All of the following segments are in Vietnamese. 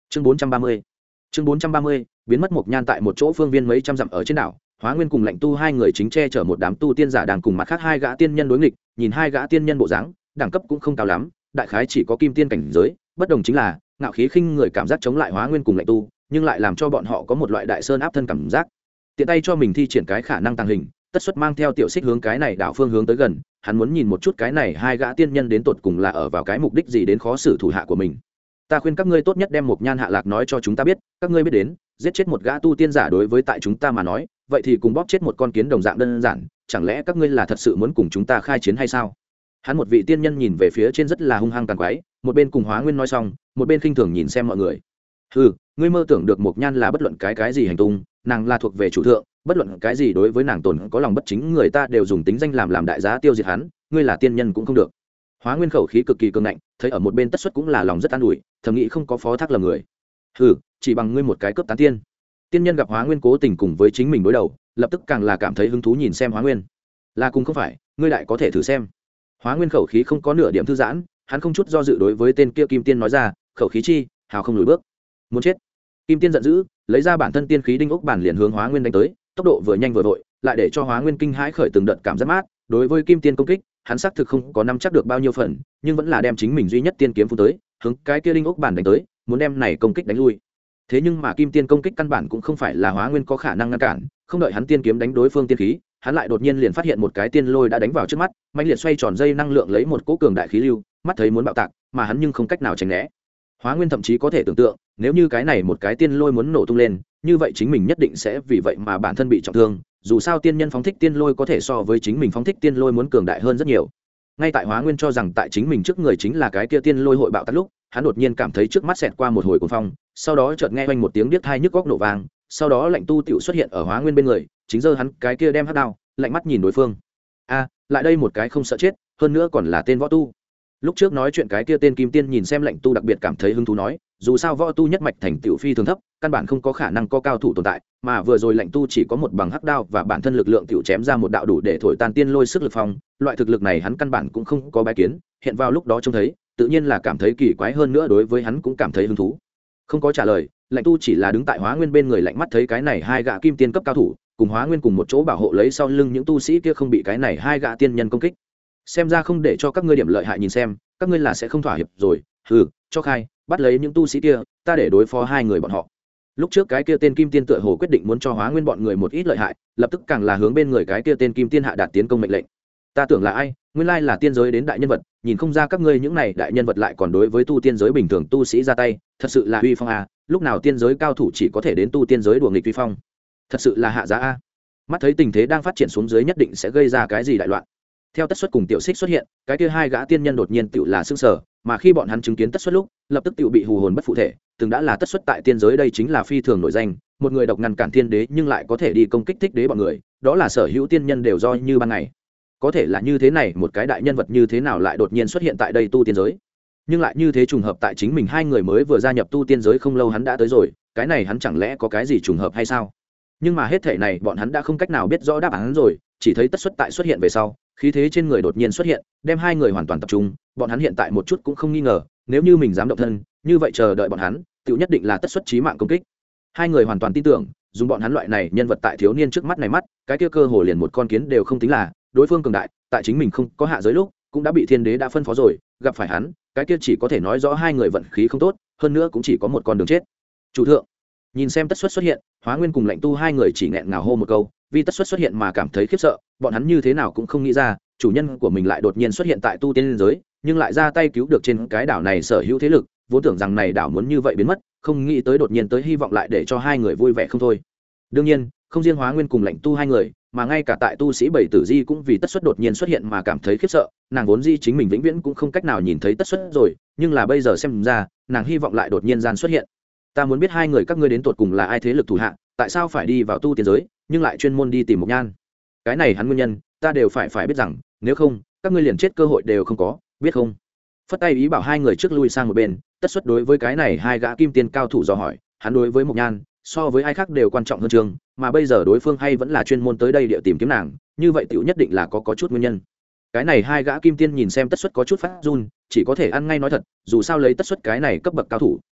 chương 430 biến mất Mộc Nhan. Tại một chỗ phương viên mấy trăm dặm ở trên đảo, Hóa Nguyên cùng Lạnh Tu hai người chính che chở một đám tu tiên giả đang cùng mặt khác hai gã tiên nhân đối nghịch. Nhìn hai gã tiên nhân bộ dáng, đẳng cấp cũng không cao lắm, đại khái chỉ có kim tiên cảnh giới, bất đồng chính là ngạo khí khinh người, cảm giác chống lại Hóa Nguyên cùng Lạnh Tu, nhưng lại làm cho bọn họ có một loại đại sơn áp thân cảm giác. Tiện tay cho mình thi triển cái khả năng tàng hình, Tất Xuất mang theo Tiểu Xích hướng cái này đảo phương hướng tới gần, hắn muốn nhìn một chút cái này hai gã tiên nhân đến tột cùng là ở vào cái mục đích gì đến khó xử thủ hạ của mình. Ta khuyên các ngươi tốt nhất đem Mộc Nhan hạ lạc nói cho chúng ta biết, các ngươi biết đến, giết chết một gã tu tiên giả đối với tại chúng ta mà nói, vậy thì cùng bóp chết một con kiến đồng dạng đơn giản, chẳng lẽ các ngươi là thật sự muốn cùng chúng ta khai chiến hay sao? Hắn một vị tiên nhân nhìn về phía trên rất là hung hăng tàn quái, một bên cùng Hóa Nguyên nói xong, một bên khinh thường nhìn xem mọi người. Hừ, ngươi mơ tưởng được Mộc Nhan là bất luận cái gì hành tung, nàng là thuộc về chủ thượng, bất luận cái gì đối với nàng tồn có lòng bất chính người ta đều dùng tính danh làm đại giá tiêu diệt hắn, ngươi là tiên nhân cũng không được. Hóa Nguyên khẩu khí cực kỳ cường ngạnh, thấy ở một bên Tất Xuất cũng là lòng rất an ủi, thầm nghĩ không có phó thác lầm người. Hừ, chỉ bằng ngươi một cái cướp tán tiên. Tiên nhân gặp Hóa Nguyên cố tình cùng với chính mình đối đầu, lập tức càng là cảm thấy hứng thú nhìn xem Hóa Nguyên. Là cùng không phải, ngươi lại có thể thử xem. Hóa Nguyên khẩu khí không có nửa điểm thư giãn, hắn không chút do dự đối với tên kia Kim Tiên nói ra, khẩu khí chi, hào không lùi bước. Muốn chết. Kim Tiên giận dữ, lấy ra bản thân tiên khí đinh ốc bản liền hướng Hóa Nguyên đánh tới, tốc độ vừa nhanh vừa vội, lại để cho Hóa Nguyên kinh hãi khởi từng đợt cảm giác mát. Đối với Kim Tiên công kích, hắn xác thực không có nắm chắc được bao nhiêu phần, nhưng vẫn là đem chính mình duy nhất tiên kiếm phun tới, hướng cái kia đinh ốc bản đánh tới, muốn đem này công kích đánh lui. Thế nhưng mà Kim Tiên công kích căn bản cũng không phải là Hóa Nguyên có khả năng ngăn cản, không đợi hắn tiên kiếm đánh đối phương tiên khí, hắn lại đột nhiên liền phát hiện một cái tiên lôi đã đánh vào trước mắt, mãnh liệt xoay tròn dây năng lượng lấy một cỗ cường đại khí lưu, mắt thấy muốn bạo tạc, mà hắn nhưng không cách nào tránh né. Hóa Nguyên thậm chí có thể tưởng tượng, nếu như cái này một cái tiên lôi muốn nổ tung lên, như vậy chính mình nhất định sẽ vì vậy mà bản thân bị trọng thương, dù sao tiên nhân phóng thích tiên lôi có thể so với chính mình phóng thích tiên lôi muốn cường đại hơn rất nhiều. Ngay tại Hóa Nguyên cho rằng tại chính mình trước người chính là cái kia tiên lôi hội bạo tạc lúc, hắn đột nhiên cảm thấy trước mắt xẹt qua một hồi cuồng phong, sau đó chợt nghe oanh một tiếng điếc tai nhức góc nổ vang, sau đó Lạnh Tu tiểu xuất hiện ở Hóa Nguyên bên người, chính giơ hắn cái kia đem hắc đao, lạnh mắt nhìn đối phương. A, lại đây một cái không sợ chết, hơn nữa còn là tên võ tu. Lúc trước nói chuyện cái kia tên Kim Tiên nhìn xem Lạnh Tu đặc biệt cảm thấy hứng thú nói, dù sao võ tu nhất mạch thành tựu phi thường thấp, căn bản không có khả năng có cao thủ tồn tại, mà vừa rồi Lạnh Tu chỉ có một bằng hắc đao và bản thân lực lượng tiểu chém ra một đạo đủ để thổi tan tiên lôi sức lực phong, loại thực lực này hắn căn bản cũng không có bái kiến, hiện vào lúc đó trông thấy, tự nhiên là cảm thấy kỳ quái, hơn nữa đối với hắn cũng cảm thấy hứng thú. Không có trả lời, Lạnh Tu chỉ là đứng tại Hóa Nguyên bên người lạnh mắt thấy cái này hai gã Kim Tiên cấp cao thủ, cùng Hóa Nguyên cùng một chỗ bảo hộ lấy sau lưng những tu sĩ kia không bị cái này hai gã tiên nhân công kích. Xem ra không để cho các ngươi điểm lợi hại nhìn xem, các ngươi là sẽ không thỏa hiệp rồi. Hừ, cho khai, bắt lấy những tu sĩ kia, ta để đối phó hai người bọn họ. Lúc trước cái kia tên Kim Tiên tựa hồ quyết định muốn cho Hóa Nguyên bọn người một ít lợi hại, lập tức càng là hướng bên người cái kia tên Kim Tiên hạ đạt tiến công mệnh lệnh. Ta tưởng là ai, nguyên lai là tiên giới đến đại nhân vật, nhìn không ra các ngươi những này đại nhân vật lại còn đối với tu tiên giới bình thường tu sĩ ra tay, thật sự là uy phong a, lúc nào tiên giới cao thủ chỉ có thể đến tu tiên giới đùa nghịch uy phong, thật sự là hạ giá a. Mắt thấy tình thế đang phát triển xuống dưới nhất định sẽ gây ra cái gì đại loạn. Theo Tất Xuất cùng Tiểu Xích xuất hiện, cái kia hai gã tiên nhân đột nhiên tựu là sững sờ, mà khi bọn hắn chứng kiến Tất Xuất lúc, lập tức tựu bị hù hồn bất phụ thể, từng đã là Tất Xuất tại tiên giới đây chính là phi thường nổi danh, một người độc ngăn cản thiên đế nhưng lại có thể đi công kích thích đế bọn người, đó là sở hữu tiên nhân đều do như ban ngày. Có thể là như thế này, một cái đại nhân vật như thế nào lại đột nhiên xuất hiện tại đây tu tiên giới? Nhưng lại như thế trùng hợp tại chính mình hai người mới vừa gia nhập tu tiên giới không lâu hắn đã tới rồi, cái này hắn chẳng lẽ có cái gì trùng hợp hay sao? Nhưng mà hết thảy này bọn hắn đã không cách nào biết rõ đáp án rồi, chỉ thấy Tất Xuất tại xuất hiện về sau, khí thế trên người đột nhiên xuất hiện, đem hai người hoàn toàn tập trung, bọn hắn hiện tại một chút cũng không nghi ngờ, nếu như mình dám động thân, như vậy chờ đợi bọn hắn, tiểu nhất định là Tất Xuất chí mạng công kích. Hai người hoàn toàn tin tưởng, dùng bọn hắn loại này nhân vật tại thiếu niên trước mắt này mắt, cái kia cơ hồ liền một con kiến đều không tính là, đối phương cường đại, tại chính mình không có hạ giới lúc, cũng đã bị thiên đế đã phân phó rồi, gặp phải hắn, cái kia chỉ có thể nói rõ hai người vận khí không tốt, hơn nữa cũng chỉ có một con đường chết. Chủ thượng, nhìn xem Tất Xuất xuất hiện, Hóa Nguyên cùng Lạnh Tu hai người chỉ nghẹn ngào hô một câu, vì Tất Xuất hiện mà cảm thấy khiếp sợ, bọn hắn như thế nào cũng không nghĩ ra, chủ nhân của mình lại đột nhiên xuất hiện tại tu tiên giới, nhưng lại ra tay cứu được trên cái đảo này sở hữu thế lực, vốn tưởng rằng này đảo muốn như vậy biến mất, không nghĩ tới đột nhiên tới hy vọng lại để cho hai người vui vẻ không thôi. Đương nhiên, không riêng Hóa Nguyên cùng Lạnh Tu hai người, mà ngay cả tại tu sĩ Bảy Tử Di cũng vì Tất Xuất đột nhiên xuất hiện mà cảm thấy khiếp sợ, nàng vốn di chính mình vĩnh viễn cũng không cách nào nhìn thấy Tất Xuất rồi, nhưng là bây giờ xem ra, nàng hy vọng lại đột nhiên gian xuất hiện. Ta muốn biết hai người các ngươi đến tột cùng là ai thế lực thủ hạ, tại sao phải đi vào tu tiên giới, nhưng lại chuyên môn đi tìm Mộc Nhan? Cái này hắn nguyên nhân, ta đều phải biết rằng, nếu không, các ngươi liền chết cơ hội đều không có, biết không? Phất tay ý bảo hai người trước lui sang một bên. Tất Xuất đối với cái này hai gã Kim Tiên cao thủ dò hỏi, hắn đối với Mộc Nhan so với ai khác đều quan trọng hơn trường, mà bây giờ đối phương hay vẫn là chuyên môn tới đây địa tìm kiếm nàng, như vậy tiểu nhất định là có chút nguyên nhân. Cái này hai gã Kim Tiên nhìn xem Tất Xuất có chút phát run, chỉ có thể ăn ngay nói thật, dù sao lấy Tất Xuất cái này cấp bậc cao thủ,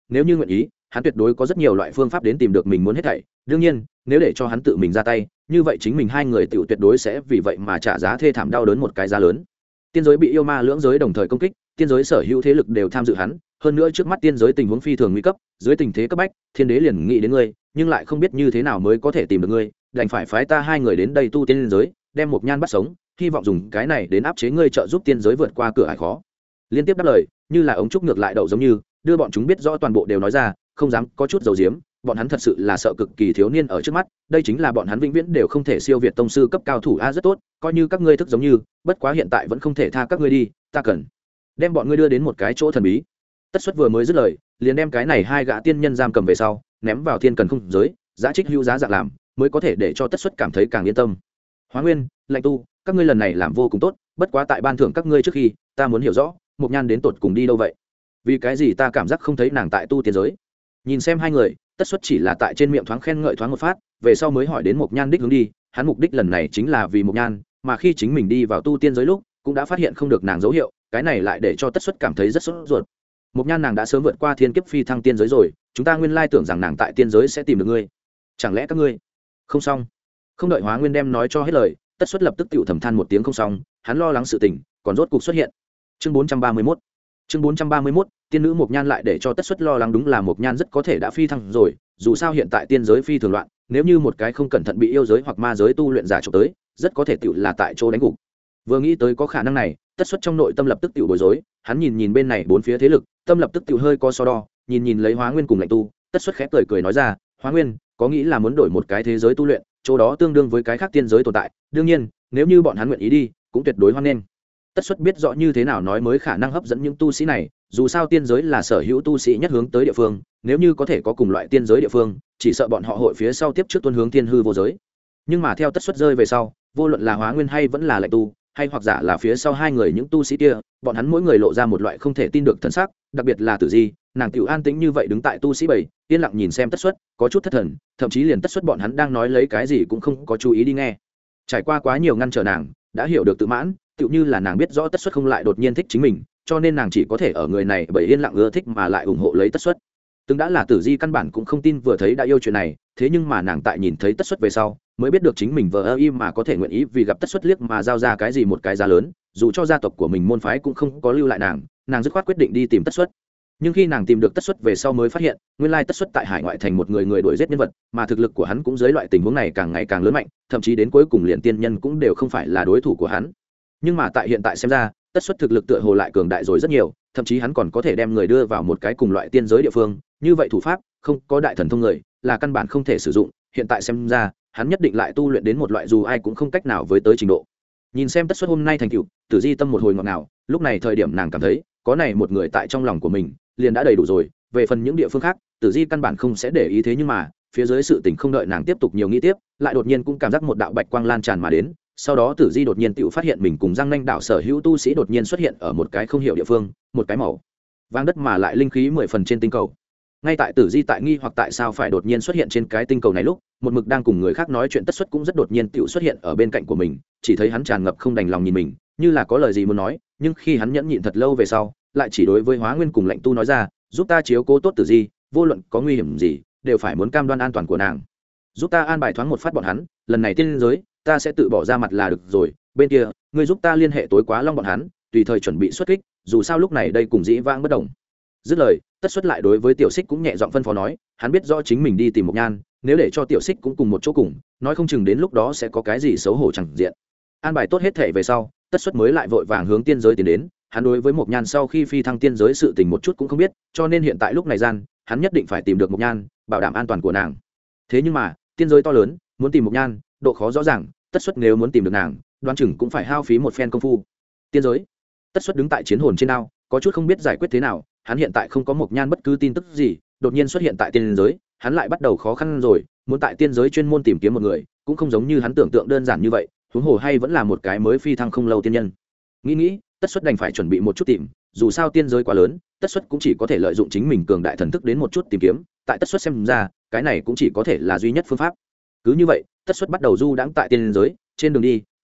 nếu như nguyện ý hắn tuyệt đối có rất nhiều loại phương pháp đến tìm được mình muốn hết thảy. Đương nhiên nếu để cho hắn tự mình ra tay, như vậy chính mình hai người tiểu tuyệt đối sẽ vì vậy mà trả giá thê thảm đau đớn một cái giá lớn. Tiên giới bị yêu ma lưỡng giới đồng thời công kích, tiên giới sở hữu thế lực đều tham dự hắn, hơn nữa trước mắt tiên giới tình huống phi thường nguy cấp, dưới tình thế cấp bách, thiên đế liền nghĩ đến ngươi, nhưng lại không biết như thế nào mới có thể tìm được ngươi, đành phải phái ta hai người đến đây tu tiên giới, đem Mộc Nhan bắt sống, hy vọng dùng cái này đến áp chế ngươi, trợ giúp tiên giới vượt qua cửa ải khó. Liên tiếp đáp lời, như là ống trúc ngược lại đậu giống như, đưa bọn chúng biết rõ toàn bộ đều nói ra, không dám có chút giấu giếm, bọn hắn thật sự là sợ cực kỳ thiếu niên ở trước mắt, đây chính là bọn hắn vĩnh viễn đều không thể siêu việt tông sư cấp cao thủ a. Rất tốt, coi như các ngươi thức giống như, bất quá hiện tại vẫn không thể tha các ngươi đi, ta cần đem bọn ngươi đưa đến một cái chỗ thần bí. Tất Xuất vừa mới dứt lời, liền đem cái này hai gã tiên nhân giam cầm về sau, ném vào thiên cần không giới, giá trích hữu giá dạng làm, mới có thể để cho Tất Xuất cảm thấy càng yên tâm. Hóa Nguyên, Lạnh Tu, các ngươi lần này làm vô cùng tốt, bất quá tại ban thưởng các ngươi trước khi, ta muốn hiểu rõ, Mộc Nhan đến tột cùng đi đâu vậy? Vì cái gì ta cảm giác không thấy nàng tại tu tiên giới? Nhìn xem hai người, Tất Xuất chỉ là tại trên miệng thoáng khen ngợi thoáng một phát, về sau mới hỏi đến Mộc Nhan đích hướng đi, hắn mục đích lần này chính là vì Mộc Nhan, mà khi chính mình đi vào tu tiên giới lúc, cũng đã phát hiện không được nàng dấu hiệu, cái này lại để cho Tất Xuất cảm thấy rất sốt ruột. Mộc Nhan nàng đã sớm vượt qua thiên kiếp phi thăng tiên giới rồi, chúng ta nguyên lai tưởng rằng nàng tại tiên giới sẽ tìm được ngươi, chẳng lẽ các ngươi không xong? Không đợi Hóa Nguyên đem nói cho hết lời, Tất Xuất lập tức tiểu thầm than một tiếng không xong, hắn lo lắng sự tình còn rốt cục xuất hiện. Chương 431. Chương 431, tiên nữ Mộc Nhan lại để cho Tất Xuất lo lắng, đúng là Mộc Nhan rất có thể đã phi thăng rồi, dù sao hiện tại tiên giới phi thường loạn, nếu như một cái không cẩn thận bị yêu giới hoặc ma giới tu luyện giả chụp tới, rất có thể tiểu là tại chỗ đánh gục. Vừa nghĩ tới có khả năng này, Tất Xuất trong nội tâm lập tức tiểu bối rối, hắn nhìn bên này bốn phía thế lực, tâm lập tức tiểu hơi co so đo, nhìn lấy Hóa Nguyên cùng Lạnh Tu, Tất Xuất khẽ cười nói ra, Hóa Nguyên, có nghĩ là muốn đổi một cái thế giới tu luyện, chỗ đó tương đương với cái khác tiên giới tồn tại, đương nhiên, nếu như bọn hắn nguyện ý đi, cũng tuyệt đối hoan nghênh. Tất Xuất biết rõ như thế nào nói mới khả năng hấp dẫn những tu sĩ này, dù sao tiên giới là sở hữu tu sĩ nhất hướng tới địa phương, nếu như có thể có cùng loại tiên giới địa phương, chỉ sợ bọn họ hội phía sau tiếp trước tuân hướng tiên hư vô giới. Nhưng mà theo Tất Xuất rơi về sau, vô luận là Hóa Nguyên hay vẫn là Lạnh Tu, hay hoặc giả là phía sau hai người những tu sĩ kia, bọn hắn mỗi người lộ ra một loại không thể tin được thần sắc, đặc biệt là Tử Di, nàng tiểu an tĩnh như vậy đứng tại tu sĩ bầy, yên lặng nhìn xem Tất Xuất, có chút thất thần, thậm chí liền Tất Xuất bọn hắn đang nói lấy cái gì cũng không có chú ý đi nghe. Trải qua quá nhiều ngăn trở nàng, đã hiểu được tự mãn, tựu như là nàng biết rõ Tất Xuất không lại đột nhiên thích chính mình, cho nên nàng chỉ có thể ở người này bởi yên lặng ưa thích mà lại ủng hộ lấy Tất Xuất. Từng đã là Tử Di căn bản cũng không tin vừa thấy đã yêu chuyện này, thế nhưng mà nàng tại nhìn thấy Tất Xuất về sau, mới biết được chính mình vờ im mà có thể nguyện ý vì gặp Tất Xuất liếc mà giao ra cái gì một cái giá lớn, dù cho gia tộc của mình môn phái cũng không có lưu lại nàng dứt khoát quyết định đi tìm Tất Xuất. Nhưng khi nàng tìm được Tất Xuất về sau mới phát hiện, nguyên lai Tất Xuất tại hải ngoại thành một người đuổi giết nhân vật, mà thực lực của hắn cũng dưới loại tình huống này càng ngày càng lớn mạnh, thậm chí đến cuối cùng liền tiên nhân cũng đều không phải là đối thủ của hắn. Nhưng mà tại hiện tại xem ra, Tất Xuất thực lực tựa hồ lại cường đại rồi rất nhiều, thậm chí hắn còn có thể đem người đưa vào một cái cùng loại tiên giới địa phương, như vậy thủ pháp không có đại thần thông người là căn bản không thể sử dụng, hiện tại xem ra hắn nhất định lại tu luyện đến một loại dù ai cũng không cách nào với tới trình độ. Nhìn xem Tất Xuất hôm nay thành tựu, Tử Di tâm một hồi ngọt ngào, lúc này thời điểm nàng cảm thấy có này một người tại trong lòng của mình liền đã đầy đủ rồi, về phần những địa phương khác Tử Di căn bản không sẽ để ý, thế nhưng mà phía dưới sự tình không đợi nàng tiếp tục nhiều nghĩ tiếp, lại đột nhiên cũng cảm giác một đạo bạch quang lan tràn mà đến, sau đó Tử Di đột nhiên tự phát hiện mình cùng Giang Nanh đảo sở hữu tu sĩ đột nhiên xuất hiện ở một cái không hiểu địa phương, một cái màu vàng đất mà lại linh khí 10 phần trên tinh cầu. Ngay tại Tử Di tại nghi hoặc tại sao phải đột nhiên xuất hiện trên cái tinh cầu này lúc, một mực đang cùng người khác nói chuyện Tất Xuất cũng rất đột nhiên tự xuất hiện ở bên cạnh của mình, chỉ thấy hắn tràn ngập không đành lòng nhìn mình, như là có lời gì muốn nói, nhưng khi hắn nhẫn nhịn thật lâu về sau, lại chỉ đối với Hóa Nguyên cùng Lạnh Tu nói ra, giúp ta chiếu cố tốt Tử Di, vô luận có nguy hiểm gì đều phải muốn cam đoan an toàn của nàng, giúp ta an bài thoáng một phát bọn hắn, lần này tiên giới ta sẽ tự bỏ ra mặt là được rồi, bên kia ngươi giúp ta liên hệ tối quá long bọn hắn, tùy thời chuẩn bị xuất kích, dù sao lúc này đây cùng dĩ vãng bất đồng. Dứt lời, Tất Xuất lại đối với Tiểu Xích cũng nhẹ giọng phân phó nói, hắn biết rõ chính mình đi tìm Mộc Nhan, nếu để cho Tiểu Xích cũng cùng một chỗ cùng, nói không chừng đến lúc đó sẽ có cái gì xấu hổ chẳng diện. An bài tốt hết thể về sau, Tất Xuất mới lại vội vàng hướng tiên giới tiến đến, hắn đối với Mộc Nhan sau khi phi thăng tiên giới sự tình một chút cũng không biết, cho nên hiện tại lúc này gian, hắn nhất định phải tìm được Mộc Nhan, bảo đảm an toàn của nàng. Thế nhưng mà, tiên giới to lớn, muốn tìm Mộc Nhan, độ khó rõ ràng, Tất Xuất nếu muốn tìm được nàng, đoán chừng cũng phải hao phí một phen công phu. Tiên giới, Tất Xuất đứng tại chiến hồn trên ao, có chút không biết giải quyết thế nào, hắn hiện tại không có Mộc Nhan bất cứ tin tức gì, đột nhiên xuất hiện tại tiên giới, hắn lại bắt đầu khó khăn rồi, muốn tại tiên giới chuyên môn tìm kiếm một người, cũng không giống như hắn tưởng tượng đơn giản như vậy, huống hồ hay vẫn là một cái mới phi thăng không lâu tiên nhân. Nghĩ, Tất Xuất đành phải chuẩn bị một chút tìm, dù sao tiên giới quá lớn, Tất Xuất cũng chỉ có thể lợi dụng chính mình cường đại thần thức đến một chút tìm kiếm, tại Tất Xuất xem ra, cái này cũng chỉ có thể là duy nhất phương pháp. Cứ như vậy, Tất Xuất bắt đầu du đãng tại tiên giới, trên đường đi,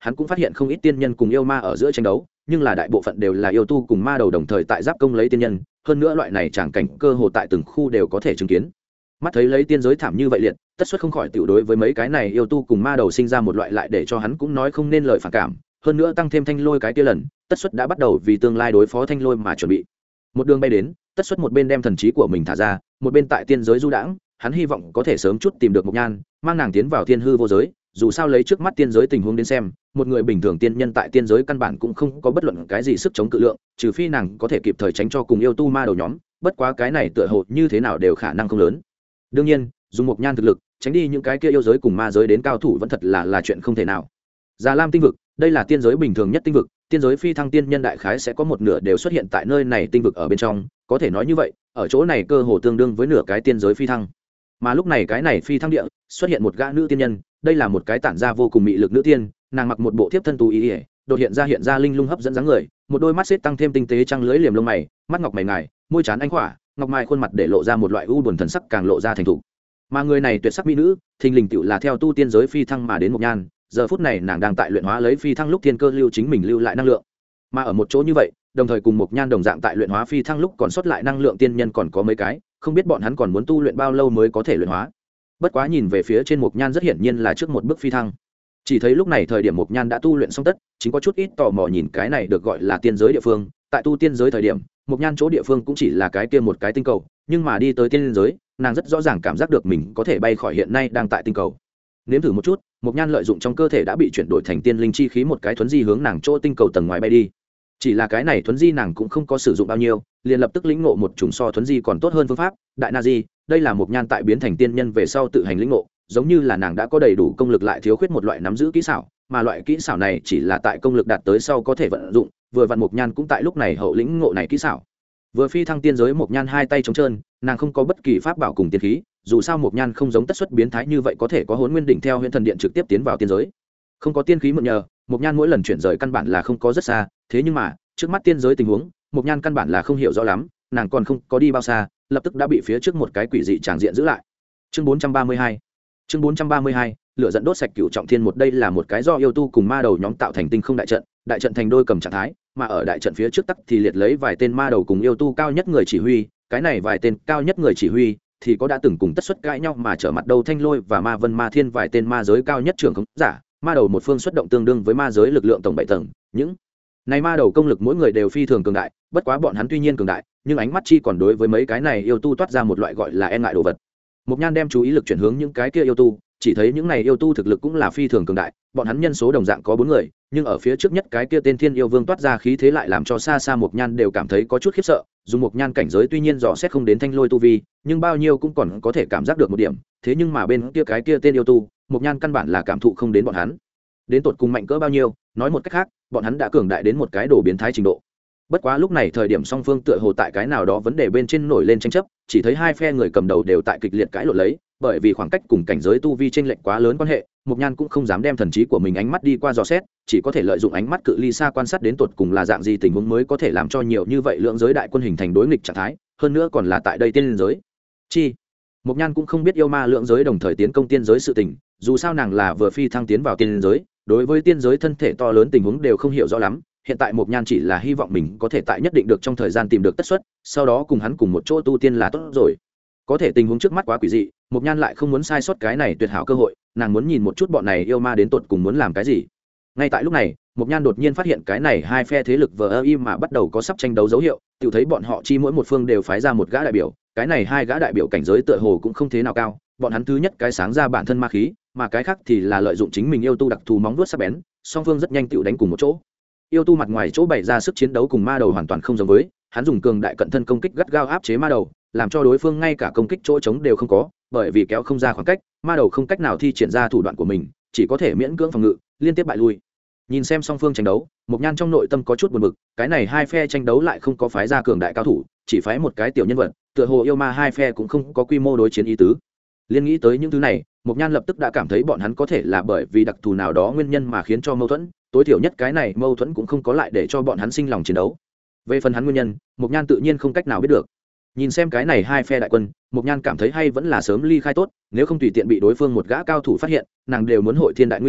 hắn cũng phát hiện không ít tiên nhân cùng yêu ma ở giữa tranh đấu, nhưng là đại bộ phận đều là yêu tu cùng ma đầu đồng thời tại giáp công lấy tiên nhân, hơn nữa loại này tràng cảnh cơ hồ tại từng khu đều có thể chứng kiến. Mắt thấy lấy tiên giới thảm như vậy liệt, Tất Xuất không khỏi tiểu đối với mấy cái này yêu tu cùng ma đầu sinh ra một loại lại để cho hắn cũng nói không nên lời phản cảm, hơn nữa tăng thêm Thanh Lôi cái kia lần, Tất Xuất đã bắt đầu vì tương lai đối phó Thanh Lôi mà chuẩn bị. Một đường bay đến, Tất Xuất một bên đem thần trí của mình thả ra, một bên tại tiên giới du đãng, hắn hy vọng có thể sớm chút tìm được Mộc Nhan, mang nàng tiến vào thiên hư vô giới, dù sao lấy trước mắt tiên giới tình huống đến xem, một người bình thường tiên nhân tại tiên giới căn bản cũng không có bất luận cái gì sức chống cự lượng, trừ phi nàng có thể kịp thời tránh cho cùng yêu tu ma đầu nhóm, bất quá cái này tựa hồ như thế nào đều khả năng không lớn. Đương nhiên, dùng Mộc Nhan thực lực, tránh đi những cái kia yêu giới cùng ma giới đến cao thủ vẫn thật là chuyện không thể nào. Già Lam tinh vực, đây là tiên giới bình thường nhất tinh vực, tiên giới phi thăng tiên nhân đại khái sẽ có một nửa đều xuất hiện tại nơi này tinh vực ở bên trong, có thể nói như vậy, ở chỗ này cơ hồ tương đương với nửa cái tiên giới phi thăng. Mà lúc này cái này phi thăng địa, xuất hiện một gã nữ tiên nhân, đây là một cái tản ra vô cùng mị lực nữ tiên, nàng mặc một bộ thiếp thân tú ý, đột hiện ra linh lung hấp dẫn dáng người, một đôi mắt xếp tăng thêm tinh tế trăng lưỡi liềm lông mày, mắt ngọc mày ngài, môi trán anh khỏa, ngọc mai khuôn mặt để lộ ra một loại u buồn thần sắc càng lộ ra thành thục. Mà người này tuyệt sắc mỹ nữ, thình lình tựu là theo tu tiên giới phi thăng mà đến Mộc Nhan, giờ phút này nàng đang tại luyện hóa lấy phi thăng lúc thiên cơ lưu chính mình lưu lại năng lượng. Mà ở một chỗ như vậy, đồng thời cùng Mộc Nhan đồng dạng tại luyện hóa phi thăng lúc còn sót lại năng lượng tiên nhân còn có mấy cái, không biết bọn hắn còn muốn tu luyện bao lâu mới có thể luyện hóa. Bất quá nhìn về phía trên Mộc Nhan rất hiển nhiên là trước một bước phi thăng. Chỉ thấy lúc này thời điểm Mộc Nhan đã tu luyện xong tất, chính có chút ít tò mò nhìn cái này được gọi là tiên giới địa phương, tại tu tiên giới thời điểm, Mộc Nhan chỗ địa phương cũng chỉ là cái kia một cái tinh cầu, nhưng mà đi tới tiên giới, nàng rất rõ ràng cảm giác được mình có thể bay khỏi hiện nay đang tại tinh cầu. Nếm thử một chút, Mộc Nhan lợi dụng trong cơ thể đã bị chuyển đổi thành tiên linh chi khí một cái thuấn di hướng nàng chỗ tinh cầu tầng ngoài bay đi. Chỉ là cái này thuấn di nàng cũng không có sử dụng bao nhiêu, liền lập tức lĩnh ngộ một chủng so thuấn di còn tốt hơn phương pháp, Đại Na Di, đây là Mộc Nhan tại biến thành tiên nhân về sau tự hành lĩnh ngộ, giống như là nàng đã có đầy đủ công lực lại thiếu khuyết một loại nắm giữ kỹ xảo, mà loại kỹ xảo này chỉ là tại công lực đạt tới sau có thể vận dụng, vừa vặn Mộc Nhan cũng tại lúc này hậu lĩnh ngộ này kỹ xảo. Vừa phi thăng tiên giới Mộc Nhan hai tay trống trơn, nàng không có bất kỳ pháp bảo cùng tiên khí, dù sao Mộc Nhan không giống Tất Xuất biến thái như vậy có thể có Hỗn Nguyên đỉnh theo Huyền Thần Điện trực tiếp tiến vào tiên giới. Không có tiên khí mượn nhờ, Mộc Nhan mỗi lần chuyển rời căn bản là không có rất xa, thế nhưng mà, trước mắt tiên giới tình huống, Mộc Nhan căn bản là không hiểu rõ lắm, nàng còn không có đi bao xa, lập tức đã bị phía trước một cái quỷ dị tràng diện giữ lại. Chương 432. Chương 432, lửa dẫn đốt sạch Cửu Trọng Thiên một, đây là một cái do yêu tu cùng ma đầu nhóm tạo thành tinh không đại trận thành đôi cầm trạng thái, mà ở đại trận phía trước tắc thì liệt lấy vài tên ma đầu cùng yêu tu cao nhất người chỉ huy, cái này vài tên cao nhất người chỉ huy thì có đã từng cùng Tất Xuất cãi nhau mà trở mặt đầu Thanh Lôi và Ma Vân Ma Thiên vài tên ma giới cao nhất trưởng khống giả, ma đầu một phương xuất động tương đương với ma giới lực lượng tổng 7 tầng, những này ma đầu công lực mỗi người đều phi thường cường đại, bất quá bọn hắn tuy nhiên cường đại, nhưng ánh mắt chi còn đối với mấy cái này yêu tu toát ra một loại gọi là e ngại đồ vật. Mộc Nhan đem chú ý lực chuyển hướng những cái kia yêu tu, chỉ thấy những này yêu tu thực lực cũng là phi thường cường đại, bọn hắn nhân số đồng dạng có 4 người, nhưng ở phía trước nhất cái kia tên Thiên Yêu Vương toát ra khí thế lại làm cho xa xa Mộc Nhan đều cảm thấy có chút khiếp sợ, dù Mộc Nhan cảnh giới tuy nhiên dò xét không đến Thanh Lôi tu vi, nhưng bao nhiêu cũng còn có thể cảm giác được một điểm, thế nhưng mà bên kia cái kia tên yêu tu, Mộc Nhan căn bản là cảm thụ không đến bọn hắn. Đến tột cùng mạnh cỡ bao nhiêu, nói một cách khác, bọn hắn đã cường đại đến một cái đồ biến thái trình độ. Bất quá lúc này thời điểm song phương tựa hồ tại cái nào đó vấn đề bên trên nổi lên tranh chấp, chỉ thấy hai phe người cầm đầu đều tại kịch liệt cãi lộn lấy, bởi vì khoảng cách cùng cảnh giới tu vi chênh lệch quá lớn quan hệ, Mộc Nhan cũng không dám đem thần trí của mình ánh mắt đi qua dò xét, chỉ có thể lợi dụng ánh mắt cự ly xa quan sát đến tột cùng là dạng gì tình huống mới có thể làm cho nhiều như vậy lượng giới đại quân hình thành đối nghịch trạng thái, hơn nữa còn là tại đây tiên giới. Chi Mộc Nhan cũng không biết yêu ma lượng giới đồng thời tiến công tiên giới sự tình, dù sao nàng là vừa phi thăng tiến vào tiên giới, đối với tiên giới thân thể to lớn tình huống đều không hiểu rõ lắm. Hiện tại Mộc Nhan chỉ là hy vọng mình có thể tại nhất định được trong thời gian tìm được Tất Xuất, sau đó cùng hắn cùng một chỗ tu tiên là tốt rồi. Có thể tình huống trước mắt quá quỷ dị, Mộc Nhan lại không muốn sai sót cái này tuyệt hảo cơ hội, nàng muốn nhìn một chút bọn này yêu ma đến tột cùng muốn làm cái gì. Ngay tại lúc này, Mộc Nhan đột nhiên phát hiện cái này hai phe thế lực vừa im mà bắt đầu có sắp tranh đấu dấu hiệu, tự thấy bọn họ chi mỗi một phương đều phái ra một gã đại biểu, cái này hai gã đại biểu cảnh giới tựa hồ cũng không thế nào cao, bọn hắn thứ nhất cái sáng ra bản thân ma khí, mà cái khác thì là lợi dụng chính mình yêu tu đặc thù móng vuốt sắc bén, song phương rất nhanh tựu đánh cùng một chỗ. Yêu tu mặt ngoài chỗ bày ra sức chiến đấu cùng ma đầu hoàn toàn không giống với, hắn dùng cường đại cận thân công kích gắt gao áp chế ma đầu, làm cho đối phương ngay cả công kích chỗ trống đều không có, bởi vì kéo không ra khoảng cách, ma đầu không cách nào thi triển ra thủ đoạn của mình, chỉ có thể miễn cưỡng phòng ngự, liên tiếp bại lui. Nhìn xem song phương tranh đấu, Mộc Nhan trong nội tâm có chút buồn bực, cái này hai phe tranh đấu lại không có phái ra cường đại cao thủ, chỉ phái một cái tiểu nhân vật, tựa hồ yêu ma hai phe cũng không có quy mô đối chiến ý tứ. Liên nghĩ tới những thứ này, Mộc Nhan lập tức đã cảm thấy bọn hắn có thể là bởi vì đặc thù nào đó nguyên nhân mà khiến cho mâu thuẫn, tối thiểu nhất cái này mâu thuẫn cũng không có lại để cho bọn hắn sinh lòng chiến đấu. Về phần hắn nguyên nhân, Mộc Nhan tự nhiên không cách nào biết được. Nhìn xem cái này hai phe đại quân, Mộc Nhan cảm thấy hay vẫn là sớm ly khai tốt, nếu không tùy tiện bị đối phương một gã cao thủ phát hiện, nàng đều muốn hội thiên đại nguy hiểm,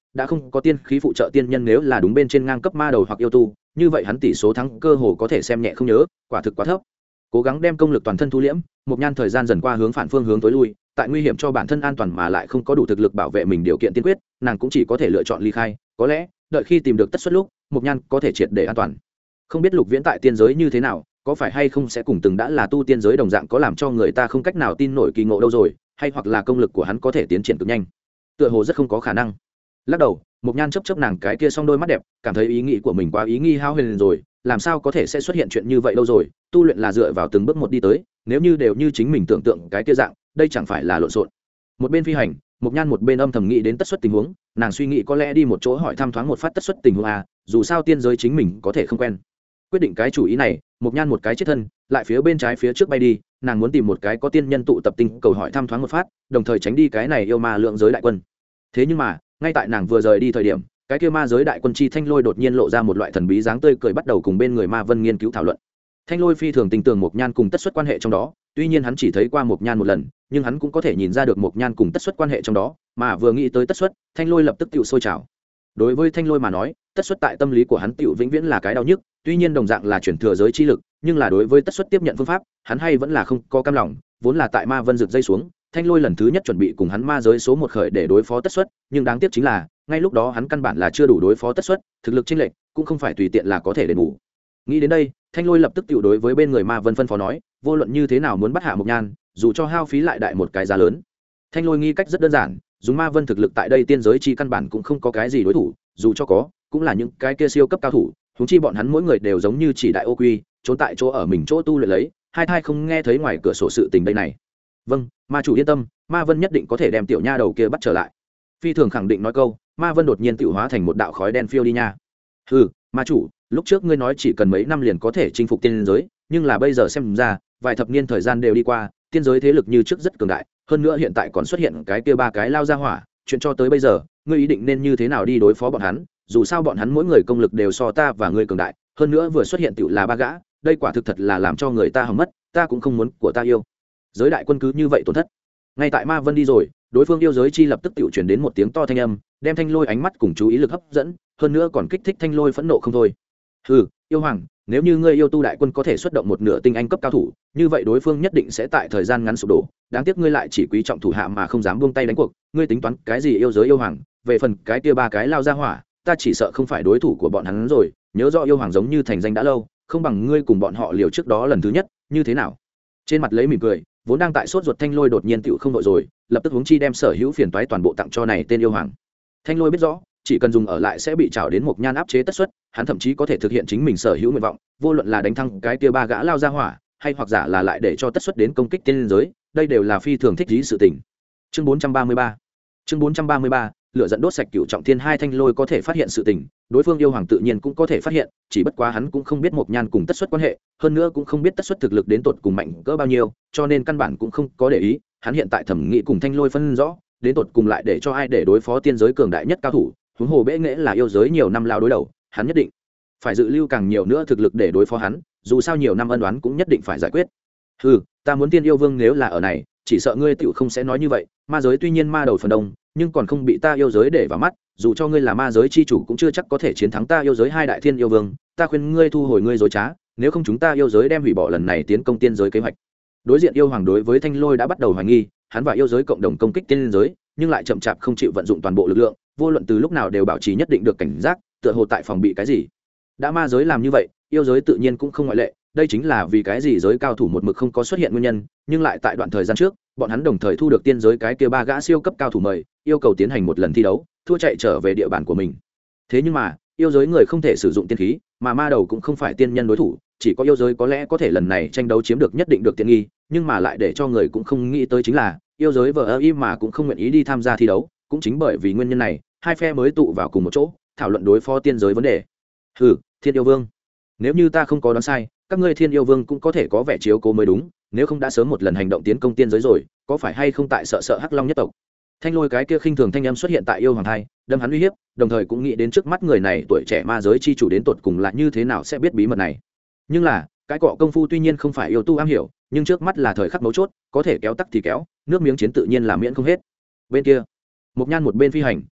đã không có tiên khí phụ trợ tiên nhân nếu là đúng bên trên ngang cấp ma đầu hoặc yêu tu, như vậy hắn tỷ số thắng cơ hồ có thể xem nhẹ không nhớ, quả thực quá thấp. Cố gắng đem công lực toàn thân thu liễm, Mộc Nhan thời gian dần qua hướng phản phương hướng tối lui, tại nguy hiểm cho bản thân an toàn mà lại không có đủ thực lực bảo vệ mình điều kiện tiên quyết, nàng cũng chỉ có thể lựa chọn ly khai, có lẽ đợi khi tìm được tất xuất lúc, Mộc Nhan có thể triệt để an toàn. Không biết Lục Viễn tại tiên giới như thế nào, có phải hay không sẽ cùng từng đã là tu tiên giới đồng dạng có làm cho người ta không cách nào tin nổi kỳ ngộ đâu rồi, hay hoặc là công lực của hắn có thể tiến triển cực nhanh. Tựa hồ rất không có khả năng. Lắc đầu, Mộc Nhan chớp chớp nàng cái kia song đôi mắt đẹp, cảm thấy ý nghĩ của mình quá ý nghi hao huyền rồi, làm sao có thể sẽ xuất hiện chuyện như vậy đâu rồi, tu luyện là dựa vào từng bước một đi tới, nếu như đều như chính mình tưởng tượng cái kia dạng, đây chẳng phải là lộn xộn. Một bên phi hành, Mộc Nhan một bên âm thầm nghĩ đến tất xuất tình huống, nàng suy nghĩ có lẽ đi một chỗ hỏi thăm thoáng một phát tất xuất tình huống à, dù sao tiên giới chính mình có thể không quen. Quyết định cái chủ ý này, Mộc Nhan một cái chết thân, lại phía bên trái phía trước bay đi, nàng muốn tìm một cái có tiên nhân tụ tập tinh cầu hỏi thăm thoáng một phát, đồng thời tránh đi cái này yêu ma lượng giới đại quân. Thế nhưng mà, ngay tại nàng vừa rời đi thời điểm, cái kia ma giới đại quân chi Thanh Lôi đột nhiên lộ ra một loại thần bí dáng tươi cười, bắt đầu cùng bên người Ma Vân nghiên cứu thảo luận. Thanh Lôi phi thường tình tường Mộc Nhan cùng tất xuất quan hệ trong đó, tuy nhiên hắn chỉ thấy qua Mộc Nhan một lần, nhưng hắn cũng có thể nhìn ra được Mộc Nhan cùng tất xuất quan hệ trong đó, mà vừa nghĩ tới tất xuất, Thanh Lôi lập tức tiểu sôi trào. Đối với Thanh Lôi mà nói, tất xuất tại tâm lý của hắn tiểu vĩnh viễn là cái đau nhức, tuy nhiên đồng dạng là chuyển thừa giới chi lực, nhưng là đối với tất xuất tiếp nhận phương pháp, hắn hay vẫn là không có cam lòng, vốn là tại Ma Vân rực dây xuống, Thanh Lôi lần thứ nhất chuẩn bị cùng hắn ma giới số một khởi để đối phó tất xuất, nhưng đáng tiếc chính là, ngay lúc đó hắn căn bản là chưa đủ đối phó tất xuất, thực lực chênh lệch cũng không phải tùy tiện là có thể đền bù. Nghĩ đến đây, Thanh Lôi lập tức tiểu đối với bên người Ma Vân phân phó nói, vô luận như thế nào muốn bắt hạ Mộc Nhan, dù cho hao phí lại đại một cái giá lớn. Thanh Lôi nghi cách rất đơn giản, dùng Ma Vân thực lực tại đây tiên giới chi căn bản cũng không có cái gì đối thủ, dù cho có, cũng là những cái kia siêu cấp cao thủ, huống chi bọn hắn mỗi người đều giống như chỉ đại ô quy, trốn tại chỗ ở mình chỗ tu luyện lấy, hai thai không nghe thấy ngoài cửa sổ sự tình đây này. Vâng, ma chủ yên tâm, Ma Vân nhất định có thể đem tiểu nha đầu kia bắt trở lại. Phi thường khẳng định nói câu, Ma Vân đột nhiên tự hóa thành một đạo khói đen phiêu đi nha. Hừ, ma chủ, lúc trước ngươi nói chỉ cần mấy năm liền có thể chinh phục tiên giới, nhưng là bây giờ xem ra, vài thập niên thời gian đều đi qua, tiên giới thế lực như trước rất cường đại, hơn nữa hiện tại còn xuất hiện cái kia ba cái lao ra hỏa, chuyện cho tới bây giờ, ngươi ý định nên như thế nào đi đối phó bọn hắn? Dù sao bọn hắn mỗi người công lực đều so ta và ngươi cường đại, hơn nữa vừa xuất hiện tiểu là ba gã, đây quả thực thật là làm cho người ta hỏng mất, ta cũng không muốn của ta yêu. Giới đại quân cứ như vậy tổn thất. Ngay tại Ma Vân đi rồi, đối phương yêu giới chi lập tức tiểu truyền đến một tiếng to thanh âm, đem Thanh Lôi ánh mắt cùng chú ý lực hấp dẫn, hơn nữa còn kích thích Thanh Lôi phẫn nộ không thôi. Hừ, yêu hoàng, nếu như ngươi yêu tu đại quân có thể xuất động một nửa tinh anh cấp cao thủ, như vậy đối phương nhất định sẽ tại thời gian ngắn sụp đổ, đáng tiếc ngươi lại chỉ quý trọng thủ hạ mà không dám buông tay đánh cuộc, ngươi tính toán cái gì yêu giới yêu hoàng, về phần cái kia ba cái lao ra hỏa, ta chỉ sợ không phải đối thủ của bọn hắn rồi, nhớ rõ yêu hoàng giống như thành danh đã lâu, không bằng ngươi cùng bọn họ liều trước đó lần thứ nhất, như thế nào? Trên mặt lấy mỉm cười, vốn đang tại sốt ruột Thanh Lôi đột nhiên tựu không đội rồi, lập tức huống chi đem sở hữu phiền toái toàn bộ tặng cho này tên yêu hoàng. Thanh Lôi biết rõ, chỉ cần dùng ở lại sẽ bị trảo đến Mộc Nhan áp chế tất suất, hắn thậm chí có thể thực hiện chính mình sở hữu nguyện vọng, vô luận là đánh thắng cái kia ba gã lao ra hỏa, hay hoặc giả là lại để cho tất suất đến công kích tiên giới, đây đều là phi thường thích trí sự tình. Chương 433. Chương 433, lửa dẫn đốt sạch cửu trọng thiên hai. Thanh Lôi có thể phát hiện sự tình, đối phương yêu hoàng tự nhiên cũng có thể phát hiện, chỉ bất quá hắn cũng không biết Mộc Nhan cùng tất suất quan hệ, hơn nữa cũng không biết tất suất thực lực đến tột cùng mạnh cỡ bao nhiêu, cho nên căn bản cũng không có để ý, hắn hiện tại thẩm nghĩ cùng Thanh Lôi phân rõ, đến tột cùng lại để cho ai để đối phó tiên giới cường đại nhất cao thủ, huống hồ bệ nghệ là yêu giới nhiều năm lao đối đầu, hắn nhất định phải dự lưu càng nhiều nữa thực lực để đối phó hắn, dù sao nhiều năm ân oán cũng nhất định phải giải quyết. Hừ, ta muốn tiên yêu vương nếu là ở này, chỉ sợ ngươi tựu không sẽ nói như vậy, ma giới tuy nhiên ma đầu phần đông, nhưng còn không bị ta yêu giới để vào mắt, dù cho ngươi là ma giới chi chủ cũng chưa chắc có thể chiến thắng ta yêu giới hai đại thiên yêu vương, ta khuyên ngươi thu hồi ngươi dối trá, nếu không chúng ta yêu giới đem hủy bỏ lần này tiến công tiên giới kế hoạch. Đối diện yêu hoàng đối với Thanh Lôi đã bắt đầu hoài nghi, hắn và yêu giới cộng đồng công kích tiên giới, nhưng lại chậm chạp không chịu vận dụng toàn bộ lực lượng, vô luận từ lúc nào đều bảo trì nhất định được cảnh giác, tựa hồ tại phòng bị cái gì. Đã ma giới làm như vậy, yêu giới tự nhiên cũng không ngoại lệ, đây chính là vì cái gì giới cao thủ một mực không có xuất hiện nguyên nhân, nhưng lại tại đoạn thời gian trước, bọn hắn đồng thời thu được tiên giới cái kia ba gã siêu cấp cao thủ mời, yêu cầu tiến hành một lần thi đấu, thua chạy trở về địa bàn của mình. Thế nhưng mà, yêu giới người không thể sử dụng tiên khí, mà ma đầu cũng không phải tiên nhân đối thủ, chỉ có yêu giới có lẽ có thể lần này tranh đấu chiếm được nhất định được tiện nghi, nhưng mà lại để cho người cũng không nghĩ tới chính là, yêu giới vờ im mà cũng không nguyện ý đi tham gia thi đấu, cũng chính bởi vì nguyên nhân này, hai phe mới tụ vào cùng một chỗ, thảo luận đối phó tiên giới vấn đề. Hừ, Thiên yêu vương, nếu như ta không có đoán sai, các ngươi Thiên yêu vương cũng có thể có vẻ chiếu cố mới đúng, nếu không đã sớm một lần hành động tiến công tiên giới rồi, có phải hay không tại sợ Hắc Long nhất tộc? Thanh Lôi cái kia khinh thường thanh âm xuất hiện tại yêu hoàng thai, đâm hắn uy hiếp, đồng thời cũng nghĩ đến trước mắt người này tuổi trẻ ma giới chi chủ đến tột cùng là như thế nào sẽ biết bí mật này. Nhưng là, cái cọ công phu tuy nhiên không phải yêu tu am hiểu, nhưng trước mắt là thời khắc mấu chốt, có thể kéo tắc thì kéo, nước miếng chiến tự nhiên là miễn không hết. Bên kia, Mộc Nhan một bên phi hành,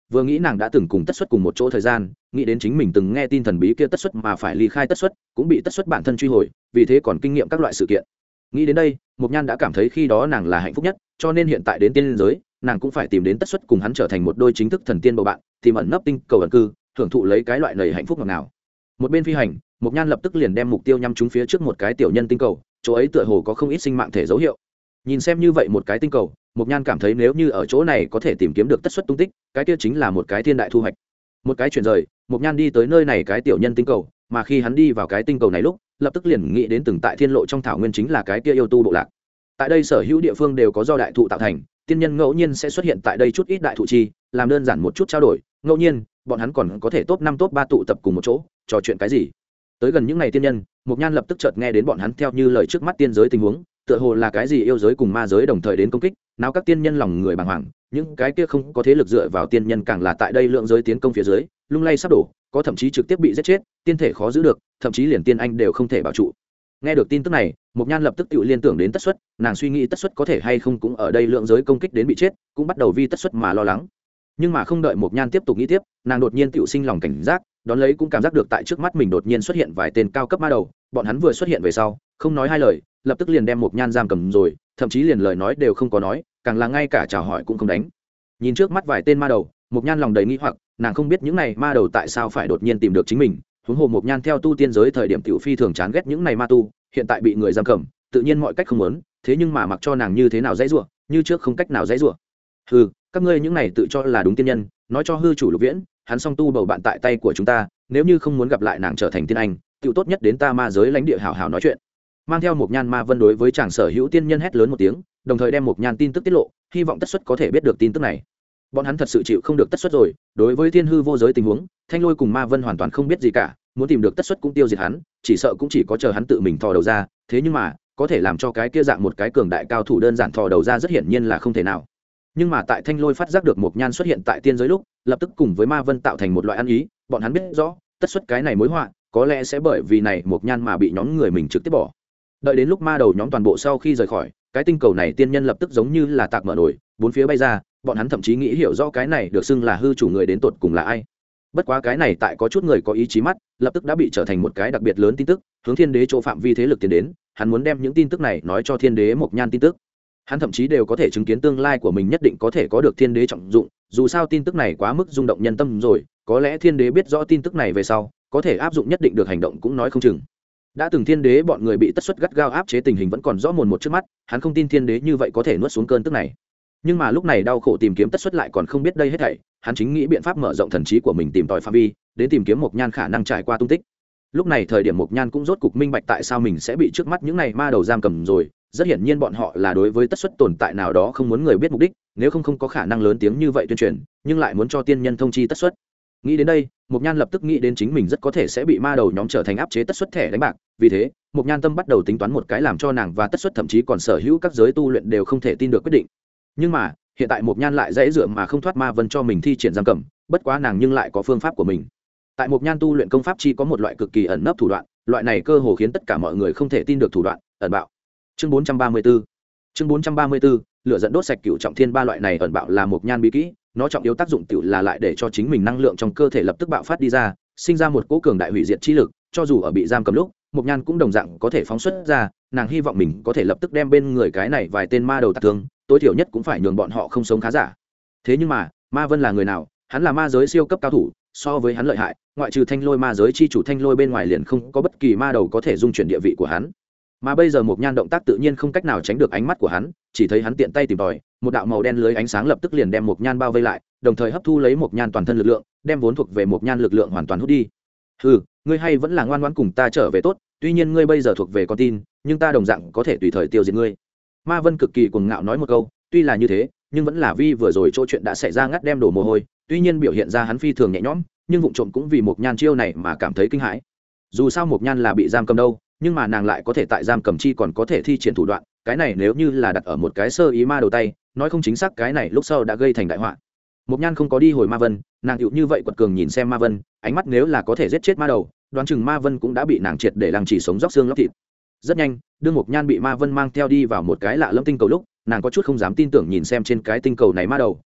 vừa nghĩ nàng đã từng cùng tất xuất cùng một chỗ thời gian, nghĩ đến chính mình từng nghe tin thần bí kia tất xuất mà phải ly khai tất xuất, cũng bị tất xuất bản thân truy hồi, vì thế còn kinh nghiệm các loại sự kiện. Nghĩ đến đây, Mộc Nhan đã cảm thấy khi đó nàng là hạnh phúc nhất, cho nên hiện tại đến tiên giới, nàng cũng phải tìm đến tất xuất cùng hắn trở thành một đôi chính thức thần tiên bầu bạn, tìm ẩn nấp tinh cầu ẩn cư, hưởng thụ lấy cái loại lầy hạnh phúc ngọt ngào. Một bên phi hành, Mộc Nhan lập tức liền đem mục tiêu nhắm trúng phía trước một cái tiểu nhân tinh cầu, chỗ ấy tựa hồ có không ít sinh mạng thể dấu hiệu. Nhìn xem như vậy một cái tinh cầu, Mộc Nhan cảm thấy nếu như ở chỗ này có thể tìm kiếm được tất xuất tung tích, cái kia chính là một cái thiên đại thu hoạch. Một cái chuyển rời, Mộc Nhan đi tới nơi này cái tiểu nhân tinh cầu, mà khi hắn đi vào cái tinh cầu này lúc, lập tức liền nghĩ đến từng tại thiên lộ trong thảo nguyên chính là cái kia yêu tu bộ lạc. Tại đây sở hữu địa phương đều có do đại thụ tạo thành, tiên nhân ngẫu nhiên sẽ xuất hiện tại đây chút ít đại thụ chi, làm đơn giản một chút trao đổi, ngẫu nhiên, bọn hắn còn có thể top 5 top 3 tụ tập cùng một chỗ, trò chuyện cái gì. Tới gần những ngày tiên nhân, Mộc Nhan lập tức chợt nghe đến bọn hắn theo như lời trước mắt tiên giới tình huống, tựa hồ là cái gì yêu giới cùng ma giới đồng thời đến công kích, nào các tiên nhân lòng người bàng hoàng, những cái kia không có thế lực dựa vào tiên nhân càng là tại đây lượng giới tiến công phía dưới, lung lay sắp đổ, có thậm chí trực tiếp bị giết chết, tiên thể khó giữ được, thậm chí liền tiên anh đều không thể bảo trụ. Nghe được tin tức này, Mộc Nhan lập tức tự liên tưởng đến tất xuất, nàng suy nghĩ tất xuất có thể hay không cũng ở đây lượng giới công kích đến bị chết, cũng bắt đầu vì tất xuất mà lo lắng. Nhưng mà không đợi Mộc Nhan tiếp tục nghĩ tiếp, nàng đột nhiên tự sinh lòng cảnh giác, đón lấy cũng cảm giác được tại trước mắt mình đột nhiên xuất hiện vài tên cao cấp ma đầu, bọn hắn vừa xuất hiện về sau, không nói hai lời, lập tức liền đem Mộc Nhan giam cầm rồi, thậm chí liền lời nói đều không có nói, càng là ngay cả chào hỏi cũng không đánh. Nhìn trước mắt vài tên ma đầu, Mộc Nhan lòng đầy nghi hoặc, nàng không biết những này ma đầu tại sao phải đột nhiên tìm được chính mình, huống hồ Mộc Nhan theo tu tiên giới thời điểm tiểu phi thường chán ghét những này ma tu, hiện tại bị người giam cầm, tự nhiên mọi cách không muốn, thế nhưng mà mặc cho nàng như thế nào dãy rủa, như trước không cách nào dãy rủa. Hừ, các ngươi những này tự cho là đúng tiên nhân, nói cho hư chủ Lục Viễn, hắn song tu bầu bạn tại tay của chúng ta, nếu như không muốn gặp lại nàng trở thành tiên anh, tiểu tốt nhất đến ta ma giới lãnh địa hảo hảo nói chuyện. Mang theo Mộc Nhan ma vân đối với chàng sở hữu tiên nhân hét lớn một tiếng, đồng thời đem Mộc Nhan tin tức tiết lộ, hy vọng tất xuất có thể biết được tin tức này. Bọn hắn thật sự chịu không được tất xuất rồi, đối với thiên hư vô giới tình huống, Thanh Lôi cùng ma vân hoàn toàn không biết gì cả, muốn tìm được tất xuất cũng tiêu diệt hắn, chỉ sợ cũng chỉ có chờ hắn tự mình thò đầu ra, thế nhưng mà có thể làm cho cái kia dạng một cái cường đại cao thủ đơn giản thò đầu ra rất hiển nhiên là không thể nào. Nhưng mà tại Thanh Lôi phát giác được Mộc Nhan xuất hiện tại tiên giới lúc, lập tức cùng với ma vân tạo thành một loại ăn ý, bọn hắn biết rõ tất xuất cái này mối họa có lẽ sẽ bởi vì này Mộc Nhan mà bị nhóm người mình trực tiếp bỏ. Đợi đến lúc ma đầu nhóm toàn bộ sau khi rời khỏi cái tinh cầu này, tiên nhân lập tức giống như là tạc mở nổi, bốn phía bay ra, bọn hắn thậm chí nghĩ hiểu rõ cái này được xưng là hư chủ người đến tột cùng là ai. Bất quá cái này tại có chút người có ý chí mắt, lập tức đã bị trở thành một cái đặc biệt lớn tin tức, hướng thiên đế chỗ phạm vi thế lực tiến đến, hắn muốn đem những tin tức này nói cho thiên đế Mộc Nhan tin tức. Hắn thậm chí đều có thể chứng kiến tương lai của mình nhất định có thể có được thiên đế trọng dụng, dù sao tin tức này quá mức rung động nhân tâm rồi, có lẽ thiên đế biết rõ tin tức này về sau, có thể áp dụng nhất định được hành động cũng nói không chừng. Đã từng thiên đế bọn người bị tất xuất gắt gao áp chế tình hình vẫn còn rõ mồn một trước mắt, hắn không tin thiên đế như vậy có thể nuốt xuống cơn tức này. Nhưng mà lúc này đau khổ tìm kiếm tất xuất lại còn không biết đây hết thảy, hắn chính nghĩ biện pháp mở rộng thần trí của mình tìm tòi phạm vi, đến tìm kiếm Mộc Nhan khả năng trải qua tung tích. Lúc này thời điểm Mộc Nhan cũng rốt cục minh bạch tại sao mình sẽ bị trước mắt những này ma đầu giam cầm rồi, rất hiển nhiên bọn họ là đối với tất xuất tồn tại nào đó không muốn người biết mục đích, nếu không có khả năng lớn tiếng như vậy tuyên truyền, nhưng lại muốn cho tiên nhân thông chi tất xuất. Nghĩ đến đây, Mộc Nhan lập tức nghĩ đến chính mình rất có thể sẽ bị ma đầu nhóm trở thành áp chế tất xuất thẻ đánh bạc, vì thế, Mộc Nhan tâm bắt đầu tính toán một cái làm cho nàng và tất xuất thậm chí còn sở hữu các giới tu luyện đều không thể tin được quyết định. Nhưng mà, hiện tại Mộc Nhan lại dễ dựa mà không thoát ma vân cho mình thi triển giam cầm, bất quá nàng nhưng lại có phương pháp của mình. Tại Mộc Nhan tu luyện công pháp chi có một loại cực kỳ ẩn nấp thủ đoạn, loại này cơ hồ khiến tất cả mọi người không thể tin được thủ đoạn, ẩn bạo. Chương 434. Chương 434, lửa dẫn đốt sạch cửu trọng thiên ba loại này ẩn bạo là Mộc Nhan bí kỹ, nó trọng yếu tác dụng tiểu là lại để cho chính mình năng lượng trong cơ thể lập tức bạo phát đi ra, sinh ra một cỗ cường đại hủy diệt chi lực, cho dù ở bị giam cầm lúc, Mộc Nhan cũng đồng dạng có thể phóng xuất ra, nàng hy vọng mình có thể lập tức đem bên người cái này vài tên ma đầu tạc thương, tối thiểu nhất cũng phải nhường bọn họ không sống khá giả. Thế nhưng mà, Ma Vân là người nào? Hắn là ma giới siêu cấp cao thủ, so với hắn lợi hại, ngoại trừ Thanh Lôi ma giới chi chủ Thanh Lôi bên ngoài liền không có bất kỳ ma đầu có thể dung chuyển địa vị của hắn. Mà bây giờ Mộc Nhan động tác tự nhiên không cách nào tránh được ánh mắt của hắn, chỉ thấy hắn tiện tay tìm tòi, một đạo màu đen lưới ánh sáng lập tức liền đem Mộc Nhan bao vây lại, đồng thời hấp thu lấy Mộc Nhan toàn thân lực lượng, đem vốn thuộc về Mộc Nhan lực lượng hoàn toàn hút đi. Hừ, ngươi hay vẫn là ngoan ngoãn cùng ta trở về tốt, tuy nhiên ngươi bây giờ thuộc về con tin, nhưng ta đồng dạng có thể tùy thời tiêu diệt ngươi. Ma Vân cực kỳ cuồng ngạo nói một câu, tuy là như thế, nhưng vẫn là vì vừa rồi chỗ chuyện đã xảy ra ngắt đem đổ mồ hôi, tuy nhiên biểu hiện ra hắn phi thường nhẹ nhõm, nhưng vụng trộm cũng vì Mộc Nhan chiêu này mà cảm thấy kinh hãi. Dù sao Mộc Nhan là bị giam cầm đâu, nhưng mà nàng lại có thể tại giam cầm chi còn có thể thi triển thủ đoạn, cái này nếu như là đặt ở một cái sơ ý ma đầu tay, nói không chính xác cái này lúc sau đã gây thành đại họa. Mộc Nhan không có đi hồi Ma Vân, nàng chịu như vậy quật cường nhìn xem Ma Vân, ánh mắt nếu là có thể giết chết ma đầu, đoán chừng Ma Vân cũng đã bị nàng triệt để lăng chỉ sống róc xương lóc thịt. Rất nhanh, đương Mộc Nhan bị Ma Vân mang theo đi vào một cái lạ lẫm tinh cầu lúc, nàng có chút không dám tin tưởng nhìn xem trên cái tinh cầu này ma đầu,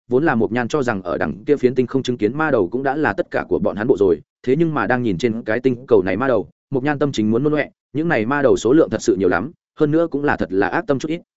vốn là Mộc Nhan cho rằng ở đằng kia phiến tinh không chứng kiến ma đầu cũng đã là tất cả của bọn hắn bộ rồi, thế nhưng mà đang nhìn trên cái tinh cầu này ma đầu, Mộc Nhan tâm chính muốn nôn ọe, những này ma đầu số lượng thật sự nhiều lắm, hơn nữa cũng là thật là ác tâm chút ít.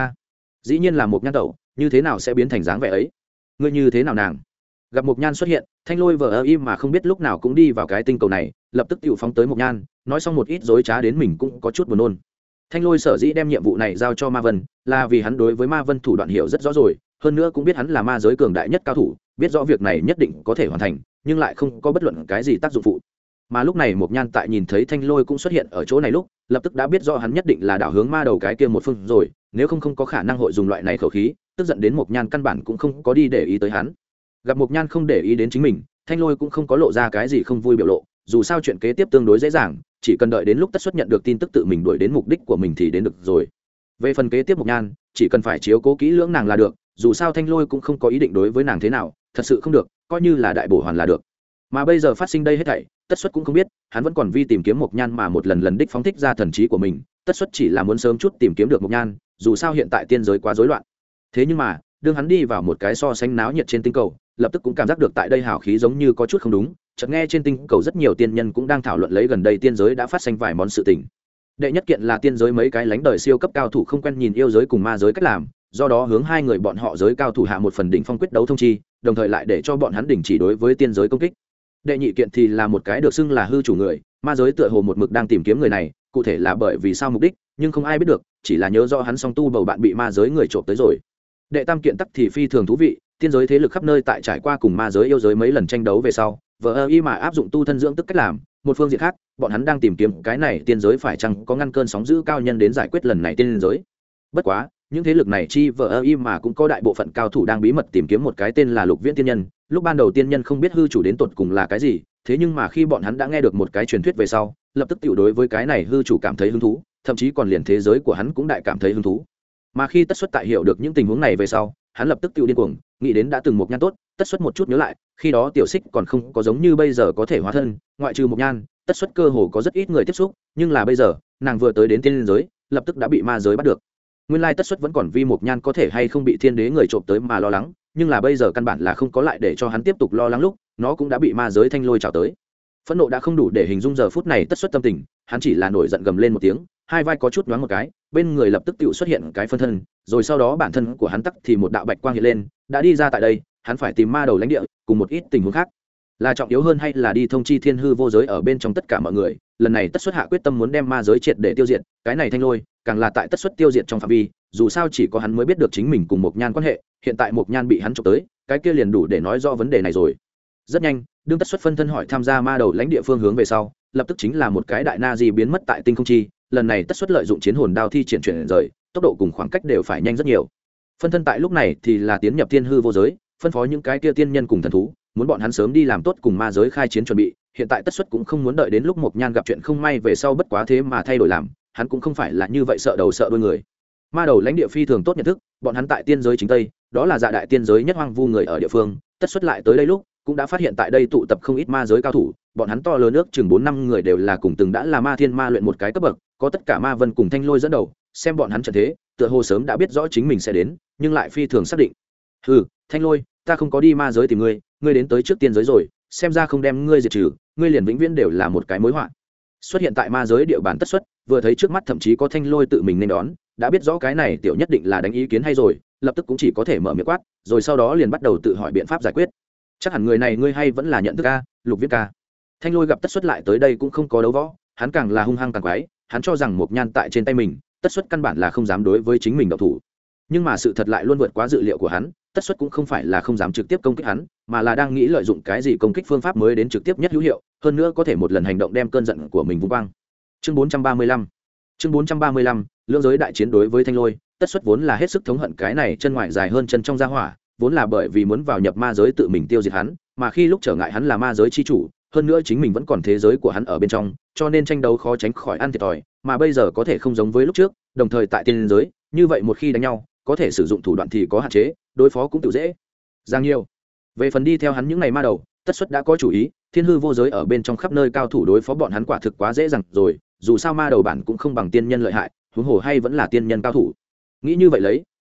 Dĩ nhiên là Mộc Nhan tẩu, như thế nào sẽ biến thành dáng vẻ ấy? Ngươi như thế nào nàng? Gặp Mộc Nhan xuất hiện, Thanh Lôi vờ im mà không biết lúc nào cũng đi vào cái tinh cầu này, lập tức tiểu phóng tới Mộc Nhan, nói xong một ít dối trá đến mình cũng có chút buồn nôn. Thanh Lôi sở dĩ đem nhiệm vụ này giao cho Ma Vân, là vì hắn đối với Ma Vân thủ đoạn hiểu rất rõ rồi, hơn nữa cũng biết hắn là ma giới cường đại nhất cao thủ, biết rõ việc này nhất định có thể hoàn thành, nhưng lại không có bất luận cái gì tác dụng phụ. Mà lúc này Mộc Nhan tại nhìn thấy Thanh Lôi cũng xuất hiện ở chỗ này lúc, lập tức đã biết rõ hắn nhất định là đảo hướng ma đầu cái kia một phương rồi, nếu không có khả năng hội dùng loại này khẩu khí, tức giận đến Mộc Nhan căn bản cũng không có đi để ý tới hắn. Gặp Mộc Nhan không để ý đến chính mình, Thanh Lôi cũng không có lộ ra cái gì không vui biểu lộ, dù sao chuyện kế tiếp tương đối dễ dàng, chỉ cần đợi đến lúc Tất Xuất nhận được tin tức tự mình đuổi đến mục đích của mình thì đến được rồi. Về phần kế tiếp Mộc Nhan, chỉ cần phải chiếu cố kỹ lưỡng nàng là được, dù sao Thanh Lôi cũng không có ý định đối với nàng thế nào, thật sự không được, coi như là đại bổ hoàn là được. Mà bây giờ phát sinh đây hết thảy, Tất Xuất cũng không biết, hắn vẫn còn vi tìm kiếm Mộc Nhan mà một lần đích phóng thích ra thần trí của mình, Tất Xuất chỉ là muốn sớm chút tìm kiếm được Mộc Nhan, dù sao hiện tại tiên giới quá rối loạn. Thế nhưng mà, đương hắn đi vào một cái so sánh náo nhiệt trên tinh cầu, lập tức cũng cảm giác được tại đây hào khí giống như có chút không đúng, chợt nghe trên tinh cầu rất nhiều tiên nhân cũng đang thảo luận lấy gần đây tiên giới đã phát sinh vài món sự tình. Đệ nhất kiện là tiên giới mấy cái lãnh đời siêu cấp cao thủ không quen nhìn yêu giới cùng ma giới cách làm, do đó hướng hai người bọn họ giới cao thủ hạ một phần đỉnh phong quyết đấu thông chi, đồng thời lại để cho bọn hắn đình chỉ đối với tiên giới công kích. Đệ nhị kiện thì là một cái được xưng là hư chủ người, ma giới tựa hồ một mực đang tìm kiếm người này, cụ thể là bởi vì sao mục đích, nhưng không ai biết được, chỉ là nhớ rõ hắn song tu bầu bạn bị ma giới người trộm tới rồi. Đệ tam kiện tắc thì phi thường thú vị, tiên giới thế lực khắp nơi tại trải qua cùng ma giới yêu giới mấy lần tranh đấu về sau, vờ y mà áp dụng tu thân dưỡng tức cách làm, một phương diện khác, bọn hắn đang tìm kiếm cái này tiên giới phải chăng có ngăn cơn sóng dữ cao nhân đến giải quyết lần này tiên giới. Bất quá, những thế lực này chi vờ y mà cũng có đại bộ phận cao thủ đang bí mật tìm kiếm một cái tên là Lục Viễn tiên nhân, lúc ban đầu tiên nhân không biết hư chủ đến tột cùng là cái gì, thế nhưng mà khi bọn hắn đã nghe được một cái truyền thuyết về sau, lập tức tiểu đối với cái này hư chủ cảm thấy hứng thú, thậm chí còn liền thế giới của hắn cũng đại cảm thấy hứng thú. Mà khi Tất Xuất tại hiểu được những tình huống này về sau, hắn lập tức tiêu điên cuồng, nghĩ đến đã từng Mộc Nhan tốt. Tất Xuất một chút nhớ lại, khi đó tiểu xích còn không có giống như bây giờ có thể hóa thân, ngoại trừ Mộc Nhan, Tất Xuất cơ hồ có rất ít người tiếp xúc, nhưng là bây giờ, nàng vừa tới đến tiên giới, lập tức đã bị ma giới bắt được. Nguyên lai Tất Xuất vẫn còn vì Mộc Nhan có thể hay không bị thiên đế người trộm tới mà lo lắng, nhưng là bây giờ căn bản là không có lại để cho hắn tiếp tục lo lắng lúc, nó cũng đã bị ma giới Thanh Lôi chào tới. Phẫn nộ đã không đủ để hình dung giờ phút này Tất Xuất tâm tình, hắn chỉ là nổi giận gầm lên một tiếng, hai vai có chút nhoáng một cái, bên người lập tức tự xuất hiện cái phân thân, rồi sau đó bản thân của hắn tắc thì một đạo bạch quang hiện lên, đã đi ra tại đây, hắn phải tìm ma đầu lãnh địa, cùng một ít tình huống khác. Là trọng yếu hơn hay là đi thông chi thiên hư vô giới ở bên trong tất cả mọi người, lần này Tất Xuất hạ quyết tâm muốn đem ma giới triệt để tiêu diệt, cái này Thanh Lôi, càng là tại Tất Xuất tiêu diệt trong phạm vi, dù sao chỉ có hắn mới biết được chính mình cùng Mộc Nhan quan hệ, hiện tại Mộc Nhan bị hắn chụp tới, cái kia liền đủ để nói rõ vấn đề này rồi. Rất nhanh, đương Tất Xuất phân thân hỏi tham gia ma đầu lãnh địa phương hướng về sau, lập tức chính là một cái đại na di biến mất tại tinh không chi, lần này Tất Xuất lợi dụng chiến hồn đao thi triển chuyển rời, tốc độ cùng khoảng cách đều phải nhanh rất nhiều. Phân thân tại lúc này thì là tiến nhập thiên hư vô giới, phân phó những cái kia tiên nhân cùng thần thú, muốn bọn hắn sớm đi làm tốt cùng ma giới khai chiến chuẩn bị. Hiện tại Tất Xuất cũng không muốn đợi đến lúc Mộc Nhan gặp chuyện không may về sau bất quá thế mà thay đổi làm, hắn cũng không phải là như vậy sợ đầu sợ đuôi người. Ma đầu lãnh địa phi thường tốt nhận thức, bọn hắn tại tiên giới chính tây, đó là dạ đại tiên giới nhất hoang vu người ở địa phương. Tất Xuất lại tới đây lúc cũng đã phát hiện tại đây tụ tập không ít ma giới cao thủ, bọn hắn to lớn ước chừng 4-5 người đều là cùng từng đã là ma thiên ma luyện một cái cấp bậc, có tất cả Ma Vân cùng Thanh Lôi dẫn đầu, xem bọn hắn trận thế, tựa hồ sớm đã biết rõ chính mình sẽ đến, nhưng lại phi thường xác định. Hừ, Thanh Lôi, ta không có đi ma giới tìm ngươi, ngươi đến tới trước tiên giới rồi, xem ra không đem ngươi diệt trừ, ngươi liền vĩnh viễn đều là một cái mối họa. Xuất hiện tại ma giới địa bàn Tất Xuất, vừa thấy trước mắt thậm chí có Thanh Lôi tự mình nên đón, đã biết rõ cái này tiểu nhất định là đánh ý kiến hay rồi, lập tức cũng chỉ có thể mở miệng quát, rồi sau đó liền bắt đầu tự hỏi biện pháp giải quyết. Chắc hẳn người này ngươi hay vẫn là nhận thức a, Lục Viễn ca. Thanh Lôi gặp Tất Xuất lại tới đây cũng không có đấu võ, hắn càng là hung hăng càng quái, hắn cho rằng Mộc Nhan tại trên tay mình, Tất Xuất căn bản là không dám đối với chính mình động thủ. Nhưng mà sự thật lại luôn vượt quá dự liệu của hắn, Tất Xuất cũng không phải là không dám trực tiếp công kích hắn, mà là đang nghĩ lợi dụng cái gì công kích phương pháp mới đến trực tiếp nhất hữu hiệu, hơn nữa có thể một lần hành động đem cơn giận của mình vung quang. Chương 435. Chương 435, lưỡng giới đại chiến đối với Thanh Lôi, Tất Xuất vốn là hết sức thống hận cái này chân ngoài dài hơn chân trong gia hỏa, vốn là bởi vì muốn vào nhập ma giới tự mình tiêu diệt hắn, mà khi lúc trở ngại hắn là ma giới chi chủ, hơn nữa chính mình vẫn còn thế giới của hắn ở bên trong, cho nên tranh đấu khó tránh khỏi ăn thiệt thòi, mà bây giờ có thể không giống với lúc trước, đồng thời tại tiên giới, như vậy một khi đánh nhau, có thể sử dụng thủ đoạn thì có hạn chế, đối phó cũng tự dễ dàng nhiều. Về phần đi theo hắn những ngày ma đầu, Tất Xuất đã có chủ ý, thiên hư vô giới ở bên trong khắp nơi cao thủ đối phó bọn hắn quả thực quá dễ dàng rồi, dù sao ma đầu bản cũng không bằng tiên nhân lợi hại, huống hồ hay vẫn là tiên nhân cao thủ. Nghĩ như vậy lấy,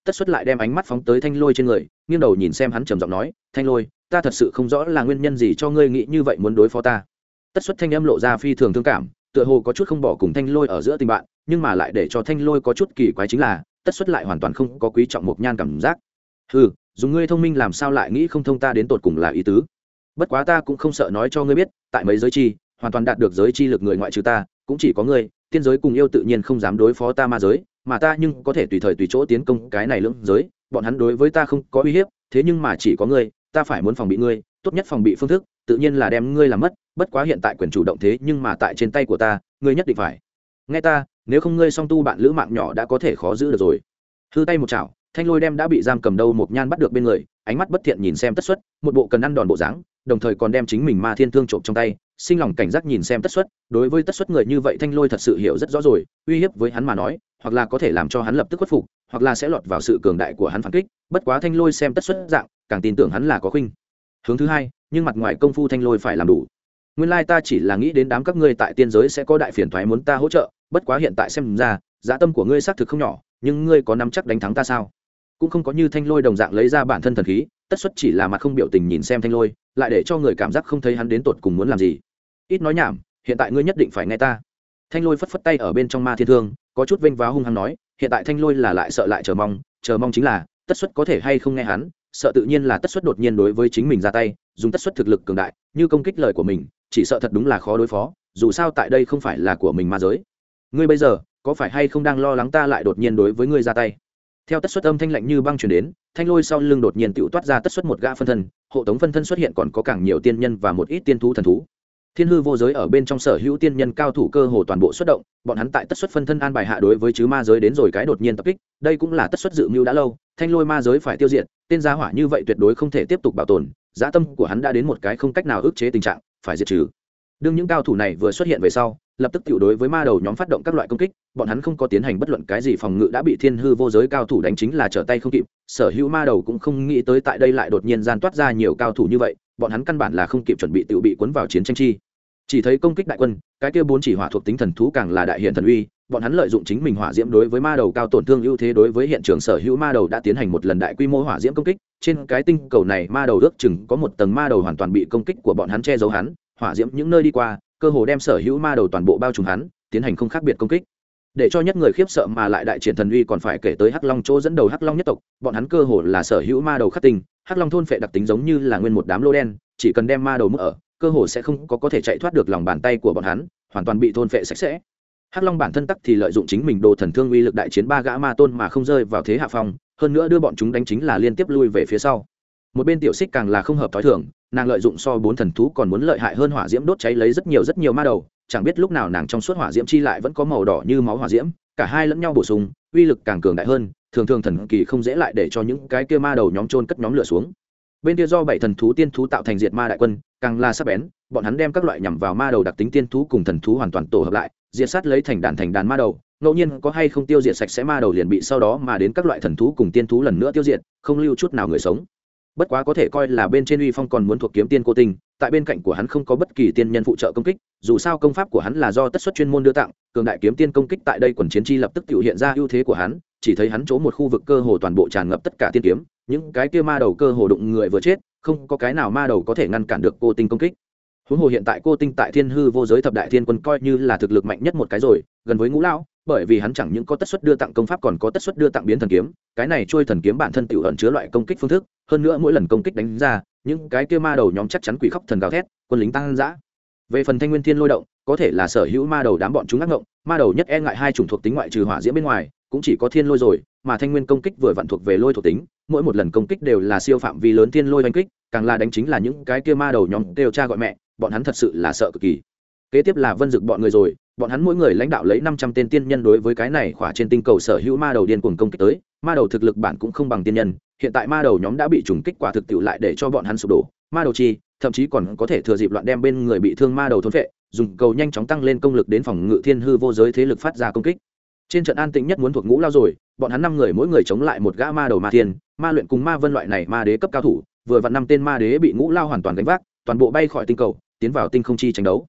Tất Xuất lại đem ánh mắt phóng tới Thanh Lôi trên người, nghiêng đầu nhìn xem hắn trầm giọng nói, Thanh Lôi, ta thật sự không rõ là nguyên nhân gì cho ngươi nghĩ như vậy muốn đối phó ta. Tất Xuất thanh âm lộ ra phi thường thương cảm, tựa hồ có chút không bỏ cùng Thanh Lôi ở giữa tình bạn, nhưng mà lại để cho Thanh Lôi có chút kỳ quái chính là Tất Xuất lại hoàn toàn không có quý trọng Mộc Nhan cảm giác. Hừ, dùng ngươi thông minh làm sao lại nghĩ không thông ta đến tột cùng là ý tứ. Bất quá ta cũng không sợ nói cho ngươi biết, tại mấy giới chi hoàn toàn đạt được giới chi lực người ngoại trừ ta cũng chỉ có ngươi. Tiên giới cùng yêu tự nhiên không dám đối phó ta ma giới, mà ta nhưng có thể tùy thời tùy chỗ tiến công cái này lưỡng giới. Bọn hắn đối với ta không có uy hiếp, thế nhưng mà chỉ có ngươi, ta phải muốn phòng bị ngươi, tốt nhất phòng bị phương thức tự nhiên là đem ngươi làm mất. Bất quá hiện tại quyền chủ động thế nhưng mà tại trên tay của ta, ngươi nhất định phải nghe ta, nếu không ngươi song tu bạn lữ mạng nhỏ đã có thể khó giữ được rồi. Hư tay một chảo, Thanh Lôi đem đã bị giam cầm đâu Mộc Nhan bắt được bên người, ánh mắt bất thiện nhìn xem Tất Xuất, một bộ cần ăn đòn bộ dáng, đồng thời còn đem chính mình ma thiên thương trộm trong tay, sinh lòng cảnh giác nhìn xem Tất Xuất. Đối với Tất Xuất người như vậy Thanh Lôi thật sự hiểu rất rõ rồi, uy hiếp với hắn mà nói, hoặc là có thể làm cho hắn lập tức khuất phục, hoặc là sẽ lọt vào sự cường đại của hắn phản kích. Bất quá Thanh Lôi xem Tất Xuất dạng, càng tin tưởng hắn là có khuynh hướng thứ hai, nhưng mặt ngoài công phu Thanh Lôi phải làm đủ. Nguyên lai ta chỉ là nghĩ đến đám các ngươi tại tiên giới sẽ có đại phiền toái muốn ta hỗ trợ, bất quá hiện tại xem ra, dạ tâm của ngươi xác thực không nhỏ, nhưng ngươi có nắm chắc đánh thắng ta sao? Cũng không có như Thanh Lôi đồng dạng lấy ra bản thân thần khí. Tất Xuất chỉ là mặt không biểu tình nhìn xem Thanh Lôi, lại để cho người cảm giác không thấy hắn đến tột cùng muốn làm gì. Ít nói nhảm, hiện tại ngươi nhất định phải nghe ta. Thanh Lôi phất phất tay ở bên trong ma thiên thương, có chút vênh váo hung hăng nói, hiện tại Thanh Lôi là lại sợ lại chờ mong chính là Tất Xuất có thể hay không nghe hắn, sợ tự nhiên là Tất Xuất đột nhiên đối với chính mình ra tay, dùng Tất Xuất thực lực cường đại, như công kích lời của mình, chỉ sợ thật đúng là khó đối phó, dù sao tại đây không phải là của mình ma giới. Ngươi bây giờ có phải hay không đang lo lắng ta lại đột nhiên đối với ngươi ra tay? Theo Tất Xuất âm thanh lạnh như băng truyền đến, Thanh Lôi sau lưng đột nhiên tựu toát ra Tất Xuất một gã phân thân, hộ tống phân thân xuất hiện còn có càng nhiều tiên nhân và một ít tiên thú thần thú. Thiên hư vô giới ở bên trong sở hữu tiên nhân cao thủ cơ hồ toàn bộ xuất động, bọn hắn tại Tất Xuất phân thân an bài hạ đối với chứ ma giới đến rồi cái đột nhiên tập kích, đây cũng là Tất Xuất dự mưu đã lâu, Thanh Lôi ma giới phải tiêu diệt, tên gia hỏa như vậy tuyệt đối không thể tiếp tục bảo tồn, dã tâm của hắn đã đến một cái không cách nào ức chế tình trạng, phải diệt trừ. Đương những cao thủ này vừa xuất hiện về sau, lập tức tiểu đối với ma đầu nhóm phát động các loại công kích, bọn hắn không có tiến hành bất luận cái gì phòng ngự đã bị thiên hư vô giới cao thủ đánh chính là trở tay không kịp, sở hữu ma đầu cũng không nghĩ tới tại đây lại đột nhiên gian toát ra nhiều cao thủ như vậy, bọn hắn căn bản là không kịp chuẩn bị tiểu bị cuốn vào chiến tranh chi. Chỉ thấy công kích đại quân, cái kia bốn chỉ hỏa thuộc tính thần thú càng là đại hiện thần uy, bọn hắn lợi dụng chính mình hỏa diễm đối với ma đầu cao tổn thương ưu thế đối với hiện trường sở hữu ma đầu đã tiến hành một lần đại quy mô hỏa diễm công kích, trên cái tinh cầu này ma đầu ước chừng có một tầng ma đầu hoàn toàn bị công kích của bọn hắn che giấu hắn, hỏa diễm những nơi đi qua, cơ hồ đem sở hữu ma đầu toàn bộ bao trùm hắn, tiến hành không khác biệt công kích. Để cho nhất người khiếp sợ mà lại đại triển thần uy còn phải kể tới Hắc Long chỗ dẫn đầu Hắc Long nhất tộc, bọn hắn cơ hồ là sở hữu ma đầu khắc tinh, Hắc Long thôn phệ đặc tính giống như là nguyên một đám lô đen, chỉ cần đem ma đầu mức ở, cơ hồ sẽ không có thể chạy thoát được lòng bàn tay của bọn hắn, hoàn toàn bị thôn phệ sạch sẽ. Hắc Long bản thân tắc thì lợi dụng chính mình đồ thần thương uy lực đại chiến ba gã ma tôn mà không rơi vào thế hạ phong, hơn nữa đưa bọn chúng đánh chính là liên tiếp lui về phía sau. Một bên Tiểu Xích càng là không hợp thói thường, nàng lợi dụng so bốn thần thú còn muốn lợi hại hơn hỏa diễm đốt cháy lấy rất nhiều ma đầu, chẳng biết lúc nào nàng trong suốt hỏa diễm chi lại vẫn có màu đỏ như máu hỏa diễm, cả hai lẫn nhau bổ sung, uy lực càng cường đại hơn, thường thường thần kỳ không dễ lại để cho những cái kia ma đầu nhóm chôn cất nhóm lửa xuống. Bên kia do bảy thần thú tiên thú tạo thành diệt ma đại quân, càng là sắc bén, bọn hắn đem các loại nhằm vào ma đầu đặc tính tiên thú cùng thần thú hoàn toàn tổ hợp lại, diệt sát lấy thành đàn ma đầu, ngẫu nhiên có hay không tiêu diệt sạch sẽ ma đầu liền bị sau đó mà đến các loại thần thú cùng tiên thú lần nữa tiêu diệt, không lưu chút nào người sống. Bất quá có thể coi là bên trên uy phong còn muốn thuộc kiếm tiên cô tình, tại bên cạnh của hắn không có bất kỳ tiên nhân phụ trợ công kích, dù sao công pháp của hắn là do Tất Xuất chuyên môn đưa tặng, cường đại kiếm tiên công kích tại đây quần chiến chi lập tức biểu hiện ra ưu thế của hắn, chỉ thấy hắn chỗ một khu vực cơ hồ toàn bộ tràn ngập tất cả tiên kiếm, những cái kia ma đầu cơ hồ đụng người vừa chết, không có cái nào ma đầu có thể ngăn cản được cô tinh công kích. Huống hồ hiện tại cô tinh tại thiên hư vô giới thập đại thiên quân coi như là thực lực mạnh nhất một cái rồi, gần với ngũ lão, bởi vì hắn chẳng những có Tất Xuất đưa tặng công pháp còn có Tất Xuất đưa tặng biến thần kiếm, cái này trôi thần kiếm bản thân tiểu ẩn chứa loại công kích phương thức, hơn nữa mỗi lần công kích đánh ra, những cái kia ma đầu nhóm chắc chắn quỷ khóc thần gào thét, quân lính tăng dã. Về phần Thanh Nguyên Thiên Lôi động, có thể là sở hữu ma đầu đám bọn chúng ác ngộng, ma đầu nhất e ngại hai chủng thuộc tính ngoại trừ hỏa diễm bên ngoài, cũng chỉ có thiên lôi rồi, mà Thanh Nguyên công kích vừa vặn thuộc về lôi thuộc tính, mỗi một lần công kích đều là siêu phạm vi lớn thiên lôi đánh kích, càng là đánh chính là những cái kia ma đầu nhóm đều cha gọi mẹ, bọn hắn thật sự là sợ cực kỳ. Kế tiếp là Vân Dực bọn người rồi, bọn hắn mỗi người lãnh đạo lấy 500 tên tiên nhân đối với cái này khỏa trên tinh cầu sở hữu ma đầu điên cuồng công kích tới, ma đầu thực lực bản cũng không bằng tiên nhân, hiện tại ma đầu nhóm đã bị trùng kích quả thực tiệu lại để cho bọn hắn sụp đổ, ma đầu chi, thậm chí còn có thể thừa dịp loạn đem bên người bị thương ma đầu thôn phệ, dùng cầu nhanh chóng tăng lên công lực đến phòng ngự thiên hư vô giới thế lực phát ra công kích. Trên trận an tĩnh nhất muốn thuộc ngũ lao rồi, bọn hắn 5 người mỗi người chống lại một gã ma đầu ma thiên, ma luyện cùng ma vân loại này ma đế cấp cao thủ, vừa vặn 5 tên ma đế bị ngũ lao hoàn toàn đánh vác, toàn bộ bay khỏi tinh cầu, tiến vào tinh không chi tranh đấu.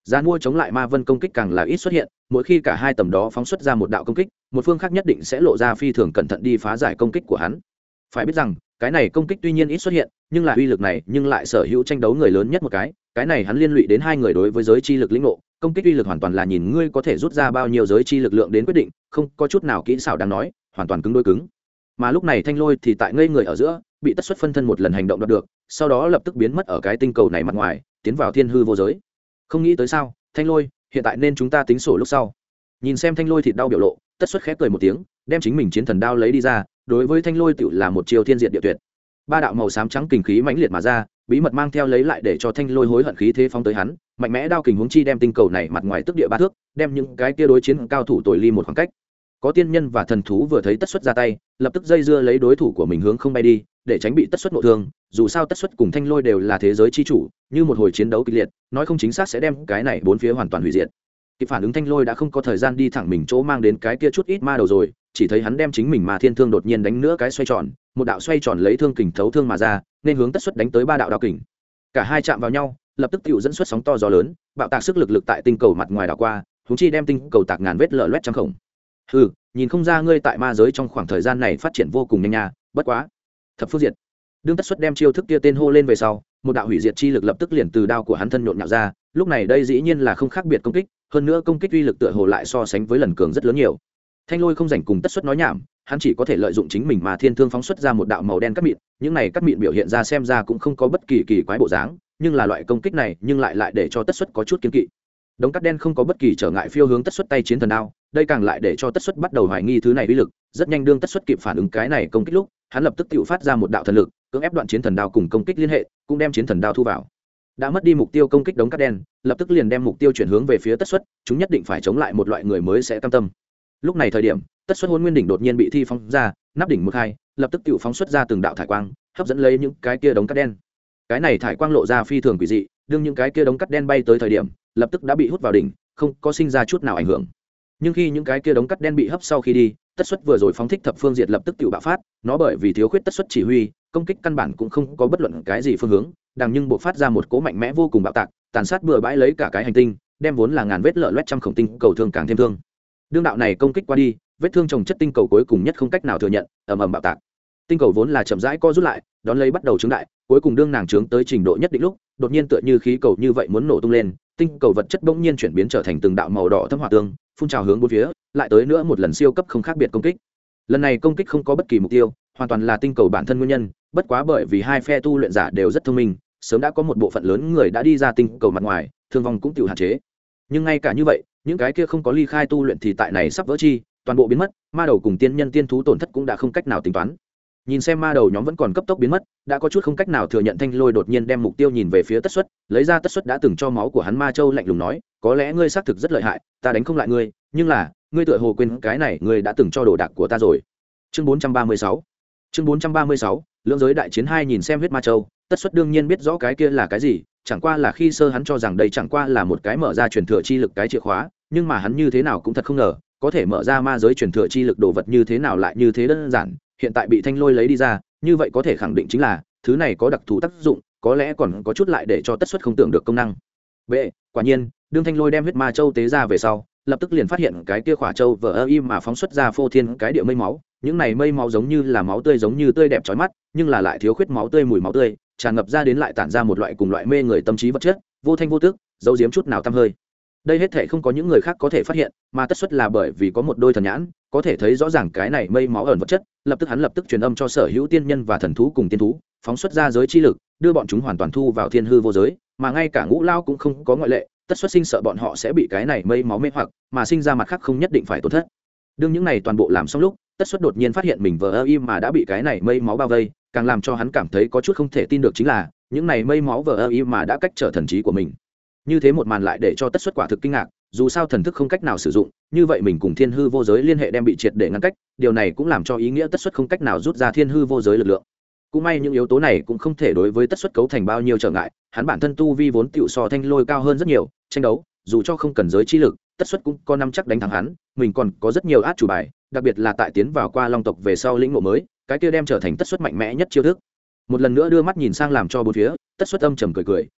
Gian mua chống lại ma vân công kích càng là ít xuất hiện, mỗi khi cả hai tầm đó phóng xuất ra một đạo công kích, một phương khác nhất định sẽ lộ ra phi thường cẩn thận đi phá giải công kích của hắn. Phải biết rằng, cái này công kích tuy nhiên ít xuất hiện, nhưng là uy lực này nhưng lại sở hữu tranh đấu người lớn nhất một cái này hắn liên lụy đến hai người đối với giới chi lực lĩnh ngộ, công kích uy lực hoàn toàn là nhìn ngươi có thể rút ra bao nhiêu giới chi lực lượng đến quyết định, không có chút nào kỹ xảo đáng nói, hoàn toàn cứng đối cứng. Mà lúc này Thanh Lôi thì tại ngây người ở giữa, bị Tất Xuất phân thân một lần hành động đoạt được, sau đó lập tức biến mất ở cái tinh cầu này mặt ngoài, tiến vào thiên hư vô giới. Không nghĩ tới sao, Thanh Lôi, hiện tại nên chúng ta tính sổ lúc sau. Nhìn xem Thanh Lôi thịt đau biểu lộ, Tất Xuất khép cười một tiếng, đem chính mình chiến thần đao lấy đi ra, đối với Thanh Lôi tựu là một chiêu thiên diệt địa tuyệt. Ba đạo màu xám trắng kình khí mãnh liệt mà ra, bí mật mang theo lấy lại để cho Thanh Lôi hối hận khí thế phóng tới hắn, mạnh mẽ đao kình huống chi đem tinh cầu này mặt ngoài tức địa ba thước, đem những cái kia đối chiến cao thủ tồi ly một khoảng cách. Có tiên nhân và thần thú vừa thấy Tất Xuất ra tay, lập tức dây dưa lấy đối thủ của mình hướng không bay đi, để tránh bị Tất Xuất nội thương. Dù sao Tất Xuất cùng Thanh Lôi đều là thế giới chi chủ, như một hồi chiến đấu kịch liệt, nói không chính xác sẽ đem cái này bốn phía hoàn toàn hủy diệt. Kịp phản ứng Thanh Lôi đã không có thời gian đi thẳng mình chỗ mang đến cái kia chút ít ma đầu rồi, chỉ thấy hắn đem chính mình mà thiên thương đột nhiên đánh nữa cái xoay tròn, một đạo xoay tròn lấy thương kình thấu thương mà ra, nên hướng Tất Xuất đánh tới ba đạo đao kình. Cả hai chạm vào nhau, lập tức tựu dẫn xuất sóng to gió lớn, bạo tạc sức lực tại tinh cầu mặt ngoài đảo qua, huống chi đem tinh cầu tạc ngàn vết lở loét trăm khổng. Hừ, nhìn không ra ngươi tại ma giới trong khoảng thời gian này phát triển vô cùng nhanh nha, bất quá thập phương diệt. Đương Tất Xuất đem chiêu thức kia tên hô lên về sau, một đạo hủy diệt chi lực lập tức liền từ đao của hắn thân nhộn nhạo ra, lúc này đây dĩ nhiên là không khác biệt công kích, hơn nữa công kích uy lực tựa hồ lại so sánh với lần cường rất lớn nhiều. Thanh Lôi không rảnh cùng Tất Xuất nói nhảm, hắn chỉ có thể lợi dụng chính mình mà thiên thương phóng xuất ra một đạo màu đen cắt mịn, những này cắt mịn biểu hiện ra xem ra cũng không có bất kỳ kỳ quái bộ dáng, nhưng là loại công kích này nhưng lại để cho Tất Xuất có chút kiêng kỵ. Đống cắt đen không có bất kỳ trở ngại phiêu hướng Tất Xuất tay chiến thần đao, đây càng lại để cho Tất Xuất bắt đầu hoài nghi thứ này uy lực, rất nhanh đương Tất Xuất kịp phản ứng cái này công kích lúc, hắn lập tức tự phát ra một đạo thần lực, cưỡng ép đoạn chiến thần đao cùng công kích liên hệ, cũng đem chiến thần đao thu vào. Đã mất đi mục tiêu công kích đống cắt đen, lập tức liền đem mục tiêu chuyển hướng về phía Tất Xuất, chúng nhất định phải chống lại một loại người mới sẽ cam tâm. Lúc này thời điểm, Tất Xuất Hôn Nguyên đỉnh đột nhiên bị thi phóng ra, nắp đỉnh một hai, lập tức tự phóng xuất ra từng đạo thải quang, hấp dẫn lấy những cái kia đống cắt đen. Cái này thải quang lộ ra phi thường quỷ dị, đương những cái kia đống cắt đen bay tới thời điểm, lập tức đã bị hút vào đỉnh, không có sinh ra chút nào ảnh hưởng. Nhưng khi những cái kia đống cắt đen bị hấp sau khi đi, Tất Xuất vừa rồi phóng thích thập phương diệt lập tức tự bạo phát, nó bởi vì thiếu khuyết Tất Xuất chỉ huy, công kích căn bản cũng không có bất luận cái gì phương hướng, đằng nhưng bộc phát ra một cỗ mạnh mẽ vô cùng bạo tạc, tàn sát bừa bãi lấy cả cái hành tinh, đem vốn là ngàn vết lở loét trăm khổng tinh cầu thương càng thêm thương. Đương đạo này công kích qua đi, vết thương trồng chất tinh cầu cuối cùng nhất không cách nào thừa nhận, ầm ầm bạo tạc. Tinh cầu vốn là chậm rãi co rút lại, đón lấy bắt đầu trướng đại, cuối cùng đương nàng trướng tới trình độ nhất định lúc, đột nhiên tựa như khí cầu như vậy muốn nổ tung lên, tinh cầu vật chất bỗng nhiên chuyển biến trở thành từng đạo màu đỏ thâm hỏa tương, phun trào hướng bốn phía, lại tới nữa một lần siêu cấp không khác biệt công kích. Lần này công kích không có bất kỳ mục tiêu, hoàn toàn là tinh cầu bản thân nguyên nhân, bất quá bởi vì hai phe tu luyện giả đều rất thông minh, sớm đã có một bộ phận lớn người đã đi ra tinh cầu mặt ngoài, thương vong cũng tiểu hạn chế. Nhưng ngay cả như vậy, những cái kia không có ly khai tu luyện thì tại này sắp vỡ chi, toàn bộ biến mất, ma đầu cùng tiên nhân tiên thú tổn thất cũng đã không cách nào tính toán. Nhìn xem ma đầu nhóm vẫn còn cấp tốc biến mất, đã có chút không cách nào thừa nhận. Thanh Lôi đột nhiên đem mục tiêu nhìn về phía Tất Xuất, lấy ra Tất Xuất đã từng cho máu của hắn ma châu, lạnh lùng nói, có lẽ ngươi xác thực rất lợi hại, ta đánh không lại ngươi, nhưng là ngươi tựa hồ quên cái này ngươi đã từng cho đồ đạc của ta rồi. Chương 436 chương 436 lưỡng giới đại chiến hai. Nhìn xem huyết ma châu, Tất Xuất đương nhiên biết rõ cái kia là cái gì, chẳng qua là khi sơ hắn cho rằng đây chẳng qua là một cái mở ra truyền thừa chi lực cái chìa khóa, nhưng mà hắn như thế nào cũng thật không ngờ, có thể mở ra ma giới truyền thừa chi lực đồ vật như thế nào lại như thế đơn giản, hiện tại bị Thanh Lôi lấy đi ra, như vậy có thể khẳng định chính là thứ này có đặc thù tác dụng, có lẽ còn có chút lại để cho Tất Xuất không tưởng được công năng. B, quả nhiên, đương Thanh Lôi đem huyết ma châu tế ra về sau, lập tức liền phát hiện cái kia khỏa châu vờ im mà phóng xuất ra phô thiên cái địa mây máu, những này mây máu giống như là máu tươi, giống như tươi đẹp chói mắt, nhưng là lại thiếu khuyết máu tươi, mùi máu tươi tràn ngập ra đến lại tản ra một loại cùng loại mê người tâm trí vật chất, vô thanh vô tức, giấu giếm chút nào tăm hơi. Đây hết thảy không có những người khác có thể phát hiện, mà Tất Xuất là bởi vì có một đôi thần nhãn, có thể thấy rõ ràng cái này mây máu ẩn vật chất, lập tức hắn lập tức truyền âm cho sở hữu tiên nhân và thần thú cùng tiên thú, phóng xuất ra giới chi lực, đưa bọn chúng hoàn toàn thu vào thiên hư vô giới, mà ngay cả Ngũ Lao cũng không có ngoại lệ. Tất Xuất sinh sợ bọn họ sẽ bị cái này mây máu mê hoặc, mà sinh ra mặt khác không nhất định phải tổn thất. Đương những này toàn bộ làm xong lúc, Tất Xuất đột nhiên phát hiện mình vờ im mà đã bị cái này mây máu bao vây, càng làm cho hắn cảm thấy có chút không thể tin được chính là những này mây máu vờ im mà đã cách trở thần trí của mình. Như thế một màn lại để cho Tất Xuất quả thực kinh ngạc, dù sao thần thức không cách nào sử dụng, như vậy mình cùng thiên hư vô giới liên hệ đem bị triệt để ngăn cách, điều này cũng làm cho ý nghĩa Tất Xuất không cách nào rút ra thiên hư vô giới lực lượng. Cũng may những yếu tố này cũng không thể đối với Tất Xuất cấu thành bao nhiêu trở ngại, hắn bản thân tu vi vốn tiểu so Thanh Lôi cao hơn rất nhiều, tranh đấu dù cho không cần giới chi lực, Tất Xuất cũng có năm chắc đánh thắng hắn, mình còn có rất nhiều át chủ bài, đặc biệt là tại tiến vào qua Long tộc về sau lĩnh ngộ mới, cái kia đem trở thành Tất Xuất mạnh mẽ nhất chiêu thức. Một lần nữa đưa mắt nhìn sang làm cho bốn phía, Tất Xuất âm trầm cười cười,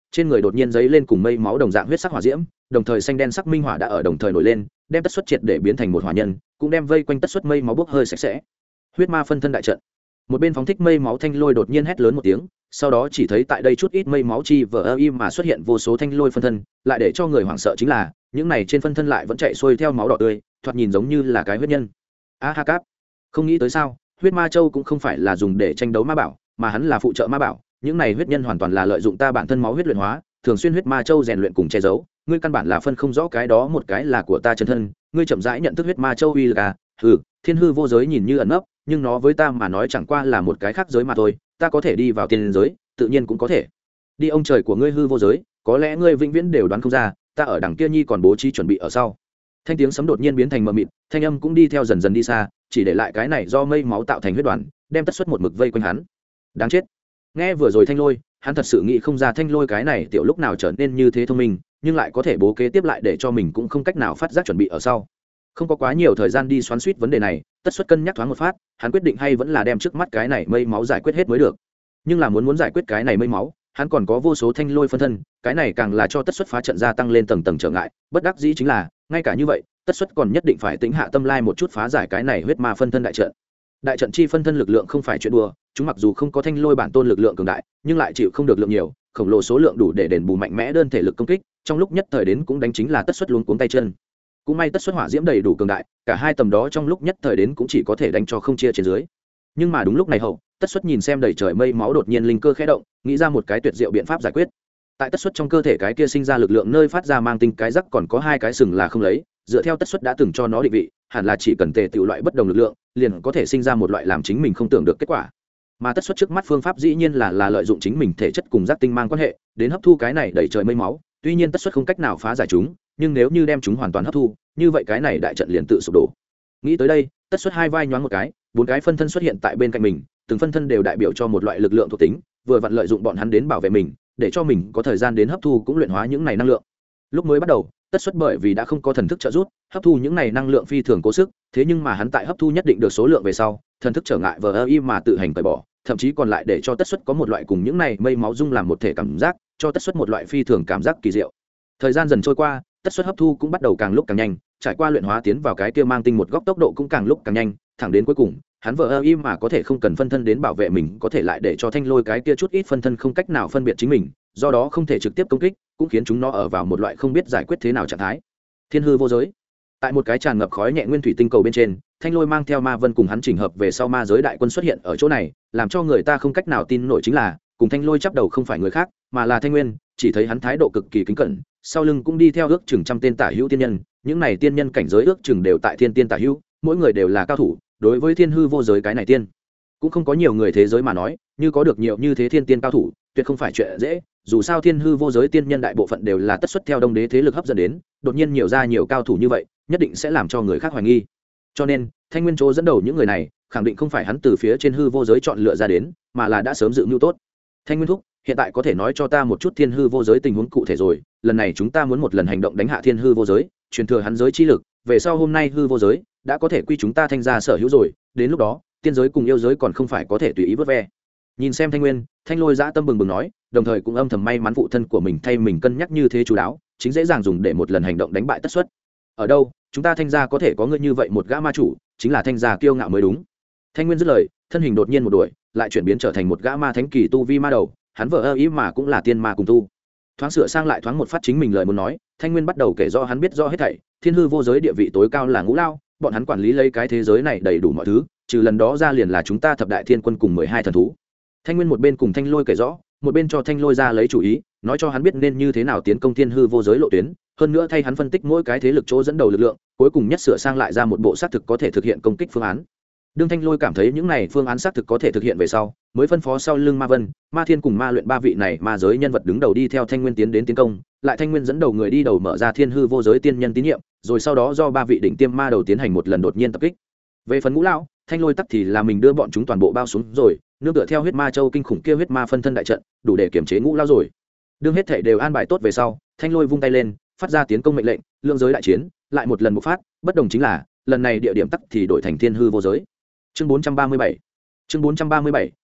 trên người đột nhiên giấy lên cùng mây máu đồng dạng huyết sắc hỏa diễm, đồng thời xanh đen sắc minh hỏa đã ở đồng thời nổi lên, đem tất xuất triệt để biến thành một hỏa nhân, cũng đem vây quanh tất xuất mây máu bốc hơi sạch sẽ. Huyết ma phân thân đại trận. Một bên phóng thích mây máu thanh lôi đột nhiên hét lớn một tiếng, sau đó chỉ thấy tại đây chút ít mây máu chi vờ im mà xuất hiện vô số thanh lôi phân thân, lại để cho người hoảng sợ chính là những này trên phân thân lại vẫn chạy xuôi theo máu đỏ tươi, thoạt nhìn giống như là cái huyết nhân. A ha cáp, không nghĩ tới sao, huyết ma châu cũng không phải là dùng để tranh đấu ma bảo, mà hắn là phụ trợ ma bảo, những này huyết nhân hoàn toàn là lợi dụng ta bản thân máu huyết luyện hóa, thường xuyên huyết ma châu rèn luyện cùng che giấu, ngươi căn bản là phân không rõ cái đó một cái là của ta chân thân, ngươi chậm rãi nhận thức huyết ma châu uy lực à? Thiên hư vô giới nhìn như ẩn nấp, nhưng nó với ta mà nói chẳng qua là một cái khác giới mà thôi, ta có thể đi vào tiên giới, tự nhiên cũng có thể đi ông trời của ngươi hư vô giới, có lẽ ngươi vĩnh viễn đều đoán không ra, ta ở đằng kia nhi còn bố trí chuẩn bị ở sau. Thanh tiếng sấm đột nhiên biến thành mờ mịt, thanh âm cũng đi theo dần dần đi xa, chỉ để lại cái này do mây máu tạo thành huyết đoàn, đem tất suất một mực vây quanh hắn. Đáng chết. Nghe vừa rồi thanh lôi, hắn thật sự nghĩ không ra thanh lôi cái này tiểu lúc nào trở nên như thế thông minh, nhưng lại có thể bố kế tiếp lại để cho mình cũng không cách nào phát giác chuẩn bị ở sau. Không có quá nhiều thời gian đi xoắn xuýt vấn đề này, tất suất cân nhắc thoáng một phát, hắn quyết định hay vẫn là đem trước mắt cái này mây máu giải quyết hết mới được. Nhưng là muốn giải quyết cái này mây máu, hắn còn có vô số thanh lôi phân thân, cái này càng là cho tất suất phá trận gia tăng lên tầng tầng trở ngại, bất đắc dĩ chính là ngay cả như vậy tất suất còn nhất định phải tính hạ tâm lai một chút phá giải cái này huyết ma phân thân đại trận. Đại trận chi phân thân lực lượng không phải chuyện đùa, chúng mặc dù không có thanh lôi bản tôn lực lượng cường đại, nhưng lại chịu không được lượng nhiều, khổng lồ số lượng đủ để đền bù mạnh mẽ đơn thể lực công kích, trong lúc nhất thời đến cũng đánh chính là tất suất luống cuống tay chân. Cũng may tất suất hỏa diễm đầy đủ cường đại, cả hai tầm đó trong lúc nhất thời đến cũng chỉ có thể đánh cho không chia trên dưới. Nhưng mà đúng lúc này hậu, tất suất nhìn xem đầy trời mây máu đột nhiên linh cơ khẽ động, nghĩ ra một cái tuyệt diệu biện pháp giải quyết. Tại tất suất trong cơ thể cái kia sinh ra lực lượng nơi phát ra mang tinh cái rắc còn có hai cái sừng là không lấy, dựa theo tất suất đã từng cho nó định vị, hẳn là chỉ cần tề tiểu loại bất đồng lực lượng, liền có thể sinh ra một loại làm chính mình không tưởng được kết quả. Mà tất suất trước mắt phương pháp dĩ nhiên là lợi dụng chính mình thể chất cùng giác tinh mang quan hệ, đến hấp thu cái này đầy trời mây máu, tuy nhiên tất suất không cách nào phá giải chúng, nhưng nếu như đem chúng hoàn toàn hấp thu, như vậy cái này đại trận liền tự sụp đổ. Nghĩ tới đây, tất suất hai vai nhoáng một cái, bốn cái phân thân xuất hiện tại bên cạnh mình, từng phân thân đều đại biểu cho một loại lực lượng thuộc tính, vừa vặn lợi dụng bọn hắn đến bảo vệ mình, để cho mình có thời gian đến hấp thu cũng luyện hóa những này năng lượng. Lúc mới bắt đầu, tất suất bởi vì đã không có thần thức trợ giúp, hấp thu những này năng lượng phi thường cố sức, thế nhưng mà hắn tại hấp thu nhất định được số lượng về sau, thần thức trở ngại vờ im mà tự hành cởi bỏ, thậm chí còn lại để cho tất suất có một loại cùng những này mây máu dung làm một thể cảm giác, cho tất suất một loại phi thường cảm giác kỳ diệu. Thời gian dần trôi qua, tất suất hấp thu cũng bắt đầu càng lúc càng nhanh, trải qua luyện hóa tiến vào cái kia mang tinh một góc tốc độ cũng càng lúc càng nhanh, thẳng đến cuối cùng hắn vờ im mà có thể không cần phân thân đến bảo vệ mình, có thể lại để cho thanh lôi cái kia chút ít phân thân không cách nào phân biệt chính mình, do đó không thể trực tiếp công kích, cũng khiến chúng nó ở vào một loại không biết giải quyết thế nào trạng thái. Thiên hư vô giới, tại một cái tràn ngập khói nhẹ nguyên thủy tinh cầu bên trên, thanh lôi mang theo ma vân cùng hắn chỉnh hợp về sau ma giới đại quân xuất hiện ở chỗ này, làm cho người ta không cách nào tin nổi chính là cùng thanh lôi chắp đầu không phải người khác mà là thanh nguyên, chỉ thấy hắn thái độ cực kỳ kính cẩn, sau lưng cũng đi theo ước chừng trăm tên tả hữu tiên nhân, những này tiên nhân cảnh giới ước chừng đều tại thiên tiên tả hữu, mỗi người đều là cao thủ. Đối với thiên hư vô giới cái này tiên cũng không có nhiều người thế giới mà nói, như có được nhiều như thế thiên tiên cao thủ tuyệt không phải chuyện dễ, dù sao thiên hư vô giới tiên nhân đại bộ phận đều là tất xuất theo đông đế thế lực hấp dẫn đến, đột nhiên nhiều ra nhiều cao thủ như vậy nhất định sẽ làm cho người khác hoài nghi, cho nên thanh nguyên chỗ dẫn đầu những người này khẳng định không phải hắn từ phía trên hư vô giới chọn lựa ra đến, mà là đã sớm dự mưu tốt. Thanh nguyên thúc, hiện tại có thể nói cho ta một chút thiên hư vô giới tình huống cụ thể rồi, lần này chúng ta muốn một lần hành động đánh hạ thiên hư vô giới, truyền thừa hắn giới chi lực, về sau hôm nay hư vô giới đã có thể quy chúng ta thanh gia sở hữu rồi, đến lúc đó tiên giới cùng yêu giới còn không phải có thể tùy ý vớt ve. Nhìn xem thanh nguyên, thanh lôi dã tâm bừng bừng nói, đồng thời cũng âm thầm may mắn phụ thân của mình thay mình cân nhắc như thế chú đáo, chính dễ dàng dùng để một lần hành động đánh bại tất xuất. Ở đâu chúng ta thanh gia có thể có ngươi như vậy một gã ma chủ, chính là thanh gia kiêu ngạo mới đúng. Thanh nguyên dứt lời, thân hình đột nhiên một đuổi, lại chuyển biến trở thành một gã ma thánh kỳ tu vi ma đầu, hắn vợ ý mà cũng là tiên ma cùng tu. Thoáng sửa sang lại thoáng một phát chính mình lời muốn nói, thanh nguyên bắt đầu kể rõ hắn biết rõ hết thảy, thiên hư vô giới địa vị tối cao là ngũ lao, bọn hắn quản lý lấy cái thế giới này đầy đủ mọi thứ, trừ lần đó ra liền là chúng ta thập đại thiên quân cùng 12 thần thú. Thanh nguyên một bên cùng thanh lôi kể rõ, một bên cho thanh lôi ra lấy chủ ý, nói cho hắn biết nên như thế nào tiến công thiên hư vô giới lộ tuyến, hơn nữa thay hắn phân tích mỗi cái thế lực chỗ dẫn đầu lực lượng, cuối cùng nhất sửa sang lại ra một bộ xác thực có thể thực hiện công kích phương án. Đương thanh lôi cảm thấy những này phương án xác thực có thể thực hiện về sau, mới phân phó sau lưng ma vân, ma thiên cùng ma luyện ba vị này ma giới nhân vật đứng đầu đi theo thanh nguyên tiến đến tiến công, lại thanh nguyên dẫn đầu người đi đầu mở ra thiên hư vô giới tiên nhân tín nhiệm, rồi sau đó do ba vị đỉnh tiêm ma đầu tiến hành một lần đột nhiên tập kích. Về phần ngũ lão, thanh lôi tắc thì là mình đưa bọn chúng toàn bộ bao xuống rồi, nương tựa theo huyết ma châu kinh khủng kia huyết ma phân thân đại trận, đủ để kiểm chế ngũ lão rồi. Đương hết thể đều an bài tốt về sau, thanh lôi vung tay lên, phát ra tiến công mệnh lệnh, lượng giới đại chiến lại một lần bộc phát, bất đồng chính là lần này địa điểm tắc thì đổi thành thiên hư vô giới. Chương 437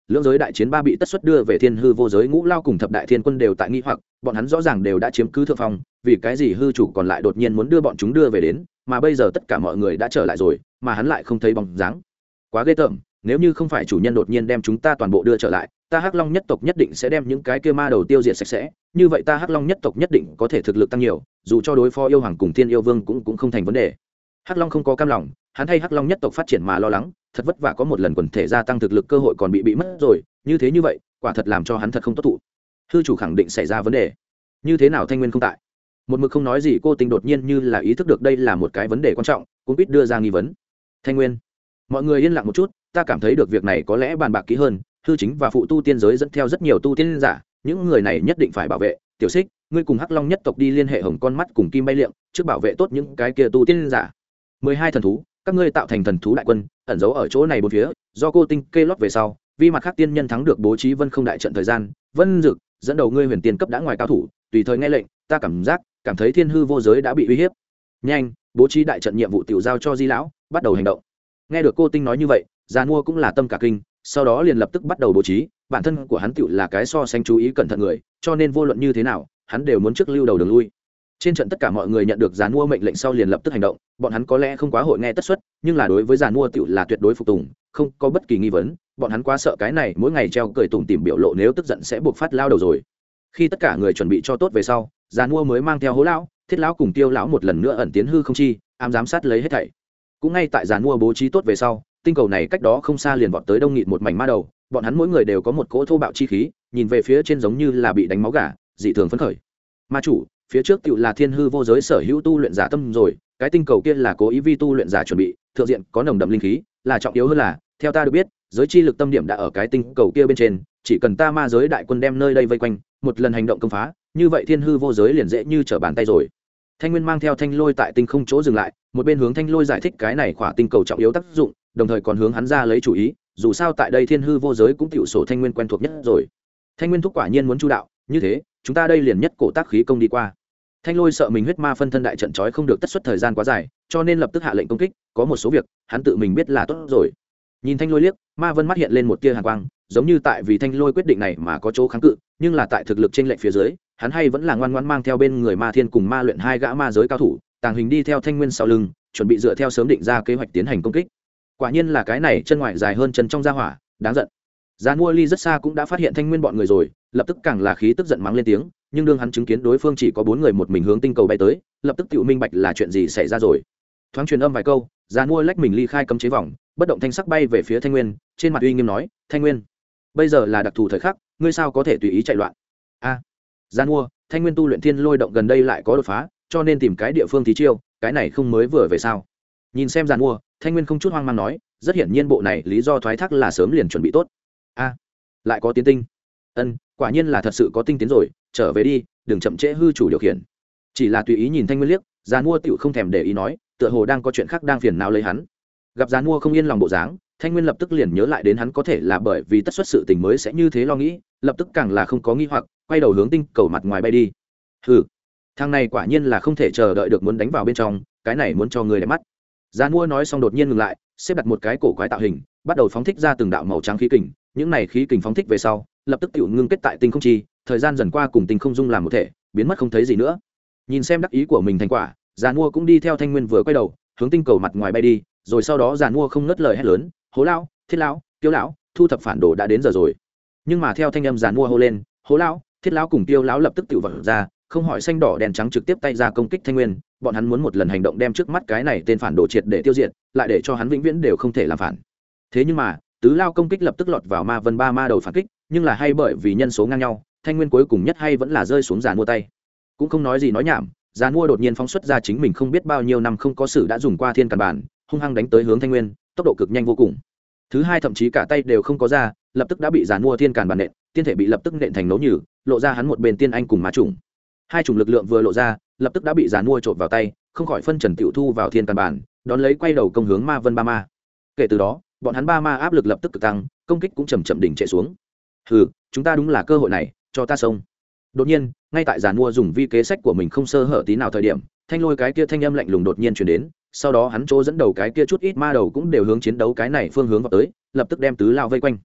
lưỡng giới đại chiến ba bị tất suất đưa về thiên hư vô giới, ngũ lao cùng thập đại thiên quân đều tại nghi hoặc, bọn hắn rõ ràng đều đã chiếm cứ thượng phong, vì cái gì hư chủ còn lại đột nhiên muốn đưa bọn chúng đưa về đến, mà bây giờ tất cả mọi người đã trở lại rồi, mà hắn lại không thấy bóng dáng. Quá ghê tởm, nếu như không phải chủ nhân đột nhiên đem chúng ta toàn bộ đưa trở lại, ta Hắc Long nhất tộc nhất định sẽ đem những cái kia ma đầu tiêu diệt sạch sẽ, như vậy ta Hắc Long nhất tộc nhất định có thể thực lực tăng nhiều, dù cho đối phó yêu hoàng cùng thiên yêu vương cũng không thành vấn đề. Hắc Long không có cam lòng, hắn thay Hắc Long nhất tộc phát triển mà lo lắng, thật vất vả có một lần quần thể gia tăng thực lực cơ hội còn bị mất rồi, như vậy, quả thật làm cho hắn thật không tốt thụ. Hư chủ khẳng định xảy ra vấn đề. Như thế nào Thanh Nguyên không tại? Một mực không nói gì cô Tinh đột nhiên như là ý thức được đây là một cái vấn đề quan trọng, cũng biết đưa ra nghi vấn. Thanh Nguyên, mọi người yên lặng một chút, ta cảm thấy được việc này có lẽ bàn bạc kỹ hơn, hư chính và phụ tu tiên giới dẫn theo rất nhiều tu tiên giả, những người này nhất định phải bảo vệ. Tiểu Xích, ngươi cùng Hắc Long nhất tộc đi liên hệ Hồng Con mắt cùng Kim Bay Liệm, trước bảo vệ tốt những cái kia tu tiên giả. 12 thần thú, các ngươi tạo thành thần thú đại quân, ẩn giấu ở chỗ này bốn phía, do cô Tinh kê lót về sau, vì mặt khác tiên nhân thắng được bố trí Vân Không đại trận thời gian, Vân Dực dẫn đầu ngươi huyền tiên cấp đã ngoài cao thủ, tùy thời nghe lệnh, ta cảm thấy thiên hư vô giới đã bị uy hiếp. Nhanh, bố trí đại trận nhiệm vụ tiểu giao cho Di lão, bắt đầu hành động. Nghe được cô Tinh nói như vậy, Giàn Mua cũng là tâm cả kinh, sau đó liền lập tức bắt đầu bố trí, bản thân của hắn tiểu là cái so sánh chú ý cẩn thận người, cho nên vô luận như thế nào, hắn đều muốn trước lưu đầu đường lui. Trên trận tất cả mọi người nhận được Giàn Mua mệnh lệnh sau liền lập tức hành động, bọn hắn có lẽ không quá hội nghe tất suất, nhưng là đối với Giàn Mua tiểu là tuyệt đối phục tùng, không có bất kỳ nghi vấn, bọn hắn quá sợ cái này mỗi ngày treo cười tủm tỉm biểu lộ nếu tức giận sẽ buộc phát lao đầu rồi. Khi tất cả người chuẩn bị cho tốt về sau, Giàn Mua mới mang theo Hố lão, Thiết lão cùng Tiêu lão một lần nữa ẩn tiến hư không chi, ám giám sát lấy hết thảy. Cũng ngay tại Giàn Mua bố trí tốt về sau, tinh cầu này cách đó không xa liền vọt tới đông nghịt một mảnh ma đầu, bọn hắn mỗi người đều có một cỗ thô bạo chi khí, nhìn về phía trên giống như là bị đánh máu gà, dị thường phấn khởi. Ma chủ, phía trước tựu là thiên hư vô giới sở hữu tu luyện giả tâm rồi, cái tinh cầu kia là cố ý vi tu luyện giả chuẩn bị, thượng diện có nồng đậm linh khí, là trọng yếu hơn là, theo ta được biết, giới chi lực tâm điểm đã ở cái tinh cầu kia bên trên, chỉ cần ta ma giới đại quân đem nơi đây vây quanh, một lần hành động công phá, như vậy thiên hư vô giới liền dễ như trở bàn tay rồi. Thanh Nguyên mang theo Thanh Lôi tại tinh không chỗ dừng lại, một bên hướng Thanh Lôi giải thích cái này khỏa tinh cầu trọng yếu tác dụng, đồng thời còn hướng hắn ra lấy chủ ý, dù sao tại đây thiên hư vô giới cũng tiểu sổ Thanh Nguyên quen thuộc nhất rồi. Thanh Nguyên thúc quả nhiên muốn chu đạo, như thế, chúng ta đây liền nhất cổ tác khí công đi qua. Thanh Lôi sợ mình huyết ma phân thân đại trận trói không được tất suất thời gian quá dài, cho nên lập tức hạ lệnh công kích, có một số việc, hắn tự mình biết là tốt rồi. Nhìn Thanh Lôi liếc, Ma Vân mắt hiện lên một tia hàn quang, giống như tại vì Thanh Lôi quyết định này mà có chỗ kháng cự, nhưng là tại thực lực chênh lệch phía dưới, hắn hay vẫn là ngoan ngoãn mang theo bên người Ma Thiên cùng Ma Luyện hai gã ma giới cao thủ, tàng hình đi theo Thanh Nguyên sau lưng, chuẩn bị dựa theo sớm định ra kế hoạch tiến hành công kích. Quả nhiên là cái này chân ngoại dài hơn chân trong gia hỏa, đáng giận. Giàn Mua Ly rất xa cũng đã phát hiện Thanh Nguyên bọn người rồi, lập tức càng là khí tức giận mắng lên tiếng, nhưng đương hắn chứng kiến đối phương chỉ có 4 người một mình hướng tinh cầu bay tới, lập tức tự minh bạch là chuyện gì xảy ra rồi. Thoáng truyền âm vài câu, Giàn Mua lách mình ly khai cấm chế vòng, bất động thanh sắc bay về phía Thanh Nguyên, trên mặt uy nghiêm nói, "Thanh Nguyên, bây giờ là đặc thù thời khắc, ngươi sao có thể tùy ý chạy loạn?" "A." Giàn Mua, Thanh Nguyên tu luyện thiên lôi động gần đây lại có đột phá, cho nên tìm cái địa phương thí chiêu, cái này không mới vừa về sao? Nhìn xem Giàn Mua, Thanh Nguyên không chút hoang mang nói, rất hiển nhiên bộ này lý do thoái thác là sớm liền chuẩn bị tốt. "A, lại có tiến tinh." "Ân, quả nhiên là thật sự có tinh tiến rồi, trở về đi, đừng chậm trễ hư chủ điều khiển." Chỉ là tùy ý nhìn Thanh Nguyên liếc, Giàn Mua tiểu không thèm để ý nói, tựa hồ đang có chuyện khác đang phiền não lấy hắn. Gặp Giàn Mua không yên lòng bộ dáng, Thanh Nguyên lập tức liền nhớ lại đến hắn có thể là bởi vì tất suất sự tình mới sẽ như thế lo nghĩ, lập tức càng là không có nghi hoặc, quay đầu hướng tinh cầu mặt ngoài bay đi. "Hừ, thằng này quả nhiên là không thể chờ đợi được muốn đánh vào bên trong, cái này muốn cho người đẹp mắt." Giàn Mua nói xong đột nhiên ngừng lại, xếp đặt một cái cổ quái tạo hình, bắt đầu phóng thích ra từng đạo màu trắng khí kình, những này khí kình phóng thích về sau, lập tức tiểu ngưng kết tại tinh không chi, thời gian dần qua cùng tinh không dung làm một thể, biến mất không thấy gì nữa. Nhìn xem đắc ý của mình thành quả, Giàn Mua cũng đi theo Thanh Nguyên vừa quay đầu, hướng tinh cầu mặt ngoài bay đi, rồi sau đó Giàn Mua không ngớt lời hét lớn, "Hố lão, Thiết lão, Tiêu lão, thu thập phản đồ đã đến giờ rồi." Nhưng mà theo thanh âm Giàn Mua hô lên, Hố lão, Thiết lão cùng Tiêu lão lập tức tự vọt ra, không hỏi xanh đỏ đèn trắng trực tiếp tay ra công kích Thanh Nguyên, bọn hắn muốn một lần hành động đem trước mắt cái này tên phản đồ triệt để tiêu diệt, lại để cho hắn vĩnh viễn đều không thể làm phản. Thế nhưng mà, tứ lao công kích lập tức lọt vào Ma Vân ba ma đầu phản kích, nhưng là hay bởi vì nhân số ngang nhau, Thanh Nguyên cuối cùng nhất hay vẫn là rơi xuống Giàn Mua tay. Cũng không nói gì nói nhảm, Giàn Mua đột nhiên phóng xuất ra chính mình không biết bao nhiêu năm không có sử đã dùng qua thiên càn bản, hung hăng đánh tới hướng Thanh Nguyên, tốc độ cực nhanh vô cùng. Thứ hai thậm chí cả tay đều không có ra, lập tức đã bị Giàn Mua thiên càn bản nện, tiên thể bị lập tức nện thành nấu nhừ, lộ ra hắn một bên tiên anh cùng ma trùng. Hai chủng lực lượng vừa lộ ra, lập tức đã bị Giàn Mua trộn vào tay, không khỏi phân trần tiểu thu vào thiên càn bản, đón lấy quay đầu công hướng Ma Vân ba ma. Kể từ đó, bọn hắn ba ma áp lực lập tức cực tăng, công kích cũng chậm chậm đỉnh trệ xuống. "Hừ, chúng ta đúng là cơ hội này, cho ta xông." Đột nhiên, ngay tại Giàn Mua dùng vi kế sách của mình không sơ hở tí nào thời điểm, Thanh Lôi cái kia thanh âm lạnh lùng đột nhiên truyền đến, sau đó hắn chỗ dẫn đầu cái kia chút ít ma đầu cũng đều hướng chiến đấu cái này phương hướng vào tới, lập tức đem tứ lao vây quanh.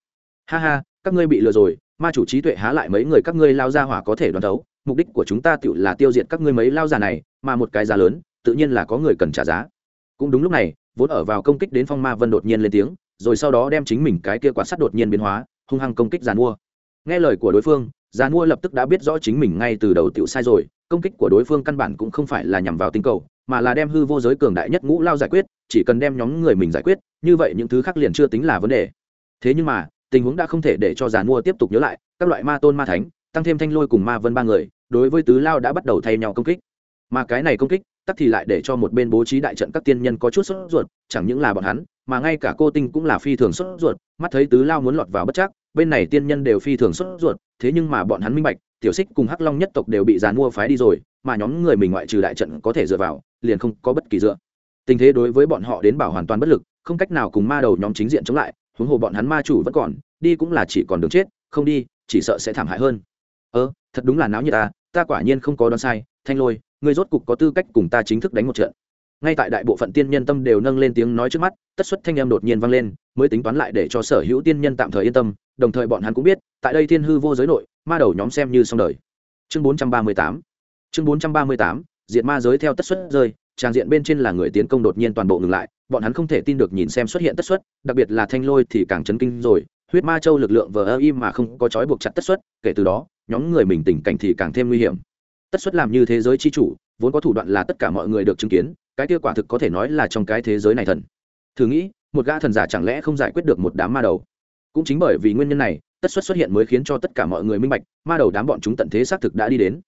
Ha ha, các ngươi bị lừa rồi, ma chủ trí tuệ há lại mấy người các ngươi lao ra hỏa có thể đoán thấu, mục đích của chúng ta tự là tiêu diệt các ngươi mấy lao già này, mà một cái giá lớn tự nhiên là có người cần trả giá. Cũng đúng lúc này, vốn ở vào công kích đến Phong Ma Vân đột nhiên lên tiếng, rồi sau đó đem chính mình cái kia quạt sắt đột nhiên biến hóa, hung hăng công kích Giàn Mua. Nghe lời của đối phương, Giàn Mua lập tức đã biết rõ chính mình ngay từ đầu tiểu sai rồi, công kích của đối phương căn bản cũng không phải là nhằm vào tinh cầu, mà là đem hư vô giới cường đại nhất ngũ lao giải quyết, chỉ cần đem nhóm người mình giải quyết, như vậy những thứ khác liền chưa tính là vấn đề. Thế nhưng mà, tình huống đã không thể để cho Giàn Mua tiếp tục nhớ lại, các loại ma tôn ma thánh, tăng thêm Thanh Lôi cùng Ma Vân ba người, đối với Tứ Lao đã bắt đầu thay nhau công kích. Mà cái này công kích, tắc thì lại để cho một bên bố trí đại trận các tiên nhân có chút sốt ruột, chẳng những là bọn hắn, mà ngay cả Cô Tinh cũng là phi thường sốt ruột, mắt thấy Tứ Lao muốn lọt vào bất trắc, bên này tiên nhân đều phi thường sốt ruột, thế nhưng mà bọn hắn minh bạch, Tiểu Xích cùng Hắc Long nhất tộc đều bị Giàn Mua phái đi rồi, mà nhóm người mình ngoại trừ đại trận có thể dựa vào, liền không có bất kỳ dựa. Tình thế đối với bọn họ đến bảo hoàn toàn bất lực, không cách nào cùng ma đầu nhóm chính diện chống lại, huống hồ bọn hắn ma chủ vẫn còn, đi cũng là chỉ còn đường chết, không đi, chỉ sợ sẽ thảm hại hơn. Thật đúng là náo nhiệt ta quả nhiên không có đoán sai, Thanh Lôi, ngươi rốt cục có tư cách cùng ta chính thức đánh một trận. Ngay tại đại bộ phận tiên nhân tâm đều nâng lên tiếng nói trước mắt, tất xuất thanh âm đột nhiên vang lên, mới tính toán lại để cho sở hữu tiên nhân tạm thời yên tâm, đồng thời bọn hắn cũng biết, tại đây thiên hư vô giới nội, ma đầu nhóm xem như xong đời. Chương 438. Chương 438, diệt ma giới theo tất xuất rơi, trang diện bên trên là người tiến công đột nhiên toàn bộ ngừng lại, bọn hắn không thể tin được nhìn xem xuất hiện tất xuất, đặc biệt là Thanh Lôi thì càng chấn kinh rồi, huyết ma châu lực lượng vờ im mà không có trói buộc chặt tất xuất, kể từ đó, nhóm người mình tình cảnh thì càng thêm nguy hiểm. Tất xuất làm như thế giới chi chủ, vốn có thủ đoạn là tất cả mọi người được chứng kiến, cái kia quả thực có thể nói là trong cái thế giới này thần. Thử nghĩ, một gã thần giả chẳng lẽ không giải quyết được một đám ma đầu? Cũng chính bởi vì nguyên nhân này, tất xuất hiện mới khiến cho tất cả mọi người minh bạch, ma đầu đám bọn chúng tận thế xác thực đã đi đến.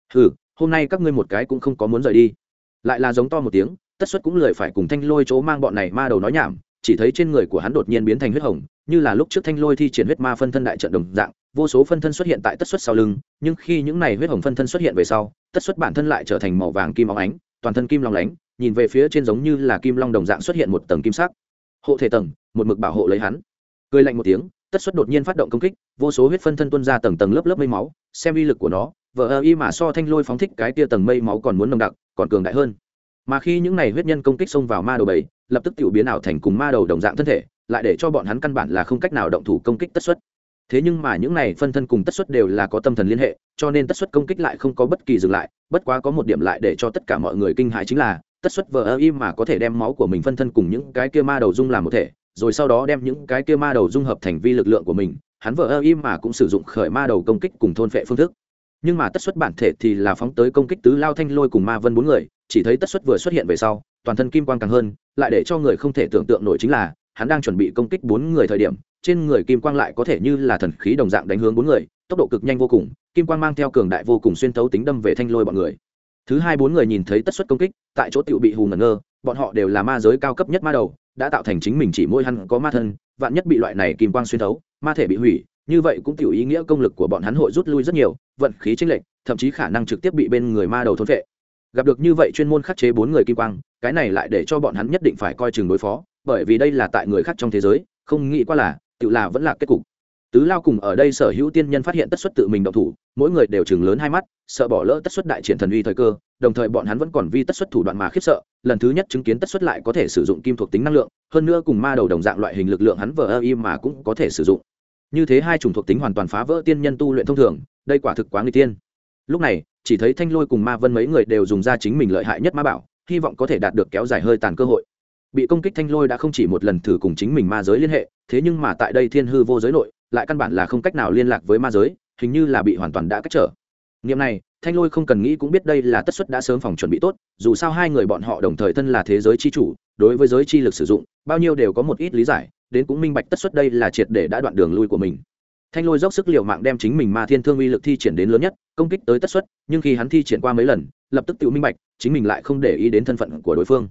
Hôm nay các ngươi một cái cũng không có muốn rời đi. Lại là giống to một tiếng, tất xuất cũng lười phải cùng Thanh Lôi chỗ mang bọn này ma đầu nói nhảm, chỉ thấy trên người của hắn đột nhiên biến thành huyết hồng, như là lúc trước Thanh Lôi thi triển huyết ma phân thân đại trận đồng dạng, vô số phân thân xuất hiện tại tất xuất sau lưng, nhưng khi những này huyết hồng phân thân xuất hiện về sau, tất xuất bản thân lại trở thành màu vàng kim óng ánh, toàn thân kim long lánh, nhìn về phía trên giống như là kim long đồng dạng xuất hiện một tầng kim sắc hộ thể tầng, một mực bảo hộ lấy hắn. Cười lạnh một tiếng, tất xuất đột nhiên phát động công kích, vô số huyết phân thân tuôn ra tầng tầng lớp lớp mây máu, xem uy lực của nó, vờ y mà so Thanh Lôi phóng thích cái tia tầng mây máu còn muốn nồng đặc, còn cường đại hơn. Mà khi những này huyết nhân công kích xông vào ma đầu bầy, lập tức tiểu biến ảo thành cùng ma đầu đồng dạng thân thể, lại để cho bọn hắn căn bản là không cách nào động thủ công kích tất xuất. Thế nhưng mà những này phân thân cùng tất xuất đều là có tâm thần liên hệ, cho nên tất xuất công kích lại không có bất kỳ dừng lại, bất quá có một điểm lại để cho tất cả mọi người kinh hãi chính là, tất xuất vờ im mà có thể đem máu của mình phân thân cùng những cái kia ma đầu dung làm một thể, rồi sau đó đem những cái kia ma đầu dung hợp thành vi lực lượng của mình, hắn vờ im mà cũng sử dụng khởi ma đầu công kích cùng thôn phệ phương thức. Nhưng mà tất xuất bản thể thì là phóng tới công kích Tứ Lao, Thanh Lôi cùng Ma Vân bốn người, chỉ thấy tất xuất vừa xuất hiện về sau, toàn thân kim quang càng hơn, lại để cho người không thể tưởng tượng nổi chính là, hắn đang chuẩn bị công kích bốn người thời điểm, trên người kim quang lại có thể như là thần khí đồng dạng đánh hướng bốn người, tốc độ cực nhanh vô cùng, kim quang mang theo cường đại vô cùng xuyên thấu tính đâm về Thanh Lôi bọn người. Thứ hai bốn người nhìn thấy tất xuất công kích, tại chỗ tiểu bị hù ngẩn ngơ, bọn họ đều là ma giới cao cấp nhất ma đầu, đã tạo thành chính mình chỉ môi hắn có ma thân, vạn nhất bị loại này kim quang xuyên thấu, ma thể bị hủy, như vậy cũng tiểu ý nghĩa công lực của bọn hắn hội rút lui rất nhiều, vận khí chênh lệch, thậm chí khả năng trực tiếp bị bên người ma đầu thôn phệ. Gặp được như vậy chuyên môn khắc chế bốn người kim quang, cái này lại để cho bọn hắn nhất định phải coi chừng đối phó, bởi vì đây là tại người khác trong thế giới, không nghĩ qua là, tự là vẫn là kết cục. Tứ Lao cùng ở đây sở hữu tiên nhân phát hiện tất xuất tự mình động thủ, mỗi người đều chừng lớn hai mắt, sợ bỏ lỡ tất xuất đại triển thần uy thời cơ, đồng thời bọn hắn vẫn còn vì tất xuất thủ đoạn mà khiếp sợ, lần thứ nhất chứng kiến tất xuất lại có thể sử dụng kim thuộc tính năng lượng, hơn nữa cùng ma đầu đồng dạng loại hình lực lượng hắn vờ im mà cũng có thể sử dụng. Như thế hai chủng thuộc tính hoàn toàn phá vỡ tiên nhân tu luyện thông thường, đây quả thực quá nguy tiên. Lúc này, chỉ thấy Thanh Lôi cùng Ma Vân mấy người đều dùng ra chính mình lợi hại nhất ma bảo, hy vọng có thể đạt được kéo dài hơi tàn cơ hội. Bị công kích Thanh Lôi đã không chỉ một lần thử cùng chính mình ma giới liên hệ, thế nhưng mà tại đây thiên hư vô giới nội, lại căn bản là không cách nào liên lạc với ma giới, hình như là bị hoàn toàn đã cách trở. Niệm này, Thanh Lôi không cần nghĩ cũng biết đây là tất xuất đã sớm phòng chuẩn bị tốt, dù sao hai người bọn họ đồng thời thân là thế giới chi chủ, đối với giới chi lực sử dụng, bao nhiêu đều có một ít lý giải, đến cũng minh bạch tất xuất đây là triệt để đã đoạn đường lui của mình. Thanh Lôi dốc sức liều mạng đem chính mình ma thiên thương uy lực thi triển đến lớn nhất, công kích tới tất xuất, nhưng khi hắn thi triển qua mấy lần, lập tức tự minh bạch, chính mình lại không để ý đến thân phận của đối phương.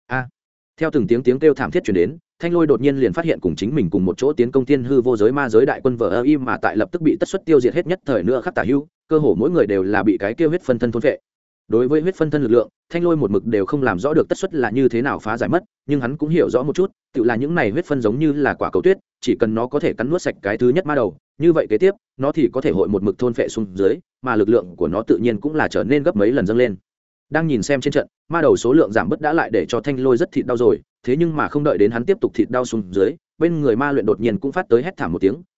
Theo từng tiếng kêu thảm thiết truyền đến, Thanh Lôi đột nhiên liền phát hiện cùng chính mình cùng một chỗ tiến công thiên hư vô giới ma giới đại quân vờ im mà tại lập tức bị tất xuất tiêu diệt hết nhất thời nữa khắc tả hưu, cơ hồ mỗi người đều là bị cái kêu huyết phân thân thôn vệ. Đối với huyết phân thân lực lượng, Thanh Lôi một mực đều không làm rõ được tất xuất là như thế nào phá giải mất, nhưng hắn cũng hiểu rõ một chút, tự là những này huyết phân giống như là quả cầu tuyết, chỉ cần nó có thể cắn nuốt sạch cái thứ nhất ma đầu, như vậy kế tiếp, nó thì có thể hội một mực thôn vệ xuống dưới, mà lực lượng của nó tự nhiên cũng là trở nên gấp mấy lần dâng lên. Đang nhìn xem trên trận, ma đầu số lượng giảm bớt đã lại để cho Thanh Lôi rất thịt đau rồi, thế nhưng mà không đợi đến hắn tiếp tục thịt đau xuống dưới, bên người ma luyện đột nhiên cũng phát tới hét thảm một tiếng,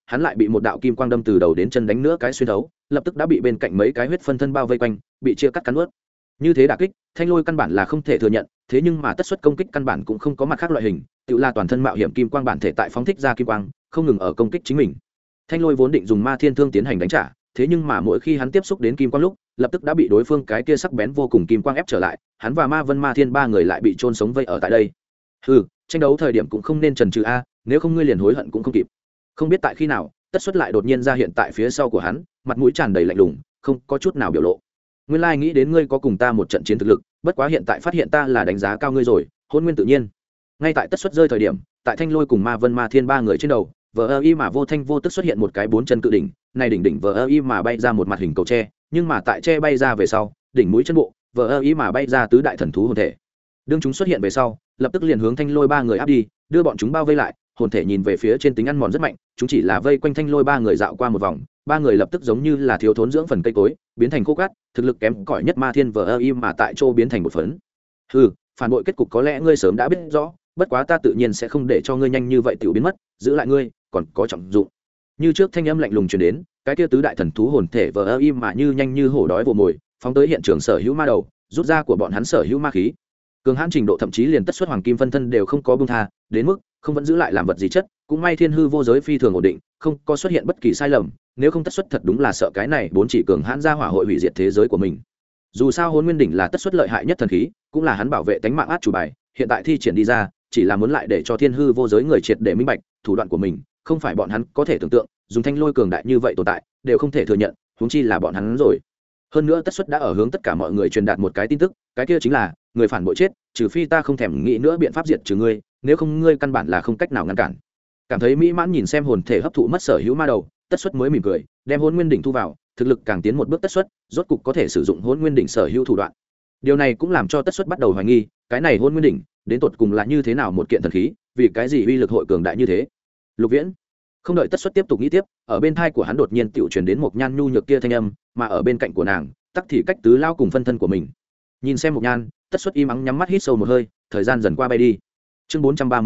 hắn lại bị một đạo kim quang đâm từ đầu đến chân đánh nữa cái xuyên thấu, lập tức đã bị bên cạnh mấy cái huyết phân thân bao vây quanh, bị chia cắt cắn nuốt. Như thế đả kích, Thanh Lôi căn bản là không thể thừa nhận, thế nhưng mà tất suất công kích căn bản cũng không có mặt khác loại hình, tự là toàn thân mạo hiểm kim quang bản thể tại phóng thích ra kim quang, không ngừng ở công kích chính mình. Thanh Lôi vốn định dùng Ma Thiên Thương tiến hành đánh trả, thế nhưng mà mỗi khi hắn tiếp xúc đến kim quang lúc, lập tức đã bị đối phương cái kia sắc bén vô cùng kim quang ép trở lại, hắn và Ma Vân Ma Thiên ba người lại bị chôn sống vây ở tại đây. Tranh đấu thời điểm cũng không nên chần chừ a, nếu không ngươi liền hối hận cũng không kịp. Không biết tại khi nào, tất suất lại đột nhiên ra hiện tại phía sau của hắn, mặt mũi tràn đầy lạnh lùng, không có chút nào biểu lộ. Nguyên lai nghĩ đến ngươi có cùng ta một trận chiến thực lực, bất quá hiện tại phát hiện ta là đánh giá cao ngươi rồi, Hôn Nguyên tự nhiên. Ngay tại tất suất rơi thời điểm, tại Thanh Lôi cùng Ma Vân Ma Thiên ba người trên đầu, vờ y mà vô thanh vô tức xuất hiện một cái bốn chân cự đỉnh, này đỉnh vờ y mà bay ra một mặt hình cầu tre, nhưng mà tại tre bay ra về sau, đỉnh mũi chân bộ, vờ y mà bay ra tứ đại thần thú hồn thể. Đương chúng xuất hiện về sau, lập tức liền hướng Thanh Lôi ba người áp đi, đưa bọn chúng bao vây lại, hồn thể nhìn về phía trên tính ăn mòn rất mạnh, chúng chỉ là vây quanh Thanh Lôi ba người dạo qua một vòng, ba người lập tức giống như là thiếu thốn dưỡng phần cây cối, biến thành khô cát, thực lực kém cỏi nhất Ma Thiên vờ y mà tại chỗ biến thành một phấn. Phản bội kết cục có lẽ ngươi sớm đã biết rõ, bất quá ta tự nhiên sẽ không để cho ngươi nhanh như vậy tiểu biến mất, giữ lại ngươi còn có trọng dụng. Như trước thanh âm lạnh lùng truyền đến, cái kia tứ đại thần thú hồn thể vờ y mà như nhanh như hổ đói vồ mồi, phóng tới hiện trường sở hữu ma đầu, rút ra của bọn hắn sở hữu ma khí. Cường hãn trình độ thậm chí liền tất suất hoàng kim phân thân đều không có buông tha, đến mức không vẫn giữ lại làm vật gì chất, cũng may thiên hư vô giới phi thường ổn định, không có xuất hiện bất kỳ sai lầm, nếu không tất suất thật đúng là sợ cái này bốn chỉ cường hãn ra hỏa hội hủy diệt thế giới của mình. Dù sao Hỗn Nguyên đỉnh là tất suất lợi hại nhất thần khí, cũng là hắn bảo vệ tánh mạng át chủ bài, hiện tại thi triển đi ra, chỉ là muốn lại để cho thiên hư vô giới người triệt để minh bạch thủ đoạn của mình, không phải bọn hắn có thể tưởng tượng, dùng Thanh Lôi cường đại như vậy tồn tại, đều không thể thừa nhận, huống chi là bọn hắn rồi. Hơn nữa tất suất đã ở hướng tất cả mọi người truyền đạt một cái tin tức, cái kia chính là người phản bội chết, trừ phi ta không thèm nghĩ nữa biện pháp diệt trừ ngươi, nếu không ngươi căn bản là không cách nào ngăn cản. Cảm thấy mỹ mãn nhìn xem hồn thể hấp thụ mất sở hữu ma đầu, tất suất mới mỉm cười, đem Hỗn Nguyên đỉnh thu vào, thực lực càng tiến một bước tất suất, rốt cục có thể sử dụng Hỗn Nguyên đỉnh sở hữu thủ đoạn. Điều này cũng làm cho tất suất bắt đầu hoài nghi, cái này Hỗn Nguyên đỉnh đến tột cùng là như thế nào một kiện thần khí, vì cái gì uy lực hội cường đại như thế. Lục Viễn không đợi tất suất tiếp tục nghĩ tiếp, ở bên tai của hắn đột nhiên tiểu truyền đến một nhan nhu nhược kia thanh âm, mà ở bên cạnh của nàng, tắc thì cách tứ lao cùng phân thân của mình. Nhìn xem một nhan, tất suất im ắng nhắm mắt hít sâu một hơi, thời gian dần qua bay đi. Chương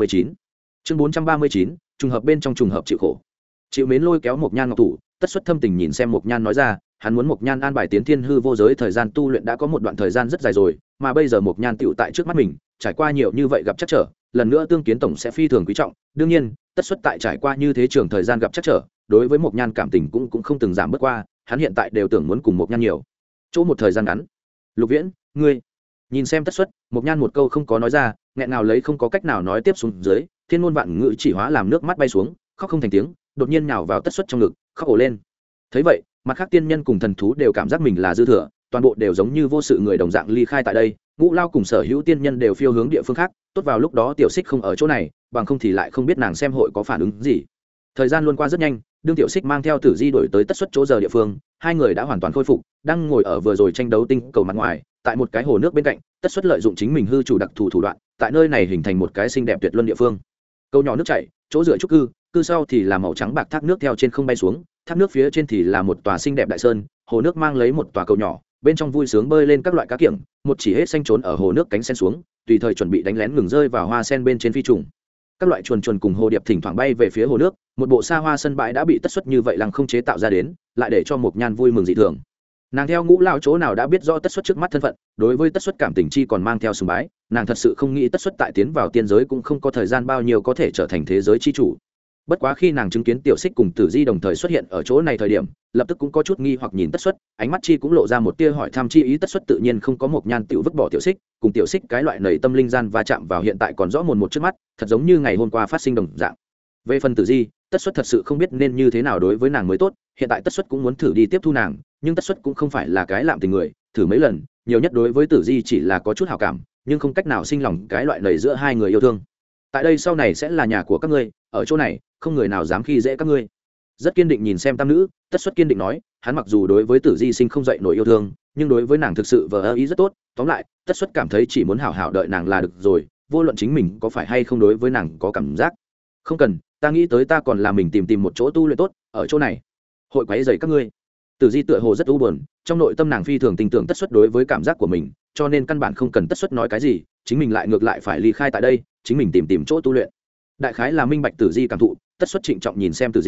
439 trùng hợp bên trong trùng hợp chịu khổ. Chịu mến lôi kéo một nhan ngọc thủ, tất suất thâm tình nhìn xem một nhan nói ra, hắn muốn một nhan an bài tiến thiên hư vô giới, thời gian tu luyện đã có một đoạn thời gian rất dài rồi, mà bây giờ một nhan tựu tại trước mắt mình, trải qua nhiều như vậy gặp chắc trở, lần nữa tương kiến tổng sẽ phi thường quý trọng. Đương nhiên, tất suất tại trải qua như thế trường thời gian gặp chắc trở, đối với một nhan cảm tình cũng không từng giảm bớt qua, hắn hiện tại đều tưởng muốn cùng một nhan nhiều chỗ một thời gian ngắn. Lục Viễn, ngươi nhìn xem tất suất, một nhan một câu không có nói ra, nghẹn nào lấy không có cách nào nói tiếp xuống dưới, thiên ngôn vạn ngữ chỉ hóa làm nước mắt bay xuống, khóc không thành tiếng, đột nhiên nhào vào tất suất trong ngực, khóc ổ lên. Thấy vậy, mặt khác tiên nhân cùng thần thú đều cảm giác mình là dư thừa, toàn bộ đều giống như vô sự người đồng dạng ly khai tại đây. Ngũ Lao cùng sở hữu tiên nhân đều phiêu hướng địa phương khác, tốt vào lúc đó tiểu xích không ở chỗ này, bằng không thì lại không biết nàng xem hội có phản ứng gì. Thời gian luôn qua rất nhanh, đương tiểu xích mang theo Tử Di đổi tới tất suất chỗ giờ địa phương, hai người đã hoàn toàn khôi phục, đang ngồi ở vừa rồi tranh đấu tinh cầu mặt ngoài, tại một cái hồ nước bên cạnh, tất suất lợi dụng chính mình hư chủ đặc thù thủ đoạn, tại nơi này hình thành một cái xinh đẹp tuyệt luân địa phương. Câu nhỏ nước chảy, chỗ dựa trúc cư sau thì là màu trắng bạc thác nước theo trên không bay xuống, thác nước phía trên thì là một tòa xinh đẹp đại sơn, hồ nước mang lấy một tòa cầu nhỏ, bên trong vui sướng bơi lên các loại cá kiểng, một chỉ hết xanh trốn ở hồ nước cánh sen xuống, tùy thời chuẩn bị đánh lén ngừng rơi vào hoa sen bên trên phi trùng. Các loại chuồn cùng hồ điệp thỉnh thoảng bay về phía hồ nước, một bộ xa hoa sân bãi đã bị tất suất như vậy lăng không chế tạo ra đến, lại để cho một nhan vui mừng dị thường. Nàng theo Ngũ Lao chỗ nào đã biết rõ tất suất trước mắt thân phận, đối với tất suất cảm tình chi còn mang theo sùng bái, nàng thật sự không nghĩ tất suất tại tiến vào tiên giới cũng không có thời gian bao nhiêu có thể trở thành thế giới chi chủ. Bất quá khi nàng chứng kiến tiểu xích cùng Tử Di đồng thời xuất hiện ở chỗ này thời điểm, lập tức cũng có chút nghi hoặc nhìn tất suất, ánh mắt chi cũng lộ ra một tia hỏi thăm chi ý. Tất suất tự nhiên không có một nhan tiểu vứt bỏ tiểu xích, cùng tiểu xích cái loại nảy tâm linh gian va chạm vào hiện tại còn rõ mồn một trước mắt, thật giống như ngày hôm qua phát sinh đồng dạng. Về phần Tử Di, tất suất thật sự không biết nên như thế nào đối với nàng mới tốt, hiện tại tất suất cũng muốn thử đi tiếp thu nàng, nhưng tất suất cũng không phải là cái lạm tình người, thử mấy lần, nhiều nhất đối với Tử Di chỉ là có chút hảo cảm, nhưng không cách nào sinh lòng cái loại nảy giữa hai người yêu thương. Tại đây sau này sẽ là nhà của các ngươi, ở chỗ này không người nào dám khi dễ các ngươi. Rất kiên định nhìn xem tam nữ, tất suất kiên định nói, hắn mặc dù đối với Tử Di sinh không dậy nổi yêu thương, nhưng đối với nàng thực sự vờ ý rất tốt. Tóm lại, tất suất cảm thấy chỉ muốn hảo hảo đợi nàng là được rồi, vô luận chính mình có phải hay không đối với nàng có cảm giác. Không cần, ta nghĩ tới ta còn là mình tìm một chỗ tu luyện tốt, ở chỗ này hội quấy rầy các ngươi. Tử Di tựa hồ rất u buồn, trong nội tâm nàng phi thường tin tưởng tất suất đối với cảm giác của mình, cho nên căn bản không cần tất suất nói cái gì, chính mình lại ngược lại phải ly khai tại đây, chính mình tìm chỗ tu luyện. Đại khái là minh bạch Tử Di cảm thụ, tất suất trịnh trọng nhìn xem Tử Di,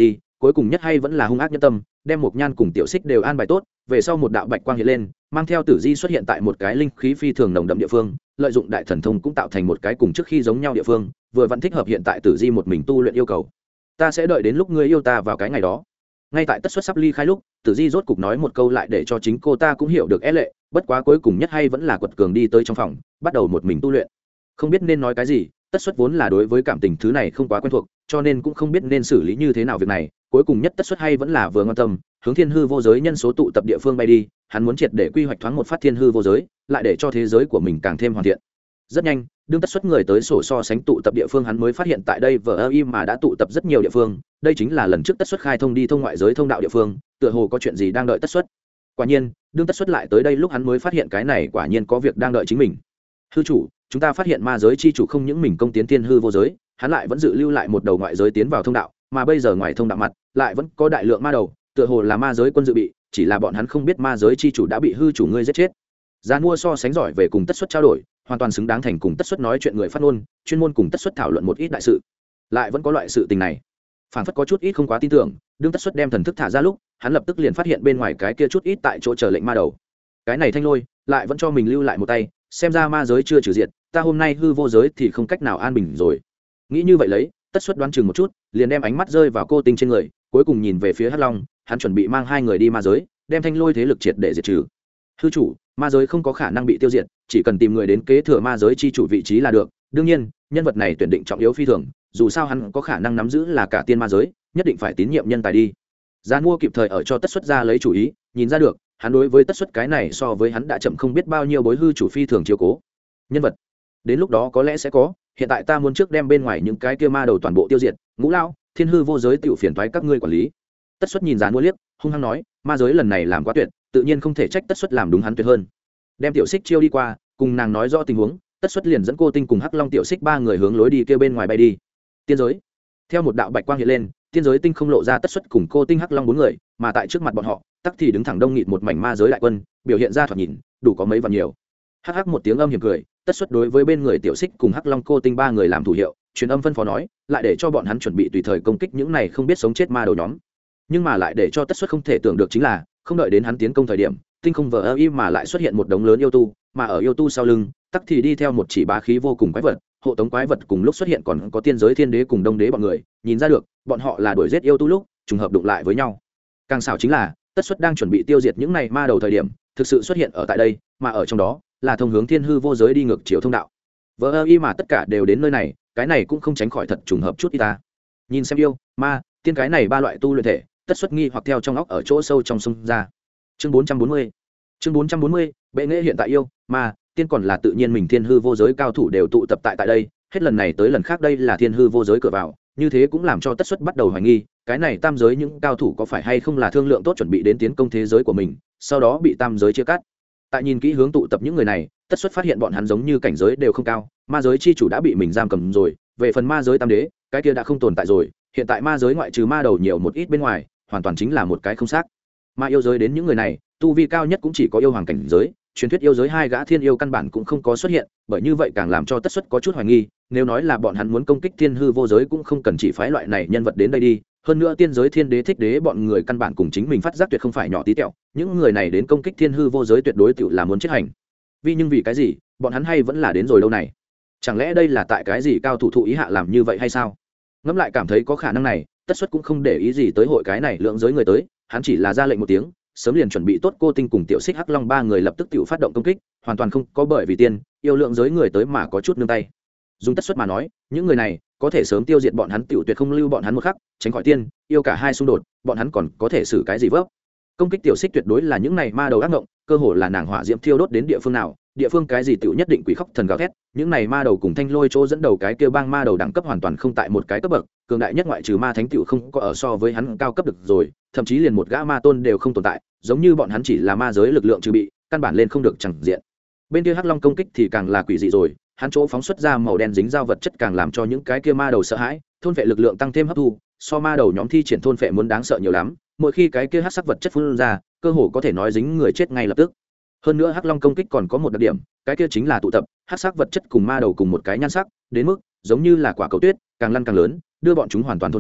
cuối cùng nhất hay vẫn là hung ác nhân tâm, đem Mộc Nhan cùng Tiểu Xích đều an bài tốt, về sau một đạo bạch quang hiện lên, mang theo Tử Di xuất hiện tại một cái linh khí phi thường nồng đậm địa phương, lợi dụng đại thần thông cũng tạo thành một cái cùng trước khi giống nhau địa phương, vừa vẫn thích hợp hiện tại Tử Di một mình tu luyện yêu cầu. Ta sẽ đợi đến lúc ngươi yêu ta vào cái ngày đó. Ngay tại tất suất sắp ly khai lúc, Tử Di rốt cục nói một câu lại để cho chính cô ta cũng hiểu được lệ, bất quá cuối cùng nhất hay vẫn là quật cường đi tới trong phòng, bắt đầu một mình tu luyện. Không biết nên nói cái gì, tất suất vốn là đối với cảm tình thứ này không quá quen thuộc, cho nên cũng không biết nên xử lý như thế nào việc này, cuối cùng nhất tất suất hay vẫn là vừa quan tâm hướng thiên hư vô giới nhân số tụ tập địa phương bay đi, hắn muốn triệt để quy hoạch thoáng một phát thiên hư vô giới, lại để cho thế giới của mình càng thêm hoàn thiện. Rất nhanh, đương tất suất người tới sổ so sánh tụ tập địa phương, hắn mới phát hiện tại đây vờ im mà đã tụ tập rất nhiều địa phương, đây chính là lần trước tất suất khai thông đi thông ngoại giới thông đạo địa phương, tựa hồ có chuyện gì đang đợi tất suất. Quả nhiên, đương tất suất lại tới đây lúc hắn mới phát hiện cái này quả nhiên có việc đang đợi chính mình. Hư chủ, chúng ta phát hiện ma giới chi chủ không những mình công tiến thiên hư vô giới, hắn lại vẫn dự lưu lại một đầu ngoại giới tiến vào thông đạo, mà bây giờ ngoài thông đạo mặt lại vẫn có đại lượng ma đầu, tựa hồ là ma giới quân dự bị, chỉ là bọn hắn không biết ma giới chi chủ đã bị hư chủ ngươi giết chết. Giá mua so sánh giỏi về cùng tất suất trao đổi, hoàn toàn xứng đáng thành cùng tất suất nói chuyện người phát ngôn, chuyên môn cùng tất suất thảo luận một ít đại sự. Lại vẫn có loại sự tình này, phản phất có chút ít không quá tin tưởng. Đương tất suất đem thần thức thả ra lúc, hắn lập tức liền phát hiện bên ngoài cái kia chút ít tại chỗ chờ lệnh ma đầu. Cái này Thanh Lôi lại vẫn cho mình lưu lại một tay, xem ra ma giới chưa trừ diệt, ta hôm nay hư vô giới thì không cách nào an bình rồi. Nghĩ như vậy lấy, tất suất đoán chừng một chút, liền đem ánh mắt rơi vào cô tinh trên người, cuối cùng nhìn về phía Hắc Long, hắn chuẩn bị mang hai người đi ma giới, đem Thanh Lôi thế lực triệt để diệt trừ. Hư chủ, ma giới không có khả năng bị tiêu diệt, chỉ cần tìm người đến kế thừa ma giới chi chủ vị trí là được. Đương nhiên, nhân vật này tuyển định trọng yếu phi thường, dù sao hắn có khả năng nắm giữ là cả tiên ma giới, nhất định phải tín nhiệm nhân tài đi. Gián mua kịp thời ở cho tất suất ra lấy chủ ý, nhìn ra được, hắn đối với tất suất cái này so với hắn đã chậm không biết bao nhiêu bối hư chủ phi thường chiếu cố. Nhân vật, đến lúc đó có lẽ sẽ có, hiện tại ta muốn trước đem bên ngoài những cái kia ma đầu toàn bộ tiêu diệt, Ngũ lão, thiên hư vô giới tiểu phiền toái các ngươi quản lý. Tất suất nhìn Gián mua liếc, hung hăng nói, ma giới lần này làm quá tuyệt, tự nhiên không thể trách tất suất làm đúng hắn tuyệt hơn. Đem Tiểu Xích chiêu đi qua, cùng nàng nói rõ tình huống, tất suất liền dẫn cô tinh cùng Hắc Long Tiểu Xích ba người hướng lối đi kia bên ngoài bay đi. Tiên giới, theo một đạo bạch quang hiện lên, tiên giới tinh không lộ ra tất suất cùng cô tinh Hắc Long bốn người, mà tại trước mặt bọn họ, tắc thì đứng thẳng đông nghịt một mảnh ma giới đại quân, biểu hiện ra thoạt nhìn đủ có mấy vạn nhiều. Hắc hắc một tiếng âm hiểm cười, tất suất đối với bên người Tiểu Xích cùng Hắc Long cô tinh ba người làm thủ hiệu, truyền âm phân phó nói, lại để cho bọn hắn chuẩn bị tùy thời công kích những này không biết sống chết ma đầu nhóm. Nhưng mà lại để cho tất suất không thể tưởng được chính là, không đợi đến hắn tiến công thời điểm, tinh không vờ im mà lại xuất hiện một đống lớn yêu tu, mà ở yêu tu sau lưng tắc thì đi theo một chỉ bá khí vô cùng quái vật, hộ tống quái vật cùng lúc xuất hiện còn có tiên giới thiên đế cùng đông đế bọn người, nhìn ra được bọn họ là đuổi giết yêu tu lúc trùng hợp đụng lại với nhau. Càng xảo chính là tất suất đang chuẩn bị tiêu diệt những này ma đầu thời điểm thực sự xuất hiện ở tại đây, mà ở trong đó là thông hướng thiên hư vô giới đi ngược chiều thông đạo. Vờ im mà tất cả đều đến nơi này, cái này cũng không tránh khỏi thật trùng hợp chút y ta. Nhìn xem yêu ma tiên cái này ba loại tu luyện thể, tất suất nghi hoặc theo trong óc ở chỗ sâu trong sông ra. Chương 440, chương 440, bệ nghệ hiện tại yêu ma tiên còn là tự nhiên mình thiên hư vô giới cao thủ đều tụ tập tại đây, hết lần này tới lần khác đây là thiên hư vô giới cửa vào, như thế cũng làm cho tất suất bắt đầu hoài nghi cái này tam giới những cao thủ có phải hay không là thương lượng tốt chuẩn bị đến tiến công thế giới của mình, sau đó bị tam giới chia cắt. Tại nhìn kỹ hướng tụ tập những người này, tất suất phát hiện bọn hắn giống như cảnh giới đều không cao, ma giới chi chủ đã bị mình giam cầm rồi, về phần ma giới tam đế cái kia đã không tồn tại rồi, hiện tại ma giới ngoại trừ ma đầu nhiều một ít bên ngoài hoàn toàn chính là một cái không xác. Mà yêu giới đến những người này tu vi cao nhất cũng chỉ có yêu hoàng cảnh giới, truyền thuyết yêu giới hai gã thiên yêu căn bản cũng không có xuất hiện, bởi như vậy càng làm cho tất suất có chút hoài nghi, nếu nói là bọn hắn muốn công kích thiên hư vô giới cũng không cần chỉ phái loại này nhân vật đến đây đi, hơn nữa tiên giới thiên đế thích đế bọn người căn bản cùng chính mình phát giác tuyệt không phải nhỏ tí tẹo, những người này đến công kích thiên hư vô giới tuyệt đối tự là muốn chết hành. Nhưng vì cái gì bọn hắn hay vẫn là đến rồi đâu này? Chẳng lẽ đây là tại cái gì cao thủ thụ ý hạ làm như vậy hay sao? Ngẫm lại cảm thấy có khả năng này, tất suất cũng không để ý gì tới hội cái này lượng giới người tới, hắn chỉ là ra lệnh một tiếng, sớm liền chuẩn bị tốt cô tinh cùng Tiểu Xích Hắc Long ba người lập tức tự phát động công kích, hoàn toàn không có bởi vì tiên yêu lượng giới người tới mà có chút nương tay. Dùng tất suất mà nói, những người này có thể sớm tiêu diệt bọn hắn, tiểu tuyệt không lưu bọn hắn một khắc, tránh khỏi tiên yêu cả hai xung đột, bọn hắn còn có thể xử cái gì vấp. Công kích Tiểu Xích tuyệt đối là những này ma đầu ác ngộng, cơ hồ là nàng hỏa diễm thiêu đốt đến địa phương nào, địa phương cái gì tiểu nhất định quỷ khóc thần gào thét. Những này ma đầu cùng Thanh Lôi chỗ dẫn đầu cái kia bang ma đầu đẳng cấp hoàn toàn không tại một cái cấp bậc, cường đại nhất ngoại trừ ma thánh tiểu không có ở so với hắn cao cấp được rồi, thậm chí liền một gã ma tôn đều không tồn tại, giống như bọn hắn chỉ là ma giới lực lượng trừ bị, căn bản lên không được chẳng diện. Bên kia Hắc Long công kích thì càng là quỷ dị rồi, hắn chỗ phóng xuất ra màu đen dính dao vật chất càng làm cho những cái kia ma đầu sợ hãi, thôn phệ lực lượng tăng thêm hấp thu, so ma đầu nhóm thi triển thôn phệ muốn đáng sợ nhiều lắm, mỗi khi cái kia hắc sắc vật chất phun ra, cơ hồ có thể nói dính người chết ngay lập tức. Hơn nữa Hắc Long công kích còn có một đặc điểm, cái kia chính là tụ tập hắc sắc vật chất cùng ma đầu cùng một cái nhan sắc, đến mức giống như là quả cầu tuyết, càng lăn càng lớn, đưa bọn chúng hoàn toàn thôn phệ,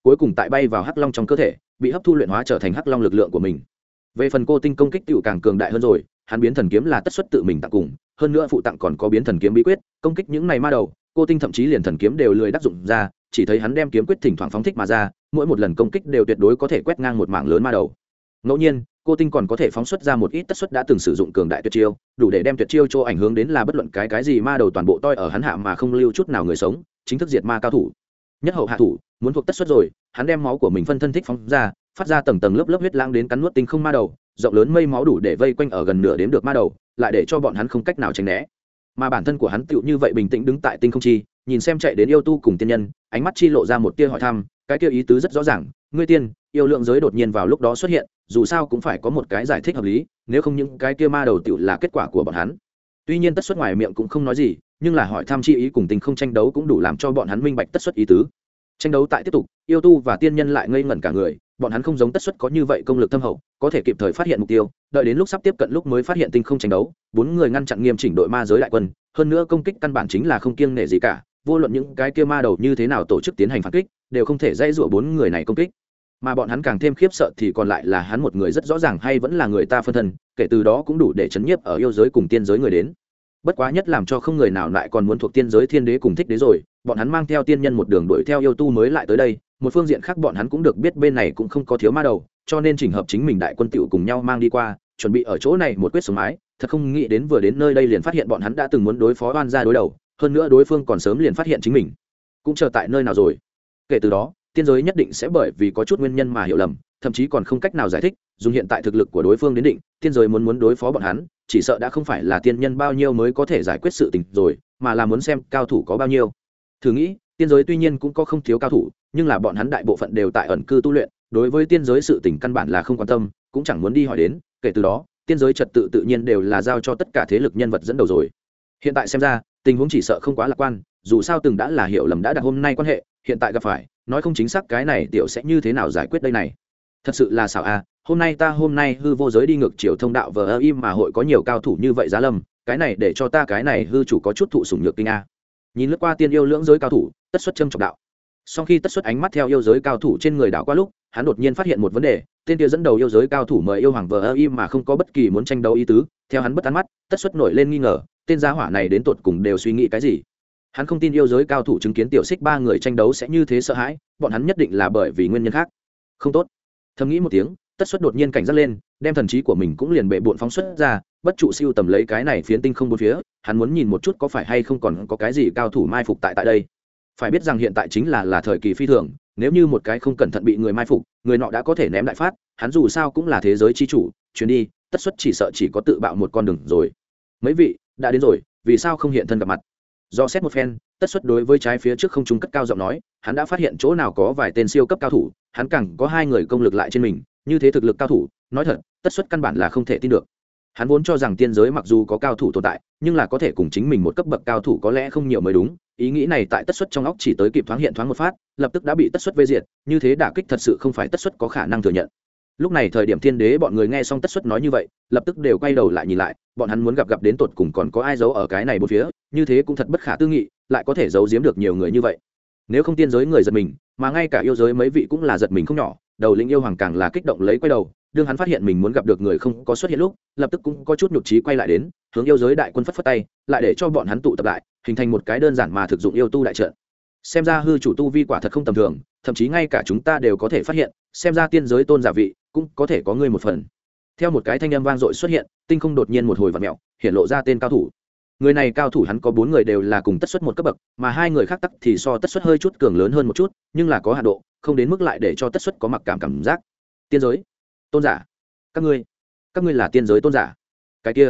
cuối cùng tại bay vào hắc long trong cơ thể bị hấp thu luyện hóa trở thành hắc long lực lượng của mình. Về phần cô tinh công kích tựu càng cường đại hơn rồi, hắn biến thần kiếm là tất xuất tự mình tặng cùng, hơn nữa phụ tặng còn có biến thần kiếm bí quyết, công kích những này ma đầu, cô tinh thậm chí liền thần kiếm đều lười đắc dụng ra, chỉ thấy hắn đem kiếm quyết thỉnh thoảng phóng thích mà ra, mỗi một lần công kích đều tuyệt đối có thể quét ngang một mảng lớn ma đầu. Ngẫu nhiên cô tinh còn có thể phóng xuất ra một ít tất xuất đã từng sử dụng cường đại tuyệt chiêu, đủ để đem tuyệt chiêu cho ảnh hưởng đến là bất luận cái gì ma đầu toàn bộ toi ở hắn hạ mà không lưu chút nào người sống, chính thức diệt ma cao thủ. Nhất hậu hạ thủ muốn thuộc tất xuất rồi, hắn đem máu của mình phân thân thích phóng ra, phát ra tầng tầng lớp lớp huyết lãng đến cắn nuốt tinh không ma đầu, rộng lớn mây máu đủ để vây quanh ở gần nửa đếm được ma đầu, lại để cho bọn hắn không cách nào tránh né. Mà bản thân của hắn tựu như vậy bình tĩnh đứng tại tinh không chi, nhìn xem chạy đến yêu tu cùng tiên nhân, ánh mắt chi lộ ra một tia hỏi thăm, cái kia ý tứ rất rõ ràng, ngươi tiên yêu lượng giới đột nhiên vào lúc đó xuất hiện, dù sao cũng phải có một cái giải thích hợp lý, nếu không những cái kia ma đầu tựu là kết quả của bọn hắn. Tuy nhiên tất xuất ngoài miệng cũng không nói gì, nhưng là hỏi thăm chi ý cùng tinh không tranh đấu cũng đủ làm cho bọn hắn minh bạch tất xuất ý tứ. Tranh đấu tại tiếp tục, yêu tu và tiên nhân lại ngây ngẩn cả người, bọn hắn không giống tất xuất có như vậy công lực thâm hậu, có thể kịp thời phát hiện mục tiêu, đợi đến lúc sắp tiếp cận lúc mới phát hiện tinh không tranh đấu, bốn người ngăn chặn nghiêm chỉnh đội ma giới đại quân, hơn nữa công kích căn bản chính là không kiêng nể gì cả, vô luận những cái kia ma đầu như thế nào tổ chức tiến hành phản kích, đều không thể dây dụa bốn người này công kích. Mà bọn hắn càng thêm khiếp sợ thì còn lại là hắn một người rất rõ ràng hay vẫn là người ta phân thân, kể từ đó cũng đủ để chấn nhiếp ở yêu giới cùng tiên giới người đến. Bất quá nhất làm cho không người nào lại còn muốn thuộc tiên giới thiên đế cùng thích đế rồi, bọn hắn mang theo tiên nhân một đường đuổi theo yêu tu mới lại tới đây. Một phương diện khác bọn hắn cũng được biết bên này cũng không có thiếu ma đầu, cho nên chỉnh hợp chính mình đại quân tiểu cùng nhau mang đi qua, chuẩn bị ở chỗ này một quyết sống mái. Thật không nghĩ đến vừa đến nơi đây liền phát hiện bọn hắn đã từng muốn đối phó oan gia đối đầu, hơn nữa đối phương còn sớm liền phát hiện chính mình cũng chờ tại nơi nào rồi. Kể từ đó tiên giới nhất định sẽ bởi vì có chút nguyên nhân mà hiểu lầm, thậm chí còn không cách nào giải thích. Dùng hiện tại thực lực của đối phương đến định, tiên giới muốn đối phó bọn hắn, chỉ sợ đã không phải là tiên nhân bao nhiêu mới có thể giải quyết sự tình rồi, mà là muốn xem cao thủ có bao nhiêu. Thử nghĩ, tiên giới tuy nhiên cũng có không thiếu cao thủ, nhưng là bọn hắn đại bộ phận đều tại ẩn cư tu luyện, đối với tiên giới sự tình căn bản là không quan tâm, cũng chẳng muốn đi hỏi đến. Kể từ đó tiên giới trật tự tự nhiên đều là giao cho tất cả thế lực nhân vật dẫn đầu rồi. Hiện tại xem ra tình huống chỉ sợ không quá lạc quan, dù sao từng đã là hiểu lầm đã đặt hôm nay quan hệ, hiện tại gặp phải, nói không chính xác cái này tiểu sẽ như thế nào giải quyết đây này. Thật sự là xảo a, hôm nay hư vô giới đi ngược chiều thông đạo vờ im mà hội có nhiều cao thủ như vậy giá lâm, cái này để cho ta cái này hư chủ có chút thụ sủng nhược kinh a. Nhìn lướt qua tiên yêu lưỡng giới cao thủ, tất xuất châm trọng đạo. Sau khi tất xuất ánh mắt theo yêu giới cao thủ trên người đảo qua lúc, hắn đột nhiên phát hiện một vấn đề, tên kia dẫn đầu yêu giới cao thủ mời yêu hoàng vờ im mà không có bất kỳ muốn tranh đấu ý tứ, theo hắn bất tán mắt, tất xuất nổi lên nghi ngờ, tên gia hỏa này đến tột cùng đều suy nghĩ cái gì. Hắn không tin yêu giới cao thủ chứng kiến tiểu xích ba người tranh đấu sẽ như thế sợ hãi, bọn hắn nhất định là bởi vì nguyên nhân khác không tốt. Thầm nghĩ một tiếng, tất xuất đột nhiên cảnh giác lên, đem thần trí của mình cũng liền bệ bội phóng xuất ra, bất trụ siêu tầm lấy cái này phiến tinh không bốn phía, hắn muốn nhìn một chút có phải hay không còn có cái gì cao thủ mai phục tại đây. Phải biết rằng hiện tại chính là thời kỳ phi thường, nếu như một cái không cẩn thận bị người mai phục, người nọ đã có thể ném đại phát, hắn dù sao cũng là thế giới chi chủ, chuyến đi tất xuất chỉ sợ chỉ có tự bạo một con đường rồi. Mấy vị đã đến rồi, vì sao không hiện thân gặp mặt? Do xét một phen, tất xuất đối với trái phía trước không trung cất cao giọng nói, hắn đã phát hiện chỗ nào có vài tên siêu cấp cao thủ, hắn càng có hai người công lực lại trên mình, như thế thực lực cao thủ, nói thật tất xuất căn bản là không thể tin được. Hắn vốn cho rằng tiên giới mặc dù có cao thủ tồn tại, nhưng là có thể cùng chính mình một cấp bậc cao thủ có lẽ không nhiều mới đúng. Ý nghĩ này tại tất xuất trong óc chỉ tới kịp thoáng hiện thoáng một phát, lập tức đã bị tất xuất vây diệt, như thế đả kích thật sự không phải tất xuất có khả năng thừa nhận. Lúc này thời điểm thiên đế bọn người nghe xong tất xuất nói như vậy, lập tức đều quay đầu lại nhìn lại, bọn hắn muốn gặp đến tột cùng còn có ai giấu ở cái này bốn phía, như thế cũng thật bất khả tư nghị, lại có thể giấu giếm được nhiều người như vậy. Nếu không tiên giới người giật mình, mà ngay cả yêu giới mấy vị cũng là giật mình không nhỏ, đầu lĩnh yêu hoàng càng là kích động lấy quay đầu, đương hắn phát hiện mình muốn gặp được người không có xuất hiện lúc, lập tức cũng có chút nhục trí quay lại đến, hướng yêu giới đại quân phất phất tay, lại để cho bọn hắn tụ tập lại, hình thành một cái đơn giản mà thực dụng yêu tu đại trận. Xem ra hư chủ tu vi quả thật không tầm thường, thậm chí ngay cả chúng ta đều có thể phát hiện, xem ra tiên giới tôn giả vị cũng có thể có ngươi một phần. Theo một cái thanh âm vang dội xuất hiện, tinh không đột nhiên một hồi vặn mèo, hiện lộ ra tên cao thủ. Người này cao thủ hắn có 4 người đều là cùng tất xuất một cấp bậc, mà 2 người khác tắc thì so tất xuất hơi chút cường lớn hơn một chút, nhưng là có hạn độ, không đến mức lại để cho tất xuất có mặc cảm giác. Tiên giới tôn giả, các ngươi là tiên giới tôn giả? Cái kia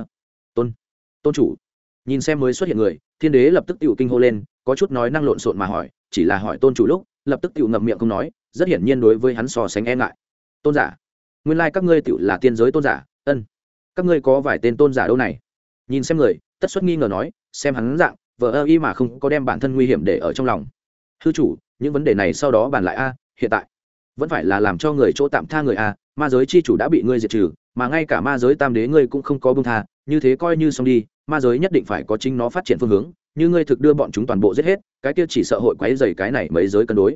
tôn chủ. Nhìn xem mới xuất hiện người, thiên đế lập tức tiểu kinh hô lên, có chút nói năng lộn xộn mà hỏi, chỉ là hỏi tôn chủ lúc, lập tức tiểu ngậm miệng không nói, rất hiển nhiên đối với hắn so sánh e ngại. Tôn giả? Nguyên lai các ngươi tiểu là tiên giới tôn giả? Ân. Các ngươi có vài tên tôn giả đâu này? Nhìn xem người, tất xuất nghi ngờ nói, xem hắn dạng, vờ y mà không có đem bản thân nguy hiểm để ở trong lòng. Hư chủ, những vấn đề này sau đó bàn lại a, hiện tại vẫn phải là làm cho người chỗ tạm tha người a, ma giới chi chủ đã bị ngươi diệt trừ, mà ngay cả ma giới tam đế ngươi cũng không có buông tha, như thế coi như xong đi, ma giới nhất định phải có chính nó phát triển phương hướng, như ngươi thực đưa bọn chúng toàn bộ giết hết, cái kia chỉ sợ hội quấy rầy cái này mấy giới cân đối.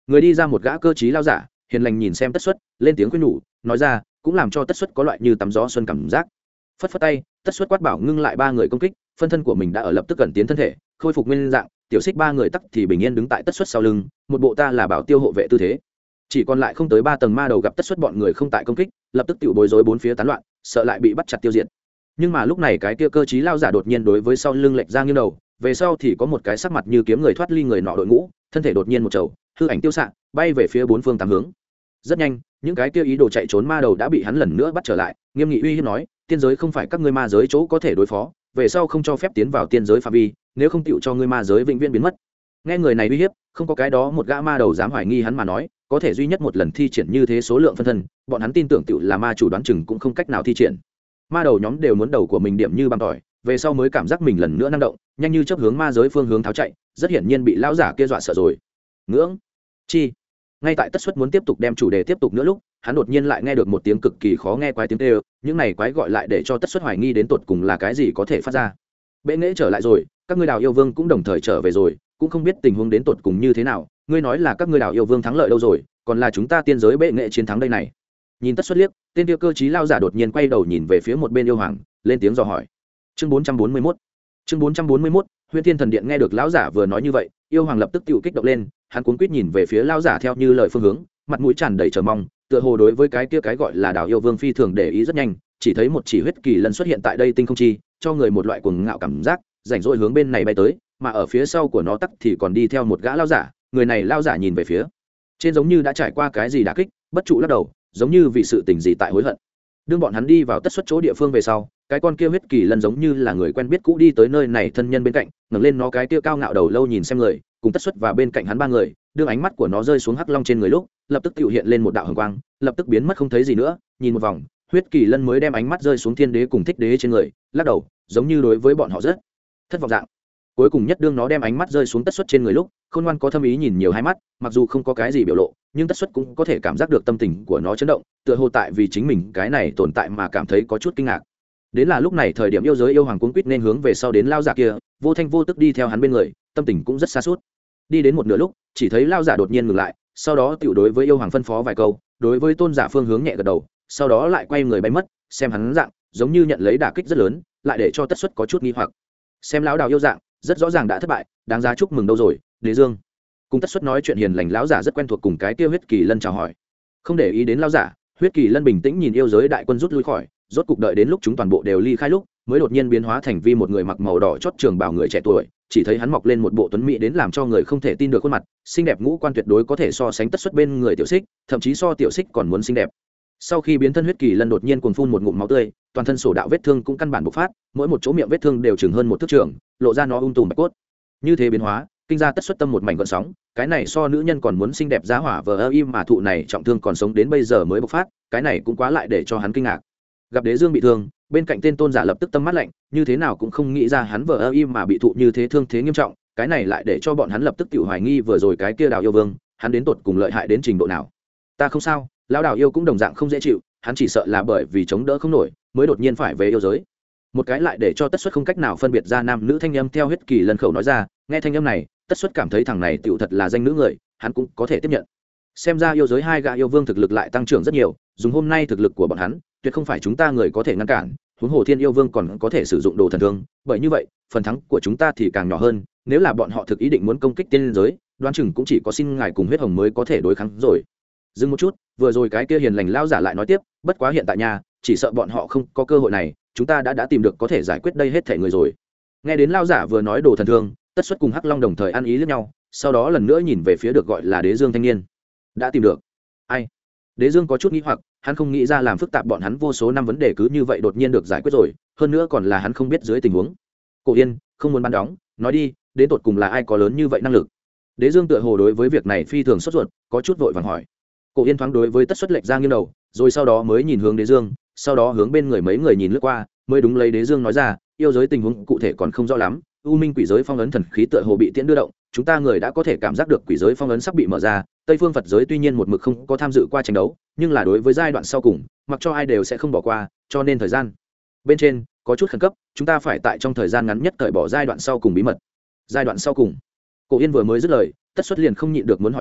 người đi ra một gã cơ trí lao giả hiền lành nhìn xem Tất Xuất, lên tiếng khuyên nhủ, nói ra cũng làm cho Tất Xuất có loại như tắm gió xuân cảm giác. Phất phất tay, Tất Xuất quát bảo ngưng lại ba người công kích, phân thân của mình đã ở lập tức gần tiến thân thể, khôi phục nguyên dạng, tiểu xích ba người tắc thì bình yên đứng tại Tất Xuất sau lưng, một bộ ta là bảo tiêu hộ vệ tư thế. Chỉ còn lại không tới 3 tầng ma đầu gặp Tất Xuất bọn người không tại công kích, lập tức tiểu bối rối bốn phía tán loạn, sợ lại bị bắt chặt tiêu diệt. Nhưng mà lúc này cái kia cơ trí lao giả đột nhiên đối với sau lưng lệch ra nghiêng đầu, về sau thì có một cái sắc mặt như kiếm người thoát ly người nọ đội ngũ, thân thể đột nhiên một trầu, hư ảnh tiêu xạ, bay về phía bốn phương tám hướng. Rất nhanh, những cái kia ý đồ chạy trốn ma đầu đã bị hắn lần nữa bắt trở lại, nghiêm nghị uy hiếp nói, tiên giới không phải các ngươi ma giới chỗ có thể đối phó, về sau không cho phép tiến vào tiên giới phạm vi, nếu không tựu cho ngươi ma giới vĩnh viễn biến mất. Nghe người này uy hiếp, không có cái đó một gã ma đầu dám hoài nghi hắn mà nói, có thể duy nhất một lần thi triển như thế số lượng phân thân, bọn hắn tin tưởng tựu là ma chủ đoán chừng cũng không cách nào thi triển. Ma đầu nhóm đều muốn đầu của mình điểm như băng tỏi, về sau mới cảm giác mình lần nữa năng động, nhanh như chớp hướng ma giới phương hướng tháo chạy, rất hiển nhiên bị lão giả kia dọa sợ rồi. Ngưỡng chi. Ngay tại Tất Xuất muốn tiếp tục đem chủ đề tiếp tục nữa lúc, hắn đột nhiên lại nghe được một tiếng cực kỳ khó nghe quái tiếng kêu, những này quái gọi lại để cho Tất Xuất hoài nghi đến tột cùng là cái gì có thể phát ra. Bệ nghệ trở lại rồi, các ngươi Đào yêu vương cũng đồng thời trở về rồi, cũng không biết tình huống đến tột cùng như thế nào, ngươi nói là các ngươi Đào yêu vương thắng lợi đâu rồi, còn là chúng ta tiên giới bệ nghệ chiến thắng đây này. Nhìn Tất Xuất liếc, tên kia cơ trí lao giả đột nhiên quay đầu nhìn về phía một bên yêu hoàng, lên tiếng dò hỏi. Chương 441. Chương 441, Huyền Thiên Thần Điện nghe được lão giả vừa nói như vậy, yêu hoàng lập tức tiểu kích động lên, hắn cuống quýt nhìn về phía lão giả theo như lời phương hướng, mặt mũi tràn đầy chờ mong, tựa hồ đối với cái kia cái gọi là Đào yêu vương phi thường để ý rất nhanh, chỉ thấy một chỉ huyết kỳ lân xuất hiện tại đây tinh không chi, cho người một loại cuồng ngạo cảm giác, rảnh rỗi hướng bên này bay tới, mà ở phía sau của nó tắc thì còn đi theo một gã lão giả, người này lão giả nhìn về phía trên giống như đã trải qua cái gì đả kích, bất trụ lắc đầu, giống như vì sự tình gì tại hối hận. Đương bọn hắn đi vào Tất Xuất chỗ địa phương về sau, cái con kia huyết kỳ lân giống như là người quen biết cũ đi tới nơi này thân nhân bên cạnh, ngẩng lên nó cái kia cao ngạo đầu lâu nhìn xem người, cùng Tất Xuất và bên cạnh hắn ba người, đương ánh mắt của nó rơi xuống hắc long trên người lúc, lập tức tiểu hiện lên một đạo hồng quang, lập tức biến mất không thấy gì nữa, nhìn một vòng, huyết kỳ lân mới đem ánh mắt rơi xuống thiên đế cùng thích đế trên người, lắc đầu, giống như đối với bọn họ rất thất vọng dạng. Cuối cùng nhất đương nó đem ánh mắt rơi xuống Tất Xuất trên người lúc, Khôn Ngoan có thâm ý nhìn nhiều hai mắt, mặc dù không có cái gì biểu lộ, nhưng Tất Xuất cũng có thể cảm giác được tâm tình của nó chấn động, tựa hồ tại vì chính mình cái này tồn tại mà cảm thấy có chút kinh ngạc. Đến là lúc này thời điểm yêu giới yêu hoàng cuống quýt nên hướng về sau đến lao giả kia, vô thanh vô tức đi theo hắn bên người, tâm tình cũng rất xa suốt. Đi đến một nửa lúc, chỉ thấy lao giả đột nhiên ngừng lại, sau đó tiểu đối với yêu hoàng phân phó vài câu, đối với tôn giả phương hướng nhẹ gật đầu, sau đó lại quay người bay mất, xem hắn dạng, giống như nhận lấy đả kích rất lớn, lại để cho Tất Xuất có chút nghi hoặc. Xem lão Đào yêu dạng, rất rõ ràng đã thất bại, đáng giá chúc mừng đâu rồi, Đế Dương. Cùng Tất Xuất nói chuyện hiền lành lão giả rất quen thuộc cùng cái kia huyết kỳ lân chào hỏi. Không để ý đến lão giả, huyết kỳ lân bình tĩnh nhìn yêu giới đại quân rút lui khỏi, rốt cục đợi đến lúc chúng toàn bộ đều ly khai lúc, mới đột nhiên biến hóa thành vi một người mặc màu đỏ chót trường bào người trẻ tuổi, chỉ thấy hắn mọc lên một bộ tuấn mỹ đến làm cho người không thể tin được khuôn mặt, xinh đẹp ngũ quan tuyệt đối có thể so sánh Tất Xuất bên người tiểu xích, thậm chí so tiểu xích còn muốn xinh đẹp. Sau khi biến thân huyết kỳ lân đột nhiên cuồng phun một ngụm máu tươi, toàn thân sổ đạo vết thương cũng căn bản bộc phát, mỗi một chỗ miệng vết thương đều chừng hơn một thước trường, lộ ra nó tùm bạch cốt. Như thế biến hóa, kinh ra Tất Xuất tâm một mảnh gợn sóng, cái này so nữ nhân còn muốn xinh đẹp giá hỏa vờ im mà thụ này trọng thương còn sống đến bây giờ mới bộc phát, cái này cũng quá lại để cho hắn kinh ngạc. Gặp Đế Dương bị thương, bên cạnh tên tôn giả lập tức tâm mắt lạnh, như thế nào cũng không nghĩ ra hắn vờ im mà bị thụ như thế thương thế nghiêm trọng, cái này lại để cho bọn hắn lập tức tự hoài nghi vừa rồi cái kia Đào yêu vương, hắn đến tột cùng lợi hại đến trình độ nào. Ta không sao, lão Đào yêu cũng đồng dạng không dễ chịu, hắn chỉ sợ là bởi vì chống đỡ không nổi, mới đột nhiên phải về yêu giới. Một cái lại để cho Tất Xuất không cách nào phân biệt ra nam nữ thanh âm theo huyết kỳ lân khẩu nói ra, nghe thanh âm này, Tất Xuất cảm thấy thằng này tựu thật là danh nữ người, hắn cũng có thể tiếp nhận. Xem ra yêu giới hai gã yêu vương thực lực lại tăng trưởng rất nhiều, dùng hôm nay thực lực của bọn hắn, tuyệt không phải chúng ta người có thể ngăn cản, huống hồ Thiên yêu vương còn có thể sử dụng đồ thần thương, bởi như vậy, phần thắng của chúng ta thì càng nhỏ hơn, nếu là bọn họ thực ý định muốn công kích tiên giới, đoán chừng cũng chỉ có xin ngài cùng huyết hồng mới có thể đối kháng rồi. Dừng một chút, vừa rồi cái kia hiền lành lão giả lại nói tiếp, bất quá hiện tại nhà, chỉ sợ bọn họ không có cơ hội này, chúng ta đã tìm được có thể giải quyết đây hết thảy người rồi. Nghe đến lão giả vừa nói đồ thần thương, Tất Xuất cùng Hắc Long đồng thời ăn ý liếc nhau, sau đó lần nữa nhìn về phía được gọi là Đế Dương thanh niên. Đã tìm được? Ai? Đế Dương có chút nghi hoặc, hắn không nghĩ ra làm phức tạp bọn hắn vô số năm vấn đề cứ như vậy đột nhiên được giải quyết rồi, hơn nữa còn là hắn không biết dưới tình huống. Cổ Yên, không muốn bán đóng, nói đi, đến tột cùng là ai có lớn như vậy năng lực? Đế Dương tựa hồ đối với việc này phi thường sốt ruột, có chút vội vàng hỏi. Cổ Yên thoáng đối với Tất Xuất lệch ra nghiêng đầu, rồi sau đó mới nhìn hướng Đế Dương, sau đó hướng bên người mấy người nhìn lướt qua, mới đúng lấy Đế Dương nói ra, yêu giới tình huống cụ thể còn không rõ lắm, U Minh quỷ giới phong ấn thần khí tựa hồ bị tiễn đưa động, chúng ta người đã có thể cảm giác được quỷ giới phong ấn sắp bị mở ra, Tây Phương Phật giới tuy nhiên một mực không có tham dự qua tranh đấu, nhưng là đối với giai đoạn sau cùng, mặc cho ai đều sẽ không bỏ qua, cho nên thời gian bên trên có chút khẩn cấp, chúng ta phải tại trong thời gian ngắn nhất cởi bỏ giai đoạn sau cùng bí mật. Giai đoạn sau cùng. Cổ Yên vừa mới dứt lời, Tất Xuất liền không nhịn được muốn hỏi rồi,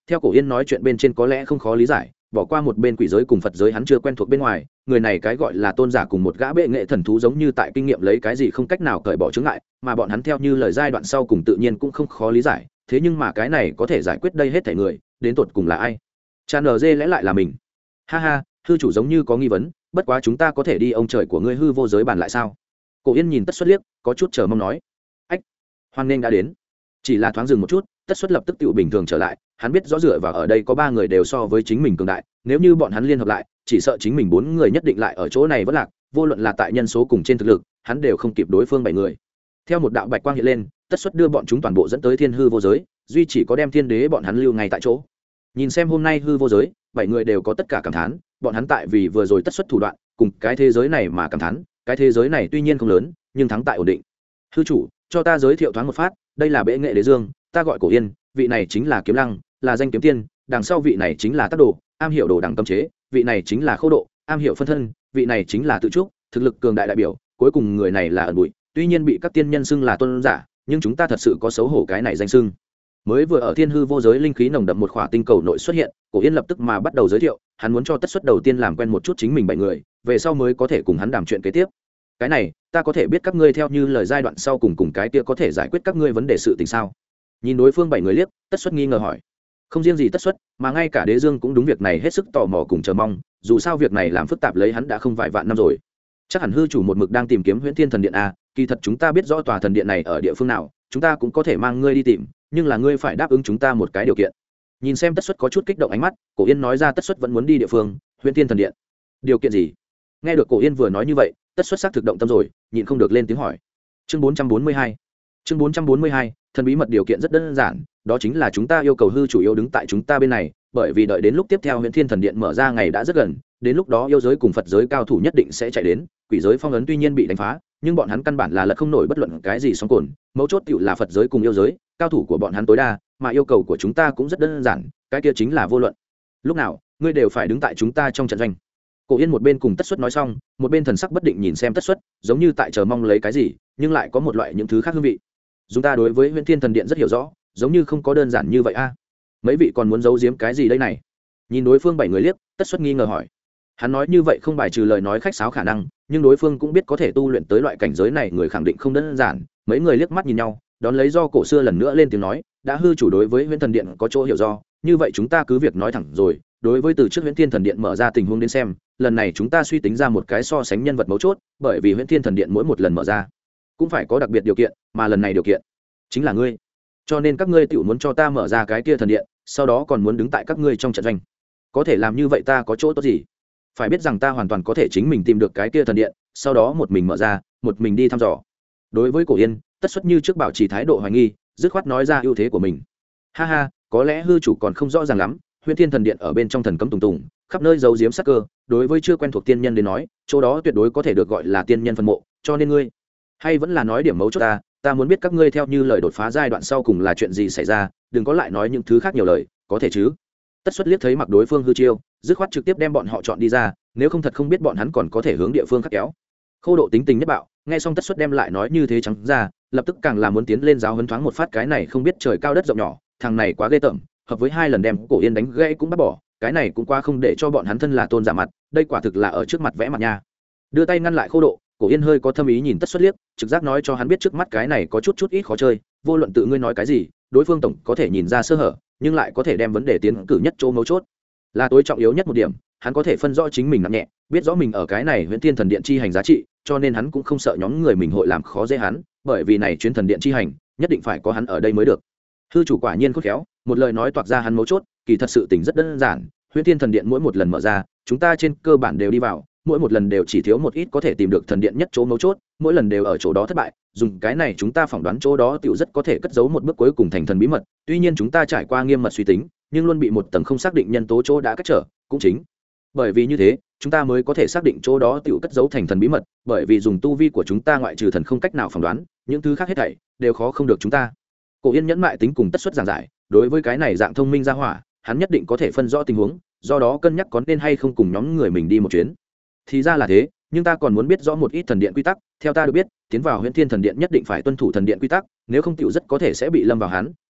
theo Cổ Yên nói chuyện bên trên có lẽ không khó lý giải, bỏ qua một bên quỷ giới cùng Phật giới hắn chưa quen thuộc bên ngoài, người này cái gọi là tôn giả cùng một gã bệ nghệ thần thú giống như tại kinh nghiệm lấy cái gì không cách nào cởi bỏ chướng ngại, mà bọn hắn theo như lời giai đoạn sau cùng tự nhiên cũng không khó lý giải, thế nhưng mà cái này có thể giải quyết đây hết thảy người, đến tột cùng là ai? Chan dê lẽ lại là mình. Ha ha, hư chủ giống như có nghi vấn, bất quá chúng ta có thể đi ông trời của ngươi hư vô giới bàn lại sao? Cổ Yên nhìn Tất Xuất liếc, có chút chờ mong nói. Ách, hoan nghênh đã đến. Chỉ là thoáng dừng một chút, Tất Xuất lập tức tự bình thường trở lại, hắn biết rõ dựa vào ở đây có 3 người đều so với chính mình cường đại, nếu như bọn hắn liên hợp lại, chỉ sợ chính mình 4 người nhất định lại ở chỗ này vẫn lạc, vô luận là tại nhân số cùng trên thực lực, hắn đều không kịp đối phương 7 người. Theo một đạo bạch quang hiện lên, Tất Xuất đưa bọn chúng toàn bộ dẫn tới thiên hư vô giới, duy chỉ có đem thiên đế bọn hắn lưu ngay tại chỗ. Nhìn xem hôm nay hư vô giới, 7 người đều có tất cả cảm thán, bọn hắn tại vì vừa rồi Tất Xuất thủ đoạn, cùng cái thế giới này mà cảm thán, cái thế giới này tuy nhiên không lớn, nhưng thắng tại ổn định. Hư chủ, cho ta giới thiệu thoáng một phát, đây là bệ nghệ đế dương, ta gọi Cổ Yên, vị này chính là Kiếm Lăng, là danh kiếm tiên, đằng sau vị này chính là Tác Đồ, am hiểu đồ đẳng cấm chế, vị này chính là Khâu Độ, am hiểu phân thân, vị này chính là Tự Trúc, thực lực cường đại đại biểu, cuối cùng người này là ẩn bụi, tuy nhiên bị các tiên nhân xưng là tôn giả, nhưng chúng ta thật sự có xấu hổ cái này danh xưng. Mới vừa ở thiên hư vô giới linh khí nồng đậm một khỏa tinh cầu nội xuất hiện, Cổ Yên lập tức mà bắt đầu giới thiệu, hắn muốn cho Tất Xuất đầu tiên làm quen một chút chính mình 7 người, về sau mới có thể cùng hắn đàm chuyện kế tiếp. Cái này, ta có thể biết các ngươi theo như lời giai đoạn sau cùng cái kia có thể giải quyết các ngươi vấn đề sự tình sao? Nhìn đối phương 7 người liếc, Tất Xuất nghi ngờ hỏi. Không riêng gì Tất Xuất, mà ngay cả Đế Dương cũng đúng việc này hết sức tò mò cùng chờ mong, dù sao việc này làm phức tạp lấy hắn đã không vài vạn năm rồi. Chắc hẳn hư chủ một mực đang tìm kiếm Huyễn Thiên Thần Điện a, kỳ thật chúng ta biết rõ tòa thần điện này ở địa phương nào, chúng ta cũng có thể mang ngươi đi tìm, nhưng là ngươi phải đáp ứng chúng ta một cái điều kiện. Nhìn xem Tất Xuất có chút kích động ánh mắt, Cổ Yên nói ra Tất Xuất vẫn muốn đi địa phương Huyễn Thiên Thần Điện. Điều kiện gì? Nghe được Cổ Yên vừa nói như vậy, Tất Xuất sắc thực động tâm rồi, nhịn không được lên tiếng hỏi. Chương 442. Chương 442, thần bí mật điều kiện rất đơn giản, đó chính là chúng ta yêu cầu hư chủ yếu đứng tại chúng ta bên này, bởi vì đợi đến lúc tiếp theo Huyễn Thiên Thần Điện mở ra ngày đã rất gần, đến lúc đó yêu giới cùng Phật giới cao thủ nhất định sẽ chạy đến, quỷ giới phong ấn tuy nhiên bị đánh phá, nhưng bọn hắn căn bản là lật không nổi bất luận cái gì sóng cồn, mấu chốt tựu là Phật giới cùng yêu giới, cao thủ của bọn hắn tối đa, mà yêu cầu của chúng ta cũng rất đơn giản, cái kia chính là vô luận lúc nào ngươi đều phải đứng tại chúng ta trong trận doanh. Cổ Yên một bên cùng Tất Xuất nói xong, một bên thần sắc bất định nhìn xem Tất Xuất, giống như tại chờ mong lấy cái gì, nhưng lại có một loại những thứ khác hương vị. Chúng ta đối với Huyễn Thiên Thần Điện rất hiểu rõ, giống như không có đơn giản như vậy a. Mấy vị còn muốn giấu giếm cái gì đây này? Nhìn đối phương 7 người liếc, Tất Xuất nghi ngờ hỏi. Hắn nói như vậy không bài trừ lời nói khách sáo khả năng, nhưng đối phương cũng biết có thể tu luyện tới loại cảnh giới này người khẳng định không đơn giản. Mấy người liếc mắt nhìn nhau, đón lấy do cổ xưa lần nữa lên tiếng nói, đã hư chủ đối với Huyễn Thần Điện có chỗ hiểu do, như vậy chúng ta cứ việc nói thẳng rồi. Đối với từ trước Huyễn Thiên Thần Điện mở ra tình huống đến xem, lần này chúng ta suy tính ra một cái so sánh nhân vật mấu chốt, bởi vì Huyễn Thiên Thần Điện mỗi một lần mở ra cũng phải có đặc biệt điều kiện, mà lần này điều kiện chính là ngươi. Cho nên các ngươi tự muốn cho ta mở ra cái kia thần điện, sau đó còn muốn đứng tại các ngươi trong trận doanh. Có thể làm như vậy ta có chỗ tốt gì? Phải biết rằng ta hoàn toàn có thể chính mình tìm được cái kia thần điện, sau đó một mình mở ra, một mình đi thăm dò. Đối với Cổ Yên, Tất Xuất như trước bảo trì thái độ hoài nghi, dứt khoát nói ra ưu thế của mình. Ha ha, có lẽ hư chủ còn không rõ ràng lắm, Huyễn Thiên Thần Điện ở bên trong thần cấm tùng tùng, khắp nơi giấu giếm sát cơ, đối với chưa quen thuộc tiên nhân đến nói, chỗ đó tuyệt đối có thể được gọi là tiên nhân phân mộ, cho nên ngươi hay vẫn là nói điểm mấu chốt ta muốn biết các ngươi theo như lời đột phá giai đoạn sau cùng là chuyện gì xảy ra, đừng có lại nói những thứ khác nhiều lời, có thể chứ? Tất Xuất liếc thấy mặc đối phương hư chiêu, dứt khoát trực tiếp đem bọn họ chọn đi ra, nếu không thật không biết bọn hắn còn có thể hướng địa phương khác kéo. Khâu Độ tính tình nhất bạo, nghe xong Tất Xuất đem lại nói như thế trắng ra, lập tức càng là muốn tiến lên giáo huấn thoáng một phát cái này không biết trời cao đất rộng nhỏ, thằng này quá ghê tởm, hợp với 2 lần đem Cổ Yên đánh gãy cũng bắt bỏ, cái này cũng qua không để cho bọn hắn thân là tôn giả mặt, đây quả thực là ở trước mặt vẽ mặt nha. Đưa tay ngăn lại Khâu Độ, Cổ Yên hơi có thâm ý nhìn Tất Xuất liếc, trực giác nói cho hắn biết trước mắt cái này có chút ít khó chơi, vô luận tự ngươi nói cái gì, đối phương tổng có thể nhìn ra sơ hở, nhưng lại có thể đem vấn đề tiến cử nhất chỗ mấu chốt. Là tối trọng yếu nhất một điểm, hắn có thể phân rõ chính mình nặng nhẹ, biết rõ mình ở cái này Huyễn Thiên Thần Điện chi hành giá trị, cho nên hắn cũng không sợ nhóm người mình hội làm khó dễ hắn, bởi vì này chuyến thần điện chi hành, nhất định phải có hắn ở đây mới được. Hư chủ quả nhiên khôn khéo, một lời nói toạc ra hắn mấu chốt, kỳ thật sự tình rất đơn giản, Huyễn Thiên Thần Điện mỗi một lần mở ra, chúng ta trên cơ bản đều đi vào, mỗi một lần đều chỉ thiếu một ít có thể tìm được thần điện nhất chỗ mấu chốt, mỗi lần đều ở chỗ đó thất bại, dùng cái này chúng ta phỏng đoán chỗ đó tiểu rất có thể cất giấu một bước cuối cùng thành thần bí mật, tuy nhiên chúng ta trải qua nghiêm mật suy tính, nhưng luôn bị một tầng không xác định nhân tố chỗ đã cách trở, cũng chính bởi vì như thế, chúng ta mới có thể xác định chỗ đó tiểu cất giấu thành thần bí mật, bởi vì dùng tu vi của chúng ta ngoại trừ thần không cách nào phỏng đoán, những thứ khác hết thảy đều khó không được chúng ta. Cổ Yên nhẫn mại tính cùng Tất Xuất giảng giải, đối với cái này dạng thông minh ra hỏa, hắn nhất định có thể phân rõ tình huống, do đó cân nhắc có nên hay không cùng nhóm người mình đi một chuyến. Thì ra là thế, nhưng ta còn muốn biết rõ một ít thần điện quy tắc, theo ta được biết, tiến vào Huyễn Thiên Thần Điện nhất định phải tuân thủ thần điện quy tắc, nếu không tiểu rất có thể sẽ bị lâm vào hắn,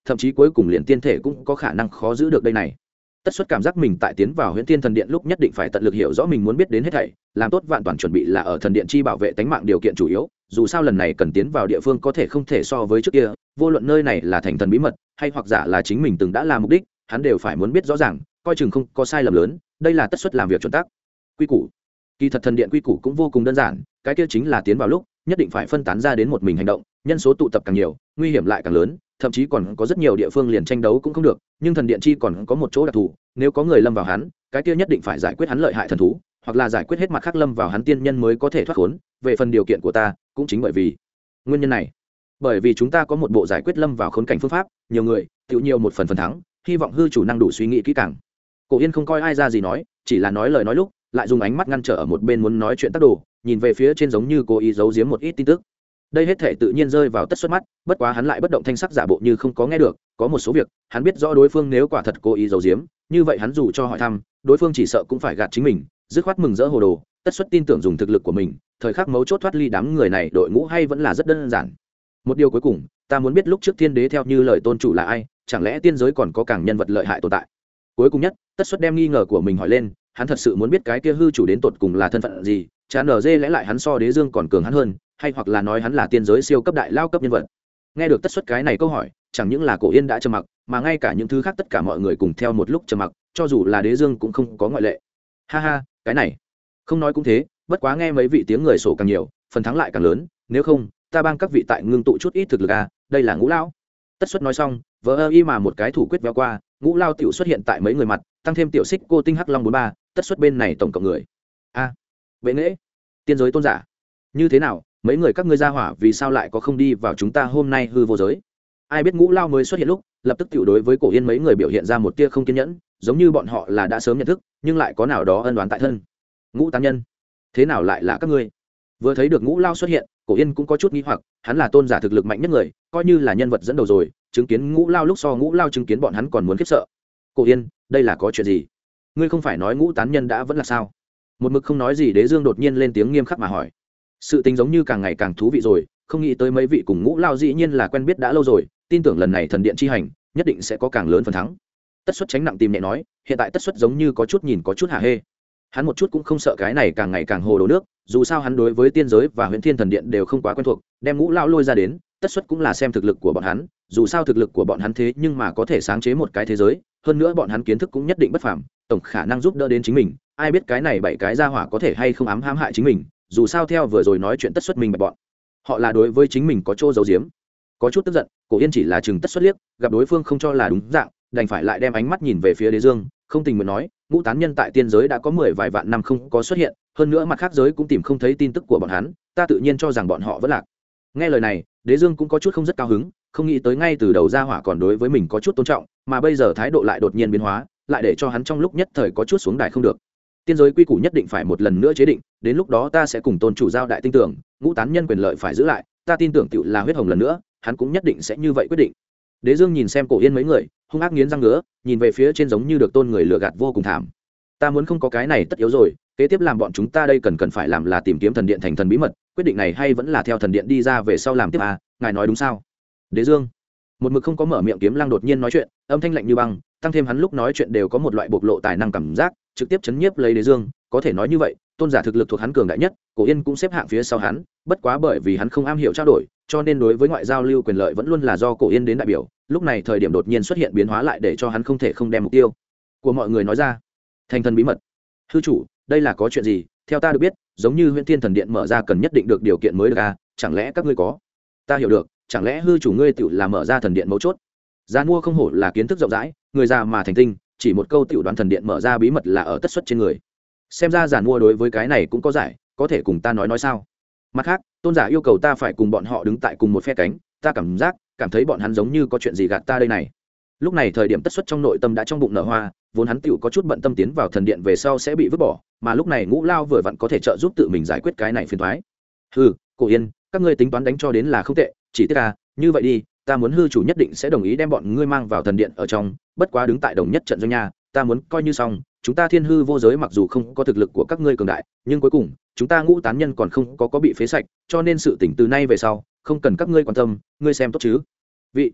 thậm chí cuối cùng liền tiên thể cũng có khả năng khó giữ được đây này. Tất Xuất cảm giác mình tại tiến vào Huyễn Thiên Thần Điện lúc nhất định phải tận lực hiểu rõ mình muốn biết đến hết thảy, làm tốt vạn toàn chuẩn bị là ở thần điện chi bảo vệ tính mạng điều kiện chủ yếu, dù sao lần này cần tiến vào địa phương có thể không thể so với trước kia, vô luận nơi này là thành thần bí mật hay hoặc giả là chính mình từng đã làm mục đích, hắn đều phải muốn biết rõ ràng, coi chừng không có sai lầm lớn, đây là Tất Xuất làm việc chuẩn tắc. Quy củ. Kỳ thật thần điện quy củ cũng vô cùng đơn giản, cái kia chính là tiến vào lúc nhất định phải phân tán ra đến một mình hành động, nhân số tụ tập càng nhiều, nguy hiểm lại càng lớn, thậm chí còn có rất nhiều địa phương liền tranh đấu cũng không được, nhưng thần điện chi còn có một chỗ đặc thù, nếu có người lâm vào hắn, cái kia nhất định phải giải quyết hắn lợi hại thần thú, hoặc là giải quyết hết mặt khác lâm vào hắn tiên nhân mới có thể thoát khốn. Về phần điều kiện của ta, cũng chính bởi vì nguyên nhân này, bởi vì chúng ta có một bộ giải quyết lâm vào khốn cảnh phương pháp, nhiều người, tự nhiều một phần thắng, hy vọng hư chủ năng đủ suy nghĩ kỹ càng. Cổ Yên không coi ai ra gì nói, chỉ là nói lời nói lúc, lại dùng ánh mắt ngăn trở ở một bên muốn nói chuyện tác đồ, nhìn về phía trên giống như cố ý giấu giếm một ít tin tức. Đây hết thể tự nhiên rơi vào Tất Xuất mắt, bất quá hắn lại bất động thanh sắc giả bộ như không có nghe được, có một số việc, hắn biết rõ đối phương nếu quả thật cố ý giấu giếm, như vậy hắn dù cho hỏi thăm, đối phương chỉ sợ cũng phải gạt chính mình, dứt khoát mừng rỡ hồ đồ. Tất Xuất tin tưởng dùng thực lực của mình, thời khắc mấu chốt thoát ly đám người này đội ngũ hay vẫn là rất đơn giản. Một điều cuối cùng, ta muốn biết lúc trước Thiên Đế theo như lời tôn chủ là ai, chẳng lẽ tiên giới còn có càng nhân vật lợi hại tồn tại? Cuối cùng nhất, Tất Xuất đem nghi ngờ của mình hỏi lên, hắn thật sự muốn biết cái kia hư chủ đến tột cùng là thân phận gì, chán ở dê lẽ lại hắn so Đế Dương còn cường hắn hơn, hay hoặc là nói hắn là tiên giới siêu cấp đại lao cấp nhân vật. Nghe được Tất Xuất cái này câu hỏi, chẳng những là Cổ Yên đã trầm mặc, mà ngay cả những thứ khác tất cả mọi người cùng theo một lúc trầm mặc, cho dù là Đế Dương cũng không có ngoại lệ. Ha ha, cái này không nói cũng thế, bất quá nghe mấy vị tiếng người sổ càng nhiều, phần thắng lại càng lớn, nếu không ta bang các vị tại ngưng tụ chút ít thực lực a, đây là Ngũ lão. Tất Xuất nói xong, vờ y mà một cái thủ quyết véo qua, Ngũ lao tiểu xuất hiện tại mấy người mặt, tăng thêm tiểu xích cô tinh hắc long 43, Tất Xuất bên này tổng cộng người a bệ nghệ tiên giới tôn giả, như thế nào mấy người các ngươi ra hỏa vì sao lại có không đi vào chúng ta hôm nay hư vô giới? Ai biết Ngũ lao mới xuất hiện lúc lập tức tiểu đối với Cổ Yên mấy người biểu hiện ra một tia không kiên nhẫn, giống như bọn họ là đã sớm nhận thức nhưng lại có nào đó ân đoán tại thân. Ngũ tán nhân, thế nào lại là các ngươi? Vừa thấy được Ngũ lao xuất hiện, Cổ Yên cũng có chút nghi hoặc, hắn là tôn giả thực lực mạnh nhất người, coi như là nhân vật dẫn đầu rồi, chứng kiến Ngũ lao lúc so Ngũ lao chứng kiến bọn hắn còn muốn khiếp sợ. Cổ Yên, đây là có chuyện gì? Ngươi không phải nói Ngũ tán nhân đã vẫn là sao? Một mực không nói gì Đế Dương đột nhiên lên tiếng nghiêm khắc mà hỏi. Sự tình giống như càng ngày càng thú vị rồi, không nghĩ tới mấy vị cùng Ngũ lao dĩ nhiên là quen biết đã lâu rồi, tin tưởng lần này thần điện chi hành nhất định sẽ có càng lớn phần thắng. Tất Xuất tránh nặng tìm nhẹ nói, hiện tại Tất Xuất giống như có chút nhìn có chút hả hê. Hắn một chút cũng không sợ cái này càng ngày càng hồ đồ nước, dù sao hắn đối với tiên giới và Huyễn Thiên Thần Điện đều không quá quen thuộc, đem Ngũ lão lôi ra đến, Tất Xuất cũng là xem thực lực của bọn hắn, dù sao thực lực của bọn hắn thế nhưng mà có thể sáng chế một cái thế giới, hơn nữa bọn hắn kiến thức cũng nhất định bất phàm, tổng khả năng giúp đỡ đến chính mình, ai biết cái này bảy cái gia hỏa có thể hay không ám hãm hại chính mình, dù sao theo vừa rồi nói chuyện Tất Xuất mình bạch bọn họ là đối với chính mình có chỗ giấu giếm. Có chút tức giận, Cổ Yên chỉ là chừng Tất Xuất liếc, gặp đối phương không cho là đúng dạng, đành phải lại đem ánh mắt nhìn về phía Đế Dương, không tình nguyện nói, Ngũ tán nhân tại tiên giới đã có 10 vài vạn năm không có xuất hiện, hơn nữa mặt khác giới cũng tìm không thấy tin tức của bọn hắn, ta tự nhiên cho rằng bọn họ vẫn lạc. Nghe lời này, Đế Dương cũng có chút không rất cao hứng, không nghĩ tới ngay từ đầu gia hỏa còn đối với mình có chút tôn trọng, mà bây giờ thái độ lại đột nhiên biến hóa, lại để cho hắn trong lúc nhất thời có chút xuống đài không được. Tiên giới quy củ nhất định phải một lần nữa chế định, đến lúc đó ta sẽ cùng tôn chủ giao đại tin tưởng, Ngũ tán nhân quyền lợi phải giữ lại, ta tin tưởng tiểu là huyết hồng lần nữa, hắn cũng nhất định sẽ như vậy quyết định. Đế Dương nhìn xem Cổ Yên mấy người, hung ác nghiến răng ngứa, nhìn về phía trên giống như được tôn người lừa gạt vô cùng thảm. Ta muốn không có cái này tất yếu rồi, kế tiếp làm bọn chúng ta đây cần phải làm là tìm kiếm thần điện thành thần bí mật, quyết định này hay vẫn là theo thần điện đi ra về sau làm tiếp à, ngài nói đúng sao? Đế Dương một mực không có mở miệng Kiếm Lăng đột nhiên nói chuyện, âm thanh lạnh như băng, tăng thêm hắn lúc nói chuyện đều có một loại bộc lộ tài năng cảm giác, trực tiếp chấn nhiếp lấy Đế Dương, có thể nói như vậy, tôn giả thực lực thuộc hắn cường đại nhất, Cổ Yên cũng xếp hạng phía sau hắn, bất quá bởi vì hắn không am hiểu trao đổi, cho nên đối với ngoại giao lưu quyền lợi vẫn luôn là do Cổ Yên đến đại biểu, lúc này thời điểm đột nhiên xuất hiện biến hóa lại để cho hắn không thể không đem mục tiêu của mọi người nói ra. Thành thần bí mật. Hư chủ, đây là có chuyện gì? Theo ta được biết, giống như Huyễn Thiên Thần Điện mở ra cần nhất định được điều kiện mới được à, chẳng lẽ các ngươi có? Ta hiểu được, chẳng lẽ hư chủ ngươi tiểu là mở ra thần điện mấu chốt? Giàn mua không hổ là kiến thức rộng rãi, người già mà thành tinh, chỉ một câu tiểu đoán thần điện mở ra bí mật là ở Tất Xuất trên người. Xem ra giàn mua đối với cái này cũng có giải, có thể cùng ta nói sao? Mặt khác, tôn giả yêu cầu ta phải cùng bọn họ đứng tại cùng một phe cánh, ta cảm thấy bọn hắn giống như có chuyện gì gạt ta đây này. Lúc này thời điểm Tất Xuất trong nội tâm đã trong bụng nở hoa, vốn hắn tiểu có chút bận tâm tiến vào thần điện về sau sẽ bị vứt bỏ, mà lúc này Ngũ lao vừa vặn có thể trợ giúp tự mình giải quyết cái này phiền toái. Hừ, Cổ Yên, các ngươi tính toán đánh cho đến là không tệ, chỉ tiếc à, như vậy đi, ta muốn hư chủ nhất định sẽ đồng ý đem bọn ngươi mang vào thần điện ở trong, bất quá đứng tại đồng nhất trận doanh nha, ta muốn coi như xong, chúng ta thiên hư vô giới mặc dù không có thực lực của các ngươi cường đại, nhưng cuối cùng, chúng ta Ngũ tán nhân còn không có bị phế sạch, cho nên sự tỉnh từ nay về sau, không cần các ngươi quan tâm, ngươi xem tốt chứ? Vị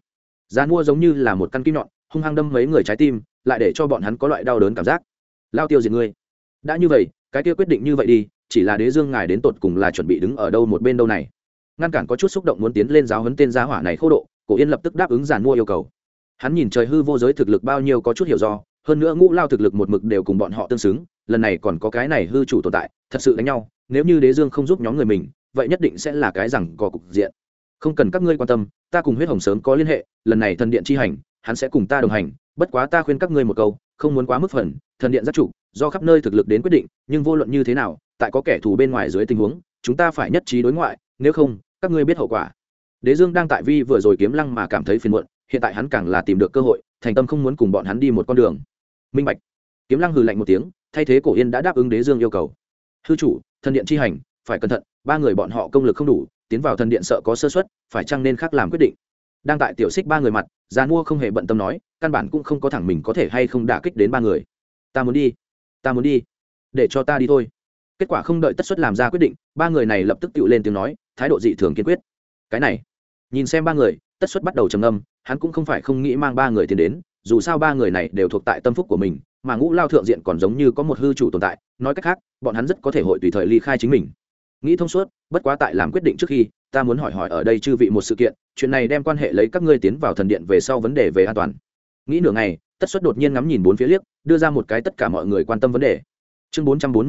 Giá mua giống như là một căn kim nhọn hung hăng đâm mấy người trái tim, lại để cho bọn hắn có loại đau đớn cảm giác. Lao tiêu diệt ngươi. Đã như vậy, cái kia quyết định như vậy đi, chỉ là Đế Dương ngài đến tột cùng là chuẩn bị đứng ở đâu một bên đâu này. Ngăn cản có chút xúc động muốn tiến lên giáo huấn tên gia hỏa này khô độ, Cổ Yên lập tức đáp ứng giàn mua yêu cầu. Hắn nhìn trời hư vô giới thực lực bao nhiêu có chút hiểu do, hơn nữa Ngũ Lao thực lực một mực đều cùng bọn họ tương xứng, lần này còn có cái này hư chủ tồn tại, thật sự đánh nhau, nếu như Đế Dương không giúp nhóm người mình, vậy nhất định sẽ là cái rằng có cục diện. Không cần các ngươi quan tâm, ta cùng Huyết Hồng sớm có liên hệ, lần này thần điện chi hành, hắn sẽ cùng ta đồng hành, bất quá ta khuyên các ngươi một câu, không muốn quá mức phần, thần điện giác chủ, do khắp nơi thực lực đến quyết định, nhưng vô luận như thế nào, tại có kẻ thù bên ngoài dưới tình huống, chúng ta phải nhất trí đối ngoại, nếu không, các ngươi biết hậu quả. Đế Dương đang tại vi vừa rồi kiếm lăng mà cảm thấy phiền muộn, hiện tại hắn càng là tìm được cơ hội, thành tâm không muốn cùng bọn hắn đi một con đường. Minh bạch. Kiếm lăng hừ lạnh một tiếng, thay thế Cổ Yên đã đáp ứng Đế Dương yêu cầu. Hư chủ, thần điện chi hành, phải cẩn thận, ba người bọn họ công lực không đủ, tiến vào thần điện sợ có sơ suất, phải chăng nên khác làm quyết định. Đang tại tiểu xích ba người mặt, Giàn Mua không hề bận tâm nói, căn bản cũng không có thẳng mình có thể hay không đả kích đến ba người. Ta muốn đi, để cho ta đi thôi. Kết quả không đợi Tất Xuất làm ra quyết định, ba người này lập tức tự lên tiếng nói, thái độ dị thường kiên quyết. Cái này, nhìn xem ba người, Tất Xuất bắt đầu trầm ngâm, hắn cũng không phải không nghĩ mang ba người tiến đến, dù sao ba người này đều thuộc tại tâm phúc của mình, mà Ngũ Lao thượng diện còn giống như có một hư chủ tồn tại, nói cách khác, bọn hắn rất có thể hội tùy thời ly khai chính mình. Nghĩ thông suốt, bất quá tại làm quyết định trước khi, ta muốn hỏi ở đây chư vị một sự kiện, chuyện này đem quan hệ lấy các ngươi tiến vào thần điện về sau vấn đề về an toàn. Nghĩ nửa ngày, Tất Xuất đột nhiên ngắm nhìn bốn phía liếc, đưa ra một cái tất cả mọi người quan tâm vấn đề. Chương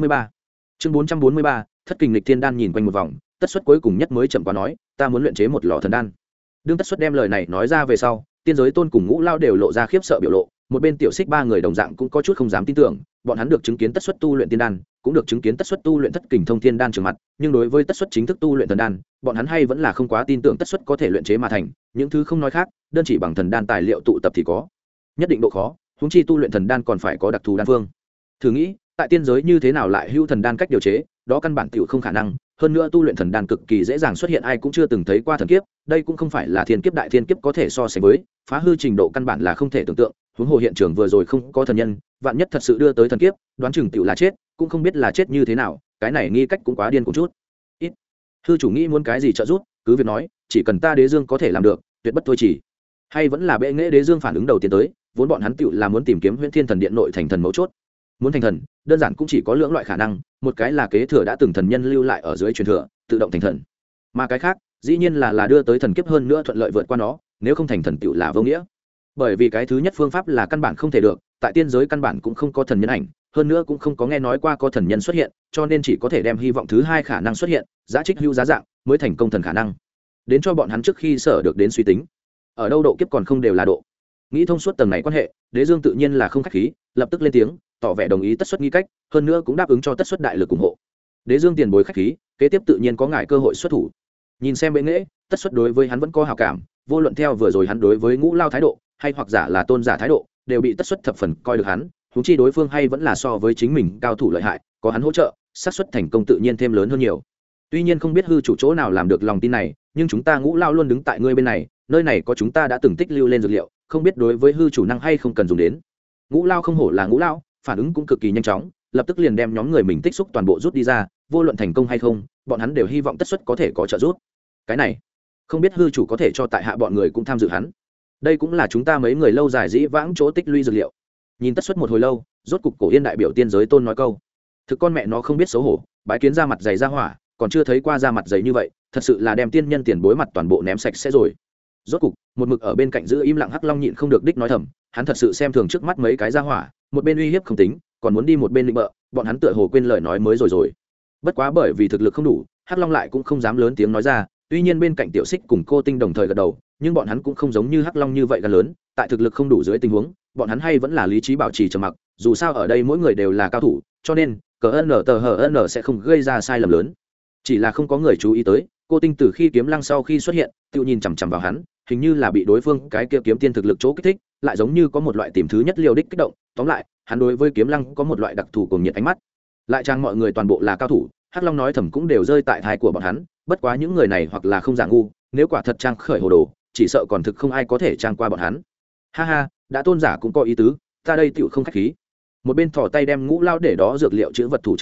443, Thất Kình Lịch Thiên Đan nhìn quanh một vòng, Tất Xuất cuối cùng nhất mới chậm quá nói, ta muốn luyện chế một lò thần đan. Đương Tất Xuất đem lời này nói ra về sau, Tiên Giới Tôn cùng Ngũ Lao đều lộ ra khiếp sợ biểu lộ, một bên tiểu xích ba người đồng dạng cũng có chút không dám tin tưởng, bọn hắn được chứng kiến Tất Xuất tu luyện tiên đan, cũng được chứng kiến Tất Xuất tu luyện Thất Kình Thông Thiên Đan trường mặt, nhưng đối với Tất Xuất chính thức tu luyện thần đan, bọn hắn hay vẫn là không quá tin tưởng Tất Xuất có thể luyện chế mà thành, những thứ không nói khác, đơn chỉ bằng thần đan tài liệu tụ tập thì có nhất định độ khó, huống chi tu luyện thần đan còn phải có đặc thù đan phương. Thử nghĩ, tại tiên giới như thế nào lại hữu thần đan cách điều chế, đó căn bản tiểu không khả năng, hơn nữa tu luyện thần đan cực kỳ dễ dàng xuất hiện ai cũng chưa từng thấy qua thần kiếp, đây cũng không phải là thiên kiếp đại thiên kiếp có thể so sánh với, phá hư trình độ căn bản là không thể tưởng tượng, huống hồ hiện trường vừa rồi không có thần nhân, vạn nhất thật sự đưa tới thần kiếp, đoán chừng tiểu là chết, cũng không biết là chết như thế nào, cái này nghi cách cũng quá điên một chút. Ít. Hư chủ nghĩ muốn cái gì trợ giúp, cứ việc nói, chỉ cần ta Đế Dương có thể làm được, tuyệt bất thôi chỉ. Hay vẫn là bệ nghệ Đế Dương phản ứng đầu tiên tới, vốn bọn hắn tiểu là muốn tìm kiếm Huyễn Thiên Thần Điện nội thành thần mấu chốt. Muốn thành thần, đơn giản cũng chỉ có lưỡng loại khả năng, một cái là kế thừa đã từng thần nhân lưu lại ở dưới truyền thừa, tự động thành thần. Mà cái khác, dĩ nhiên là đưa tới thần kiếp hơn nữa thuận lợi vượt qua nó, nếu không thành thần tiểu là vô nghĩa. Bởi vì cái thứ nhất phương pháp là căn bản không thể được, tại tiên giới căn bản cũng không có thần nhân ảnh, hơn nữa cũng không có nghe nói qua có thần nhân xuất hiện, cho nên chỉ có thể đem hy vọng thứ hai khả năng xuất hiện, giá trích hữu giá dạng, mới thành công thần khả năng. Đến cho bọn hắn trước khi sở được đến suy tính. Ở đâu độ kiếp còn không đều là độ. Nghĩ thông suốt tầng này quan hệ, Đế Dương tự nhiên là không khách khí, lập tức lên tiếng, tỏ vẻ đồng ý Tất Xuất nghi cách, hơn nữa cũng đáp ứng cho Tất Xuất đại lực ủng hộ. Đế Dương tiền bối khách khí, kế tiếp tự nhiên có ngài cơ hội xuất thủ. Nhìn xem bệ nghệ, Tất Xuất đối với hắn vẫn có hảo cảm, vô luận theo vừa rồi hắn đối với Ngũ Lao thái độ, hay hoặc giả là tôn giả thái độ, đều bị Tất Xuất thập phần coi được hắn, huống chi đối phương hay vẫn là so với chính mình cao thủ lợi hại, có hắn hỗ trợ, xác suất thành công tự nhiên thêm lớn hơn nhiều. Tuy nhiên không biết hư chủ chỗ nào làm được lòng tin này, nhưng chúng ta Ngũ Lao luôn đứng tại ngươi bên này, nơi này có chúng ta đã từng tích lưu lên dược liệu, không biết đối với hư chủ năng hay không cần dùng đến. Ngũ Lao không hổ là Ngũ Lao, phản ứng cũng cực kỳ nhanh chóng, lập tức liền đem nhóm người mình tích xúc toàn bộ rút đi ra, vô luận thành công hay không, bọn hắn đều hy vọng Tất Xuất có thể có trợ giúp. Cái này, không biết hư chủ có thể cho tại hạ bọn người cũng tham dự hắn. Đây cũng là chúng ta mấy người lâu dài dĩ vãng chỗ tích lũy dược liệu. Nhìn Tất Xuất một hồi lâu, rốt cục Cổ Yên đại biểu Tiên Giới Tôn nói câu: thực con mẹ nó không biết xấu hổ, bái kiến ra mặt dày ra hỏa, còn chưa thấy qua ra mặt dày như vậy, thật sự là đem tiên nhân tiền bối mặt toàn bộ ném sạch sẽ rồi. Rốt cục, một mực ở bên cạnh giữ im lặng Hắc Long nhịn không được đích nói thầm, hắn thật sự xem thường trước mắt mấy cái ra hỏa, một bên uy hiếp không tính, còn muốn đi một bên định bợ, bọn hắn tựa hồ quên lời nói mới rồi. Bất quá bởi vì thực lực không đủ, Hắc Long lại cũng không dám lớn tiếng nói ra, tuy nhiên bên cạnh Tiểu Xích cùng Cô Tinh đồng thời gật đầu, nhưng bọn hắn cũng không giống như Hắc Long như vậy gan lớn, tại thực lực không đủ dưới tình huống, bọn hắn hay vẫn là lý trí bảo trì trầm mặc, dù sao ở đây mỗi người đều là cao thủ, cho nên CNTHN sẽ không gây ra sai lầm lớn. Chỉ là không có người chú ý tới, Cô Tinh từ khi kiếm lăng sau khi xuất hiện, tự nhìn chằm chằm vào hắn, hình như là bị đối phương cái kia kiếm tiên thực lực chỗ kích thích, lại giống như có một loại tìm thứ nhất liều đích kích động, tóm lại, hắn đối với kiếm lăng có một loại đặc thù cùng nhiệt ánh mắt. Lại trang mọi người toàn bộ là cao thủ, Hắc Long nói thầm cũng đều rơi tại thai của bọn hắn, bất quá những người này hoặc là không giả ngu, nếu quả thật trang khởi hồ đồ, chỉ sợ còn thực không ai có thể trang qua bọn hắn. Ha ha, đã tôn giả cũng có ý tứ, ta đây tựu không khách khí. Một bên thò tay đem Ngũ Lao để đó dược liệu chữ vật thủ chặt tay,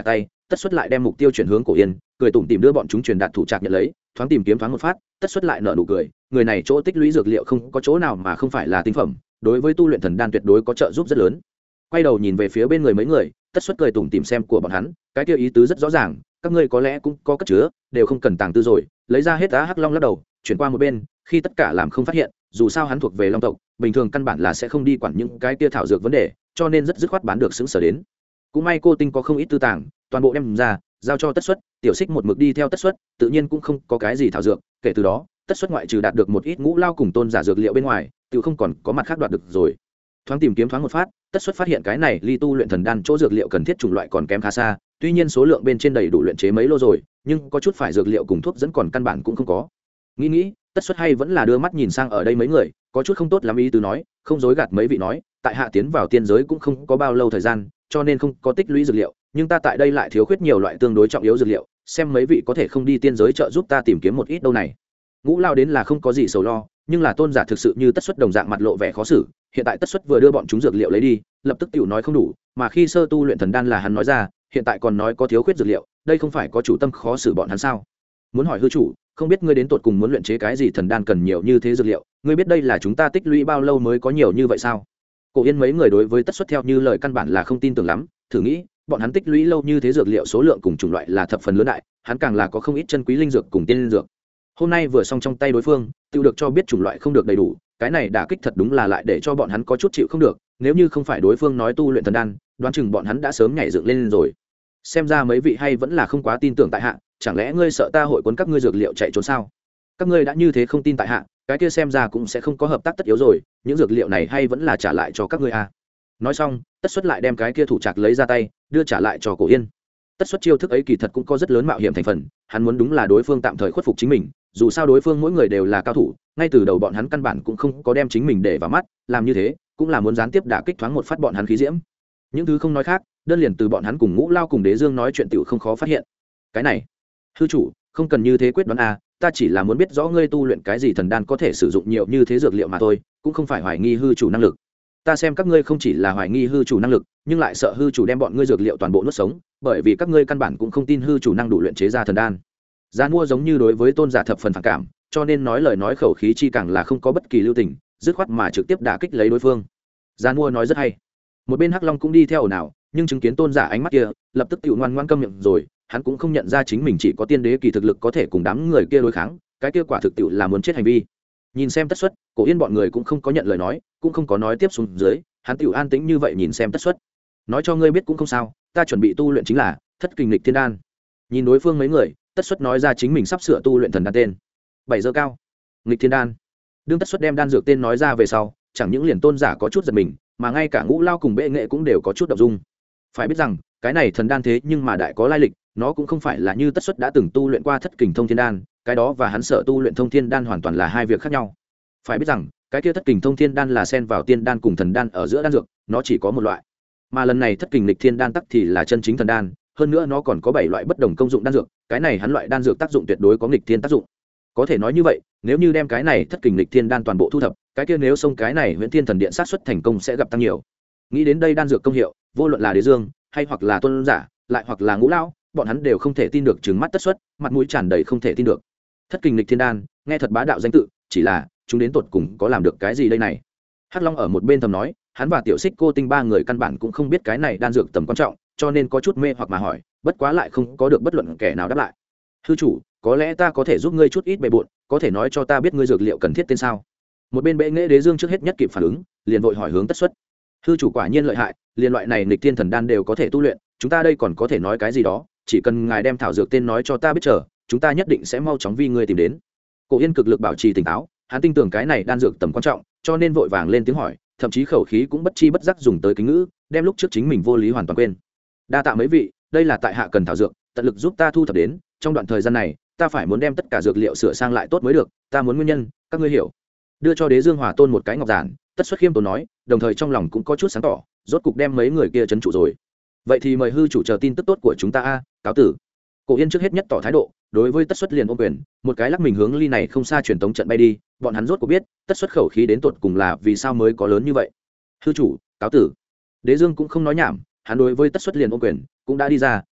tất xuất lại đem mục tiêu chuyển hướng cổ yên, cười tủm tìm đưa bọn chúng truyền đạt thủ trạc nhận lấy, thoáng tìm kiếm thoáng một phát, tất xuất lại nở nụ cười, người này chỗ tích lũy dược liệu không có chỗ nào mà không phải là tinh phẩm, đối với tu luyện thần đan tuyệt đối có trợ giúp rất lớn. Quay đầu nhìn về phía bên người mấy người, tất xuất cười tủm tìm xem của bọn hắn, cái kia ý tứ rất rõ ràng, các ngươi có lẽ cũng có cất chứa, đều không cần tàng tư rồi, lấy ra hết. Á Hắc Long lắc đầu, chuyển qua một bên, khi tất cả làm không phát hiện, dù sao hắn thuộc về Long tộc, bình thường căn bản là sẽ không đi quản những cái kia thảo dược vấn đề, cho nên rất dứt khoát bán được xứng sở đến. Cũng may cô Tinh có không ít tư tàng, toàn bộ đem ra, giao cho tất xuất, tiểu xích một mực đi theo tất xuất, tự nhiên cũng không có cái gì thảo dược, kể từ đó, tất xuất ngoại trừ đạt được một ít ngũ lao cùng tôn giả dược liệu bên ngoài, tự không còn có mặt khác đoạt được rồi. Thoáng tìm kiếm thoáng một phát, tất xuất phát hiện cái này ly tu luyện thần đan chỗ dược liệu cần thiết chủng loại còn kém khá xa, tuy nhiên số lượng bên trên đầy đủ luyện chế mấy lô rồi, nhưng có chút phải dược liệu cùng thuốc dẫn còn căn bản cũng không có. Nghĩ, tất xuất hay vẫn là đưa mắt nhìn sang ở đây mấy người, có chút không tốt lắm ý tứ nói, không dối gạt mấy vị nói, tại hạ tiến vào tiên giới cũng không có bao lâu thời gian, cho nên không có tích lũy dược liệu, nhưng ta tại đây lại thiếu khuyết nhiều loại tương đối trọng yếu dược liệu, xem mấy vị có thể không đi tiên giới trợ giúp ta tìm kiếm một ít đâu này. Ngũ lao đến là không có gì sầu lo, nhưng là tôn giả thực sự như tất xuất đồng dạng mặt lộ vẻ khó xử, hiện tại tất xuất vừa đưa bọn chúng dược liệu lấy đi, lập tức tiểu nói không đủ, mà khi sơ tu luyện thần đan là hắn nói ra, hiện tại còn nói có thiếu khuyết dược liệu, đây không phải có chủ tâm khó xử bọn hắn sao? Muốn hỏi hư chủ, không biết ngươi đến tột cùng muốn luyện chế cái gì thần đan cần nhiều như thế dược liệu, ngươi biết đây là chúng ta tích lũy bao lâu mới có nhiều như vậy sao? Cổ Yên mấy người đối với tất xuất theo như lời căn bản là không tin tưởng lắm, thử nghĩ, bọn hắn tích lũy lâu như thế dược liệu số lượng cùng chủng loại là thập phần lớn đại, hắn càng là có không ít chân quý linh dược cùng tiên linh dược. Hôm nay vừa xong trong tay đối phương, tiêu được cho biết chủng loại không được đầy đủ, cái này đả kích thật đúng là lại để cho bọn hắn có chút chịu không được, nếu như không phải đối phương nói tu luyện thần đan, đoán chừng bọn hắn đã sớm nhảy dựng lên rồi. Xem ra mấy vị hay vẫn là không quá tin tưởng tại hạ, chẳng lẽ ngươi sợ ta hội cuốn các ngươi dược liệu chạy trốn sao? Các ngươi đã như thế không tin tại hạ, cái kia xem ra cũng sẽ không có hợp tác tất yếu rồi, những dược liệu này hay vẫn là trả lại cho các ngươi à? Nói xong, tất xuất lại đem cái kia thủ trạc lấy ra tay, đưa trả lại cho Cổ Yên. Tất xuất chiêu thức ấy kỳ thật cũng có rất lớn mạo hiểm thành phần, hắn muốn đúng là đối phương tạm thời khuất phục chính mình, dù sao đối phương mỗi người đều là cao thủ, ngay từ đầu bọn hắn căn bản cũng không có đem chính mình để vào mắt, làm như thế cũng là muốn gián tiếp đả kích thoáng một phát bọn hắn khí diễm. Những thứ không nói khác, đơn liền từ bọn hắn cùng Ngũ Lao cùng Đế Dương nói chuyện tiểu không khó phát hiện. Cái này, hư chủ, không cần như thế quyết đoán à, ta chỉ là muốn biết rõ ngươi tu luyện cái gì thần đan có thể sử dụng nhiều như thế dược liệu mà thôi, cũng không phải hoài nghi hư chủ năng lực. Ta xem các ngươi không chỉ là hoài nghi hư chủ năng lực, nhưng lại sợ hư chủ đem bọn ngươi dược liệu toàn bộ nuốt sống, bởi vì các ngươi căn bản cũng không tin hư chủ năng đủ luyện chế ra thần đan. Giá mua giống như đối với tôn giả thập phần phản cảm, cho nên nói lời nói khẩu khí chi càng là không có bất kỳ lưu tình, dứt khoát mà trực tiếp đả kích lấy đối phương. Giá mua nói rất hay. Một bên Hắc Long cũng đi theo ồn ào, nhưng chứng kiến tôn giả ánh mắt kia, lập tức tự ngoan ngoãn câm miệng rồi, hắn cũng không nhận ra chính mình chỉ có tiên đế kỳ thực lực có thể cùng đám người kia đối kháng, cái kia quả thực tiệu là muốn chết hành vi. Nhìn xem tất xuất, Cổ Yên bọn người cũng không có nhận lời nói, cũng không có nói tiếp xuống dưới, hắn tiểu an tĩnh như vậy nhìn xem tất xuất. Nói cho ngươi biết cũng không sao, ta chuẩn bị tu luyện chính là Thất Kình Lịch Thiên Đan. Nhìn đối phương mấy người, tất xuất nói ra chính mình sắp sửa tu luyện thần đan tên. 7 giờ cao, Nghịch Thiên Đan. Đương tất xuất đem đan dược tên nói ra về sau, chẳng những liền tôn giả có chút giật mình, mà ngay cả Ngũ Lao cùng Bệ Nghệ cũng đều có chút động dung. Phải biết rằng, cái này thần đan thế nhưng mà đại có lai lịch, nó cũng không phải là như tất xuất đã từng tu luyện qua Thất Kình Thông Thiên Đan, cái đó và hắn sở tu luyện Thông Thiên Đan hoàn toàn là hai việc khác nhau. Phải biết rằng, cái kia Thất Kình Thông Thiên Đan là xen vào tiên đan cùng thần đan ở giữa đan dược, nó chỉ có một loại. Mà lần này Thất Kình Lịch Thiên Đan tắc thì là chân chính thần đan, hơn nữa nó còn có 7 loại bất đồng công dụng đan dược, cái này hắn loại đan dược tác dụng tuyệt đối có nghịch thiên tác dụng. Có thể nói như vậy, nếu như đem cái này Thất Kình Lịch Thiên Đan toàn bộ thu thập, cái kia nếu xông cái này Huyễn Thiên Thần Điện sát suất thành công sẽ gặp tăng nhiều. Nghĩ đến đây đan dược công hiệu, vô luận là Đế Dương hay hoặc là tôn giả, lại hoặc là Ngũ Lão, bọn hắn đều không thể tin được trừng mắt tất xuất, mặt mũi tràn đầy không thể tin được. Thất Kình Lịch Thiên Đan, nghe thật bá đạo danh tự, chỉ là chúng đến tột cùng có làm được cái gì đây này? Hắc Long ở một bên thầm nói, hắn và Tiểu Xích Cô Tinh ba người căn bản cũng không biết cái này đan dược tầm quan trọng, cho nên có chút mê hoặc mà hỏi, bất quá lại không có được bất luận kẻ nào đáp lại. Hư chủ, có lẽ ta có thể giúp ngươi chút ít bề bộn, có thể nói cho ta biết ngươi dược liệu cần thiết tên sao? Một bên Bệ Nghệ Đế Dương trước hết nhất kịp phản ứng, liền vội hỏi hướng tất xuất. Hư chủ quả nhiên lợi hại, liên loại này nghịch thiên thần đan đều có thể tu luyện, chúng ta đây còn có thể nói cái gì đó, chỉ cần ngài đem thảo dược tên nói cho ta biết chờ, chúng ta nhất định sẽ mau chóng vi ngươi tìm đến. Cổ Yên cực lực bảo trì tỉnh táo, hắn tin tưởng cái này đan dược tầm quan trọng, cho nên vội vàng lên tiếng hỏi, thậm chí khẩu khí cũng bất chi bất giác dùng tới kính ngữ, đem lúc trước chính mình vô lý hoàn toàn quên. Đa tạ mấy vị, đây là tại hạ cần thảo dược, tận lực giúp ta thu thập đến, trong đoạn thời gian này, ta phải muốn đem tất cả dược liệu sửa sang lại tốt mới được, ta muốn nguyên nhân, các ngươi hiểu. Đưa cho Đế Dương Hòa Tôn một cái ngọc giản, tất xuất khiêm tốn nói, đồng thời trong lòng cũng có chút sáng tỏ, rốt cục đem mấy người kia trấn trụ rồi. Vậy thì mời hư chủ chờ tin tức tốt của chúng ta a, cáo tử. Cổ Yên trước hết nhất tỏ thái độ, đối với tất xuất liền ôm quyền, một cái lắc mình hướng ly này không xa truyền tống trận bay đi, bọn hắn rốt cuộc biết, tất xuất khẩu khí đến tột cùng là vì sao mới có lớn như vậy. Hư chủ, cáo tử. Đế Dương cũng không nói nhảm, hắn đối với tất xuất liền ôm quyền, cũng đã đi ra,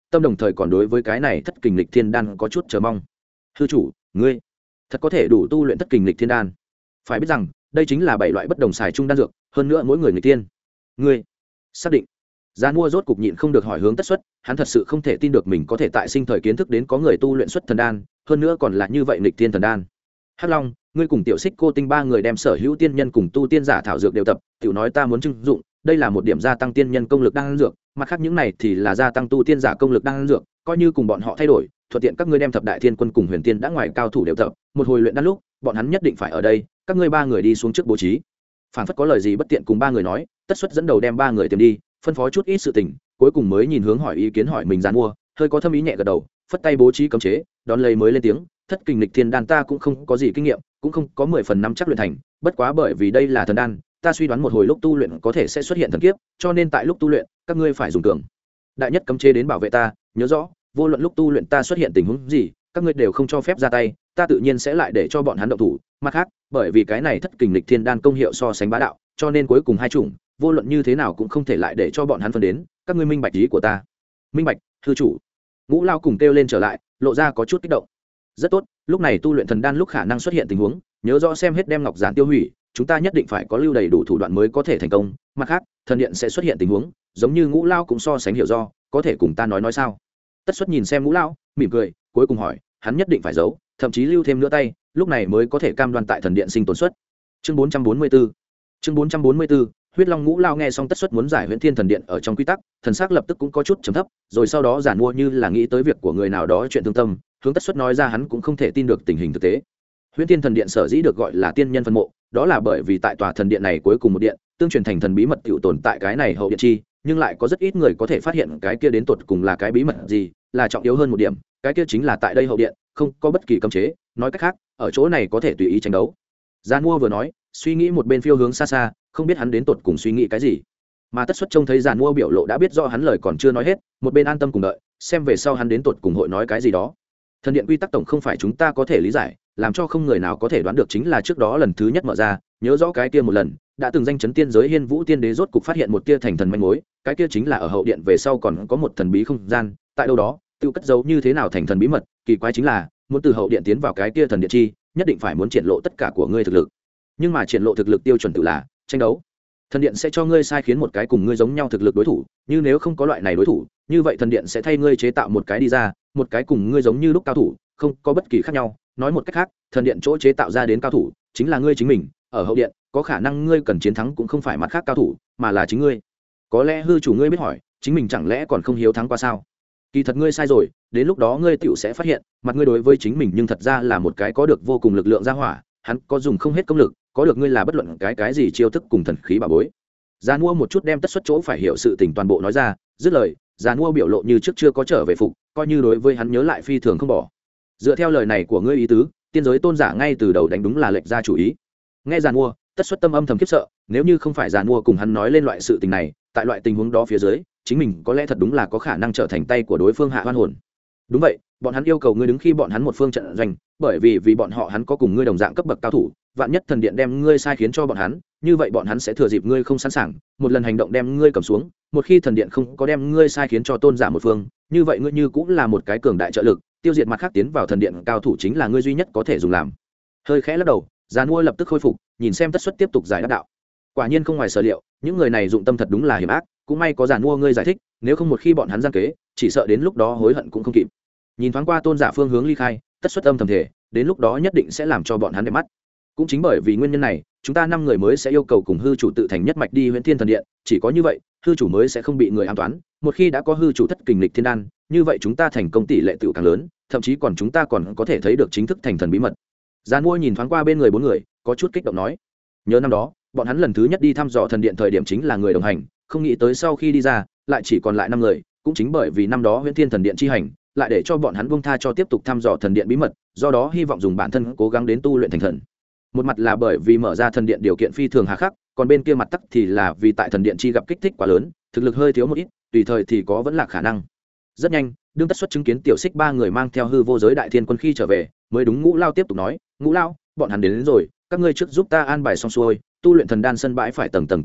tâm đồng thời còn đối với cái này thất kình lịch thiên đan có chút chờ mong. Hư chủ, ngươi thật có thể đủ tu luyện thất kình lịch thiên đan? Phải biết rằng đây chính là 7 loại bất đồng xài chung đan dược, hơn nữa mỗi người người tiên. Ngươi xác định? Giàn mua rốt cục nhịn không được hỏi hướng Tất Xuất, hắn thật sự không thể tin được mình có thể tại sinh thời kiến thức đến có người tu luyện xuất thần đan, hơn nữa còn là như vậy nghịch tiên thần đan. Hắc Long, ngươi cùng Tiểu Xích Cô Tinh ba người đem sở hữu tiên nhân cùng tu tiên giả thảo dược đều tập, tiểu nói ta muốn trưng dụng, đây là một điểm gia tăng tiên nhân công lực đan dược, mặt khác những này thì là gia tăng tu tiên giả công lực đan dược, coi như cùng bọn họ thay đổi, thuận tiện các ngươi đem thập đại thiên quân cùng huyền tiên đã ngoài cao thủ đều tập, một hồi luyện đan lúc, bọn hắn nhất định phải ở đây, các ngươi ba người đi xuống trước bố trí. Phản phất có lời gì bất tiện cùng ba người nói, Tất Xuất dẫn đầu đem ba người tìm đi, phân phó chút ít sự tình, cuối cùng mới nhìn hướng hỏi ý kiến hỏi mình giàn mua, hơi có thâm ý nhẹ gật đầu, phất tay bố trí cấm chế, đón lấy mới lên tiếng, thất kình lịch thiên đan ta cũng không có gì kinh nghiệm, cũng không có 10 phần 5 chắc luyện thành, bất quá bởi vì đây là thần đan, ta suy đoán một hồi lúc tu luyện có thể sẽ xuất hiện thần kiếp, cho nên tại lúc tu luyện, các ngươi phải dùng cường đại nhất cấm chế đến bảo vệ ta, nhớ rõ, vô luận lúc tu luyện ta xuất hiện tình huống gì, các ngươi đều không cho phép ra tay, ta tự nhiên sẽ lại để cho bọn hắn động thủ, mặt khác, bởi vì cái này thất kình lịch thiên đan công hiệu so sánh bá đạo, cho nên cuối cùng hai chủng, vô luận như thế nào cũng không thể lại để cho bọn hắn phân đến, các ngươi minh bạch ý của ta. Minh bạch, thư chủ. Ngũ Lao cùng kêu lên trở lại, lộ ra có chút kích động. Rất tốt, lúc này tu luyện thần đan lúc khả năng xuất hiện tình huống, nhớ rõ xem hết đem ngọc giản tiêu hủy, chúng ta nhất định phải có lưu đầy đủ thủ đoạn mới có thể thành công, mặt khác, thần điện sẽ xuất hiện tình huống, giống như Ngũ Lao cũng so sánh hiểu do, có thể cùng ta nói sao? Tất Xuất nhìn xem Ngũ Lao, mỉm cười, cuối cùng hỏi, hắn nhất định phải giấu, thậm chí lưu thêm nữa tay, lúc này mới có thể cam đoan tại thần điện sinh tồn suất. Chương 444. Chương 444, Huyết Long Ngũ Lao nghe xong Tất Xuất muốn giải Huyễn Thiên Thần Điện ở trong quy tắc, thần sắc lập tức cũng có chút trầm thấp, rồi sau đó giản mua như là nghĩ tới việc của người nào đó chuyện thương tâm, hướng Tất Xuất nói ra hắn cũng không thể tin được tình hình thực tế. Huyễn Thiên Thần Điện sở dĩ được gọi là tiên nhân phân mộ, đó là bởi vì tại tòa thần điện này cuối cùng một điện, tương truyền thành thần bí mật tiểu tồn tại cái này hậu điện chi, nhưng lại có rất ít người có thể phát hiện cái kia đến tột cùng là cái bí mật gì, là trọng yếu hơn một điểm, cái kia chính là tại đây hậu điện, không có bất kỳ cấm chế, nói cách khác, ở chỗ này có thể tùy ý tranh đấu. Giản mua vừa nói, suy nghĩ một bên phiêu hướng xa xa, không biết hắn đến tột cùng suy nghĩ cái gì. Mà Tất Xuất trông thấy Giản mua biểu lộ đã biết rõ hắn lời còn chưa nói hết, một bên an tâm cùng đợi, xem về sau hắn đến tột cùng hội nói cái gì đó. Thần điện quy tắc tổng không phải chúng ta có thể lý giải, làm cho không người nào có thể đoán được chính là trước đó lần thứ nhất mở ra, nhớ rõ cái kia một lần, đã từng danh chấn tiên giới Hiên Vũ Tiên Đế rốt cục phát hiện một tia thành thần manh mối, cái kia chính là ở hậu điện về sau còn có một thần bí không gian, tại đâu đó, tiêu cất giấu như thế nào thành thần bí mật, kỳ quái chính là, muốn từ hậu điện tiến vào cái kia thần điện chi, nhất định phải muốn triển lộ tất cả của ngươi thực lực. Nhưng mà triển lộ thực lực tiêu chuẩn tự là tranh đấu. Thần điện sẽ cho ngươi sai khiến một cái cùng ngươi giống nhau thực lực đối thủ, như nếu không có loại này đối thủ, như vậy thần điện sẽ thay ngươi chế tạo một cái đi ra, một cái cùng ngươi giống như lúc cao thủ, không có bất kỳ khác nhau. Nói một cách khác, thần điện chỗ chế tạo ra đến cao thủ chính là ngươi chính mình, ở hậu điện có khả năng ngươi cần chiến thắng cũng không phải mặt khác cao thủ, mà là chính ngươi. Có lẽ hư chủ ngươi biết hỏi, chính mình chẳng lẽ còn không hiếu thắng qua sao? Kỳ thật ngươi sai rồi, đến lúc đó ngươi tựu sẽ phát hiện, mặt ngươi đối với chính mình nhưng thật ra là một cái có được vô cùng lực lượng ra hỏa, hắn có dùng không hết công lực, có được ngươi là bất luận cái gì chiêu thức cùng thần khí bà bối. Giàn mua một chút đem Tất Xuất chỗ phải hiểu sự tình toàn bộ nói ra, dứt lời, Giàn mua biểu lộ như trước chưa có trở về phục, coi như đối với hắn nhớ lại phi thường không bỏ. Dựa theo lời này của ngươi ý tứ, tiên giới tôn giả ngay từ đầu đánh đúng là lệch ra chủ ý. Nghe Giàn mua, Tất Xuất tâm âm thầm khiếp sợ, nếu như không phải Giàn mua cùng hắn nói lên loại sự tình này, tại loại tình huống đó phía dưới, chính mình có lẽ thật đúng là có khả năng trở thành tay của đối phương hạ oan hồn. Đúng vậy, bọn hắn yêu cầu ngươi đứng khi bọn hắn một phương trận doanh, bởi vì bọn họ hắn có cùng ngươi đồng dạng cấp bậc cao thủ, vạn nhất thần điện đem ngươi sai khiến cho bọn hắn, như vậy bọn hắn sẽ thừa dịp ngươi không sẵn sàng, một lần hành động đem ngươi cầm xuống, một khi thần điện không có đem ngươi sai khiến cho tôn giả một phương, như vậy ngươi như cũng là một cái cường đại trợ lực, tiêu diệt mặt khác tiến vào thần điện cao thủ chính là ngươi duy nhất có thể dùng làm. Hơi khẽ lắc đầu, Giàn mua lập tức khôi phục, nhìn xem Tất Xuất tiếp tục giải đáp đạo. Quả nhiên không ngoài sở liệu, những người này dụng tâm thật đúng là hiểm ác, cũng may có Giàn mua ngươi giải thích, nếu không một khi bọn hắn gian kế, chỉ sợ đến lúc đó hối hận cũng không kịp. Nhìn thoáng qua tôn giả phương hướng ly khai, Tất Xuất âm thầm thể, đến lúc đó nhất định sẽ làm cho bọn hắn đẹp mắt. Cũng chính bởi vì nguyên nhân này, chúng ta 5 người mới sẽ yêu cầu cùng hư chủ tự thành nhất mạch đi Huyễn Thiên Thần Điện, chỉ có như vậy, hư chủ mới sẽ không bị người ám toán, một khi đã có hư chủ thất kình lịch thiên đan, như vậy chúng ta thành công tỷ lệ tựu càng lớn, thậm chí còn chúng ta còn có thể thấy được chính thức thành thần bí mật. Giàn mua nhìn thoáng qua bên người 4 người, có chút kích động nói: nhớ năm đó, bọn hắn lần thứ nhất đi thăm dò thần điện thời điểm chính là người đồng hành, không nghĩ tới sau khi đi ra, lại chỉ còn lại 5 người, cũng chính bởi vì năm đó Huyễn Thiên Thần Điện chi hành, lại để cho bọn hắn buông tha cho tiếp tục thăm dò thần điện bí mật, do đó hy vọng dùng bản thân cố gắng đến tu luyện thành thần. Một mặt là bởi vì mở ra thần điện điều kiện phi thường hà khắc, còn bên kia mặt tắc thì là vì tại thần điện chi gặp kích thích quá lớn, thực lực hơi thiếu một ít, tùy thời thì có vẫn là khả năng. Rất nhanh, đương Tất Xuất chứng kiến Tiểu Xích 3 người mang theo hư vô giới đại thiên quân khi trở về, mới đúng Ngũ Lao tiếp tục nói: Ngũ Lao, bọn hắn đến rồi, các ngươi trước giúp ta an bài xong xuôi, tu luyện thần đan sân bãi phải tầng tầng cấm chế,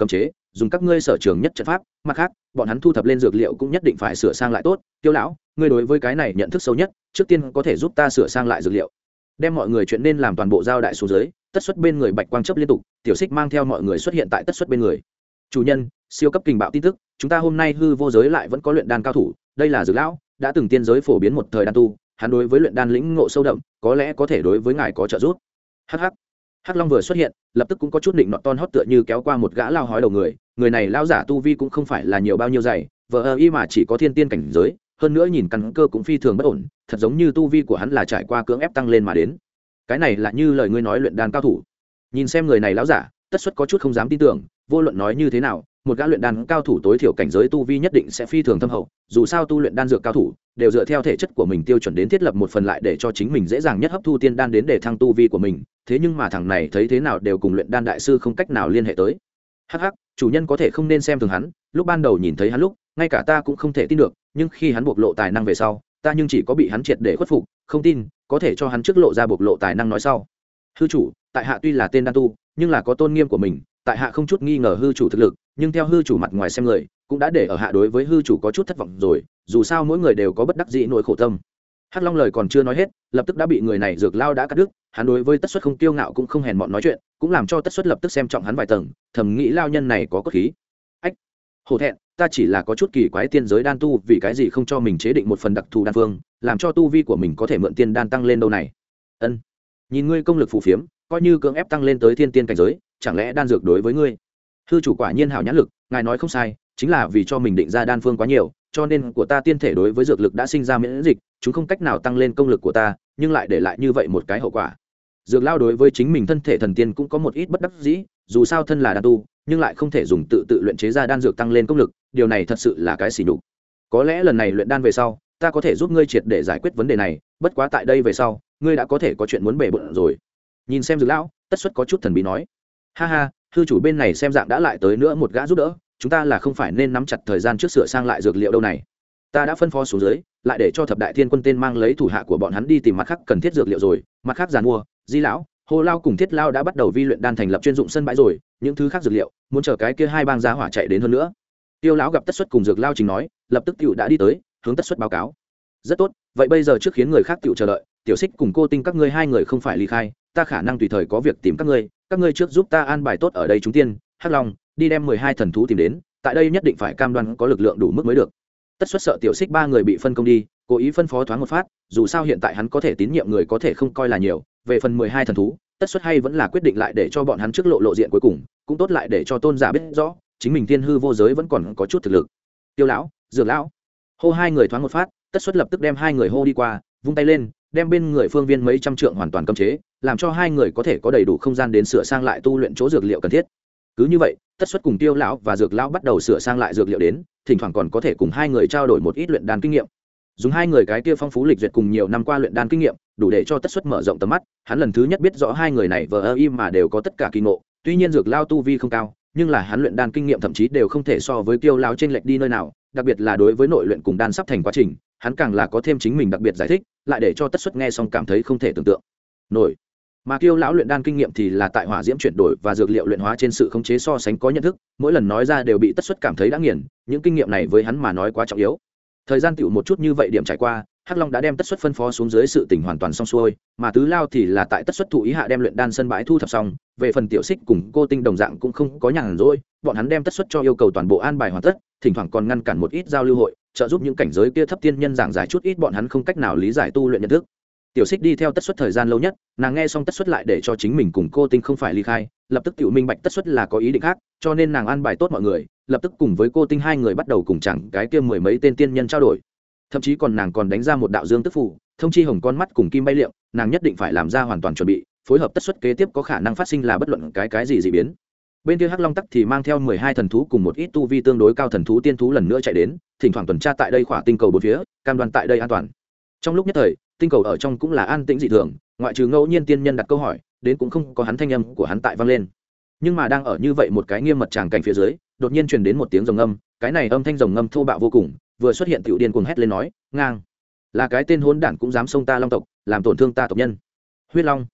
dùng các ngươi sở trường nhất trận pháp, mặt khác bọn hắn thu thập lên dược liệu cũng nhất định phải sửa sang lại tốt. Tiêu lão, ngươi đối với cái này nhận thức sâu nhất, trước tiên có thể giúp ta sửa sang lại dược liệu. Đem mọi người chuyện nên làm toàn bộ giao đại xuống dưới. Tất Xuất bên người bạch quang chớp liên tục, Tiểu Xích mang theo mọi người xuất hiện tại Tất Xuất bên người. Chủ nhân, siêu cấp kình bạo tin tức, chúng ta hôm nay hư vô giới lại vẫn có luyện đan cao thủ, đây là Dược lão, đã từng tiên giới phổ biến một thời đan tu, hắn đối với luyện đan lĩnh ngộ sâu đậm, có lẽ có thể đối với ngài có trợ giúp. Hắc Hắc Long vừa xuất hiện, lập tức cũng có chút định nọt ton hót tựa như kéo qua một gã lao hói đầu người này lao giả tu vi cũng không phải là nhiều bao nhiêu dày, vờ y mà chỉ có thiên tiên cảnh giới, hơn nữa nhìn căn cơ cũng phi thường bất ổn, thật giống như tu vi của hắn là trải qua cưỡng ép tăng lên mà đến. Cái này là như lời ngươi nói luyện đan cao thủ. Nhìn xem người này lão giả, Tất Xuất có chút không dám tin tưởng, vô luận nói như thế nào, một gã luyện đan cao thủ tối thiểu cảnh giới tu vi nhất định sẽ phi thường thâm hậu, dù sao tu luyện đan dược cao thủ đều dựa theo thể chất của mình tiêu chuẩn đến thiết lập một phần lại để cho chính mình dễ dàng nhất hấp thu tiên đan đến để thăng tu vi của mình, thế nhưng mà thằng này thấy thế nào đều cùng luyện đan đại sư không cách nào liên hệ tới. Hắc, chủ nhân có thể không nên xem thường hắn, lúc ban đầu nhìn thấy hắn lúc, ngay cả ta cũng không thể tin được, nhưng khi hắn bộc lộ tài năng về sau, ta nhưng chỉ có bị hắn triệt để khuất phục, không tin, có thể cho hắn trước lộ ra bộc lộ tài năng nói sau. Hư chủ, tại hạ tuy là tên đan tu, nhưng là có tôn nghiêm của mình, tại hạ không chút nghi ngờ hư chủ thực lực, nhưng theo hư chủ mặt ngoài xem người, cũng đã để ở hạ đối với hư chủ có chút thất vọng rồi, dù sao mỗi người đều có bất đắc dĩ nỗi khổ tâm. Hắc Long lời còn chưa nói hết, lập tức đã bị người này Dược lao đã cắt đứt, hắn đối với Tất Xuất không kiêu ngạo cũng không hèn mọn nói chuyện, cũng làm cho Tất Xuất lập tức xem trọng hắn vài tầng, thầm nghĩ lao nhân này có cốt khí. Ách, hổ thẹn, ta chỉ là có chút kỳ quái tiên giới đan tu vì cái gì không cho mình chế định một phần đặc thù đan phương, làm cho tu vi của mình có thể mượn tiên đan tăng lên đâu này. Ân, nhìn ngươi công lực phù phiếm, coi như cưỡng ép tăng lên tới thiên tiên cảnh giới, chẳng lẽ đan dược đối với ngươi? Hư chủ quả nhiên hảo nhãn lực, ngài nói không sai, chính là vì cho mình định ra đan phương quá nhiều, cho nên của ta tiên thể đối với dược lực đã sinh ra miễn dịch, chúng không cách nào tăng lên công lực của ta, nhưng lại để lại như vậy một cái hậu quả. Dược lao đối với chính mình thân thể thần tiên cũng có một ít bất đắc dĩ, dù sao thân là đan tu, nhưng lại không thể dùng tự luyện chế ra đan dược tăng lên công lực, điều này thật sự là cái xỉ nhục. Có lẽ lần này luyện đan về sau, ta có thể giúp ngươi triệt để giải quyết vấn đề này, bất quá tại đây về sau, ngươi đã có thể có chuyện muốn bể bội rồi. Nhìn xem Dược lão, Tất Xuất có chút thần bí nói: ha ha, hư chủ bên này xem dạng đã lại tới nữa một gã giúp đỡ, chúng ta là không phải nên nắm chặt thời gian trước sửa sang lại dược liệu đâu này. Ta đã phân phó xuống dưới, lại để cho thập đại thiên quân tên mang lấy thủ hạ của bọn hắn đi tìm mặt khác cần thiết dược liệu rồi, mặt khác giàn mua, Di lão, Hồ lao cùng Thiết lao đã bắt đầu vi luyện đan thành lập chuyên dụng sân bãi rồi, những thứ khác dược liệu muốn chờ cái kia hai bang giá hỏa chạy đến hơn nữa. Tiêu lão gặp Tất Xuất cùng Dược lao trình nói, lập tức tiểu đã đi tới, hướng Tất Xuất báo cáo. Rất tốt, vậy bây giờ trước khiến người khác tiểu chờ đợi, Tiểu Xích cùng Cô Tinh các ngươi hai người không phải ly khai, ta khả năng tùy thời có việc tìm các ngươi trước giúp ta an bài tốt ở đây chúng tiên. Hắc Long, đi đem 12 thần thú tìm đến, tại đây nhất định phải cam đoan có lực lượng đủ mức mới được. Tất Xuất sợ Tiểu Xích ba người bị phân công đi, cố ý phân phó thoáng một phát, dù sao hiện tại hắn có thể tín nhiệm người có thể không coi là nhiều, về phần 12 thần thú, Tất Xuất hay vẫn là quyết định lại để cho bọn hắn trước lộ diện cuối cùng, cũng tốt lại để cho tôn giả biết rõ, chính mình thiên hư vô giới vẫn còn có chút thực lực. Tiêu lão, Dược lão, hô hai người thoáng một phát, Tất Xuất lập tức đem hai người hô đi qua, vung tay lên, đem bên người phương viên mấy trăm trượng hoàn toàn cấm chế, làm cho hai người có thể có đầy đủ không gian đến sửa sang lại tu luyện chỗ dược liệu cần thiết. Cứ như vậy, Tất Xuất cùng Tiêu lão và Dược lão bắt đầu sửa sang lại dược liệu đến, thỉnh thoảng còn có thể cùng hai người trao đổi một ít luyện đan kinh nghiệm. Dùng hai người cái kia phong phú lịch duyệt cùng nhiều năm qua luyện đan kinh nghiệm, đủ để cho Tất Xuất mở rộng tầm mắt, hắn lần thứ nhất biết rõ hai người này vờ im mà đều có tất cả kỳ ngộ, tuy nhiên Dược lão tu vi không cao, nhưng là hắn luyện đan kinh nghiệm thậm chí đều không thể so với Tiêu lão chênh lệch đi nơi nào, đặc biệt là đối với nội luyện cùng đan sắp thành quá trình, hắn càng là có thêm chính mình đặc biệt giải thích, lại để cho Tất Xuất nghe xong cảm thấy không thể tưởng tượng nổi. Mà Kiêu lão luyện đan kinh nghiệm thì là tại hỏa diễm chuyển đổi và dược liệu luyện hóa trên sự khống chế so sánh có nhận thức, mỗi lần nói ra đều bị Tất Xuất cảm thấy đã nghiền, những kinh nghiệm này với hắn mà nói quá trọng yếu. Thời gian tựu một chút như vậy điểm trải qua, Hắc Long đã đem Tất Xuất phân phó xuống dưới sự tình hoàn toàn xong xuôi, mà Tứ Lao thì là tại Tất Xuất thụ ý hạ đem luyện đan sân bãi thu thập xong, về phần Tiểu Xích cùng Cô Tinh đồng dạng cũng không có nhàn rỗi, bọn hắn đem Tất Xuất cho yêu cầu toàn bộ an bài hoàn tất, thỉnh thoảng còn ngăn cản một ít giao lưu hội, trợ giúp những cảnh giới kia thấp tiên nhân giảng giải chút ít bọn hắn không cách nào lý giải tu luyện nhận thức. Tiểu Xích đi theo Tất Xuất thời gian lâu nhất, nàng nghe xong Tất Xuất lại để cho chính mình cùng Cô Tinh không phải ly khai, lập tức tiểu minh bạch Tất Xuất là có ý định khác, cho nên nàng an bài tốt mọi người, lập tức cùng với Cô Tinh hai người bắt đầu cùng chẳng cái kia mười mấy tên tiên nhân trao đổi. Thậm chí còn nàng còn đánh ra một đạo dương tức phù, thông chi hồng con mắt cùng kim bay liệm, nàng nhất định phải làm ra hoàn toàn chuẩn bị, phối hợp Tất Xuất kế tiếp có khả năng phát sinh là bất luận cái gì dị biến. Bên kia Hắc Long tắc thì mang theo 12 thần thú cùng một ít tu vi tương đối cao thần thú tiên thú lần nữa chạy đến, thỉnh thoảng tuần tra tại đây khỏa tinh cầu bốn phía, cam đoan tại đây an toàn. Trong lúc nhất thời, tinh cầu ở trong cũng là an tĩnh dị thường, ngoại trừ ngẫu nhiên tiên nhân đặt câu hỏi, đến cũng không có hắn thanh âm của hắn tại vang lên. Nhưng mà đang ở như vậy một cái nghiêm mật tràng cảnh phía dưới, đột nhiên truyền đến một tiếng rồng ngâm, cái này âm thanh rồng ngâm thô bạo vô cùng, vừa xuất hiện tiểu điên cuồng hét lên nói, ngang, là cái tên hỗn đản cũng dám xông ta Long tộc, làm tổn thương ta tộc nhân. Huyết Long,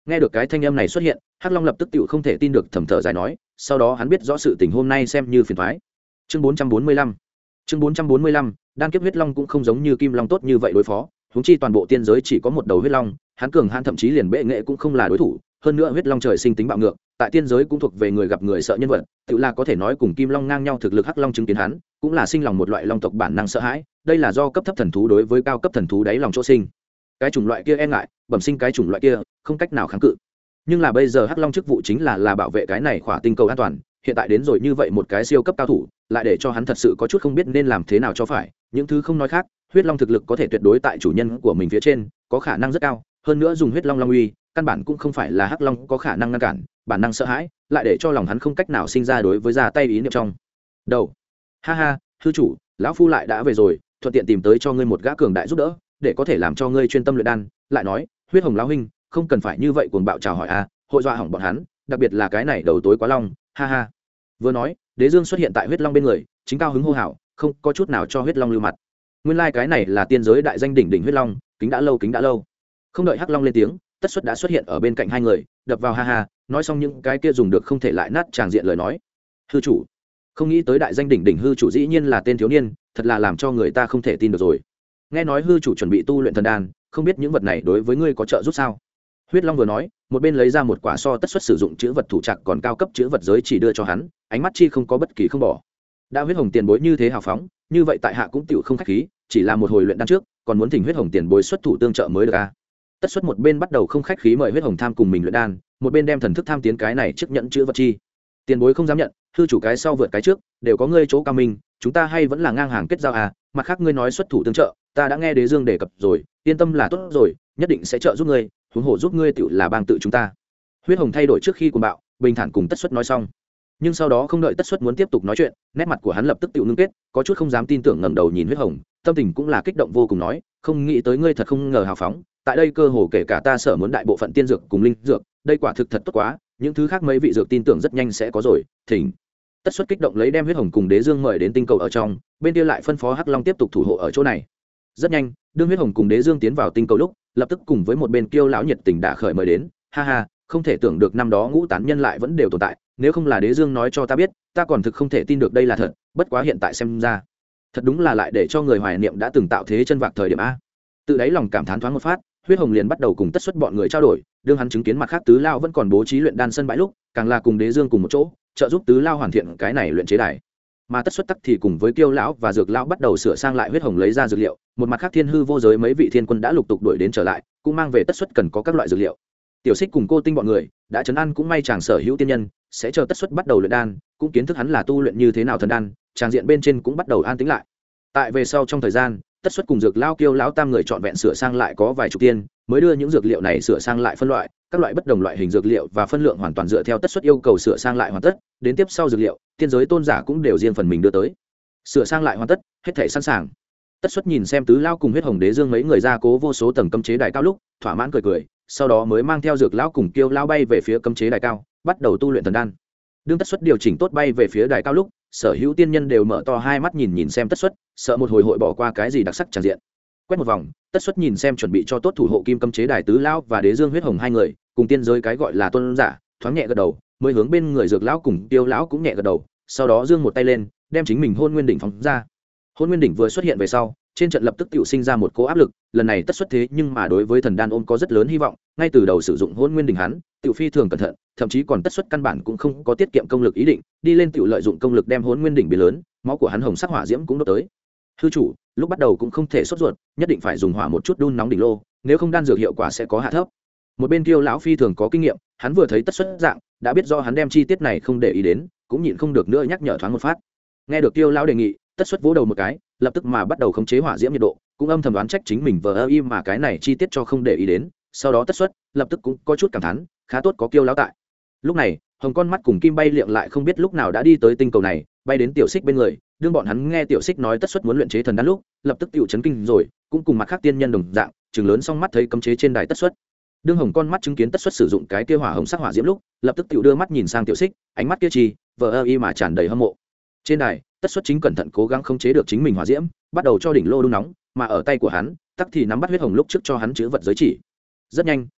Nghe được cái thanh âm này xuất hiện, Hắc Long lập tức tựu không thể tin được, thầm thở dài nói, sau đó hắn biết rõ sự tình hôm nay xem như phiền toái. Chương 445. Chương 445, đan kiếp huyết long cũng không giống như kim long tốt như vậy đối phó, huống chi toàn bộ tiên giới chỉ có một đầu huyết long, hắn cường hãn thậm chí liền bệ nghệ cũng không là đối thủ, hơn nữa huyết long trời sinh tính bạo ngược, tại tiên giới cũng thuộc về người gặp người sợ nhân vật, tự là có thể nói cùng kim long ngang nhau thực lực. Hắc Long chứng kiến hắn, cũng là sinh lòng một loại long tộc bản năng sợ hãi, đây là do cấp thấp thần thú đối với cao cấp thần thú đáy lòng chỗ sinh. Cái chủng loại kia e ngại, bẩm sinh cái chủng loại kia, không cách nào kháng cự. Nhưng là bây giờ Hắc Long chức vụ chính là bảo vệ cái này khỏa tinh cầu an toàn, hiện tại đến rồi như vậy một cái siêu cấp cao thủ, lại để cho hắn thật sự có chút không biết nên làm thế nào cho phải. Những thứ không nói khác, huyết long thực lực có thể tuyệt đối tại chủ nhân của mình phía trên, có khả năng rất cao, hơn nữa dùng huyết long long uy, căn bản cũng không phải là Hắc Long có khả năng ngăn cản, bản năng sợ hãi, lại để cho lòng hắn không cách nào sinh ra đối với ra tay ý niệm trong đầu. Ha ha, hư chủ, lão phu lại đã về rồi, thuận tiện tìm tới cho ngươi một gã cường đại giúp đỡ, để có thể làm cho ngươi chuyên tâm luyện đan. Lại nói, huyết hồng lão huynh, không cần phải như vậy cuồng bạo chào hỏi a, hội dọa hỏng bọn hắn, đặc biệt là cái này đầu tối quá long. Ha ha. Vừa nói, Đế Dương xuất hiện tại huyết long bên người, chính cao hứng hô hào, không có chút nào cho huyết long lưu mặt. Nguyên lai cái này là tiên giới đại danh đỉnh đỉnh huyết long, kính đã lâu, kính đã lâu. Không đợi Hắc Long lên tiếng, Tất Xuất đã xuất hiện ở bên cạnh hai người, đập vào ha ha, nói xong những cái kia dùng được không thể lại nát tràng diện lời nói. Hư chủ, không nghĩ tới đại danh đỉnh đỉnh hư chủ dĩ nhiên là tên thiếu niên, thật là làm cho người ta không thể tin được rồi. Nghe nói hư chủ chuẩn bị tu luyện thần đan, không biết những vật này đối với ngươi có trợ giúp sao? Huyết Long vừa nói, một bên lấy ra một quả so Tất Xuất sử dụng chữ vật thủ trạc còn cao cấp chữ vật giới chỉ đưa cho hắn, ánh mắt chi không có bất kỳ không bỏ. Đã huyết hồng tiền bối như thế hào phóng, như vậy tại hạ cũng tiểu không khách khí, chỉ là một hồi luyện đan trước, còn muốn thỉnh huyết hồng tiền bối xuất thủ tương trợ mới được a. Tất Xuất một bên bắt đầu không khách khí mời huyết hồng tham cùng mình luyện đan, một bên đem thần thức tham tiến cái này trước nhận chữ vật chi. Tiền bối không dám nhận, hư chủ cái sau vượt cái trước, đều có ngươi chỗ cao minh, chúng ta hay vẫn là ngang hàng kết giao à, mặt khác ngươi nói xuất thủ tương trợ, ta đã nghe Đế Dương đề cập rồi, yên tâm là tốt rồi, nhất định sẽ trợ giúp ngươi, huống hồ giúp ngươi tiểu là bang tự chúng ta. Huyết hồng thay đổi trước khi cuồng bạo, bình thản cùng Tất Xuất nói xong. Nhưng sau đó không đợi Tất Xuất muốn tiếp tục nói chuyện, nét mặt của hắn lập tức tiểu ngưng kết, có chút không dám tin tưởng ngẩng đầu nhìn huyết hồng, tâm tình cũng là kích động vô cùng nói, không nghĩ tới ngươi thật không ngờ hào phóng, tại đây cơ hồ kể cả ta sở muốn đại bộ phận tiên dược cùng linh dược, đây quả thực thật tốt quá, những thứ khác mấy vị dược tin tưởng rất nhanh sẽ có rồi, thỉnh. Tất Xuất kích động lấy đem huyết hồng cùng Đế Dương mời đến tinh cầu ở trong, bên kia lại phân phó Hắc Long tiếp tục thủ hộ ở chỗ này. Rất nhanh, đương huyết hồng cùng Đế Dương tiến vào tinh cầu lúc, lập tức cùng với một bên Kiêu lão nhiệt tình đã khởi mời đến, ha ha, không thể tưởng được năm đó ngũ tán nhân lại vẫn đều tồn tại, nếu không là Đế Dương nói cho ta biết, ta còn thực không thể tin được đây là thật, bất quá hiện tại xem ra, thật đúng là lại để cho người hoài niệm đã từng tạo thế chân vạc thời điểm a. Tự đáy lòng cảm thán thoáng một phát, huyết hồng liền bắt đầu cùng Tất Xuất bọn người trao đổi, đương hắn chứng kiến mặt khác tứ lao vẫn còn bố trí luyện đan sân bãi lúc, càng là cùng Đế Dương cùng một chỗ trợ giúp tứ lao hoàn thiện cái này luyện chế đài. Mà Tất Xuất tắc thì cùng với Kiêu lão và Dược lão bắt đầu sửa sang lại huyết hồng lấy ra dược liệu, một mặt khác thiên hư vô giới mấy vị thiên quân đã lục tục đuổi đến trở lại, cũng mang về Tất Xuất cần có các loại dược liệu. Tiểu Xích cùng Cô Tinh bọn người đã trấn an cũng may chàng sở hữu tiên nhân, sẽ chờ Tất Xuất bắt đầu luyện đan, cũng kiến thức hắn là tu luyện như thế nào thần đan, tràng diện bên trên cũng bắt đầu an tĩnh lại. Tại về sau trong thời gian, Tất Xuất cùng Dược lão Kiêu lão tam người chọn vẹn sửa sang lại có vài chục tiên, mới đưa những dược liệu này sửa sang lại phân loại, các loại bất đồng loại hình dược liệu và phân lượng hoàn toàn dựa theo Tất Xuất yêu cầu sửa sang lại hoàn tất, đến tiếp sau dược liệu, tiên giới tôn giả cũng đều riêng phần mình đưa tới. Sửa sang lại hoàn tất, hết thảy sẵn sàng. Tất Xuất nhìn xem tứ lao cùng huyết hồng Đế Dương mấy người ra cố vô số tầng cấm chế đài cao lúc, thỏa mãn cười cười, sau đó mới mang theo Dược lão cùng Kiêu lão bay về phía cấm chế đài cao, bắt đầu tu luyện thần đan. Đương Tất Xuất điều chỉnh tốt bay về phía đài cao lúc, sở hữu tiên nhân đều mở to hai mắt nhìn xem Tất Xuất, sợ một hồi hội bỏ qua cái gì đặc sắc tràn diện. Quét một vòng, Tất Xuất nhìn xem chuẩn bị cho tốt thủ hộ kim cấm chế đài tứ lão và Đế Dương huyết hồng hai người, cùng tiên giới cái gọi là tôn giả, thoáng nhẹ gật đầu, mới hướng bên người Dược lão cùng Kiêu lão cũng nhẹ gật đầu, sau đó giương một tay lên, đem chính mình Hôn Nguyên đỉnh phóng ra. Hôn Nguyên đỉnh vừa xuất hiện về sau, trên trận lập tức tự sinh ra một cỗ áp lực, lần này Tất Xuất thế nhưng mà đối với thần đan ôm có rất lớn hy vọng, ngay từ đầu sử dụng Hôn Nguyên đỉnh hắn, tự phi thường cẩn thận, thậm chí còn Tất Xuất căn bản cũng không có tiết kiệm công lực ý định, đi lên tự lợi dụng công lực đem Hôn Nguyên đỉnh biến lớn, máu của hắn hồng sắc hỏa diễm cũng đốt tới. Hư chủ, lúc bắt đầu cũng không thể sốt ruột, nhất định phải dùng hỏa một chút đun nóng đỉnh lô, nếu không đan dược hiệu quả sẽ có hạ thấp. Một bên Kiêu lão phi thường có kinh nghiệm, hắn vừa thấy Tất Xuất dạng, đã biết do hắn đem chi tiết này không để ý đến, cũng nhịn không được nữa nhắc nhở thoáng một phát. Nghe được Kiêu lão đề nghị, Tất Xuất vỗ đầu một cái, lập tức mà bắt đầu khống chế hỏa diễm nhiệt độ, cũng âm thầm đoán trách chính mình vờ im mà cái này chi tiết cho không để ý đến. Sau đó Tất Xuất lập tức cũng có chút cảm thán, khá tốt có Kiêu lão tại. Lúc này, hồng con mắt cùng kim bay liệng lại không biết lúc nào đã đi tới tinh cầu này, bay đến Tiểu Xích bên người, đương bọn hắn nghe Tiểu Xích nói Tất Xuất muốn luyện chế thần đan lúc, lập tức tiểu chấn kinh rồi, cũng cùng mặt khác tiên nhân đồng dạng, trừng lớn song mắt thấy cấm chế trên đài Tất Xuất. Đương hồng con mắt chứng kiến Tất Xuất sử dụng cái kia hỏa hồng sắc hỏa diễm lúc, lập tức tiểu đưa mắt nhìn sang Tiểu Xích, ánh mắt kia chi vờ im mà tràn đầy hâm mộ. Trên đài, Tất Xuất chính cẩn thận cố gắng khống chế được chính mình hỏa diễm, bắt đầu cho đỉnh lô đun nóng, mà ở tay của hắn, tắc thì nắm bắt huyết hồng lúc trước cho hắn chứa vật giới chỉ. Rất nhanh,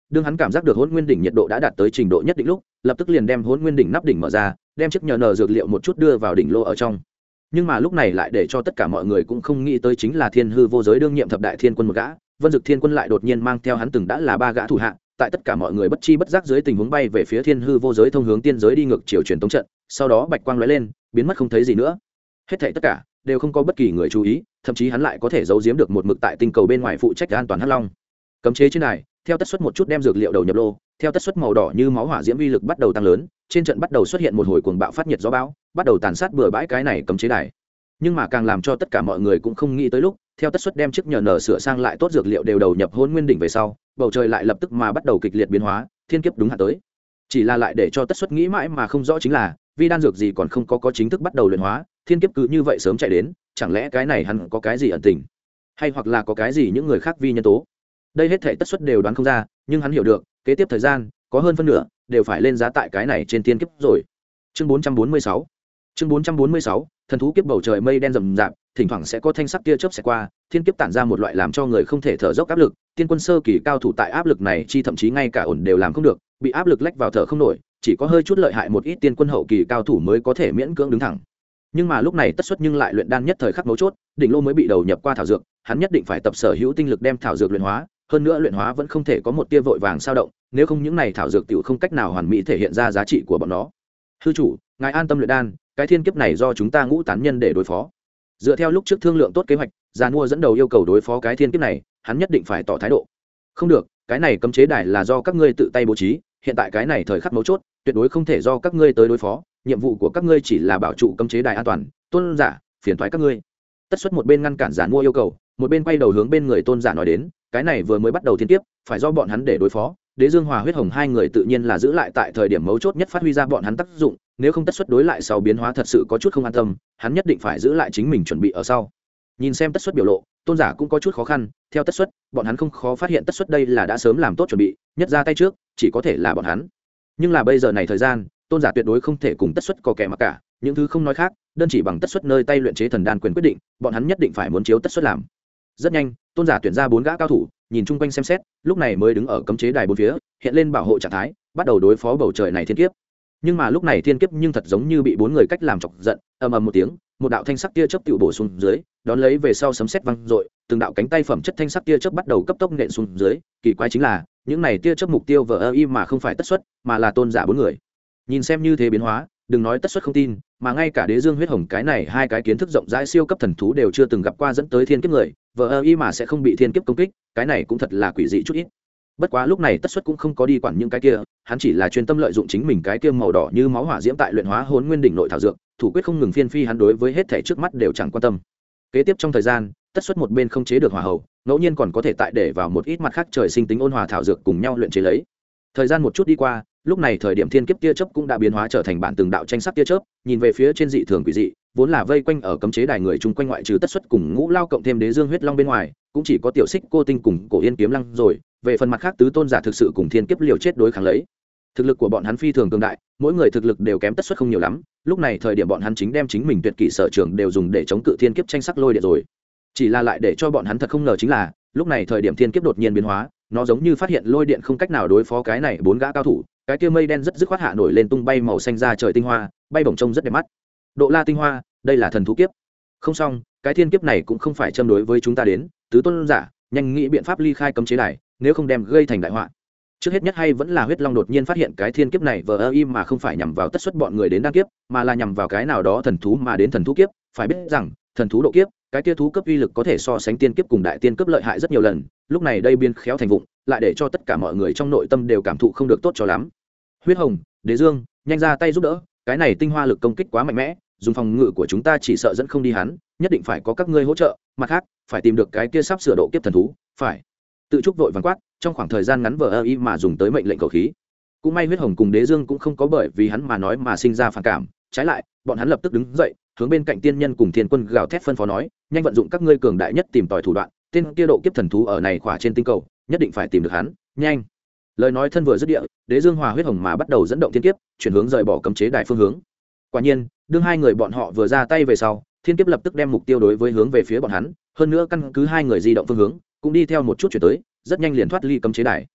đương hắn cảm giác được hôn nguyên đỉnh nhiệt độ đã đạt tới trình độ nhất định lúc lập tức liền đem hôn nguyên đỉnh nắp đỉnh mở ra, đem chiếc nhờ nở dược liệu một chút đưa vào đỉnh lô ở trong. Nhưng mà lúc này lại để cho tất cả mọi người cũng không nghĩ tới chính là thiên hư vô giới đương nhiệm thập đại thiên quân một gã Vân Dực Thiên Quân lại đột nhiên mang theo hắn từng đã là 3 gã thủ hạ, tại tất cả mọi người bất chi bất giác dưới tình huống bay về phía thiên hư vô giới thông hướng tiên giới đi ngược chiều truyền tống trận, sau đó bạch quang lóe lên, biến mất không thấy gì nữa. Hết thảy tất cả đều không có bất kỳ người chú ý, thậm chí hắn lại có thể giấu giếm được một mực tại tinh cầu bên ngoài phụ trách an toàn hắc long. Cấm chế trên này, theo tất suất một chút đem dược liệu đầu nhập lô, theo tất suất màu đỏ như máu hỏa diễm uy lực bắt đầu tăng lớn, trên trận bắt đầu xuất hiện một hồi cuồng bạo phát nhiệt gió bão, bắt đầu tàn sát bừa bãi cái này cấm chế đài. Nhưng mà càng làm cho tất cả mọi người cũng không nghĩ tới lúc theo tất suất đem chiếc nhờ nở sửa sang lại tốt dược liệu đều đầu nhập hôn nguyên đỉnh về sau, bầu trời lại lập tức mà bắt đầu kịch liệt biến hóa, thiên kiếp đúng hạn tới. Chỉ là lại để cho tất suất nghĩ mãi mà không rõ chính là vi đan dược gì còn không có chính thức bắt đầu luyện hóa, thiên kiếp cứ như vậy sớm chạy đến, chẳng lẽ cái này hắn có cái gì ẩn tình, hay hoặc là có cái gì những người khác vi nhân tố. Đây hết thảy tất suất đều đoán không ra, nhưng hắn hiểu được kế tiếp thời gian có hơn phân nửa đều phải lên giá tại cái này trên thiên kiếp rồi. Chương 446 chương 446, thần thú kiếp bầu trời mây đen rậm rạp, thỉnh thoảng sẽ có thanh sắc tia chớp xẹt qua, thiên kiếp tản ra một loại làm cho người không thể thở dốc áp lực, tiên quân sơ kỳ cao thủ tại áp lực này chi thậm chí ngay cả ổn đều làm không được, bị áp lực lách vào thở không nổi, chỉ có hơi chút lợi hại một ít tiên quân hậu kỳ cao thủ mới có thể miễn cưỡng đứng thẳng. Nhưng mà lúc này tất suất nhưng lại luyện đan nhất thời khắc mấu chốt, đỉnh lô mới bị đầu nhập qua thảo dược, hắn nhất định phải tập sở hữu tinh lực đem thảo dược luyện hóa, hơn nữa luyện hóa vẫn không thể có một tia vội vàng sao động, nếu không những này thảo dược tiểu không cách nào hoàn mỹ thể hiện ra giá trị của bọn nó. Hư chủ, ngài an tâm luyện đan, cái thiên kiếp này do chúng ta ngũ tán nhân để đối phó. Dựa theo lúc trước thương lượng tốt kế hoạch, Giàn Mua dẫn đầu yêu cầu đối phó cái thiên kiếp này, hắn nhất định phải tỏ thái độ. Không được, cái này cấm chế đài là do các ngươi tự tay bố trí, hiện tại cái này thời khắc mấu chốt, tuyệt đối không thể do các ngươi tới đối phó, nhiệm vụ của các ngươi chỉ là bảo trụ cấm chế đài an toàn, tôn giả, phiền toái các ngươi. Tất Xuất một bên ngăn cản Giàn Mua yêu cầu, một bên quay đầu hướng bên người tôn giả nói đến, cái này vừa mới bắt đầu thiên kiếp, phải do bọn hắn để đối phó. Đế Dương Hòa Huyết Hồng hai người tự nhiên là giữ lại tại thời điểm mấu chốt nhất phát huy ra bọn hắn tác dụng, nếu không Tất Xuất đối lại sau biến hóa thật sự có chút không an tâm, hắn nhất định phải giữ lại chính mình chuẩn bị ở sau. Nhìn xem Tất Xuất biểu lộ, tôn giả cũng có chút khó khăn, theo Tất Xuất, bọn hắn không khó phát hiện Tất Xuất đây là đã sớm làm tốt chuẩn bị, nhất ra tay trước, chỉ có thể là bọn hắn. Nhưng là bây giờ này thời gian, tôn giả tuyệt đối không thể cùng Tất Xuất có kẻ mặc cả, những thứ không nói khác, đơn chỉ bằng Tất Xuất nơi tay luyện chế thần đan quyền quyết định, bọn hắn nhất định phải muốn chiếu Tất Xuất làm. Rất nhanh, tôn giả tuyển ra 4 gã cao thủ, nhìn chung quanh xem xét, lúc này mới đứng ở cấm chế đài bốn phía, hiện lên bảo hộ trạng thái, bắt đầu đối phó bầu trời này thiên kiếp. Nhưng mà lúc này thiên kiếp nhưng thật giống như bị 4 người cách làm chọc giận, ầm ầm một tiếng, một đạo thanh sắc tia chớp tụ bổ xuống dưới, đón lấy về sau sấm sét vang dội, từng đạo cánh tay phẩm chất thanh sắc tia chớp bắt đầu cấp tốc nện xuống dưới, kỳ quái chính là, những này tia chớp mục tiêu vờ y mà không phải Tất Xuất, mà là tôn giả 4 người. Nhìn xem như thế biến hóa, đừng nói Tất Xuất không tin, mà ngay cả Đế Dương Huyết Hồng cái này hai cái kiến thức rộng rãi siêu cấp thần thú đều chưa từng gặp qua dẫn tới thiên kiếp người, vờ y mà sẽ không bị thiên kiếp công kích, cái này cũng thật là quỷ dị chút ít. Bất quá lúc này Tất Xuất cũng không có đi quản những cái kia, hắn chỉ là chuyên tâm lợi dụng chính mình cái kia màu đỏ như máu hỏa diễm tại luyện hóa hồn nguyên đỉnh nội thảo dược, thủ quyết không ngừng phiên phi hắn đối với hết thể trước mắt đều chẳng quan tâm. Kế tiếp trong thời gian, Tất Xuất một bên không chế được hỏa hầu, ngẫu nhiên còn có thể tại để vào một ít mặt khác trời sinh tính ôn hòa thảo dược cùng nhau luyện chế lấy. Thời gian một chút đi qua, lúc này thời điểm thiên kiếp tia chớp cũng đã biến hóa trở thành bản từng đạo tranh sắc tia chớp, nhìn về phía trên dị thường quỷ dị, vốn là vây quanh ở cấm chế đài người chung quanh ngoại trừ Tất Xuất cùng Ngũ Lao cộng thêm Đế Dương Huyết Long bên ngoài, cũng chỉ có Tiểu Xích Cô Tinh cùng Cổ Yên Kiếm Lăng rồi, về phần mặt khác tứ tôn giả thực sự cùng thiên kiếp liều chết đối kháng lấy. Thực lực của bọn hắn phi thường cường đại, mỗi người thực lực đều kém Tất Xuất không nhiều lắm, lúc này thời điểm bọn hắn chính đem chính mình tuyệt kỹ sở trường đều dùng để chống cự thiên kiếp tranh sắc lôi điện rồi. Chỉ là lại để cho bọn hắn thật không ngờ chính là, lúc này thời điểm thiên kiếp đột nhiên biến hóa, nó giống như phát hiện lôi điện không cách nào đối phó cái này 4 gã cao thủ, cái kia mây đen rất dứt khoát hạ nổi lên tung bay màu xanh ra trời tinh hoa, bay bổng trông rất đẹp mắt. Độ La tinh hoa, đây là thần thú kiếp. Không xong, cái thiên kiếp này cũng không phải châm đối với chúng ta đến, tứ tôn giả, nhanh nghĩ biện pháp ly khai cấm chế đài, nếu không đem gây thành đại họa. Trước hết nhất hay vẫn là Huyết Long đột nhiên phát hiện cái thiên kiếp này vờ im mà không phải nhằm vào Tất Xuất bọn người đến đan kiếp, mà là nhằm vào cái nào đó thần thú mà đến thần thú kiếp, phải biết rằng, thần thú độ kiếp, cái kia thú cấp uy lực có thể so sánh tiên kiếp cùng đại tiên cấp lợi hại rất nhiều lần, lúc này đây biên khéo thành vụng, lại để cho tất cả mọi người trong nội tâm đều cảm thụ không được tốt cho lắm. Huyết Hồng, Đế Dương, nhanh ra tay giúp đỡ, cái này tinh hoa lực công kích quá mạnh mẽ, dùng phòng ngự của chúng ta chỉ sợ dẫn không đi hắn, nhất định phải có các ngươi hỗ trợ, mặt khác, phải tìm được cái kia sắp sửa độ kiếp thần thú, phải. Tự trúc vội vàng quát, trong khoảng thời gian ngắn vờ y mà dùng tới mệnh lệnh cầu khí. Cũng may Huyết Hồng cùng Đế Dương cũng không có bởi vì hắn mà nói mà sinh ra phản cảm, trái lại, bọn hắn lập tức đứng dậy, hướng bên cạnh tiên nhân cùng thiên quân gào thét phân phó nói, nhanh vận dụng các ngươi cường đại nhất tìm tòi thủ đoạn, tên kia độ kiếp thần thú ở này khỏa trên tinh cầu, nhất định phải tìm được hắn, nhanh. Lời nói thân vừa dứt địa, Đế Dương Hòa Huyết Hồng mà bắt đầu dẫn động thiên kiếp, chuyển hướng rời bỏ cấm chế đài phương hướng. Quả nhiên, đương hai người bọn họ vừa ra tay về sau, thiên kiếp lập tức đem mục tiêu đối với hướng về phía bọn hắn, hơn nữa căn cứ hai người di động phương hướng, cũng đi theo một chút chuyển tới, rất nhanh liền thoát ly cấm chế đài.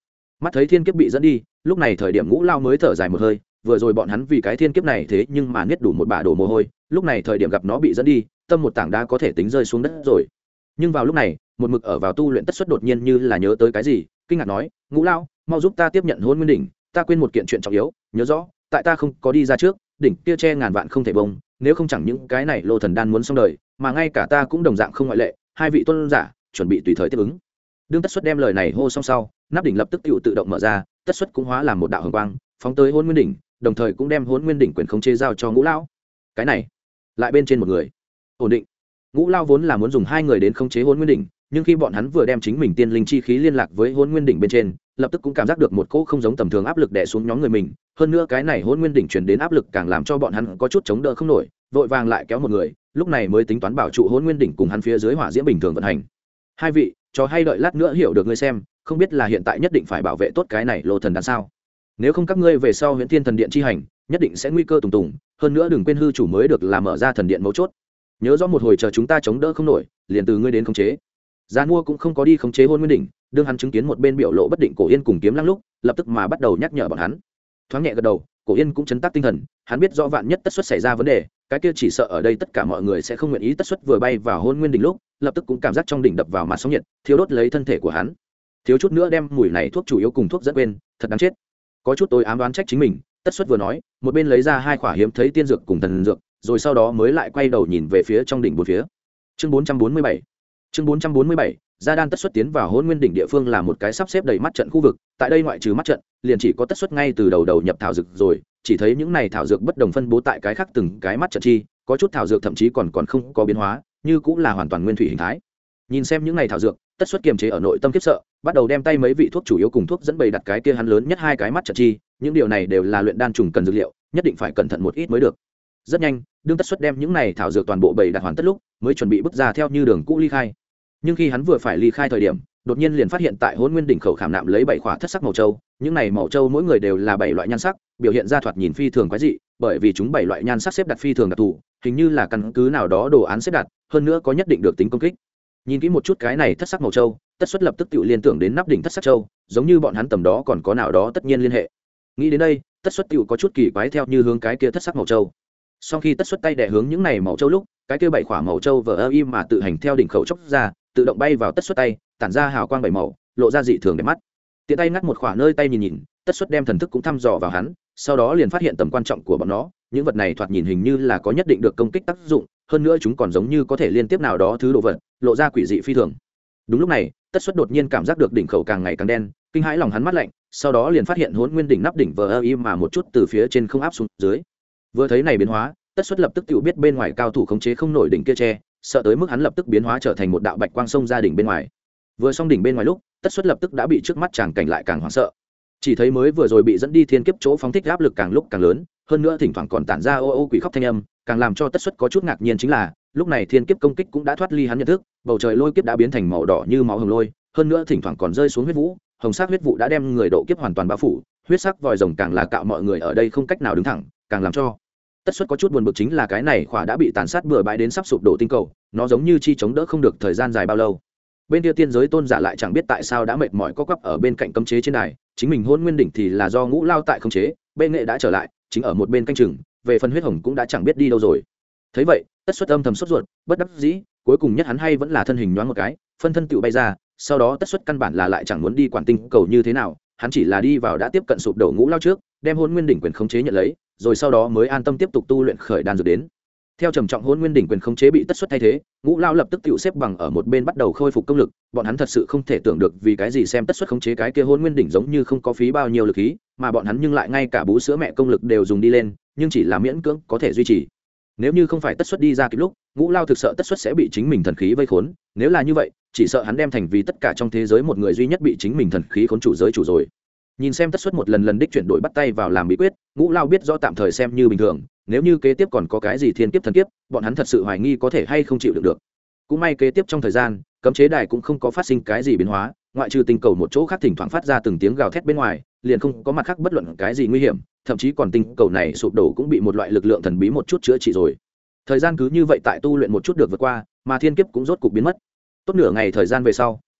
mắt thấy thiên kiếp bị dẫn đi, lúc này thời điểm Ngũ Lao mới thở dài một hơi, vừa rồi bọn hắn vì cái thiên kiếp này thế nhưng mà niết đủ một bả đổ mồ hôi, lúc này thời điểm gặp nó bị dẫn đi, tâm một tảng đá có thể tính rơi xuống đất rồi. Nhưng vào lúc này, một mực ở vào tu luyện Tất Xuất đột nhiên như là nhớ tới cái gì, kinh ngạc nói: Ngũ Lao, mau giúp ta tiếp nhận Hôn Nguyên đỉnh, ta quên một kiện chuyện trọng yếu, nhớ rõ, tại ta không có đi ra trước, đỉnh kia che ngàn vạn không thể bông, nếu không chẳng những cái này Lô Thần Đan muốn xong đời, mà ngay cả ta cũng đồng dạng không ngoại lệ, hai vị tôn giả chuẩn bị tùy thời tiếp ứng. Đương Tất Xuất đem lời này hô xong sau, nắp đỉnh lập tức tự động mở ra, Tất Xuất cũng hóa làm một đạo hồng quang, phóng tới Hôn Nguyên đỉnh, đồng thời cũng đem Hôn Nguyên đỉnh quyền khống chế giao cho Ngũ Lão. Cái này, lại bên trên một người. Ổn định. Ngũ Lao vốn là muốn dùng hai người đến khống chế Hôn Nguyên đỉnh, nhưng khi bọn hắn vừa đem chính mình tiên linh chi khí liên lạc với Hôn Nguyên đỉnh bên trên, lập tức cũng cảm giác được một cỗ không giống tầm thường áp lực đè xuống nhóm người mình, hơn nữa cái này Hôn Nguyên đỉnh truyền đến áp lực càng làm cho bọn hắn có chút chống đỡ không nổi, vội vàng lại kéo một người, lúc này mới tính toán bảo trụ Hôn Nguyên đỉnh cùng hắn phía dưới hỏa diễm bình thường vận hành. Hai vị, cho hay đợi lát nữa hiểu được ngươi xem, không biết là hiện tại nhất định phải bảo vệ tốt cái này Lô Thần Đan sao? Nếu không các ngươi về sau Huyền Thiên Thần Điện chi hành, nhất định sẽ nguy cơ tùng tùng, hơn nữa đừng quên hư chủ mới được làm mở ra thần điện mấu chốt. Nhớ rõ một hồi chờ chúng ta chống đỡ không nổi, liền từ ngươi đến khống chế. Giàn Mua cũng không có đi khống chế Hôn Nguyên đỉnh, đương hắn chứng kiến một bên biểu lộ bất định Cổ Yên cùng Kiếm Lăng lúc, lập tức mà bắt đầu nhắc nhở bọn hắn. Thoáng nhẹ gật đầu, Cổ Yên cũng chấn tác tinh thần, hắn biết rõ vạn nhất Tất Xuất xảy ra vấn đề, cái kia chỉ sợ ở đây tất cả mọi người sẽ không nguyện ý Tất Xuất vừa bay vào Hôn Nguyên đỉnh lúc, lập tức cũng cảm giác trong đỉnh đập vào mặt sóng nhiệt, thiêu đốt lấy thân thể của hắn. Thiếu chút nữa đem mùi này thuốc chủ yếu cùng thuốc dẫn quên, thật đáng chết. Có chút tối ám đoán trách chính mình, Tất Xuất vừa nói, một bên lấy ra hai khỏa hiếm thấy tiên dược cùng thần dược, rồi sau đó mới lại quay đầu nhìn về phía trong đỉnh bốn phía. Chương 447. Chương 447, Gia Đan Tất Xuất tiến vào Hôn Nguyên đỉnh địa phương là một cái sắp xếp đầy mắt trận khu vực, tại đây ngoại trừ mắt trận, liền chỉ có Tất Xuất ngay từ đầu nhập thảo dược rồi, chỉ thấy những này thảo dược bất đồng phân bố tại cái khác từng cái mắt trận chi, có chút thảo dược thậm chí còn không có biến hóa, như cũng là hoàn toàn nguyên thủy hình thái. Nhìn xem những này thảo dược, Tất Xuất kiềm chế ở nội tâm khiếp sợ, bắt đầu đem tay mấy vị thuốc chủ yếu cùng thuốc dẫn bày đặt cái kia hắn lớn nhất hai cái mắt trận chi, những điều này đều là luyện đan trùng cần dược liệu, nhất định phải cẩn thận một ít mới được. Rất nhanh, đương Tất Xuất đem những này thảo dược toàn bộ bày đặt hoàn tất lúc, mới chuẩn bị bước ra theo như đường cũ ly khai. Nhưng khi hắn vừa phải ly khai thời điểm, đột nhiên liền phát hiện tại Hôn Nguyên đỉnh khẩu khảm nạm lấy bảy khỏa thất sắc màu châu, những này màu châu mỗi người đều là bảy loại nhan sắc, biểu hiện ra thoạt nhìn phi thường quái dị, bởi vì chúng bảy loại nhan sắc xếp đặt phi thường đặc thù, hình như là căn cứ nào đó đồ án xếp đặt, hơn nữa có nhất định được tính công kích. Nhìn kỹ một chút cái này thất sắc màu châu, Tất Xuất lập tức tự liên tưởng đến nắp đỉnh thất sắc châu, giống như bọn hắn tầm đó còn có nào đó tất nhiên liên hệ. Nghĩ đến đây, Tất Xuất tự có chút kỳ quái theo như hướng cái kia thất sắc màu châu. Sau khi Tất Xuất tay đè hướng những này màu châu lúc, cái kia bảy khỏa màu châu vờ im mà tự hành theo đỉnh khẩu chốc ra, tự động bay vào Tất Xuất tay, tản ra hào quang bảy màu, lộ ra dị thường đẹp mắt. Tiện tay ngắt một khỏa nơi tay nhìn, Tất Xuất đem thần thức cũng thăm dò vào hắn, sau đó liền phát hiện tầm quan trọng của bọn nó, những vật này thoạt nhìn hình như là có nhất định được công kích tác dụng, hơn nữa chúng còn giống như có thể liên tiếp nào đó thứ đồ vật, lộ ra quỷ dị phi thường. Đúng lúc này, Tất Xuất đột nhiên cảm giác được đỉnh khẩu càng ngày càng đen, kinh hãi lòng hắn mát lạnh, sau đó liền phát hiện Hôn Nguyên đỉnh nắp đỉnh vờ im mà một chút từ phía trên không áp xuống dưới. Vừa thấy này biến hóa, Tất Xuất lập tức tự biết bên ngoài cao thủ khống chế không nổi đỉnh kia che, sợ tới mức hắn lập tức biến hóa trở thành một đạo bạch quang sông ra đỉnh bên ngoài. Vừa xong đỉnh bên ngoài lúc, Tất Xuất lập tức đã bị trước mắt chàng cảnh lại càng hoảng sợ. Chỉ thấy mới vừa rồi bị dẫn đi thiên kiếp chỗ phóng thích áp lực càng lúc càng lớn, hơn nữa thỉnh thoảng còn tản ra ô ô quỷ khóc thanh âm, càng làm cho Tất Xuất có chút ngạc nhiên chính là, lúc này thiên kiếp công kích cũng đã thoát ly hắn nhận thức, bầu trời lôi kiếp đã biến thành màu đỏ như máu hồng lôi, hơn nữa thỉnh thoảng còn rơi xuống huyết vũ, hồng sắc huyết vụ đã đem người độ kiếp hoàn toàn bao phủ, huyết sắc vòi rồng càng là cạo mọi người ở đây không cách nào đứng thẳng, càng làm cho Tất Xuất có chút buồn bực chính là cái này khỏa đã bị tàn sát bừa bãi đến sắp sụp đổ tinh cầu, nó giống như chi chống đỡ không được thời gian dài bao lâu. Bên kia tiên giới tôn giả lại chẳng biết tại sao đã mệt mỏi co quắp ở bên cạnh cấm chế trên đài, chính mình Hôn Nguyên đỉnh thì là do Ngũ Lao tại khống chế, bên nghệ đã trở lại, chính ở một bên canh chừng, về phần huyết hồng cũng đã chẳng biết đi đâu rồi. Thấy vậy, Tất Xuất âm thầm sốt ruột, bất đắc dĩ, cuối cùng nhất hắn hay vẫn là thân hình nhoáng một cái, phân thân tựu bay ra, sau đó Tất Xuất căn bản là lại chẳng muốn đi quản tinh cầu như thế nào, hắn chỉ là đi vào đã tiếp cận sụp đổ Ngũ Lao trước, đem Hôn Nguyên đỉnh quyền khống chế nhận lấy, rồi sau đó mới an tâm tiếp tục tu luyện khởi đan dược đến. Theo trầm trọng Hôn Nguyên đỉnh quyền khống chế bị Tất Xuất thay thế, Ngũ Lao lập tức tựu xếp bằng ở một bên bắt đầu khôi phục công lực, bọn hắn thật sự không thể tưởng được vì cái gì xem Tất Xuất khống chế cái kia Hôn Nguyên đỉnh giống như không có phí bao nhiêu lực khí, mà bọn hắn nhưng lại ngay cả bú sữa mẹ công lực đều dùng đi lên, nhưng chỉ là miễn cưỡng có thể duy trì. Nếu như không phải Tất Xuất đi ra kịp lúc, Ngũ Lao thực sợ Tất Xuất sẽ bị chính mình thần khí vây khốn, nếu là như vậy, chỉ sợ hắn đem thành vì tất cả trong thế giới một người duy nhất bị chính mình thần khí khốn chủ giới chủ rồi. Nhìn xem Tất Xuất một lần lần đích chuyển đổi bắt tay vào làm bí quyết, Ngũ Lao biết rõ tạm thời xem như bình thường, nếu như kế tiếp còn có cái gì thiên kiếp thần kiếp, bọn hắn thật sự hoài nghi có thể hay không chịu đựng được. Cũng may kế tiếp trong thời gian, cấm chế đài cũng không có phát sinh cái gì biến hóa, ngoại trừ tinh cầu một chỗ khác thỉnh thoảng phát ra từng tiếng gào thét bên ngoài, liền không có mặt khác bất luận cái gì nguy hiểm, thậm chí còn tinh cầu này sụp đổ cũng bị một loại lực lượng thần bí một chút chữa trị rồi. Thời gian cứ như vậy tại tu luyện một chút được vượt qua, mà thiên kiếp cũng rốt cục biến mất. Tốt nửa ngày thời gian về sau,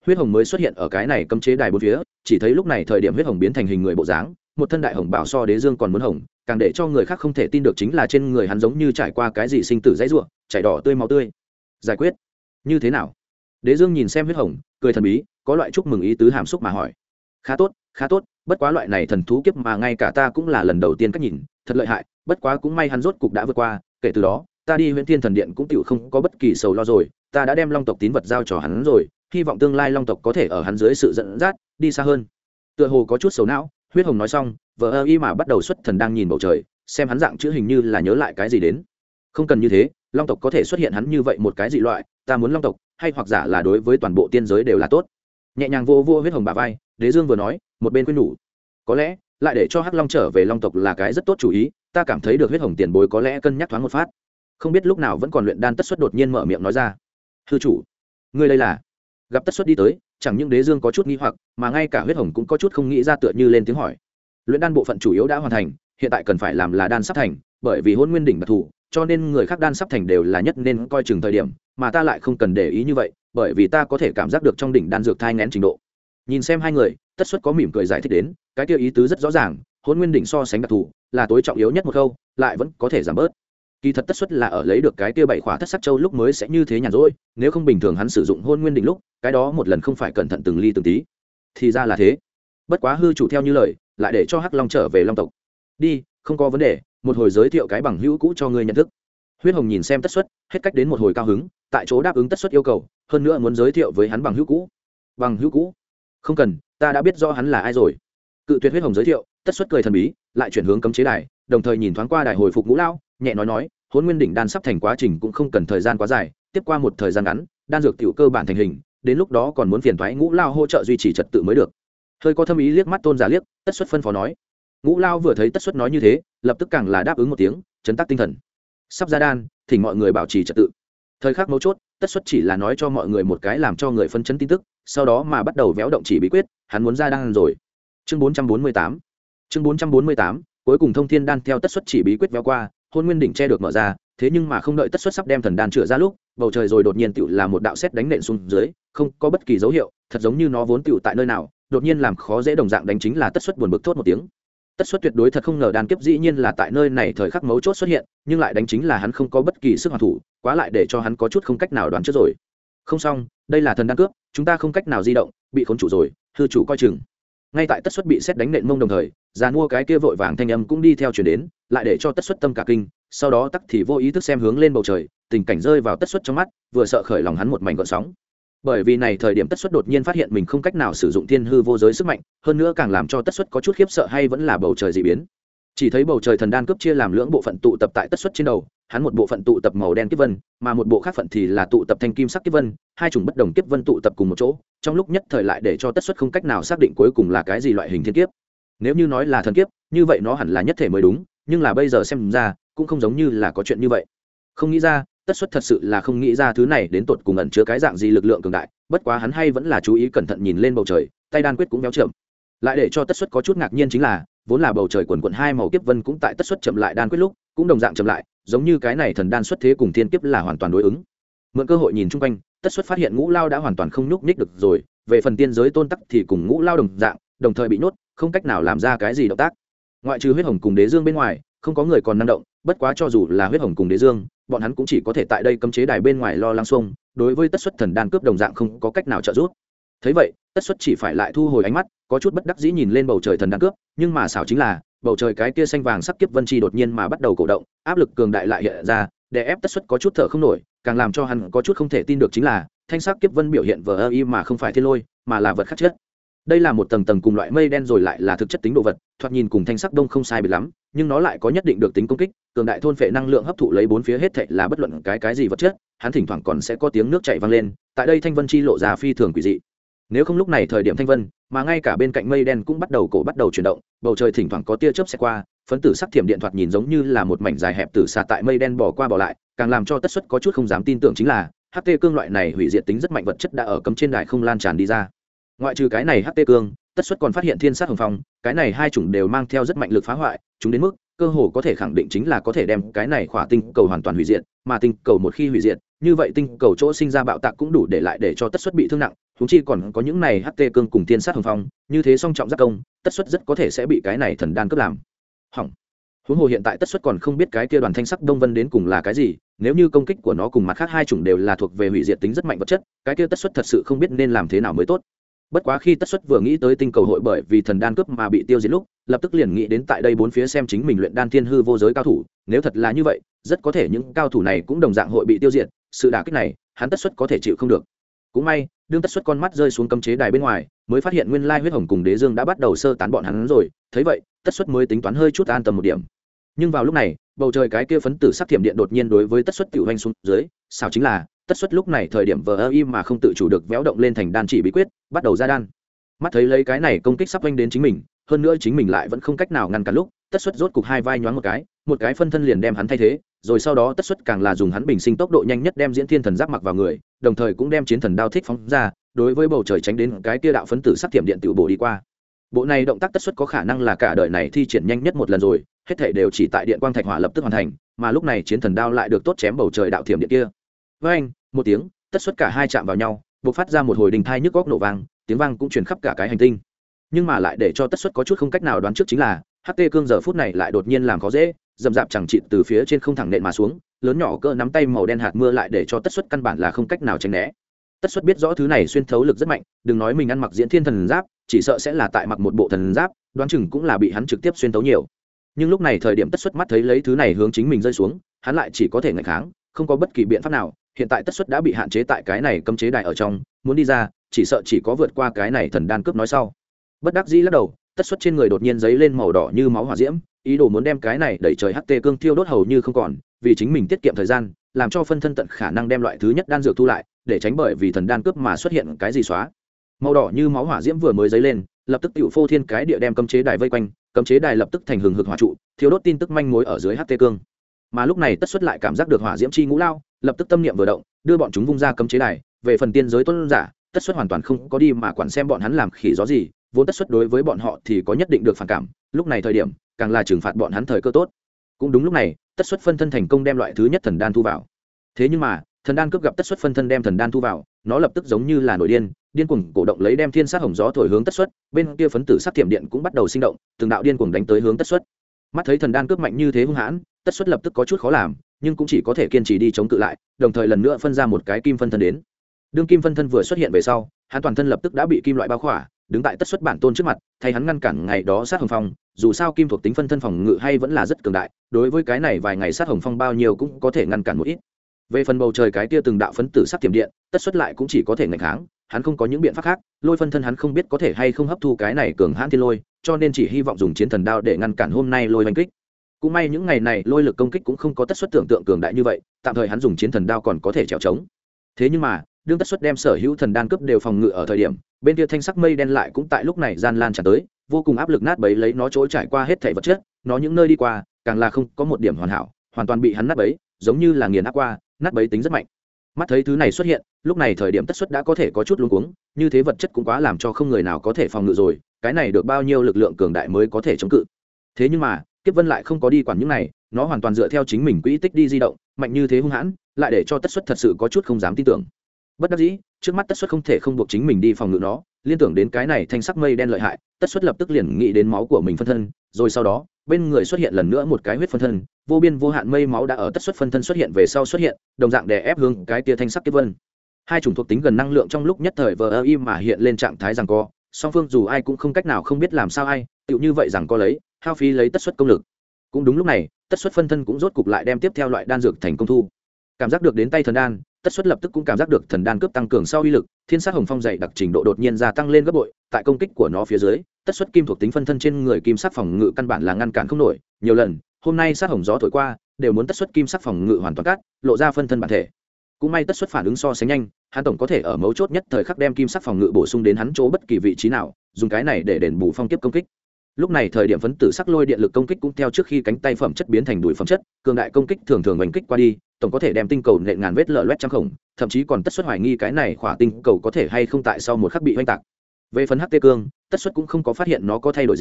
huyết hồng mới xuất hiện ở cái này cấm chế đài bốn phía. Chỉ thấy lúc này thời điểm huyết hồng biến thành hình người bộ dáng, một thân đại hồng bảo so đế dương còn muốn hồng, càng để cho người khác không thể tin được chính là trên người hắn giống như trải qua cái gì sinh tử dãy ruộng, chảy đỏ tươi máu tươi. Giải quyết như thế nào? Đế dương nhìn xem huyết hồng, cười thần bí, có loại chúc mừng ý tứ hàm xúc mà hỏi. Khá tốt, khá tốt, bất quá loại này thần thú kiếp mà ngay cả ta cũng là lần đầu tiên cách nhìn, thật lợi hại, bất quá cũng may hắn rốt cục đã vượt qua, kể từ đó ta đi Huyễn Thiên Thần Điện cũng tựu không có bất kỳ sầu lo rồi, ta đã đem long tộc tín vật giao cho hắn rồi, hy vọng tương lai long tộc có thể ở hắn dưới sự dẫn dắt đi xa hơn. Tựa hồ có chút sầu não, huyết hồng nói xong, vợ y mà bắt đầu xuất thần đang nhìn bầu trời, xem hắn dạng chữ hình như là nhớ lại cái gì đến. Không cần như thế, long tộc có thể xuất hiện hắn như vậy một cái dị loại, ta muốn long tộc hay hoặc giả là đối với toàn bộ tiên giới đều là tốt. Nhẹ nhàng vô huyết hồng bả vai, Đế Dương vừa nói, một bên khuyên nhủ, có lẽ lại để cho hắc long trở về long tộc là cái rất tốt chủ ý, ta cảm thấy được huyết hồng tiền bối có lẽ cân nhắc thoáng một phát. Không biết lúc nào vẫn còn luyện đan Tất Xuất đột nhiên mở miệng nói ra, hư chủ, ngươi đây là? Gặp Tất Xuất đi tới, chẳng những Đế Dương có chút nghi hoặc, mà ngay cả huyết hồng cũng có chút không nghĩ ra, tựa như lên tiếng hỏi. Luyện đan bộ phận chủ yếu đã hoàn thành, hiện tại cần phải làm là đan sắp thành, bởi vì hôn nguyên đỉnh đặc thù, cho nên người khác đan sắp thành đều là nhất nên coi chừng thời điểm, mà ta lại không cần để ý như vậy, bởi vì ta có thể cảm giác được trong đỉnh đan dược thai nghén trình độ. Nhìn xem hai người, Tất Xuất có mỉm cười giải thích đến, cái kia ý tứ rất rõ ràng, hôn nguyên đỉnh so sánh đặc thù là tối trọng yếu nhất một khâu, lại vẫn có thể giảm bớt. Kỳ thật Tất Xuất là ở lấy được cái kia 7 khỏa thất sắc châu lúc mới sẽ như thế nhàn rỗi, nếu không bình thường hắn sử dụng hôn nguyên đỉnh lúc, cái đó một lần không phải cẩn thận từng ly từng tí. Thì ra là thế. Bất quá hư chủ theo như lời, lại để cho hắc long trở về long tộc. Đi, không có vấn đề, một hồi giới thiệu cái bằng hữu cũ cho ngươi nhận thức. Huyết hồng nhìn xem Tất Xuất, hết cách đến một hồi cao hứng, tại chỗ đáp ứng Tất Xuất yêu cầu, hơn nữa muốn giới thiệu với hắn bằng hữu cũ. Bằng hữu cũ? Không cần, ta đã biết rõ hắn là ai rồi. Cự tuyệt huyết hồng giới thiệu, Tất Xuất cười thần bí, lại chuyển hướng cấm chế đài, đồng thời nhìn thoáng qua đài hồi phục Ngũ Lao, nhẹ nói, hôn nguyên đỉnh đan sắp thành quá trình cũng không cần thời gian quá dài, tiếp qua một thời gian ngắn, đan dược tiểu cơ bản thành hình, đến lúc đó còn muốn phiền toái Ngũ Lao hỗ trợ duy trì trật tự mới được. Hơi có thâm ý liếc mắt Tôn giả liếc, Tất Xuất phân phó nói. Ngũ Lao vừa thấy Tất Xuất nói như thế, lập tức càng là đáp ứng một tiếng, chấn tác tinh thần. Sắp ra đan, thỉnh mọi người bảo trì trật tự. Thời khắc mấu chốt, Tất Xuất chỉ là nói cho mọi người một cái làm cho người phân chấn tin tức, sau đó mà bắt đầu véo động chỉ bí quyết, hắn muốn ra đan rồi. Chương 448. Chương 448, cuối cùng thông thiên đan theo Tất Xuất chỉ bí quyết véo qua, hôn nguyên đỉnh che được mở ra, thế nhưng mà không đợi Tất Xuất sắp đem thần đan chữa ra lúc, bầu trời rồi đột nhiên tựu là một đạo sét đánh nện xuống dưới, không có bất kỳ dấu hiệu, thật giống như nó vốn tựu tại nơi nào, đột nhiên làm khó dễ đồng dạng đánh chính là Tất Xuất buồn bực thốt một tiếng. Tất Xuất tuyệt đối thật không ngờ đan kiếp dĩ nhiên là tại nơi này thời khắc mấu chốt xuất hiện, nhưng lại đánh chính là hắn không có bất kỳ sức hoàn thủ, quá lại để cho hắn có chút không cách nào đoán trước rồi. Không xong, đây là thần đan cướp, chúng ta không cách nào di động, bị khốn chủ rồi, hư chủ coi chừng. Ngay tại Tất Xuất bị sét đánh nện mông đồng thời, giàn mua cái kia vội vàng thanh âm cũng đi theo truyền đến, lại để cho Tất Xuất tâm cả kinh, sau đó tắc thì vô ý thức xem hướng lên bầu trời, tình cảnh rơi vào Tất Xuất trong mắt, vừa sợ khởi lòng hắn một mảnh gợn sóng. Bởi vì này thời điểm Tất Xuất đột nhiên phát hiện mình không cách nào sử dụng thiên hư vô giới sức mạnh, hơn nữa càng làm cho Tất Xuất có chút khiếp sợ hay vẫn là bầu trời dị biến. Chỉ thấy bầu trời thần đan cướp chia làm lưỡng bộ phận tụ tập tại Tất Xuất trên đầu, hắn một bộ phận tụ tập màu đen kiếp vân, mà một bộ khác phận thì là tụ tập thanh kim sắc kiếp vân, hai chủng bất đồng kiếp vân tụ tập cùng một chỗ, trong lúc nhất thời lại để cho Tất Xuất không cách nào xác định cuối cùng là cái gì loại hình thiên kiếp. Nếu như nói là thần kiếp, như vậy nó hẳn là nhất thể mới đúng, nhưng là bây giờ xem ra, cũng không giống như là có chuyện như vậy. Không nghĩ ra, Tất Xuất thật sự là không nghĩ ra thứ này đến tột cùng ẩn chứa cái dạng gì lực lượng cường đại, bất quá hắn hay vẫn là chú ý cẩn thận nhìn lên bầu trời, tay đan quyết cũng véo chậm. Lại để cho Tất Xuất có chút ngạc nhiên chính là, vốn là bầu trời quần quần hai màu kiếp vân cũng tại Tất Xuất chậm lại đan quyết lúc, cũng đồng dạng chậm lại, giống như cái này thần đan xuất thế cùng thiên kiếp là hoàn toàn đối ứng. Mượn cơ hội nhìn chung quanh, Tất Xuất phát hiện Ngũ Lao đã hoàn toàn không nhúc nhích được rồi, về phần tiên giới Tôn Tắc thì cùng Ngũ Lao đồng dạng, đồng thời bị nhốt, không cách nào làm ra cái gì động tác. Ngoại trừ huyết hồng cùng đế dương bên ngoài, không có người còn năng động, bất quá cho dù là huyết hồng cùng đế dương, bọn hắn cũng chỉ có thể tại đây cấm chế đài bên ngoài lo lắng xung, đối với Tất Xuất thần đan cướp đồng dạng không có cách nào trợ giúp. Thấy vậy, Tất Xuất chỉ phải lại thu hồi ánh mắt, có chút bất đắc dĩ nhìn lên bầu trời thần đan cướp, nhưng mà xảo chính là, bầu trời cái kia xanh vàng sắc kiếp vân chi đột nhiên mà bắt đầu cổ động, áp lực cường đại lại hiện ra, để ép Tất Xuất có chút thở không nổi, càng làm cho hắn có chút không thể tin được chính là, thanh sắc kiếp vân biểu hiện vờ y mà không phải thiên lôi, mà là vật khác chất. Đây là một tầng tầng cùng loại mây đen rồi lại là thực chất tính đồ vật, thoạt nhìn cùng thanh sắc đông không sai biệt lắm, nhưng nó lại có nhất định được tính công kích, cường đại thôn phệ năng lượng hấp thụ lấy bốn phía hết thảy là bất luận cái gì vật chất, hắn thỉnh thoảng còn sẽ có tiếng nước chảy vang lên, tại đây thanh vân chi lộ ra phi thường quỷ dị. Nếu không lúc này thời điểm thanh vân, mà ngay cả bên cạnh mây đen cũng bắt đầu chuyển động, bầu trời thỉnh thoảng có tia chớp sẽ qua, phấn tử sắc thiểm điện thoạt nhìn giống như là một mảnh dài hẹp tử xà tại mây đen bỏ qua bỏ lại, càng làm cho Tất Xuất có chút không dám tin tưởng chính là, HT cương loại này hủy diệt tính rất mạnh vật chất đã ở cấm trên đài không lan tràn đi ra. Ngoại trừ cái này HT cương, Tất Xuất còn phát hiện thiên sát hồng phong, cái này hai chủng đều mang theo rất mạnh lực phá hoại, chúng đến mức cơ hồ có thể khẳng định chính là có thể đem cái này khỏa tinh cầu hoàn toàn hủy diệt, mà tinh cầu một khi hủy diệt, như vậy tinh cầu chỗ sinh ra bạo tạc cũng đủ để lại để cho Tất Xuất bị thương nặng, huống chi còn có những này HT cương cùng tiên sát hồng phong, như thế song trọng giác công, Tất Xuất rất có thể sẽ bị cái này thần đan cướp làm hỏng. Huống hồ hiện tại Tất Xuất còn không biết cái kia đoàn thanh sắc đông vân đến cùng là cái gì, nếu như công kích của nó cùng mặt khác hai chủng đều là thuộc về hủy diệt tính rất mạnh vật chất, cái kia Tất Xuất thật sự không biết nên làm thế nào mới tốt. Bất quá khi Tất Xuất vừa nghĩ tới tinh cầu hội bởi vì thần đan cướp mà bị tiêu diệt lúc, lập tức liền nghĩ đến tại đây bốn phía xem chính mình luyện đan thiên hư vô giới cao thủ, nếu thật là như vậy, rất có thể những cao thủ này cũng đồng dạng hội bị tiêu diệt, sự đả kích này, hắn Tất Xuất có thể chịu không được. Cũng may, đương Tất Xuất con mắt rơi xuống cấm chế đài bên ngoài, mới phát hiện nguyên lai huyết hồng cùng đế dương đã bắt đầu sơ tán bọn hắn rồi, thấy vậy, Tất Xuất mới tính toán hơi chút an tâm một điểm. Nhưng vào lúc này, bầu trời cái kia phấn tử sắc thiểm điện đột nhiên đối với Tất Xuất tiểu hoành xuống dưới, sao chính là Tất Xuất lúc này thời điểm vờ im mà không tự chủ được véo động lên thành đan chỉ bí quyết, bắt đầu ra đan. Mắt thấy lấy cái này công kích sắp vênh đến chính mình, hơn nữa chính mình lại vẫn không cách nào ngăn cản lúc, Tất Xuất rốt cục hai vai nhoáng một cái phân thân liền đem hắn thay thế, rồi sau đó Tất Xuất càng là dùng hắn bình sinh tốc độ nhanh nhất đem diễn thiên thần giáp mặc vào người, đồng thời cũng đem chiến thần đao thích phóng ra, đối với bầu trời tránh đến cái kia đạo phấn tử sắc thiểm điện tự bổ đi qua. Bộ này động tác Tất Xuất có khả năng là cả đời này thi triển nhanh nhất một lần rồi, hết thảy đều chỉ tại điện quang thạch hỏa lập tức hoàn thành, mà lúc này chiến thần đao lại được tốt chém bầu trời đạo thiểm điện kia. Với anh, một tiếng, Tất Xuất cả hai chạm vào nhau, bộc phát ra một hồi đình thai nhức góc nổ vang, tiếng vang cũng truyền khắp cả cái hành tinh. Nhưng mà lại để cho Tất Xuất có chút không cách nào đoán trước chính là, HT cương giờ phút này lại đột nhiên làm khó dễ, dầm dạp chẳng chịt từ phía trên không thẳng nện mà xuống, lớn nhỏ cỡ nắm tay màu đen hạt mưa lại để cho Tất Xuất căn bản là không cách nào tránh né. Tất Xuất biết rõ thứ này xuyên thấu lực rất mạnh, đừng nói mình ăn mặc diễn thiên thần giáp, chỉ sợ sẽ là tại mặc một bộ thần giáp, đoán chừng cũng là bị hắn trực tiếp xuyên thấu nhiều. Nhưng lúc này thời điểm Tất Xuất mắt thấy lấy thứ này hướng chính mình rơi xuống, hắn lại chỉ có thể nghịch kháng, không có bất kỳ biện pháp nào. Hiện tại Tất Xuất đã bị hạn chế tại cái này cấm chế đài ở trong, muốn đi ra, chỉ sợ chỉ có vượt qua cái này thần đan cướp nói sau. Bất đắc dĩ lắc đầu, Tất Xuất trên người đột nhiên giấy lên màu đỏ như máu hỏa diễm, ý đồ muốn đem cái này đẩy trời HT cương thiêu đốt hầu như không còn, vì chính mình tiết kiệm thời gian, làm cho phân thân tận khả năng đem loại thứ nhất đan dược thu lại, để tránh bởi vì thần đan cướp mà xuất hiện cái gì xóa. Màu đỏ như máu hỏa diễm vừa mới giấy lên, lập tức tiểu phô thiên cái địa đem cấm chế đài vây quanh, cấm chế đài lập tức thành hừng hực hỏa trụ, thiêu đốt tin tức manh mối ở dưới HT cương. Mà lúc này Tất Xuất lại cảm giác được hỏa diễm chi ngũ lao, lập tức tâm niệm vừa động, đưa bọn chúng vung ra cấm chế đài. Về phần tiên giới tuấn giả, Tất Xuất hoàn toàn không có đi mà quản xem bọn hắn làm khỉ gió gì, vốn Tất Xuất đối với bọn họ thì có nhất định được phản cảm, lúc này thời điểm càng là trừng phạt bọn hắn thời cơ tốt. Cũng đúng lúc này, Tất Xuất phân thân thành công đem loại thứ nhất thần đan thu vào. Thế nhưng mà, thần đan cướp gặp Tất Xuất phân thân đem thần đan thu vào, nó lập tức giống như là nổi điên cuồng cổ động lấy đem thiên sát hồng gió thổi hướng Tất Xuất, bên kia phấn tử sắc thiểm điện cũng bắt đầu sinh động, từng đạo điên cuồng đánh tới hướng Tất Xuất. Mắt thấy thần đan cướp mạnh như thế hung hãn, Tất Xuất lập tức có chút khó làm, nhưng cũng chỉ có thể kiên trì đi chống cự lại, đồng thời lần nữa phân ra một cái kim phân thân đến. Đương kim phân thân vừa xuất hiện về sau, hắn toàn thân lập tức đã bị kim loại bao khỏa, đứng tại Tất Xuất bản tôn trước mặt, thay hắn ngăn cản ngày đó sát hồng phong. Dù sao kim thuộc tính phân thân phòng ngự hay vẫn là rất cường đại, đối với cái này vài ngày sát hồng phong bao nhiêu cũng có thể ngăn cản một ít. Về phần bầu trời cái kia từng đạo phấn tử sắc tiềm điện, Tất Xuất lại cũng chỉ có thể nghịch kháng, hắn không có những biện pháp khác, lôi phân thân hắn không biết có thể hay không hấp thu cái này cường hãn thiên lôi, cho nên chỉ hy vọng dùng chiến thần đao để ngăn cản hôm nay lôi đánh kích. Cũng may những ngày này lôi lực công kích cũng không có Tất Xuất tưởng tượng cường đại như vậy, tạm thời hắn dùng chiến thần đao còn có thể trèo trống. Thế nhưng mà, đương Tất Xuất đem sở hữu thần đan cướp đều phòng ngự ở thời điểm, bên kia thanh sắc mây đen lại cũng tại lúc này gian lan tràn tới, vô cùng áp lực nát bấy lấy nó chỗ trải qua hết thảy vật chất, nó những nơi đi qua, càng là không có một điểm hoàn hảo, hoàn toàn bị hắn nát bấy, giống như là nghiền áp qua, nát bấy tính rất mạnh. Mắt thấy thứ này xuất hiện, lúc này thời điểm Tất Xuất đã có thể có chút luống cuống, như thế vật chất cũng quá làm cho không người nào có thể phòng ngự rồi, cái này được bao nhiêu lực lượng cường đại mới có thể chống cự. Thế nhưng mà, Kiếp Vân lại không có đi quản những này, nó hoàn toàn dựa theo chính mình quỹ tích đi di động, mạnh như thế hung hãn, lại để cho Tất Xuất thật sự có chút không dám tin tưởng. Bất đắc dĩ, trước mắt Tất Xuất không thể không buộc chính mình đi phòng ngự nó, liên tưởng đến cái này thanh sắc mây đen lợi hại, Tất Xuất lập tức liền nghĩ đến máu của mình phân thân, rồi sau đó, bên người xuất hiện lần nữa một cái huyết phân thân, vô biên vô hạn mây máu đã ở Tất Xuất phân thân xuất hiện về sau xuất hiện, đồng dạng đè ép hướng cái tia thanh sắc Kiếp Vân. Hai chủng thuộc tính gần năng lượng trong lúc nhất thời vờ im mà hiện lên trạng thái giằng co, song phương dù ai cũng không cách nào không biết làm sao ai, tựu như vậy giằng co lấy, hao phí lấy Tất Xuất công lực. Cũng đúng lúc này, Tất Xuất phân thân cũng rốt cục lại đem tiếp theo loại đan dược thành công thu. Cảm giác được đến tay thần đan, Tất Xuất lập tức cũng cảm giác được thần đan cướp tăng cường sau uy lực, thiên sát hồng phong dày đặc trình độ đột nhiên gia tăng lên gấp bội, tại công kích của nó phía dưới, Tất Xuất kim thuộc tính phân thân trên người kim sắc phòng ngự căn bản là ngăn cản không nổi, nhiều lần, hôm nay sát hồng gió thổi qua, đều muốn Tất Xuất kim sắc phòng ngự hoàn toàn cắt, lộ ra phân thân bản thể. Cũng may Tất Xuất phản ứng so sánh nhanh, hắn tổng có thể ở mấu chốt nhất thời khắc đem kim sắc phòng ngự bổ sung đến hắn chỗ bất kỳ vị trí nào, dùng cái này để đền bù phong kiếp công kích. Lúc này thời điểm phấn tử sắc lôi điện lực công kích cũng theo trước khi cánh tay phẩm chất biến thành đùi phẩm chất, cường đại công kích thường thường đánh kích qua đi, tổng có thể đem tinh cầu nện ngàn vết lở loét trăm khổng, thậm chí còn Tất Xuất hoài nghi cái này khỏa tinh cầu có thể hay không tại sau một khắc bị hoành tạc. Về phần HT cương, Tất Xuất cũng không có phát hiện nó có thay đổi gì,